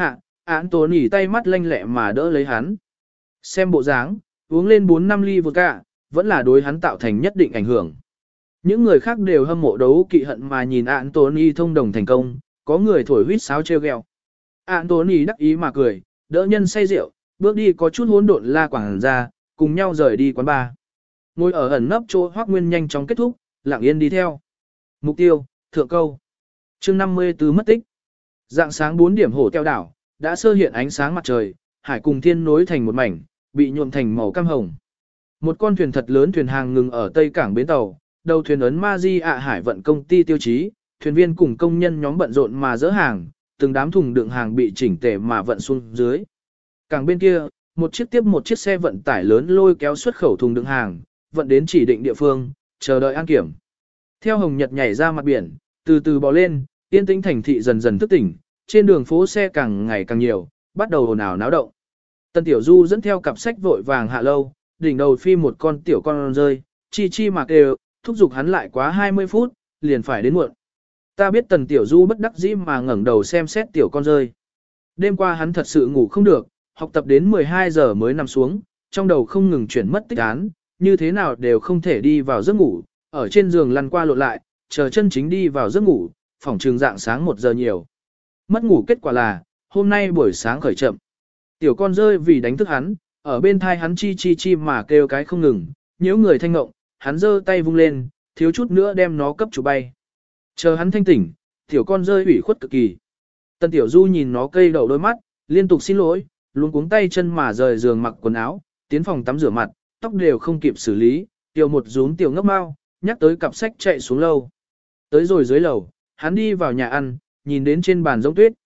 Anthony tay mắt lanh lẹ mà đỡ lấy hắn. Xem bộ dáng, uống lên 4-5 ly vodka, vẫn là đối hắn tạo thành nhất định ảnh hưởng. Những người khác đều hâm mộ đấu kỵ hận mà nhìn Anthony thông đồng thành công, có người thổi huýt sáo treo gheo. Anthony đắc ý mà cười, đỡ nhân say rượu, bước đi có chút hỗn độn La quảng ra, cùng nhau rời đi quán bar. Ngồi ở ẩn nấp chỗ Hoắc Nguyên nhanh chóng kết thúc, lặng yên đi theo. Mục tiêu, thượng câu. Chương 54 mất tích. Dạng sáng 4 điểm hổ teo đảo, đã sơ hiện ánh sáng mặt trời, hải cùng thiên nối thành một mảnh, bị nhuộm thành màu cam hồng. Một con thuyền thật lớn thuyền hàng ngừng ở tây cảng bến tàu, đầu thuyền ấn Maji ạ hải vận công ty tiêu chí, thuyền viên cùng công nhân nhóm bận rộn mà dỡ hàng, từng đám thùng đựng hàng bị chỉnh tề mà vận xuống dưới. Cảng bên kia, một chiếc tiếp một chiếc xe vận tải lớn lôi kéo xuất khẩu thùng đựng hàng, vận đến chỉ định địa phương, chờ đợi an kiểm. Theo Hồng Nhật nhảy ra mặt biển, từ từ bò lên, yên tĩnh thành thị dần dần thức tỉnh, trên đường phố xe càng ngày càng nhiều, bắt đầu ồn ào náo động. Tân Tiểu Du dẫn theo cặp sách vội vàng hạ lâu, đỉnh đầu phi một con tiểu con rơi, chi chi mà kêu, thúc giục hắn lại quá 20 phút, liền phải đến muộn. Ta biết Tần Tiểu Du bất đắc dĩ mà ngẩng đầu xem xét tiểu con rơi. Đêm qua hắn thật sự ngủ không được, học tập đến 12 giờ mới nằm xuống, trong đầu không ngừng chuyển mất tích án, như thế nào đều không thể đi vào giấc ngủ, ở trên giường lăn qua lộn lại, chờ chân chính đi vào giấc ngủ, phòng trường dạng sáng 1 giờ nhiều. Mất ngủ kết quả là, hôm nay buổi sáng khởi chậm. Tiểu con rơi vì đánh thức hắn, ở bên thai hắn chi chi chi mà kêu cái không ngừng, nhiễu người thanh ngộng, hắn giơ tay vung lên, thiếu chút nữa đem nó cấp chủ bay. Chờ hắn thanh tỉnh, tiểu con rơi ủy khuất cực kỳ. Tần Tiểu Du nhìn nó cây đầu đôi mắt, liên tục xin lỗi, luôn cuống tay chân mà rời giường mặc quần áo, tiến phòng tắm rửa mặt, tóc đều không kịp xử lý, tiểu một rúm tiểu ngốc mau, nhắc tới cặp sách chạy xuống lâu. Tới rồi dưới lầu, hắn đi vào nhà ăn, nhìn đến trên bàn giống tuyết.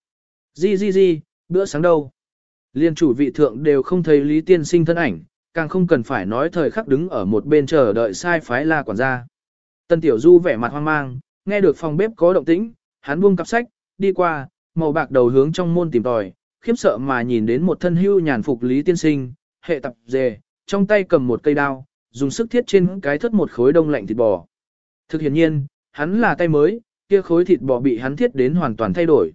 Di, bữa sáng đâu? Liên chủ vị thượng đều không thấy Lý Tiên Sinh thân ảnh, càng không cần phải nói thời khắc đứng ở một bên chờ đợi sai phái La quản gia. Tân Tiểu Du vẻ mặt hoang mang, nghe được phòng bếp có động tĩnh, hắn buông cặp sách, đi qua, màu bạc đầu hướng trong môn tìm tòi, khiếp sợ mà nhìn đến một thân hưu nhàn phục Lý Tiên Sinh, hệ tập dề, trong tay cầm một cây đao, dùng sức thiết trên cái thất một khối đông lạnh thịt bò. Thực hiện nhiên, hắn là tay mới, kia khối thịt bò bị hắn thiết đến hoàn toàn thay đổi.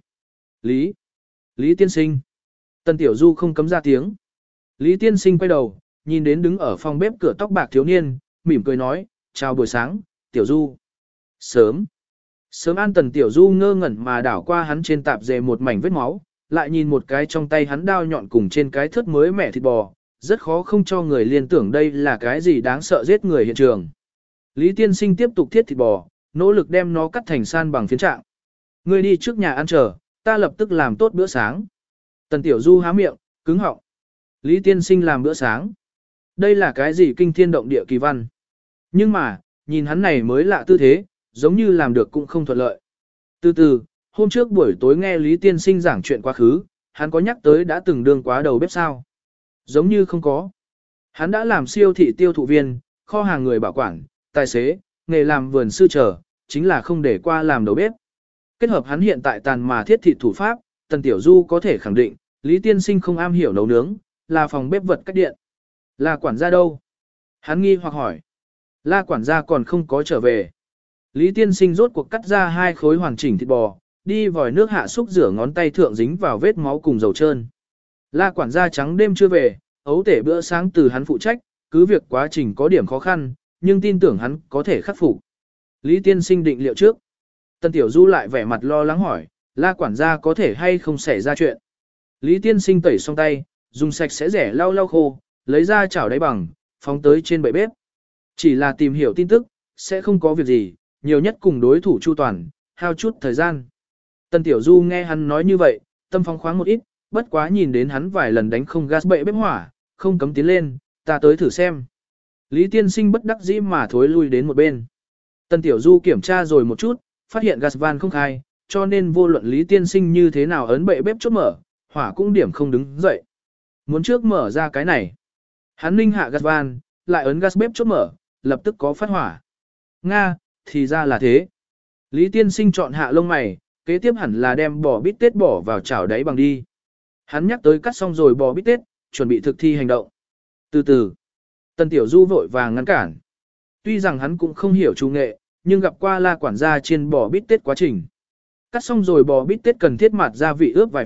Lý Tiên Sinh. Tân Tiểu Du không cấm ra tiếng. Lý Tiên Sinh quay đầu, nhìn đến đứng ở phòng bếp cửa tóc bạc thiếu niên, mỉm cười nói, chào buổi sáng, Tiểu Du. Sớm an Tần Tiểu Du ngơ ngẩn mà đảo qua hắn trên tạp dề một mảnh vết máu, lại nhìn một cái trong tay hắn đao nhọn cùng trên cái thớt mới mẻ thịt bò, rất khó không cho người liên tưởng đây là cái gì đáng sợ giết người hiện trường. Lý Tiên Sinh tiếp tục thiết thịt bò, nỗ lực đem nó cắt thành san bằng phiến trạng. Ngươi đi trước nhà ăn chờ, ta lập tức làm tốt bữa sáng. Tần Tiểu Du há miệng, cứng họng. Lý Tiên Sinh làm bữa sáng. Đây là cái gì kinh thiên động địa kỳ văn. Nhưng mà, nhìn hắn này mới lạ tư thế, giống như làm được cũng không thuận lợi. Từ từ, hôm trước buổi tối nghe Lý Tiên Sinh giảng chuyện quá khứ, hắn có nhắc tới đã từng đương quá đầu bếp sao? Giống như không có. Hắn đã làm siêu thị tiêu thụ viên, kho hàng người bảo quản, tài xế, nghề làm vườn sư trở, chính là không để qua làm đầu bếp. Kết hợp hắn hiện tại tàn mà thiết thịt thủ pháp, Tần Tiểu Du có thể khẳng định, Lý Tiên Sinh không am hiểu nấu nướng, là phòng bếp vật cách điện. Là quản gia đâu? Hắn nghi hoặc hỏi. La quản gia còn không có trở về. Lý Tiên Sinh rốt cuộc cắt ra 2 khối hoàn chỉnh thịt bò, đi vòi nước hạ xúc rửa ngón tay thượng dính vào vết máu cùng dầu trơn. La quản gia trắng đêm chưa về, ấu tể bữa sáng từ hắn phụ trách, cứ việc quá trình có điểm khó khăn, nhưng tin tưởng hắn có thể khắc phục. Lý Tiên Sinh định liệu trước. Tần Tiểu Du lại vẻ mặt lo lắng hỏi, La quản gia có thể hay không xảy ra chuyện. Lý Tiên Sinh tẩy xong tay, dùng sạch sẽ rẻ lau lau khô, lấy ra chảo đáy bằng, phóng tới trên bệ bếp. Chỉ là tìm hiểu tin tức, sẽ không có việc gì, nhiều nhất cùng đối thủ chu toàn, hao chút thời gian. Tần Tiểu Du nghe hắn nói như vậy, tâm phóng khoáng một ít, bất quá nhìn đến hắn vài lần đánh không gas bệ bếp hỏa, không cấm tiến lên, ta tới thử xem. Lý Tiên Sinh bất đắc dĩ mà thối lui đến một bên. Tần Tiểu Du kiểm tra rồi một chút, phát hiện gas van không khai, cho nên vô luận Lý Tiên Sinh như thế nào ấn bệ bếp chốt mở, hỏa cũng điểm không đứng dậy. Muốn trước mở ra cái này. Hắn ninh hạ gas van, lại ấn gas bếp chốt mở, lập tức có phát hỏa. Nga, thì ra là thế. Lý Tiên Sinh chọn hạ lông mày, kế tiếp hẳn là đem bò bít tết bỏ vào chảo đáy bằng đi. Hắn nhắc tới cắt xong rồi bò bít tết, chuẩn bị thực thi hành động. Từ từ, Tần Tiểu Du vội vàng ngăn cản. Tuy rằng hắn cũng không hiểu chủ nghệ, nhưng gặp qua La quản gia chiên bò bít tết quá trình. Cắt xong rồi bò bít tết cần thiết mặt gia vị ướp vài phút,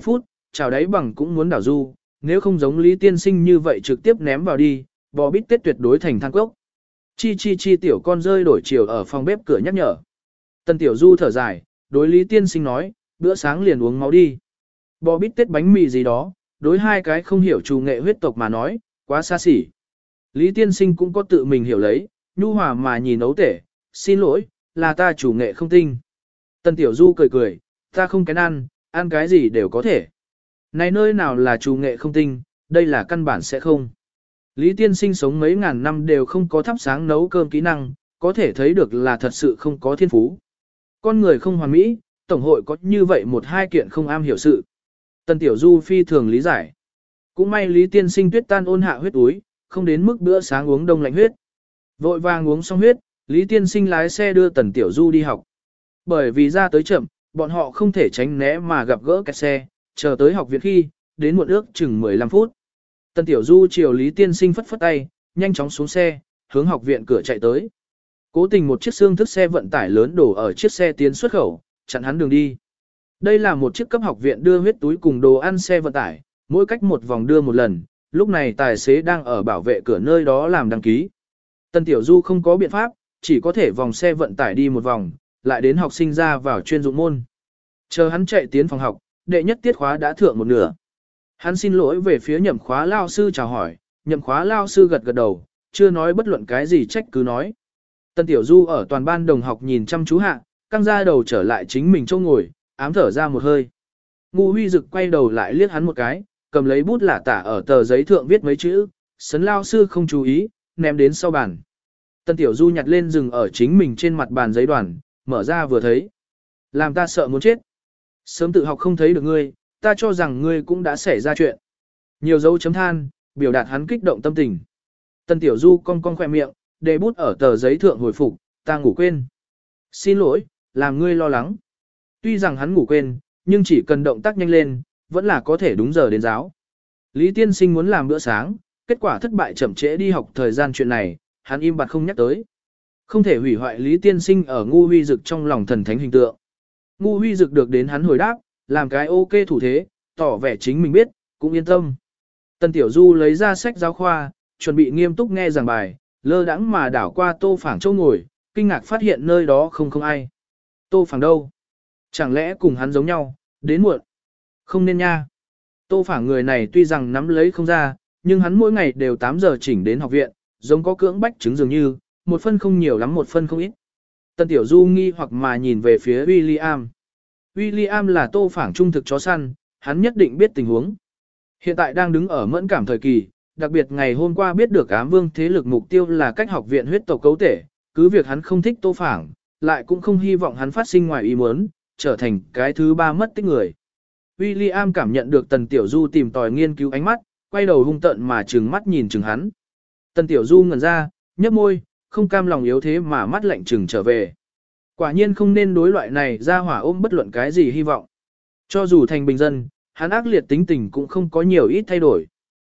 chào đáy bằng cũng muốn đảo du, nếu không giống Lý Tiên Sinh như vậy trực tiếp ném vào đi, bò bít tết tuyệt đối thành than cốc. Chi chi chi tiểu con rơi đổi chiều ở phòng bếp cửa nhắc nhở. Tần Tiểu Du thở dài, đối Lý Tiên Sinh nói, bữa sáng liền uống máu đi. Bò bít tết bánh mì gì đó, đối hai cái không hiểu trù nghệ huyết tộc mà nói, quá xa xỉ. Lý Tiên Sinh cũng có tự mình hiểu lấy, nhu hòa mà nhìn ấu tể, xin lỗi, là ta chủ nghệ không tinh. Tần Tiểu Du cười cười, ta không kén ăn cái gì đều có thể. Này nơi nào là chủ nghệ không tinh, đây là căn bản sẽ không. Lý Tiên Sinh sống mấy ngàn năm đều không có thắp sáng nấu cơm kỹ năng, có thể thấy được là thật sự không có thiên phú. Con người không hoàn mỹ, Tổng hội có như vậy một hai kiện không am hiểu sự. Tần Tiểu Du phi thường lý giải. Cũng may Lý Tiên Sinh tuyết tan ôn hạ huyết túi, không đến mức bữa sáng uống đông lạnh huyết. Vội vàng uống xong huyết, Lý Tiên Sinh lái xe đưa Tần Tiểu Du đi học. Bởi vì ra tới chậm, bọn họ không thể tránh né mà gặp gỡ kẹt xe, chờ tới học viện khi, đến muộn ước chừng 15 phút. Tần Tiểu Du chiều Lý Tiên Sinh phất phất tay, nhanh chóng xuống xe, hướng học viện cửa chạy tới. Cố tình một chiếc xương thức xe vận tải lớn đổ ở chiếc xe tiến xuất khẩu, chặn hắn đường đi. Đây là một chiếc cấp học viện đưa huyết túi cùng đồ ăn xe vận tải, mỗi cách một vòng đưa một lần, lúc này tài xế đang ở bảo vệ cửa nơi đó làm đăng ký. Tần Tiểu Du không có biện pháp, chỉ có thể vòng xe vận tải đi một vòng, lại đến học sinh ra vào chuyên dụng môn. Chờ hắn chạy tiến phòng học, đệ nhất tiết khóa đã thượng một nửa. Hắn xin lỗi về phía nhậm khóa lao sư chào hỏi, nhậm khóa lao sư gật gật đầu, chưa nói bất luận cái gì trách cứ nói. Tần Tiểu Du ở toàn ban đồng học nhìn chăm chú hạ, căng ra đầu trở lại chính mình chỗ ngồi, ám thở ra một hơi. Ngu Huy Dực quay đầu lại liếc hắn một cái, cầm lấy bút lả tả ở tờ giấy thượng viết mấy chữ, sấn lao sư không chú ý, ném đến sau bàn. Tần Tiểu Du nhặt lên dừng ở chính mình trên mặt bàn giấy đoàn, mở ra vừa thấy. Làm ta sợ muốn chết. Sớm tự học không thấy được ngươi, ta cho rằng ngươi cũng đã xảy ra chuyện. Nhiều dấu chấm than, biểu đạt hắn kích động tâm tình. Tần Tiểu Du cong cong khỏe miệng, để bút ở tờ giấy thượng hồi phục, ta ngủ quên. Xin lỗi, làm ngươi lo lắng. Tuy rằng hắn ngủ quên, nhưng chỉ cần động tác nhanh lên, vẫn là có thể đúng giờ đến giáo. Lý Tiên Sinh muốn làm bữa sáng, kết quả thất bại chậm trễ đi học thời gian chuyện này, hắn im bặt không nhắc tới. Không thể hủy hoại Lý Tiên Sinh ở Ngu Huy Dực trong lòng thần thánh hình tượng. Ngu Huy Dực được đến hắn hồi đáp, làm cái ok thủ thế, tỏ vẻ chính mình biết, cũng yên tâm. Tần Tiểu Du lấy ra sách giáo khoa, chuẩn bị nghiêm túc nghe giảng bài, lơ đãng mà đảo qua Tô Phảng châu ngồi, kinh ngạc phát hiện nơi đó không ai. Tô Phảng đâu? Chẳng lẽ cùng hắn giống nhau, đến muộn? Không nên nha. Tô Phảng người này tuy rằng nắm lấy không ra, nhưng hắn mỗi ngày đều 8 giờ chỉnh đến học viện, giống có cưỡng bách chứng dường như, một phân không nhiều lắm một phân không ít. Tần Tiểu Du nghi hoặc mà nhìn về phía William. William là Tô Phảng trung thực chó săn, hắn nhất định biết tình huống. Hiện tại đang đứng ở mẫn cảm thời kỳ, đặc biệt ngày hôm qua biết được ám vương thế lực mục tiêu là cách học viện huyết tộc cấu thể, cứ việc hắn không thích Tô Phảng, lại cũng không hy vọng hắn phát sinh ngoài ý muốn, trở thành cái thứ ba mất tích người. William cảm nhận được Tần Tiểu Du tìm tòi nghiên cứu ánh mắt, quay đầu hung tợn mà trừng mắt nhìn chừng hắn. Tần Tiểu Du ngẩn ra, nhếch môi, không cam lòng yếu thế mà mắt lạnh trừng trở về. Quả nhiên không nên đối loại này ra hỏa ôm bất luận cái gì hy vọng. Cho dù thành bình dân, hắn ác liệt tính tình cũng không có nhiều ít thay đổi.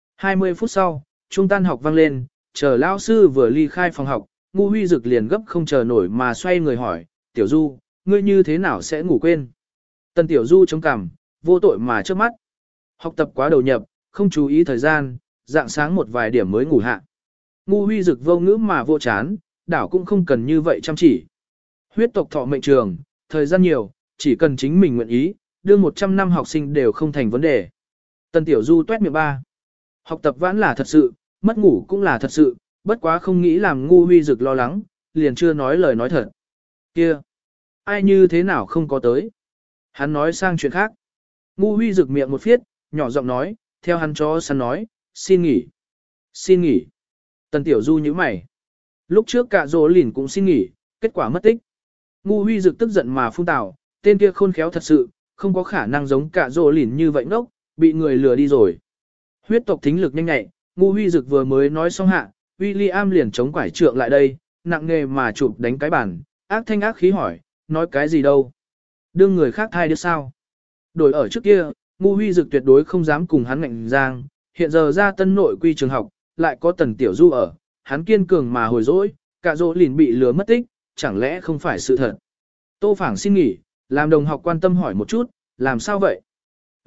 20 phút sau, trung tan học vang lên, chờ lao sư vừa ly khai phòng học, Ngu Huy Dực liền gấp không chờ nổi mà xoay người hỏi, Tiểu Du, ngươi như thế nào sẽ ngủ quên? Tần Tiểu Du chống cằm, vô tội mà trước mắt. Học tập quá đầu nhập, không chú ý thời gian, dạng sáng một vài điểm mới ngủ hạ. Ngu Huy Dực vô ngữ mà vô chán, đảo cũng không cần như vậy chăm chỉ. Huyết tộc thọ mệnh trường, thời gian nhiều, chỉ cần chính mình nguyện ý, đưa 100 năm học sinh đều không thành vấn đề. Tần Tiểu Du tuét miệng ba. Học tập vãn là thật sự, mất ngủ cũng là thật sự, bất quá không nghĩ làm Ngu Huy Dực lo lắng, liền chưa nói lời nói thật. Kia, ai như thế nào không có tới? Hắn nói sang chuyện khác. Ngu Huy Dực miệng một phiết, nhỏ giọng nói, theo hắn chó săn nói, xin nghỉ. Xin nghỉ. Tần Tiểu Du nhíu mày. Lúc trước cả Dỗ Lìn cũng xin nghỉ, kết quả mất tích. Ngu Huy Dực tức giận mà phun tào, tên kia khôn khéo thật sự, không có khả năng giống cả Dỗ Lìn như vậy ngốc, bị người lừa đi rồi. Huyết tộc thính lực nhanh nhạy, Ngu Huy Dực vừa mới nói xong hạ, William liền chống quải trượng lại đây, nặng nề mà chụp đánh cái bàn, ác thanh ác khí hỏi, nói cái gì đâu? Đương người khác thai đứa sao? Đổi ở trước kia, Ngu Huy Dực tuyệt đối không dám cùng hắn ngạnh giang, hiện giờ ra tân nội quy trường học, lại có Tần Tiểu Du ở, hắn kiên cường mà hồi dỗi, cả Dỗ Lìn bị lừa mất tích, chẳng lẽ không phải sự thật? Tô Phảng xin nghỉ, làm đồng học quan tâm hỏi một chút, làm sao vậy?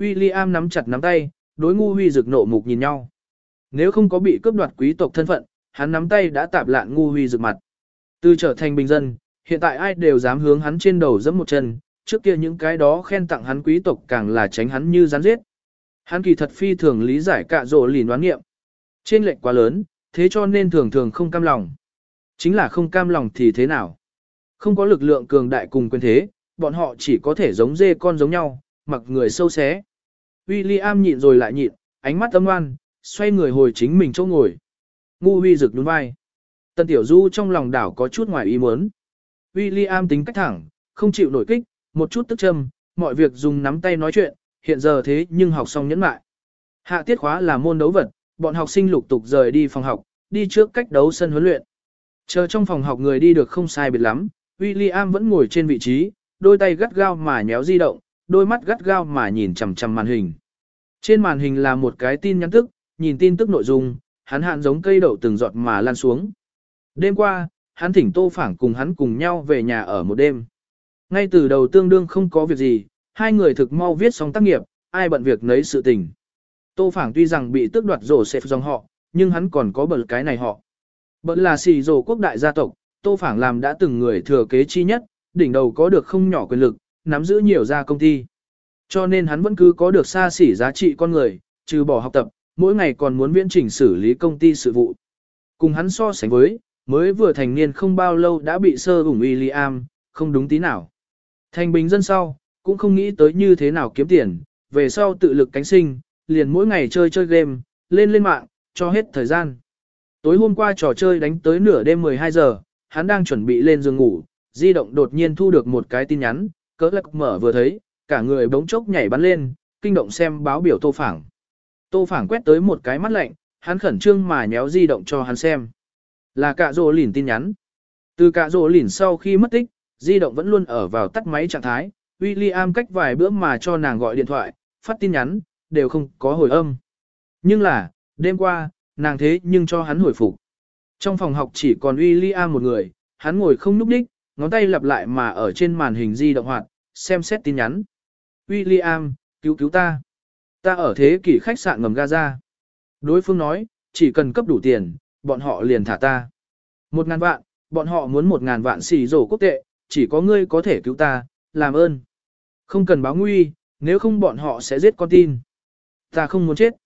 William nắm chặt nắm tay, đối Ngu Huy Dực nộ mục nhìn nhau. Nếu không có bị cướp đoạt quý tộc thân phận, hắn nắm tay đã tạp lạn Ngu Huy Dực mặt. Từ trở thành bình dân, hiện tại ai đều dám hướng hắn trên đầu giẫm một chân, trước kia những cái đó khen tặng hắn quý tộc càng là tránh hắn như rắn giết. Hắn kỳ thật phi thường lý giải Cạ Rỗ Lìn đoán nghiệm. Trên lệnh quá lớn, thế cho nên thường thường không cam lòng. Chính là không cam lòng thì thế nào? Không có lực lượng cường đại cùng quyền thế, bọn họ chỉ có thể giống dê con giống nhau, mặc người sâu xé. William nhịn rồi lại nhịn, ánh mắt âm ngoan, xoay người hồi chính mình chỗ ngồi. Ngu Huy Dực nhún vai. Tần Tiểu Du trong lòng đảo có chút ngoài ý muốn. William tính cách thẳng, không chịu nổi kích, một chút tức châm, mọi việc dùng nắm tay nói chuyện, hiện giờ thế nhưng học xong nhẫn mại. Hạ tiết khóa là môn đấu vật, bọn học sinh lục tục rời đi phòng học, đi trước cách đấu sân huấn luyện. Chờ trong phòng học người đi được không sai biệt lắm, William vẫn ngồi trên vị trí, đôi tay gắt gao mà nhéo di động, đôi mắt gắt gao mà nhìn chằm chằm màn hình. Trên màn hình là một cái tin nhắn tức, nhìn tin tức nội dung, hắn hạn giống cây đậu từng giọt mà lan xuống. Đêm qua, hắn thỉnh Tô Phảng cùng hắn cùng nhau về nhà ở một đêm. Ngay từ đầu tương đương không có việc gì, hai người thực mau viết xong tác nghiệp, ai bận việc nấy sự tình. Tô Phảng tuy rằng bị tước đoạt rổ xẹp dòng họ, nhưng hắn còn có bật cái này họ. Bật là xì rổ quốc đại gia tộc, Tô Phảng làm đã từng người thừa kế chi nhất, đỉnh đầu có được không nhỏ quyền lực, nắm giữ nhiều gia công ty. Cho nên hắn vẫn cứ có được xa xỉ giá trị con người, trừ bỏ học tập, mỗi ngày còn muốn viễn chỉnh xử lý công ty sự vụ. Cùng hắn so sánh với, mới vừa thành niên không bao lâu đã bị sơ ủng William, không đúng tí nào. Thành bình dân sau, cũng không nghĩ tới như thế nào kiếm tiền, về sau tự lực cánh sinh, liền mỗi ngày chơi game, lên mạng, cho hết thời gian. Tối hôm qua trò chơi đánh tới nửa đêm 12 giờ, hắn đang chuẩn bị lên giường ngủ, di động đột nhiên thu được một cái tin nhắn, cỡ lắc mở vừa thấy, cả người bỗng chốc nhảy bắn lên, kinh động xem báo biểu Tô Phảng. Tô Phảng quét tới một cái mắt lạnh, hắn khẩn trương mà nhéo di động cho hắn xem. Là Cạ Rỗ Lìn tin nhắn. Từ Cạ Rỗ Lìn sau khi mất tích, di động vẫn luôn ở vào tắt máy trạng thái, William cách vài bữa mà cho nàng gọi điện thoại, phát tin nhắn, đều không có hồi âm. Nhưng là, đêm qua, nàng thế nhưng cho hắn hồi phục. Trong phòng học chỉ còn William một người, hắn ngồi không nhúc đích, ngón tay lặp lại mà ở trên màn hình di động hoạt, xem xét tin nhắn. William, cứu ta. Ta ở thế kỷ khách sạn ngầm Gaza. Đối phương nói, chỉ cần cấp đủ tiền, bọn họ liền thả ta. 1.000 vạn, bọn họ muốn 1.000 vạn xì rổ quốc tệ, chỉ có ngươi có thể cứu ta, làm ơn. Không cần báo nguy, nếu không bọn họ sẽ giết con tin. Ta không muốn chết.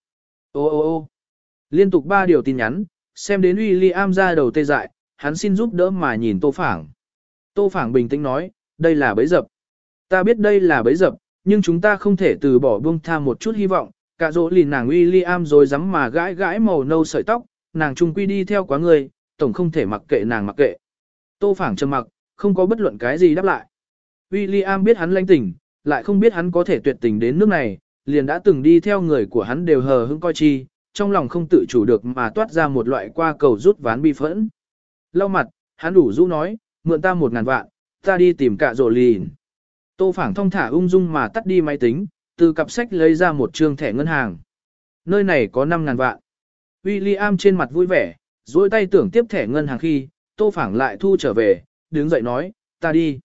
Ô. Liên tục 3 điều tin nhắn, xem đến William ra đầu tê dại, hắn xin giúp đỡ mà nhìn Tô Phảng. Tô Phảng bình tĩnh nói, đây là bẫy dập. Ta biết đây là bẫy dập, nhưng chúng ta không thể từ bỏ buông tha một chút hy vọng. Cạ Rỗ Lìn nàng William rồi dám mà gãi màu nâu sợi tóc, nàng trung quy đi theo quá người, tổng không thể mặc kệ nàng mặc kệ. Tô Phảng trầm mặc, không có bất luận cái gì đáp lại. William biết hắn lãnh tình, lại không biết hắn có thể tuyệt tình đến nước này, liền đã từng đi theo người của hắn đều hờ hững coi chi, trong lòng không tự chủ được mà toát ra một loại qua cầu rút ván bi phẫn. Lau mặt, hắn đủ rũ nói, mượn ta 1.000 vạn, ta đi tìm Cạ Rỗ Lìn. Tô Phảng thong thả ung dung mà tắt đi máy tính, từ cặp sách lấy ra một trương thẻ ngân hàng. Nơi này có 5.000 vạn. William trên mặt vui vẻ, duỗi tay tưởng tiếp thẻ ngân hàng khi, Tô Phảng lại thu trở về, đứng dậy nói, ta đi.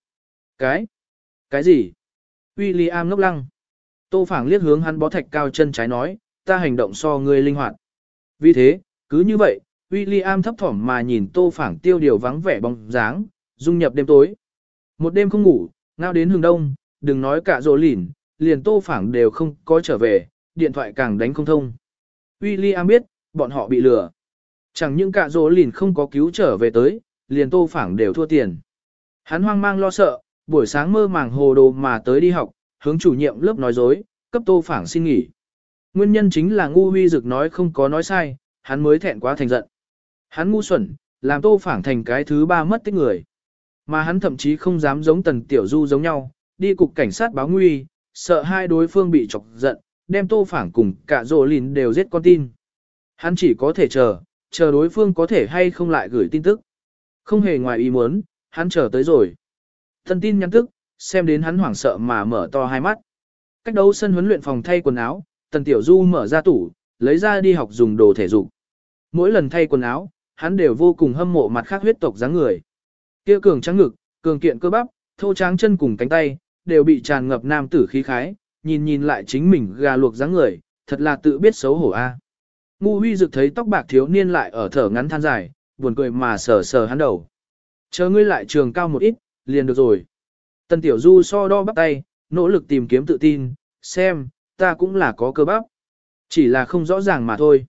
Cái gì? William ngốc lăng. Tô Phảng liếc hướng hắn bó thạch cao chân trái nói, ta hành động so ngươi linh hoạt. Vì thế, cứ như vậy, William thấp thỏm mà nhìn Tô Phảng tiêu điều vắng vẻ bóng dáng, dung nhập đêm tối. Một đêm không ngủ, ngao đến hừng đông, đừng nói Cạ Rỗ Lìn, liền Tô Phảng đều không có trở về, điện thoại càng đánh không thông. William biết, bọn họ bị lừa. Chẳng những Cạ Rỗ Lìn không có cứu trở về tới, liền Tô Phảng đều thua tiền. Hắn hoang mang lo sợ, buổi sáng mơ màng hồ đồ mà tới đi học, hướng chủ nhiệm lớp nói dối, cấp Tô Phảng xin nghỉ. Nguyên nhân chính là Ngu Huy Dực nói không có nói sai, hắn mới thẹn quá thành giận. Hắn ngu xuẩn, làm Tô Phảng thành cái thứ 3 mất tích người. Mà hắn thậm chí không dám giống Tần Tiểu Du giống nhau, đi cục cảnh sát báo nguy, sợ hai đối phương bị chọc giận, đem Tô Phảng cùng Cạ Rỗ Lìn đều giết con tin. Hắn chỉ có thể chờ đối phương có thể hay không lại gửi tin tức. Không hề ngoài ý muốn, hắn chờ tới rồi. Thân tin nhắn tức, xem đến hắn hoảng sợ mà mở to hai mắt. Cách đấu sân huấn luyện phòng thay quần áo, Tần Tiểu Du mở ra tủ, lấy ra đi học dùng đồ thể dục. Mỗi lần thay quần áo, hắn đều vô cùng hâm mộ mặt khác huyết tộc dáng người. Kia cường trắng ngực, cường kiện cơ bắp, thô tráng chân cùng cánh tay, đều bị tràn ngập nam tử khí khái, nhìn nhìn lại chính mình gà luộc dáng người, thật là tự biết xấu hổ a. Ngu Huy Dực thấy tóc bạc thiếu niên lại ở thở ngắn than dài, buồn cười mà sờ sờ hắn đầu. Chờ ngươi lại trường cao một ít, liền được rồi. Tần Tiểu Du so đo bắp tay, nỗ lực tìm kiếm tự tin, xem, ta cũng là có cơ bắp. Chỉ là không rõ ràng mà thôi.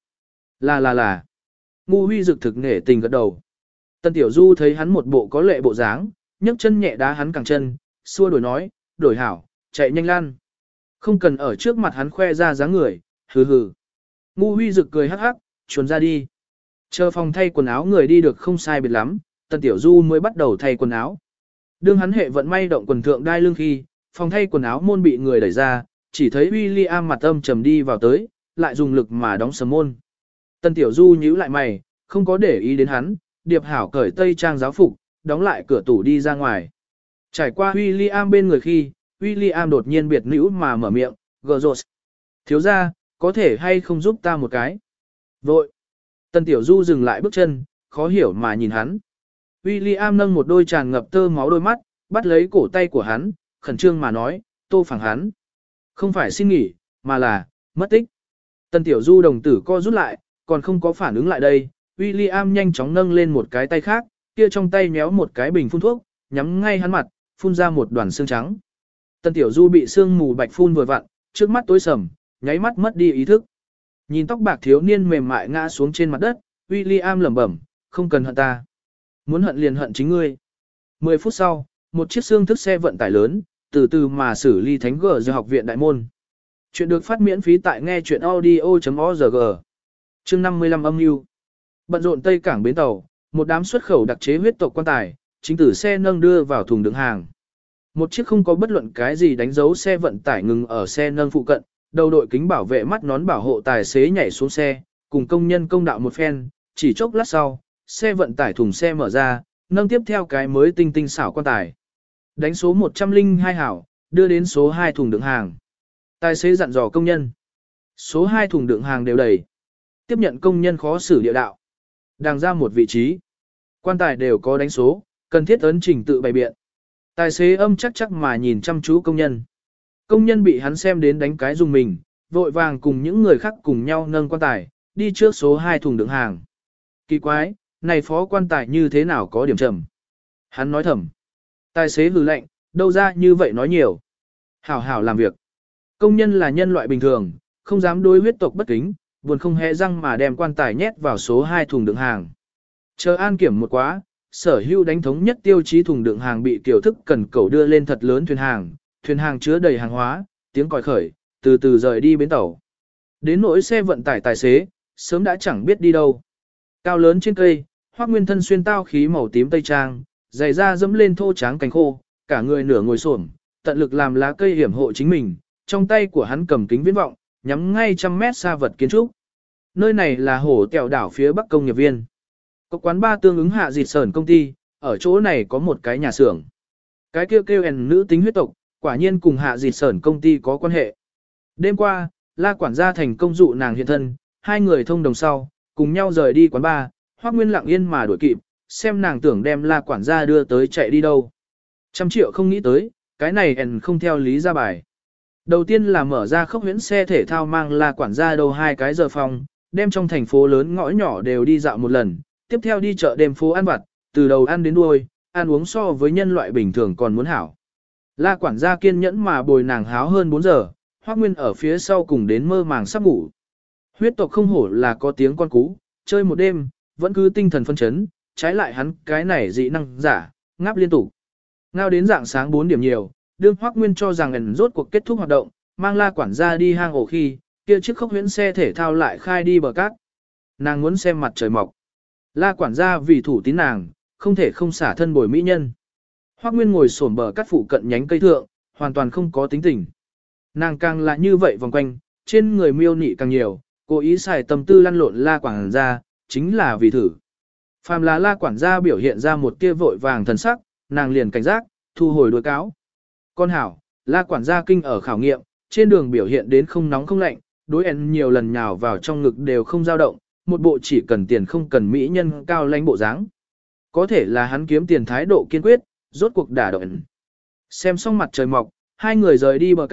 Là. Ngu Huy Dực thực nể tình gật đầu. Tần Tiểu Du thấy hắn một bộ có lệ bộ dáng, nhấc chân nhẹ đá hắn cẳng chân, xua đuổi nói, đổi hảo, chạy nhanh lan. Không cần ở trước mặt hắn khoe ra dáng người, hừ hừ. Ngu Huy Dực cười hắc hắc, chuồn ra đi. Chờ phòng thay quần áo người đi được không sai biệt lắm, Tần Tiểu Du mới bắt đầu thay quần áo. Đương hắn hệ vận may động quần thượng đai lưng khi, phòng thay quần áo môn bị người đẩy ra, chỉ thấy William mặt âm trầm đi vào tới, lại dùng lực mà đóng sầm môn. Tần Tiểu Du nhíu lại mày, không có để ý đến hắn, điệp hảo cởi tây trang giáo phục, đóng lại cửa tủ đi ra ngoài. Trải qua William bên người khi, William đột nhiên biệt nữ mà mở miệng, gờ rột. Thiếu ra, có thể hay không giúp ta một cái? Vội. Tần Tiểu Du dừng lại bước chân, khó hiểu mà nhìn hắn. William nâng một đôi tràn ngập tơ máu đôi mắt, bắt lấy cổ tay của hắn, khẩn trương mà nói, tô phẳng hắn. Không phải xin nghỉ, mà là, mất tích. Tần Tiểu Du đồng tử co rút lại, còn không có phản ứng lại đây. William nhanh chóng nâng lên một cái tay khác, kia trong tay méo một cái bình phun thuốc, nhắm ngay hắn mặt, phun ra một đoàn xương trắng. Tần Tiểu Du bị sương mù bạch phun vừa vặn, trước mắt tối sầm, nháy mắt mất đi ý thức. Nhìn tóc bạc thiếu niên mềm mại ngã xuống trên mặt đất, William lẩm bẩm, không cần hận ta. Muốn hận liền hận chính ngươi. 10 phút sau, một chiếc xương thức xe vận tải lớn, từ từ mà xử ly Thánh Gở Giờ học viện đại môn. Chuyện được phát miễn phí tại nghe chuyện audio.org. Chương 55 âm mưu. Bận rộn Tây Cảng bến tàu, một đám xuất khẩu đặc chế huyết tộc quan tài, chính tử xe nâng đưa vào thùng đựng hàng. Một chiếc không có bất luận cái gì đánh dấu xe vận tải ngừng ở xe nâng phụ cận, đầu đội kính bảo vệ mắt nón bảo hộ tài xế nhảy xuống xe, cùng công nhân công đạo một phen, chỉ chốc lát sau, xe vận tải thùng xe mở ra, nâng tiếp theo cái mới tinh tinh xảo quan tài. Đánh số 102 hảo, đưa đến số 2 thùng đựng hàng. Tài xế dặn dò công nhân. Số 2 thùng đựng hàng đều đầy. Tiếp nhận công nhân khó xử địa đạo. Đang ra một vị trí. Quan tài đều có đánh số, cần thiết ấn trình tự bày biện. Tài xế âm chắc mà nhìn chăm chú công nhân. Công nhân bị hắn xem đến đánh cái dùng mình, vội vàng cùng những người khác cùng nhau nâng quan tài, đi trước số 2 thùng đựng hàng. Kỳ quái, này phó quan tài như thế nào có điểm trầm. Hắn nói thầm. Tài xế hừ lạnh, đâu ra như vậy nói nhiều. Hảo hảo làm việc. Công nhân là nhân loại bình thường, không dám đối huyết tộc bất kính, buồn không hề răng mà đem quan tài nhét vào số 2 thùng đựng hàng. Chờ an kiểm một quá, sở hữu đánh thống nhất tiêu chí thùng đựng hàng bị tiểu thức cần cầu đưa lên thật lớn thuyền hàng chứa đầy hàng hóa, tiếng còi khởi, từ từ rời đi bến tàu. Đến nỗi xe vận tải tài xế, sớm đã chẳng biết đi đâu. Cao lớn trên cây, Hoắc Nguyên thân xuyên tao khí màu tím tây trang, giày da dẫm lên thô tráng cánh khô, cả người nửa ngồi xổm, tận lực làm lá cây hiểm hộ chính mình, trong tay của hắn cầm kính viễn vọng, nhắm ngay 100 mét xa vật kiến trúc. Nơi này là hổ tèo đảo phía bắc công nghiệp viên. Có quán ba tương ứng hạ dịt sởn công ty, ở chỗ này có một cái nhà xưởng. Cái kêu nữ tính huyết tộc, quả nhiên cùng hạ dịt sởn công ty có quan hệ. Đêm qua, La quản gia thành công dụ nàng hiện thân, hai người thông đồng sau, cùng nhau rời đi quán ba, Hoắc Nguyên lặng yên mà đuổi kịp, xem nàng tưởng đem La quản gia đưa tới chạy đi đâu. 100 triệu không nghĩ tới, cái này không theo lý ra bài. Đầu tiên là mở ra khốc huyễn xe thể thao mang La quản gia đầu 2 cái giờ phòng, đem trong thành phố lớn ngõ nhỏ đều đi dạo một lần, tiếp theo đi chợ đêm phố ăn vặt, từ đầu ăn đến đuôi, ăn uống so với nhân loại bình thường còn muốn hảo. La quản gia kiên nhẫn mà bồi nàng háo hơn 4 giờ, Hoắc Nguyên ở phía sau cùng đến mơ màng sắp ngủ. Huyết tộc không hổ là có tiếng con cú, chơi một đêm, vẫn cứ tinh thần phân chấn, trái lại hắn cái này dị năng giả, ngáp liên tục. Ngao đến dạng sáng 4 điểm nhiều, đương Hoắc Nguyên cho rằng ẩn rốt cuộc kết thúc hoạt động, mang La quản gia đi hang ổ khi, kia chiếc khốc huyễn xe thể thao lại khai đi bờ cát. Nàng muốn xem mặt trời mọc. La quản gia vì thủ tín nàng, không thể không xả thân bồi mỹ nhân. Hoắc Nguyên ngồi xổm bờ cát phụ cận nhánh cây thượng, hoàn toàn không có tính tình. Nàng càng là như vậy vòng quanh, trên người miêu nị càng nhiều, cố ý xài tâm tư lăn lộn La quản gia, chính là vì thử. Phàm là La quản gia biểu hiện ra một tia vội vàng thần sắc, nàng liền cảnh giác, thu hồi đối cáo. Con hảo, La quản gia kinh ở khảo nghiệm, trên đường biểu hiện đến không nóng không lạnh, đối en nhiều lần nhào vào trong ngực đều không dao động, một bộ chỉ cần tiền không cần mỹ nhân cao lãnh bộ dáng. Có thể là hắn kiếm tiền thái độ kiên quyết, rốt cuộc đả động. Xem xong mặt trời mọc, hai người rời đi bờ cát,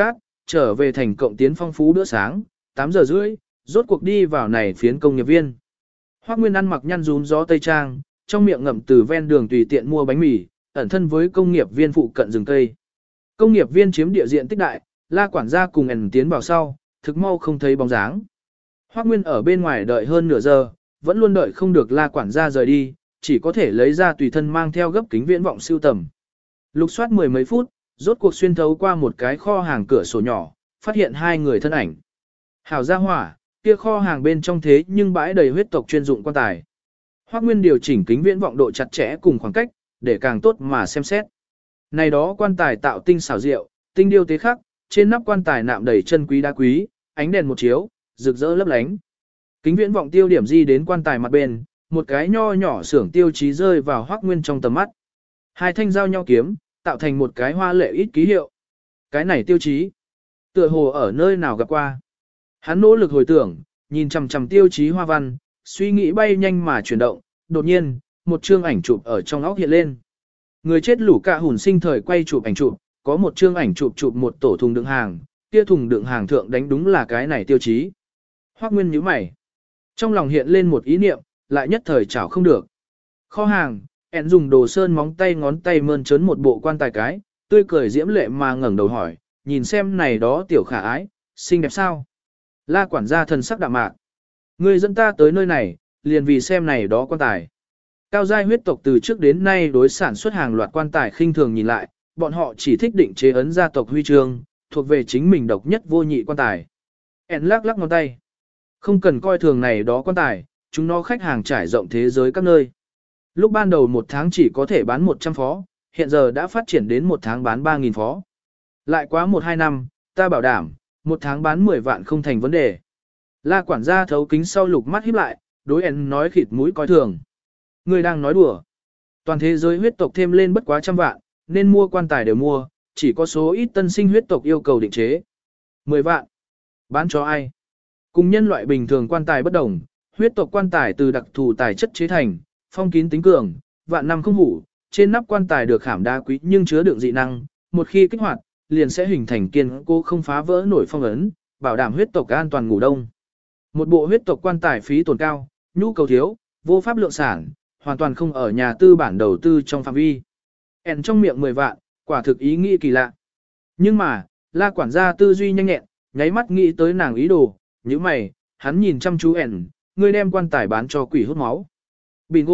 trở về thành cộng tiến phong phú bữa sáng, 8 giờ rưỡi, rốt cuộc đi vào này phiến công nghiệp viên. Hoắc Nguyên ăn mặc nhăn rún gió tây trang, trong miệng ngậm từ ven đường tùy tiện mua bánh mì, ẩn thân với công nghiệp viên phụ cận rừng cây. Công nghiệp viên chiếm địa diện tích đại, La quản gia cùng ẩn tiến vào sau, thực mau không thấy bóng dáng. Hoắc Nguyên ở bên ngoài đợi hơn nửa giờ, vẫn luôn đợi không được La quản gia rời đi, chỉ có thể lấy ra tùy thân mang theo gấp kính viễn vọng siêu tầm. Lục soát mười mấy phút, rốt cuộc xuyên thấu qua một cái kho hàng cửa sổ nhỏ, phát hiện hai người thân ảnh. Hảo gia hỏa, kia kho hàng bên trong thế nhưng bãi đầy huyết tộc chuyên dụng quan tài. Hoắc Nguyên điều chỉnh kính viễn vọng độ chặt chẽ cùng khoảng cách, để càng tốt mà xem xét. Này đó quan tài tạo tinh xảo diệu, tinh điêu tế khắc, trên nắp quan tài nạm đầy chân quý đá quý, ánh đèn một chiếu, rực rỡ lấp lánh. Kính viễn vọng tiêu điểm di đến quan tài mặt bên, một cái nho nhỏ xưởng tiêu chí rơi vào Hoắc Nguyên trong tầm mắt. Hai thanh dao nhau kiếm, tạo thành một cái hoa lệ ít ký hiệu. Cái này tiêu chí, tựa hồ ở nơi nào gặp qua. Hắn nỗ lực hồi tưởng, nhìn chằm chằm tiêu chí hoa văn, suy nghĩ bay nhanh mà chuyển động, đột nhiên, một chương ảnh chụp ở trong óc hiện lên. Người chết lũ cả hùn sinh thời quay chụp ảnh chụp, có một chương ảnh chụp một tổ thùng đựng hàng, kia thùng đựng hàng thượng đánh đúng là cái này tiêu chí. Hoắc Nguyên nhíu mày. Trong lòng hiện lên một ý niệm, lại nhất thời chảo không được. Kho hàng, ẹn dùng đồ sơn móng tay ngón tay mơn trớn một bộ quan tài cái, tươi cười diễm lệ mà ngẩng đầu hỏi, nhìn xem này đó tiểu khả ái, xinh đẹp sao? La quản gia thần sắc đạm mạc. Ngươi dẫn ta tới nơi này, liền vì xem này đó quan tài. Cao giai huyết tộc từ trước đến nay đối sản xuất hàng loạt quan tài khinh thường nhìn lại, bọn họ chỉ thích định chế ấn gia tộc huy chương, thuộc về chính mình độc nhất vô nhị quan tài. ẹn lắc lắc ngón tay. Không cần coi thường này đó quan tài, chúng nó khách hàng trải rộng thế giới các nơi. Lúc ban đầu một tháng chỉ có thể bán 100 phó, hiện giờ đã phát triển đến một tháng bán 3.000 phó. Lại quá 1-2 năm, ta bảo đảm, một tháng bán 10 vạn không thành vấn đề. La quản gia thấu kính sau lục mắt híp lại, đối ẹn nói khịt mũi coi thường. Người đang nói đùa. Toàn thế giới huyết tộc thêm lên bất quá 100 vạn, nên mua quan tài đều mua, chỉ có số ít tân sinh huyết tộc yêu cầu định chế. 10 vạn. Bán cho ai? Cùng nhân loại bình thường quan tài bất đồng, huyết tộc quan tài từ đặc thù tài chất chế thành, phong kín tính cường, vạn năm không hủ, trên nắp quan tài được khảm đá quý nhưng chứa đựng dị năng, một khi kích hoạt, liền sẽ hình thành kiên cố không phá vỡ nổi phong ấn, bảo đảm huyết tộc an toàn ngủ đông. Một bộ huyết tộc quan tài phí tổn cao, nhu cầu thiếu, vô pháp lượng sản, hoàn toàn không ở nhà tư bản đầu tư trong phạm vi. Ẩn trong miệng 10 vạn, quả thực ý nghĩ kỳ lạ. Nhưng mà, La quản gia tư duy nhanh nhẹn, nháy mắt nghĩ tới nàng ý đồ, như mày, hắn nhìn chăm chú ẻn, ngươi đem quan tài bán cho quỷ hút máu. Bingo.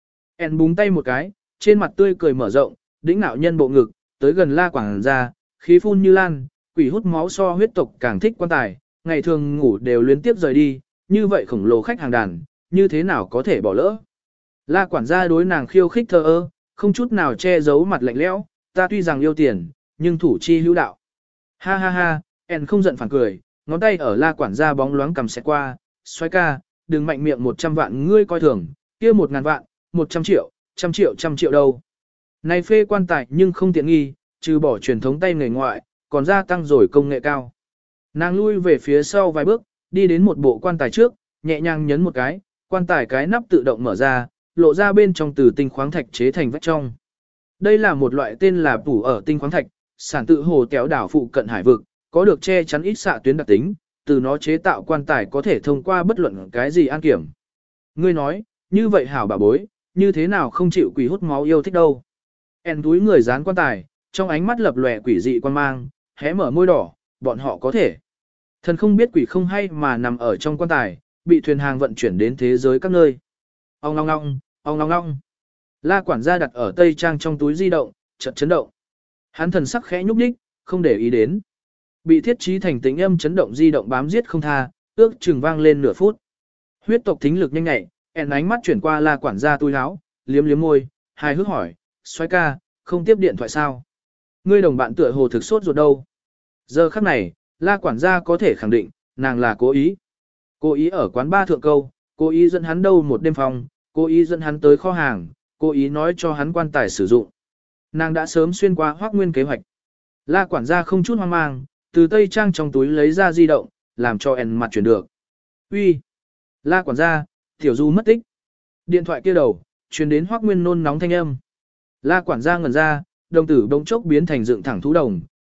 ẻn búng tay một cái, trên mặt tươi cười mở rộng, đĩnh nạo nhân bộ ngực, tới gần La quản gia, khí phun như lan, quỷ hút máu so huyết tộc càng thích quan tài, ngày thường ngủ đều liên tiếp rời đi, như vậy khổng lồ khách hàng đàn, như thế nào có thể bỏ lỡ. La quản gia đối nàng khiêu khích thờ ơ, không chút nào che giấu mặt lạnh lẽo, ta tuy rằng yêu tiền, nhưng thủ chi hữu đạo. Ha ha ha, ẻn không giận phản cười, ngón tay ở La quản gia bóng loáng cầm xẹt qua, xoay ca, đừng mạnh miệng 100 vạn ngươi coi thường, kia 1.000 vạn, 100 triệu, trăm triệu đâu. Này phê quan tài nhưng không tiện nghi, trừ bỏ truyền thống tay người ngoại, còn gia tăng rồi công nghệ cao. Nàng lui về phía sau vài bước, đi đến một bộ quan tài trước, nhẹ nhàng nhấn một cái, quan tài cái nắp tự động mở ra, lộ ra bên trong từ tinh khoáng thạch chế thành vách trong. Đây là một loại tên là tủ ở tinh khoáng thạch, sản tự hồ kéo đảo phụ cận hải vực, có được che chắn ít xạ tuyến đặc tính, từ nó chế tạo quan tài có thể thông qua bất luận cái gì an kiểm. Ngươi nói, như vậy hảo bà bối, như thế nào không chịu quỷ hút máu yêu thích đâu. En túi người dán quan tài, trong ánh mắt lập lòe quỷ dị quan mang, hé mở môi đỏ, bọn họ có thể. Thần không biết quỷ không hay mà nằm ở trong quan tài, bị thuyền hàng vận chuyển đến thế giới các nơi. Ong long long, ong long long. La quản gia đặt ở tây trang trong túi di động, chợt chấn động. Hắn thần sắc khẽ nhúc nhích, không để ý đến. Bị thiết trí thành tính âm chấn động di động bám giết không tha, ước chừng vang lên nửa phút. Huyết tộc thính lực nhanh nhạy, ẹn ánh mắt chuyển qua La quản gia túi áo, liếm liếm môi, hài hước hỏi, xoay ca, không tiếp điện thoại sao? Ngươi đồng bạn tựa hồ thực sốt ruột đâu? Giờ khắc này, La quản gia có thể khẳng định, nàng là cố ý. Cố ý ở quán ba thượng câu, cố ý dẫn hắn đâu một đêm phòng, cố ý dẫn hắn tới kho hàng, cố ý nói cho hắn quan tài sử dụng. Nàng đã sớm xuyên qua Hoắc Nguyên kế hoạch. La quản gia không chút hoang mang, từ tây trang trong túi lấy ra di động, làm cho ẻn mặt chuyển được. Uy, La quản gia, tiểu du mất tích. Điện thoại kia đầu, truyền đến Hoắc Nguyên nôn nóng thanh âm. La quản gia ngẩn ra, đồng tử bỗng chốc biến thành dựng thẳng thú đồng,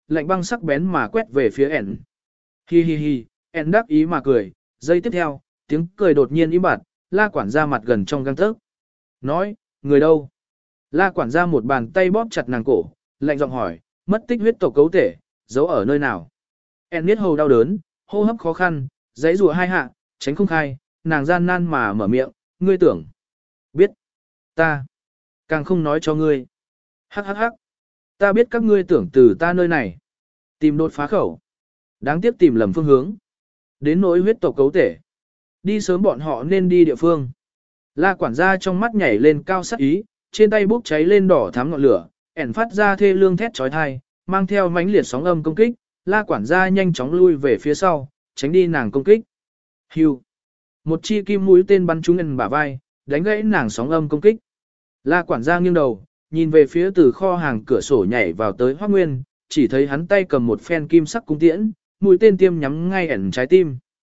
lạnh băng sắc bén mà quét về phía ẻn. Hi hi hi, ẻn đắc ý mà cười, giây tiếp theo, tiếng cười đột nhiên im bặt, La quản gia mặt gần trong gang tấc. Nói, người đâu? La quản gia một bàn tay bóp chặt nàng cổ, lạnh giọng hỏi, mất tích huyết tộc cấu thể, giấu ở nơi nào? En biết hầu đau đớn, hô hấp khó khăn, giãy giụa hai hạ, tránh không khai, nàng gian nan mà mở miệng, ngươi tưởng. Biết. Ta. Càng không nói cho ngươi. Hắc hắc hắc. Ta biết các ngươi tưởng từ ta nơi này. Tìm đột phá khẩu. Đáng tiếc tìm lầm phương hướng. Đến nỗi huyết tộc cấu thể. Đi sớm bọn họ nên đi địa phương. La quản gia trong mắt nhảy lên cao sắc ý, trên tay bốc cháy lên đỏ thắm ngọn lửa, ẻn phát ra thê lương thét chói tai, mang theo mãnh liệt sóng âm công kích, La quản gia nhanh chóng lui về phía sau, tránh đi nàng công kích. Hưu. Một chi kim mũi tên bắn trúng ẻn bả vai, đánh gãy nàng sóng âm công kích. La quản gia nghiêng đầu, nhìn về phía từ kho hàng cửa sổ nhảy vào tới Hoắc Nguyên, chỉ thấy hắn tay cầm một phen kim sắc cung tiễn, mũi tên tiêm nhắm ngay ẻn trái tim.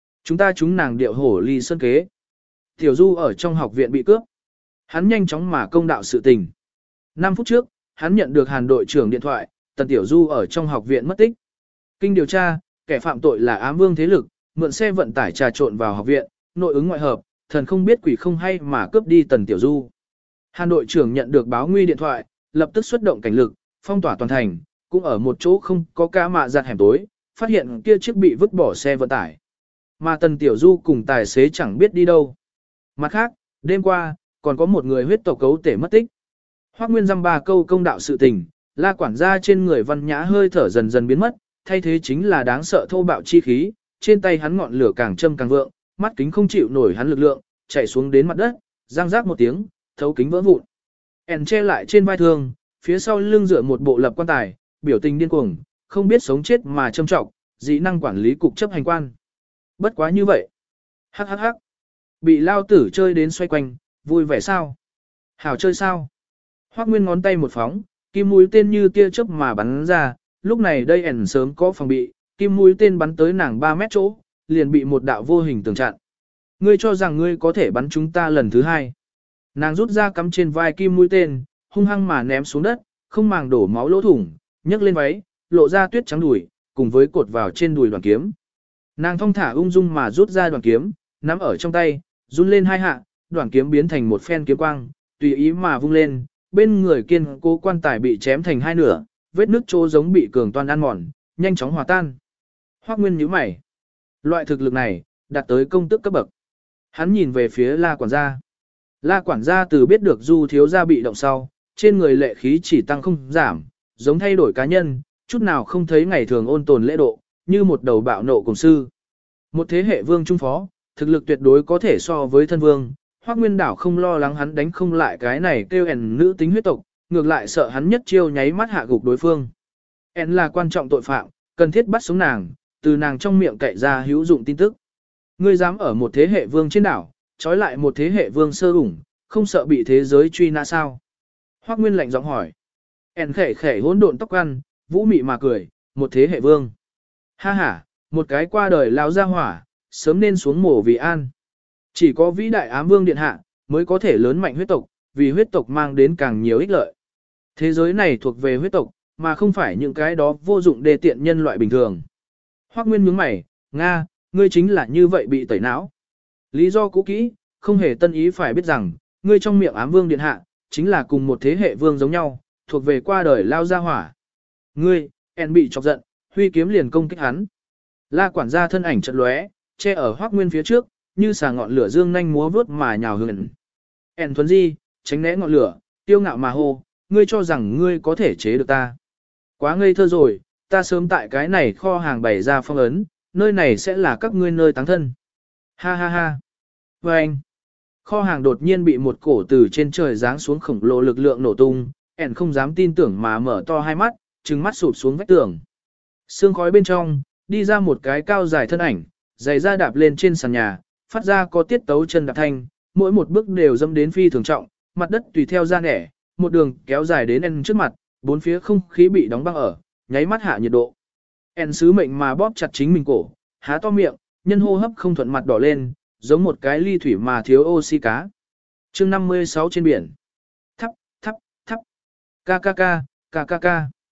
Chúng nàng điệu hổ ly sơn kế. Tiểu Du ở trong học viện bị cướp. Hắn nhanh chóng mà công đạo sự tình. 5 phút trước, hắn nhận được Hàn đội trưởng điện thoại, Tần Tiểu Du ở trong học viện mất tích. Kinh điều tra, kẻ phạm tội là ám vương thế lực, mượn xe vận tải trà trộn vào học viện, nội ứng ngoại hợp, thần không biết quỷ không hay mà cướp đi Tần Tiểu Du. Hàn đội trưởng nhận được báo nguy điện thoại, lập tức xuất động cảnh lực, phong tỏa toàn thành, cũng ở một chỗ không có ca mạ giặt hẻm tối, phát hiện kia chiếc bị vứt bỏ xe vận tải. Mà Tần Tiểu Du cùng tài xế chẳng biết đi đâu. Mặt khác, đêm qua, còn có một người huyết tộc cấu thể mất tích. Hoắc Nguyên dăm ba câu công đạo sự tình, La quản gia trên người văn nhã hơi thở dần dần biến mất, thay thế chính là đáng sợ thô bạo chi khí, trên tay hắn ngọn lửa càng châm càng vượng, mắt kính không chịu nổi hắn lực lượng, chạy xuống đến mặt đất, răng rác một tiếng, thấu kính vỡ vụn. ẻn che lại trên vai thương, phía sau lưng dựa một bộ lập quan tài, biểu tình điên cuồng, không biết sống chết mà châm trọng, dị năng quản lý cục chấp hành quan. Bất quá như vậy. Hắc hắc hắc. Bị lao tử chơi đến xoay quanh, vui vẻ sao? Hảo chơi sao? Hoắc Nguyên ngón tay một phóng, kim mũi tên như tia chớp mà bắn ra, lúc này đây ẻn sớm có phòng bị, kim mũi tên bắn tới nàng 3 mét chỗ, liền bị một đạo vô hình tường chặn. Ngươi cho rằng ngươi có thể bắn chúng ta lần thứ hai. Nàng rút ra cắm trên vai kim mũi tên, hung hăng mà ném xuống đất, không màng đổ máu lỗ thủng, nhấc lên váy, lộ ra tuyết trắng đùi, cùng với cột vào trên đùi đoàn kiếm. Nàng thong thả ung dung mà rút ra đoàn kiếm, nắm ở trong tay, run lên hai hạ, đoàn kiếm biến thành một phen kiếm quang, tùy ý mà vung lên, bên người kiên cố quan tài bị chém thành hai nửa, vết nước chỗ giống bị cường toan ăn mòn, nhanh chóng hòa tan. Hoắc Nguyên nhíu mày. Loại thực lực này, đạt tới công tước cấp bậc. Hắn nhìn về phía La quản gia. La quản gia từ biết được Du thiếu gia bị động sau, trên người lệ khí chỉ tăng không giảm, giống thay đổi cá nhân, chút nào không thấy ngày thường ôn tồn lễ độ, như một đầu bạo nộ cùng sư. Một thế hệ vương trung phó, thực lực tuyệt đối có thể so với thân vương. Hoắc Nguyên đảo không lo lắng hắn đánh không lại cái này kêu ẻn nữ tính huyết tộc, ngược lại sợ hắn nhất chiêu nháy mắt hạ gục đối phương. ẻn là quan trọng tội phạm, cần thiết bắt sống nàng, từ nàng trong miệng cậy ra hữu dụng tin tức. Ngươi dám ở một thế hệ vương trên đảo, trói lại một thế hệ vương sơ ủng, không sợ bị thế giới truy nã sao? Hoắc Nguyên lạnh giọng hỏi. ẻn khẽ khẽ hỗn độn tóc ăn, vũ mị mà cười, một thế hệ vương. Ha ha, một cái qua đời lão gia hỏa, sớm nên xuống mổ vì an. Chỉ có vĩ đại ám vương điện hạ, mới có thể lớn mạnh huyết tộc, vì huyết tộc mang đến càng nhiều ích lợi. Thế giới này thuộc về huyết tộc, mà không phải những cái đó vô dụng đề tiện nhân loại bình thường. Hoắc Nguyên nhướng mày, Nga, ngươi chính là như vậy bị tẩy não. Lý do cũ kỹ, không hề tân ý phải biết rằng, ngươi trong miệng ám vương điện hạ, chính là cùng một thế hệ vương giống nhau, thuộc về qua đời lao gia hỏa. Ngươi, En bị chọc giận, huy kiếm liền công kích hắn. La quản gia thân ảnh chợt lóe, che ở Hoắc Nguyên phía trước, như xà ngọn lửa dương nhanh múa vút mà nhào hướng. En thuần di, tránh né ngọn lửa, tiêu ngạo mà hô, ngươi cho rằng ngươi có thể chế được ta. Quá ngây thơ rồi, ta sớm tại cái này kho hàng bày ra phong ấn, nơi này sẽ là các ngươi nơi táng thân. Ha ha ha. Và anh, kho hàng đột nhiên bị một cổ từ trên trời giáng xuống khổng lồ lực lượng nổ tung, En không dám tin tưởng mà mở to hai mắt, trừng mắt sụp xuống vách tường. Sương khói bên trong, đi ra một cái cao dài thân ảnh, giày da đạp lên trên sàn nhà, phát ra có tiết tấu chân đạp thanh, mỗi một bước đều dâm đến phi thường trọng, mặt đất tùy theo ra nẻ, một đường kéo dài đến En trước mặt, bốn phía không khí bị đóng băng ở, nháy mắt hạ nhiệt độ. En sứ mệnh mà bóp chặt chính mình cổ, há to miệng, nhân hô hấp không thuận mặt đỏ lên, giống một cái ly thủy mà thiếu oxy cá. Chương 56 trên biển. Thắp, thắp, thắp. Ca ca ca, ca ca ca.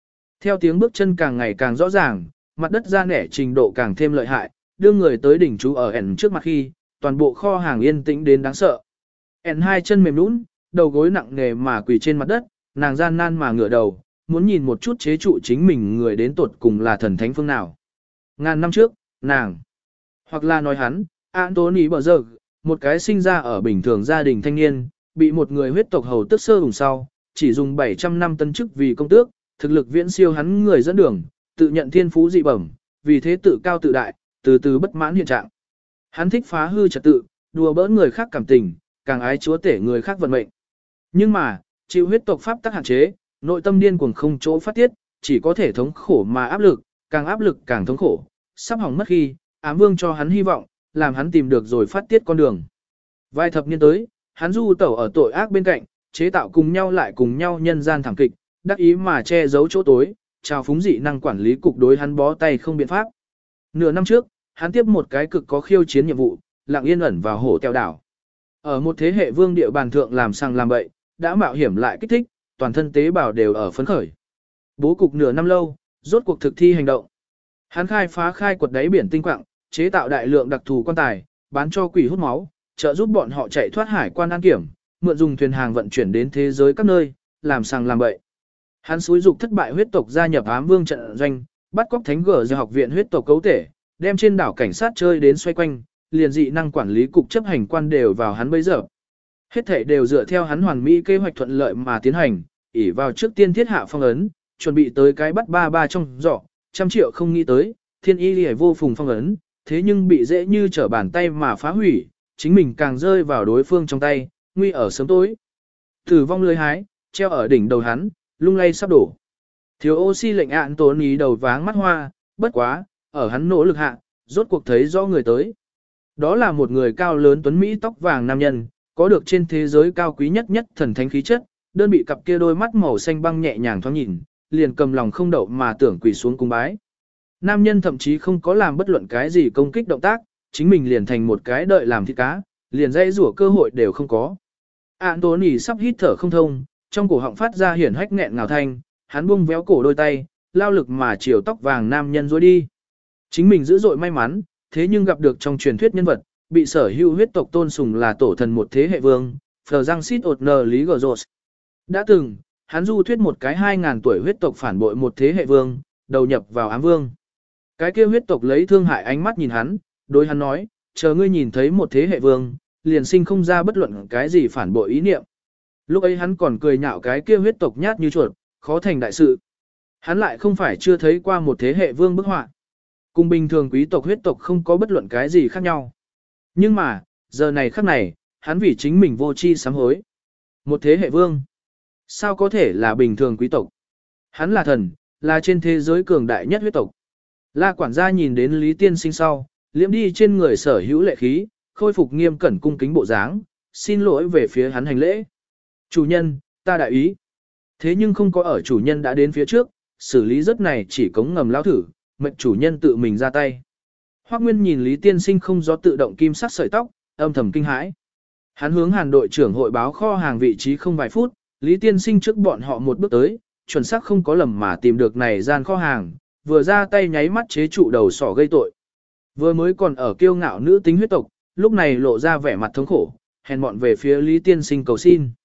Theo tiếng bước chân càng ngày càng rõ ràng, mặt đất ra nẻ trình độ càng thêm lợi hại, đưa người tới đỉnh chú ở ẻn trước mặt khi, toàn bộ kho hàng yên tĩnh đến đáng sợ. Ẻn hai chân mềm nhũn, đầu gối nặng nề mà quỳ trên mặt đất, nàng gian nan mà ngửa đầu, muốn nhìn một chút chế trụ chính mình người đến tột cùng là thần thánh phương nào. Ngàn năm trước, nàng, hoặc là nói hắn, Anthony bờ giờ, một cái sinh ra ở bình thường gia đình thanh niên, bị một người huyết tộc hầu tức sơ hùng sau, chỉ dùng 700 năm tân chức vì công tước, thực lực viễn siêu hắn người dẫn đường, tự nhận thiên phú dị bẩm, vì thế tự cao tự đại, từ từ bất mãn hiện trạng. Hắn thích phá hư trật tự, đùa bỡn người khác cảm tình, càng ái chúa tể người khác vận mệnh. Nhưng mà, chịu huyết tộc pháp tắc hạn chế, nội tâm điên cuồng không chỗ phát tiết, chỉ có thể thống khổ mà áp lực càng thống khổ. Sắp hỏng mất khi, ám vương cho hắn hy vọng, làm hắn tìm được rồi phát tiết con đường. Vài thập niên tới, hắn du tẩu ở tội ác bên cạnh, chế tạo cùng nhau lại cùng nhau nhân gian thảm kịch, đắc ý mà che giấu chỗ tối, trao phúng dị năng quản lý cục đối hắn bó tay không biện pháp. Nửa năm trước, hắn tiếp một cái cực có khiêu chiến nhiệm vụ, lặng yên ẩn vào hổ teo đảo. Ở một thế hệ vương địa bàn thượng làm sang làm bậy, đã mạo hiểm lại kích thích, toàn thân tế bào đều ở phấn khởi. Bố cục nửa năm lâu, rốt cuộc thực thi hành động. Hắn khai quật đáy biển tinh quặng, chế tạo đại lượng đặc thù quan tài, bán cho quỷ hút máu, trợ giúp bọn họ chạy thoát hải quan an kiểm, mượn dùng thuyền hàng vận chuyển đến thế giới các nơi, làm sang làm bậy. Hắn xúi dục thất bại huyết tộc gia nhập ám vương trận doanh, bắt cóc thánh gở do học viện huyết tộc cấu thể, đem trên đảo cảnh sát chơi đến xoay quanh, liền dị năng quản lý cục chấp hành quan đều vào hắn bấy giờ. Hết thảy đều dựa theo hắn hoàn mỹ kế hoạch thuận lợi mà tiến hành, ỷ vào trước tiên thiết hạ phong ấn, chuẩn bị tới cái bắt ba trong giỏ, 100 triệu không nghĩ tới, thiên y liễu vô phùng phong ấn, thế nhưng bị dễ như trở bàn tay mà phá hủy, chính mình càng rơi vào đối phương trong tay, nguy ở sớm tối. Tử vong lưới hái, treo ở đỉnh đầu hắn, lung lay sắp đổ. Thiếu oxy lệnh ạn tốn ý đầu váng mắt hoa, bất quá, ở hắn nỗ lực hạ, rốt cuộc thấy rõ người tới. Đó là một người cao lớn tuấn Mỹ tóc vàng nam nhân, có được trên thế giới cao quý nhất thần thánh khí chất, đơn bị cặp kia đôi mắt màu xanh băng nhẹ nhàng thoáng nhìn, liền cầm lòng không đậu mà tưởng quỳ xuống cung bái. Nam nhân thậm chí không có làm bất luận cái gì công kích động tác, chính mình liền thành một cái đợi làm thịt cá, liền dãy rủa cơ hội đều không có. Anthony sắp hít thở không thông, trong cổ họng phát ra hiển hách nghẹn ngào thanh, hắn buông véo cổ đôi tay, lao lực mà chiều tóc vàng nam nhân dối đi. Chính mình dữ dội may mắn, thế nhưng gặp được trong truyền thuyết nhân vật, bị sở hữu huyết tộc tôn sùng là tổ thần một thế hệ vương, Phờ Giang Sít ột nờ Lý Gờ Rột. Đã từng, hắn du thuyết một cái 2000 tuổi huyết tộc phản bội một thế hệ vương, đầu nhập vào ám vương. Cái kia huyết tộc lấy thương hại ánh mắt nhìn hắn, đối hắn nói, chờ ngươi nhìn thấy một thế hệ vương, liền sinh không ra bất luận cái gì phản bội ý niệm. Lúc ấy hắn còn cười nhạo cái kia huyết tộc nhát như chuột, khó thành đại sự. Hắn lại không phải chưa thấy qua một thế hệ vương bức họa. Cùng bình thường quý tộc huyết tộc không có bất luận cái gì khác nhau. Nhưng mà, giờ này khắc này, hắn vì chính mình vô chi sám hối. Một thế hệ vương. Sao có thể là bình thường quý tộc? Hắn là thần, là trên thế giới cường đại nhất huyết tộc. La quản gia nhìn đến Lý Tiên Sinh sau, liễm đi trên người sở hữu lệ khí, khôi phục nghiêm cẩn cung kính bộ dáng, xin lỗi về phía hắn hành lễ. Chủ nhân, ta đại ý. Thế nhưng không có ở chủ nhân đã đến phía trước, xử lý rất này chỉ cống ngầm lao thử, mệnh chủ nhân tự mình ra tay. Hoắc Nguyên nhìn Lý Tiên Sinh không do tự động kim sắc sợi tóc, âm thầm kinh hãi. Hắn hướng Hàn đội trưởng hội báo kho hàng vị trí không vài phút, Lý Tiên Sinh trước bọn họ một bước tới, chuẩn xác không có lầm mà tìm được này gian kho hàng, vừa ra tay nháy mắt chế trụ đầu sỏ gây tội. Vừa mới còn ở kiêu ngạo nữ tính huyết tộc, lúc này lộ ra vẻ mặt thống khổ, hèn mọn về phía Lý Tiên Sinh cầu xin.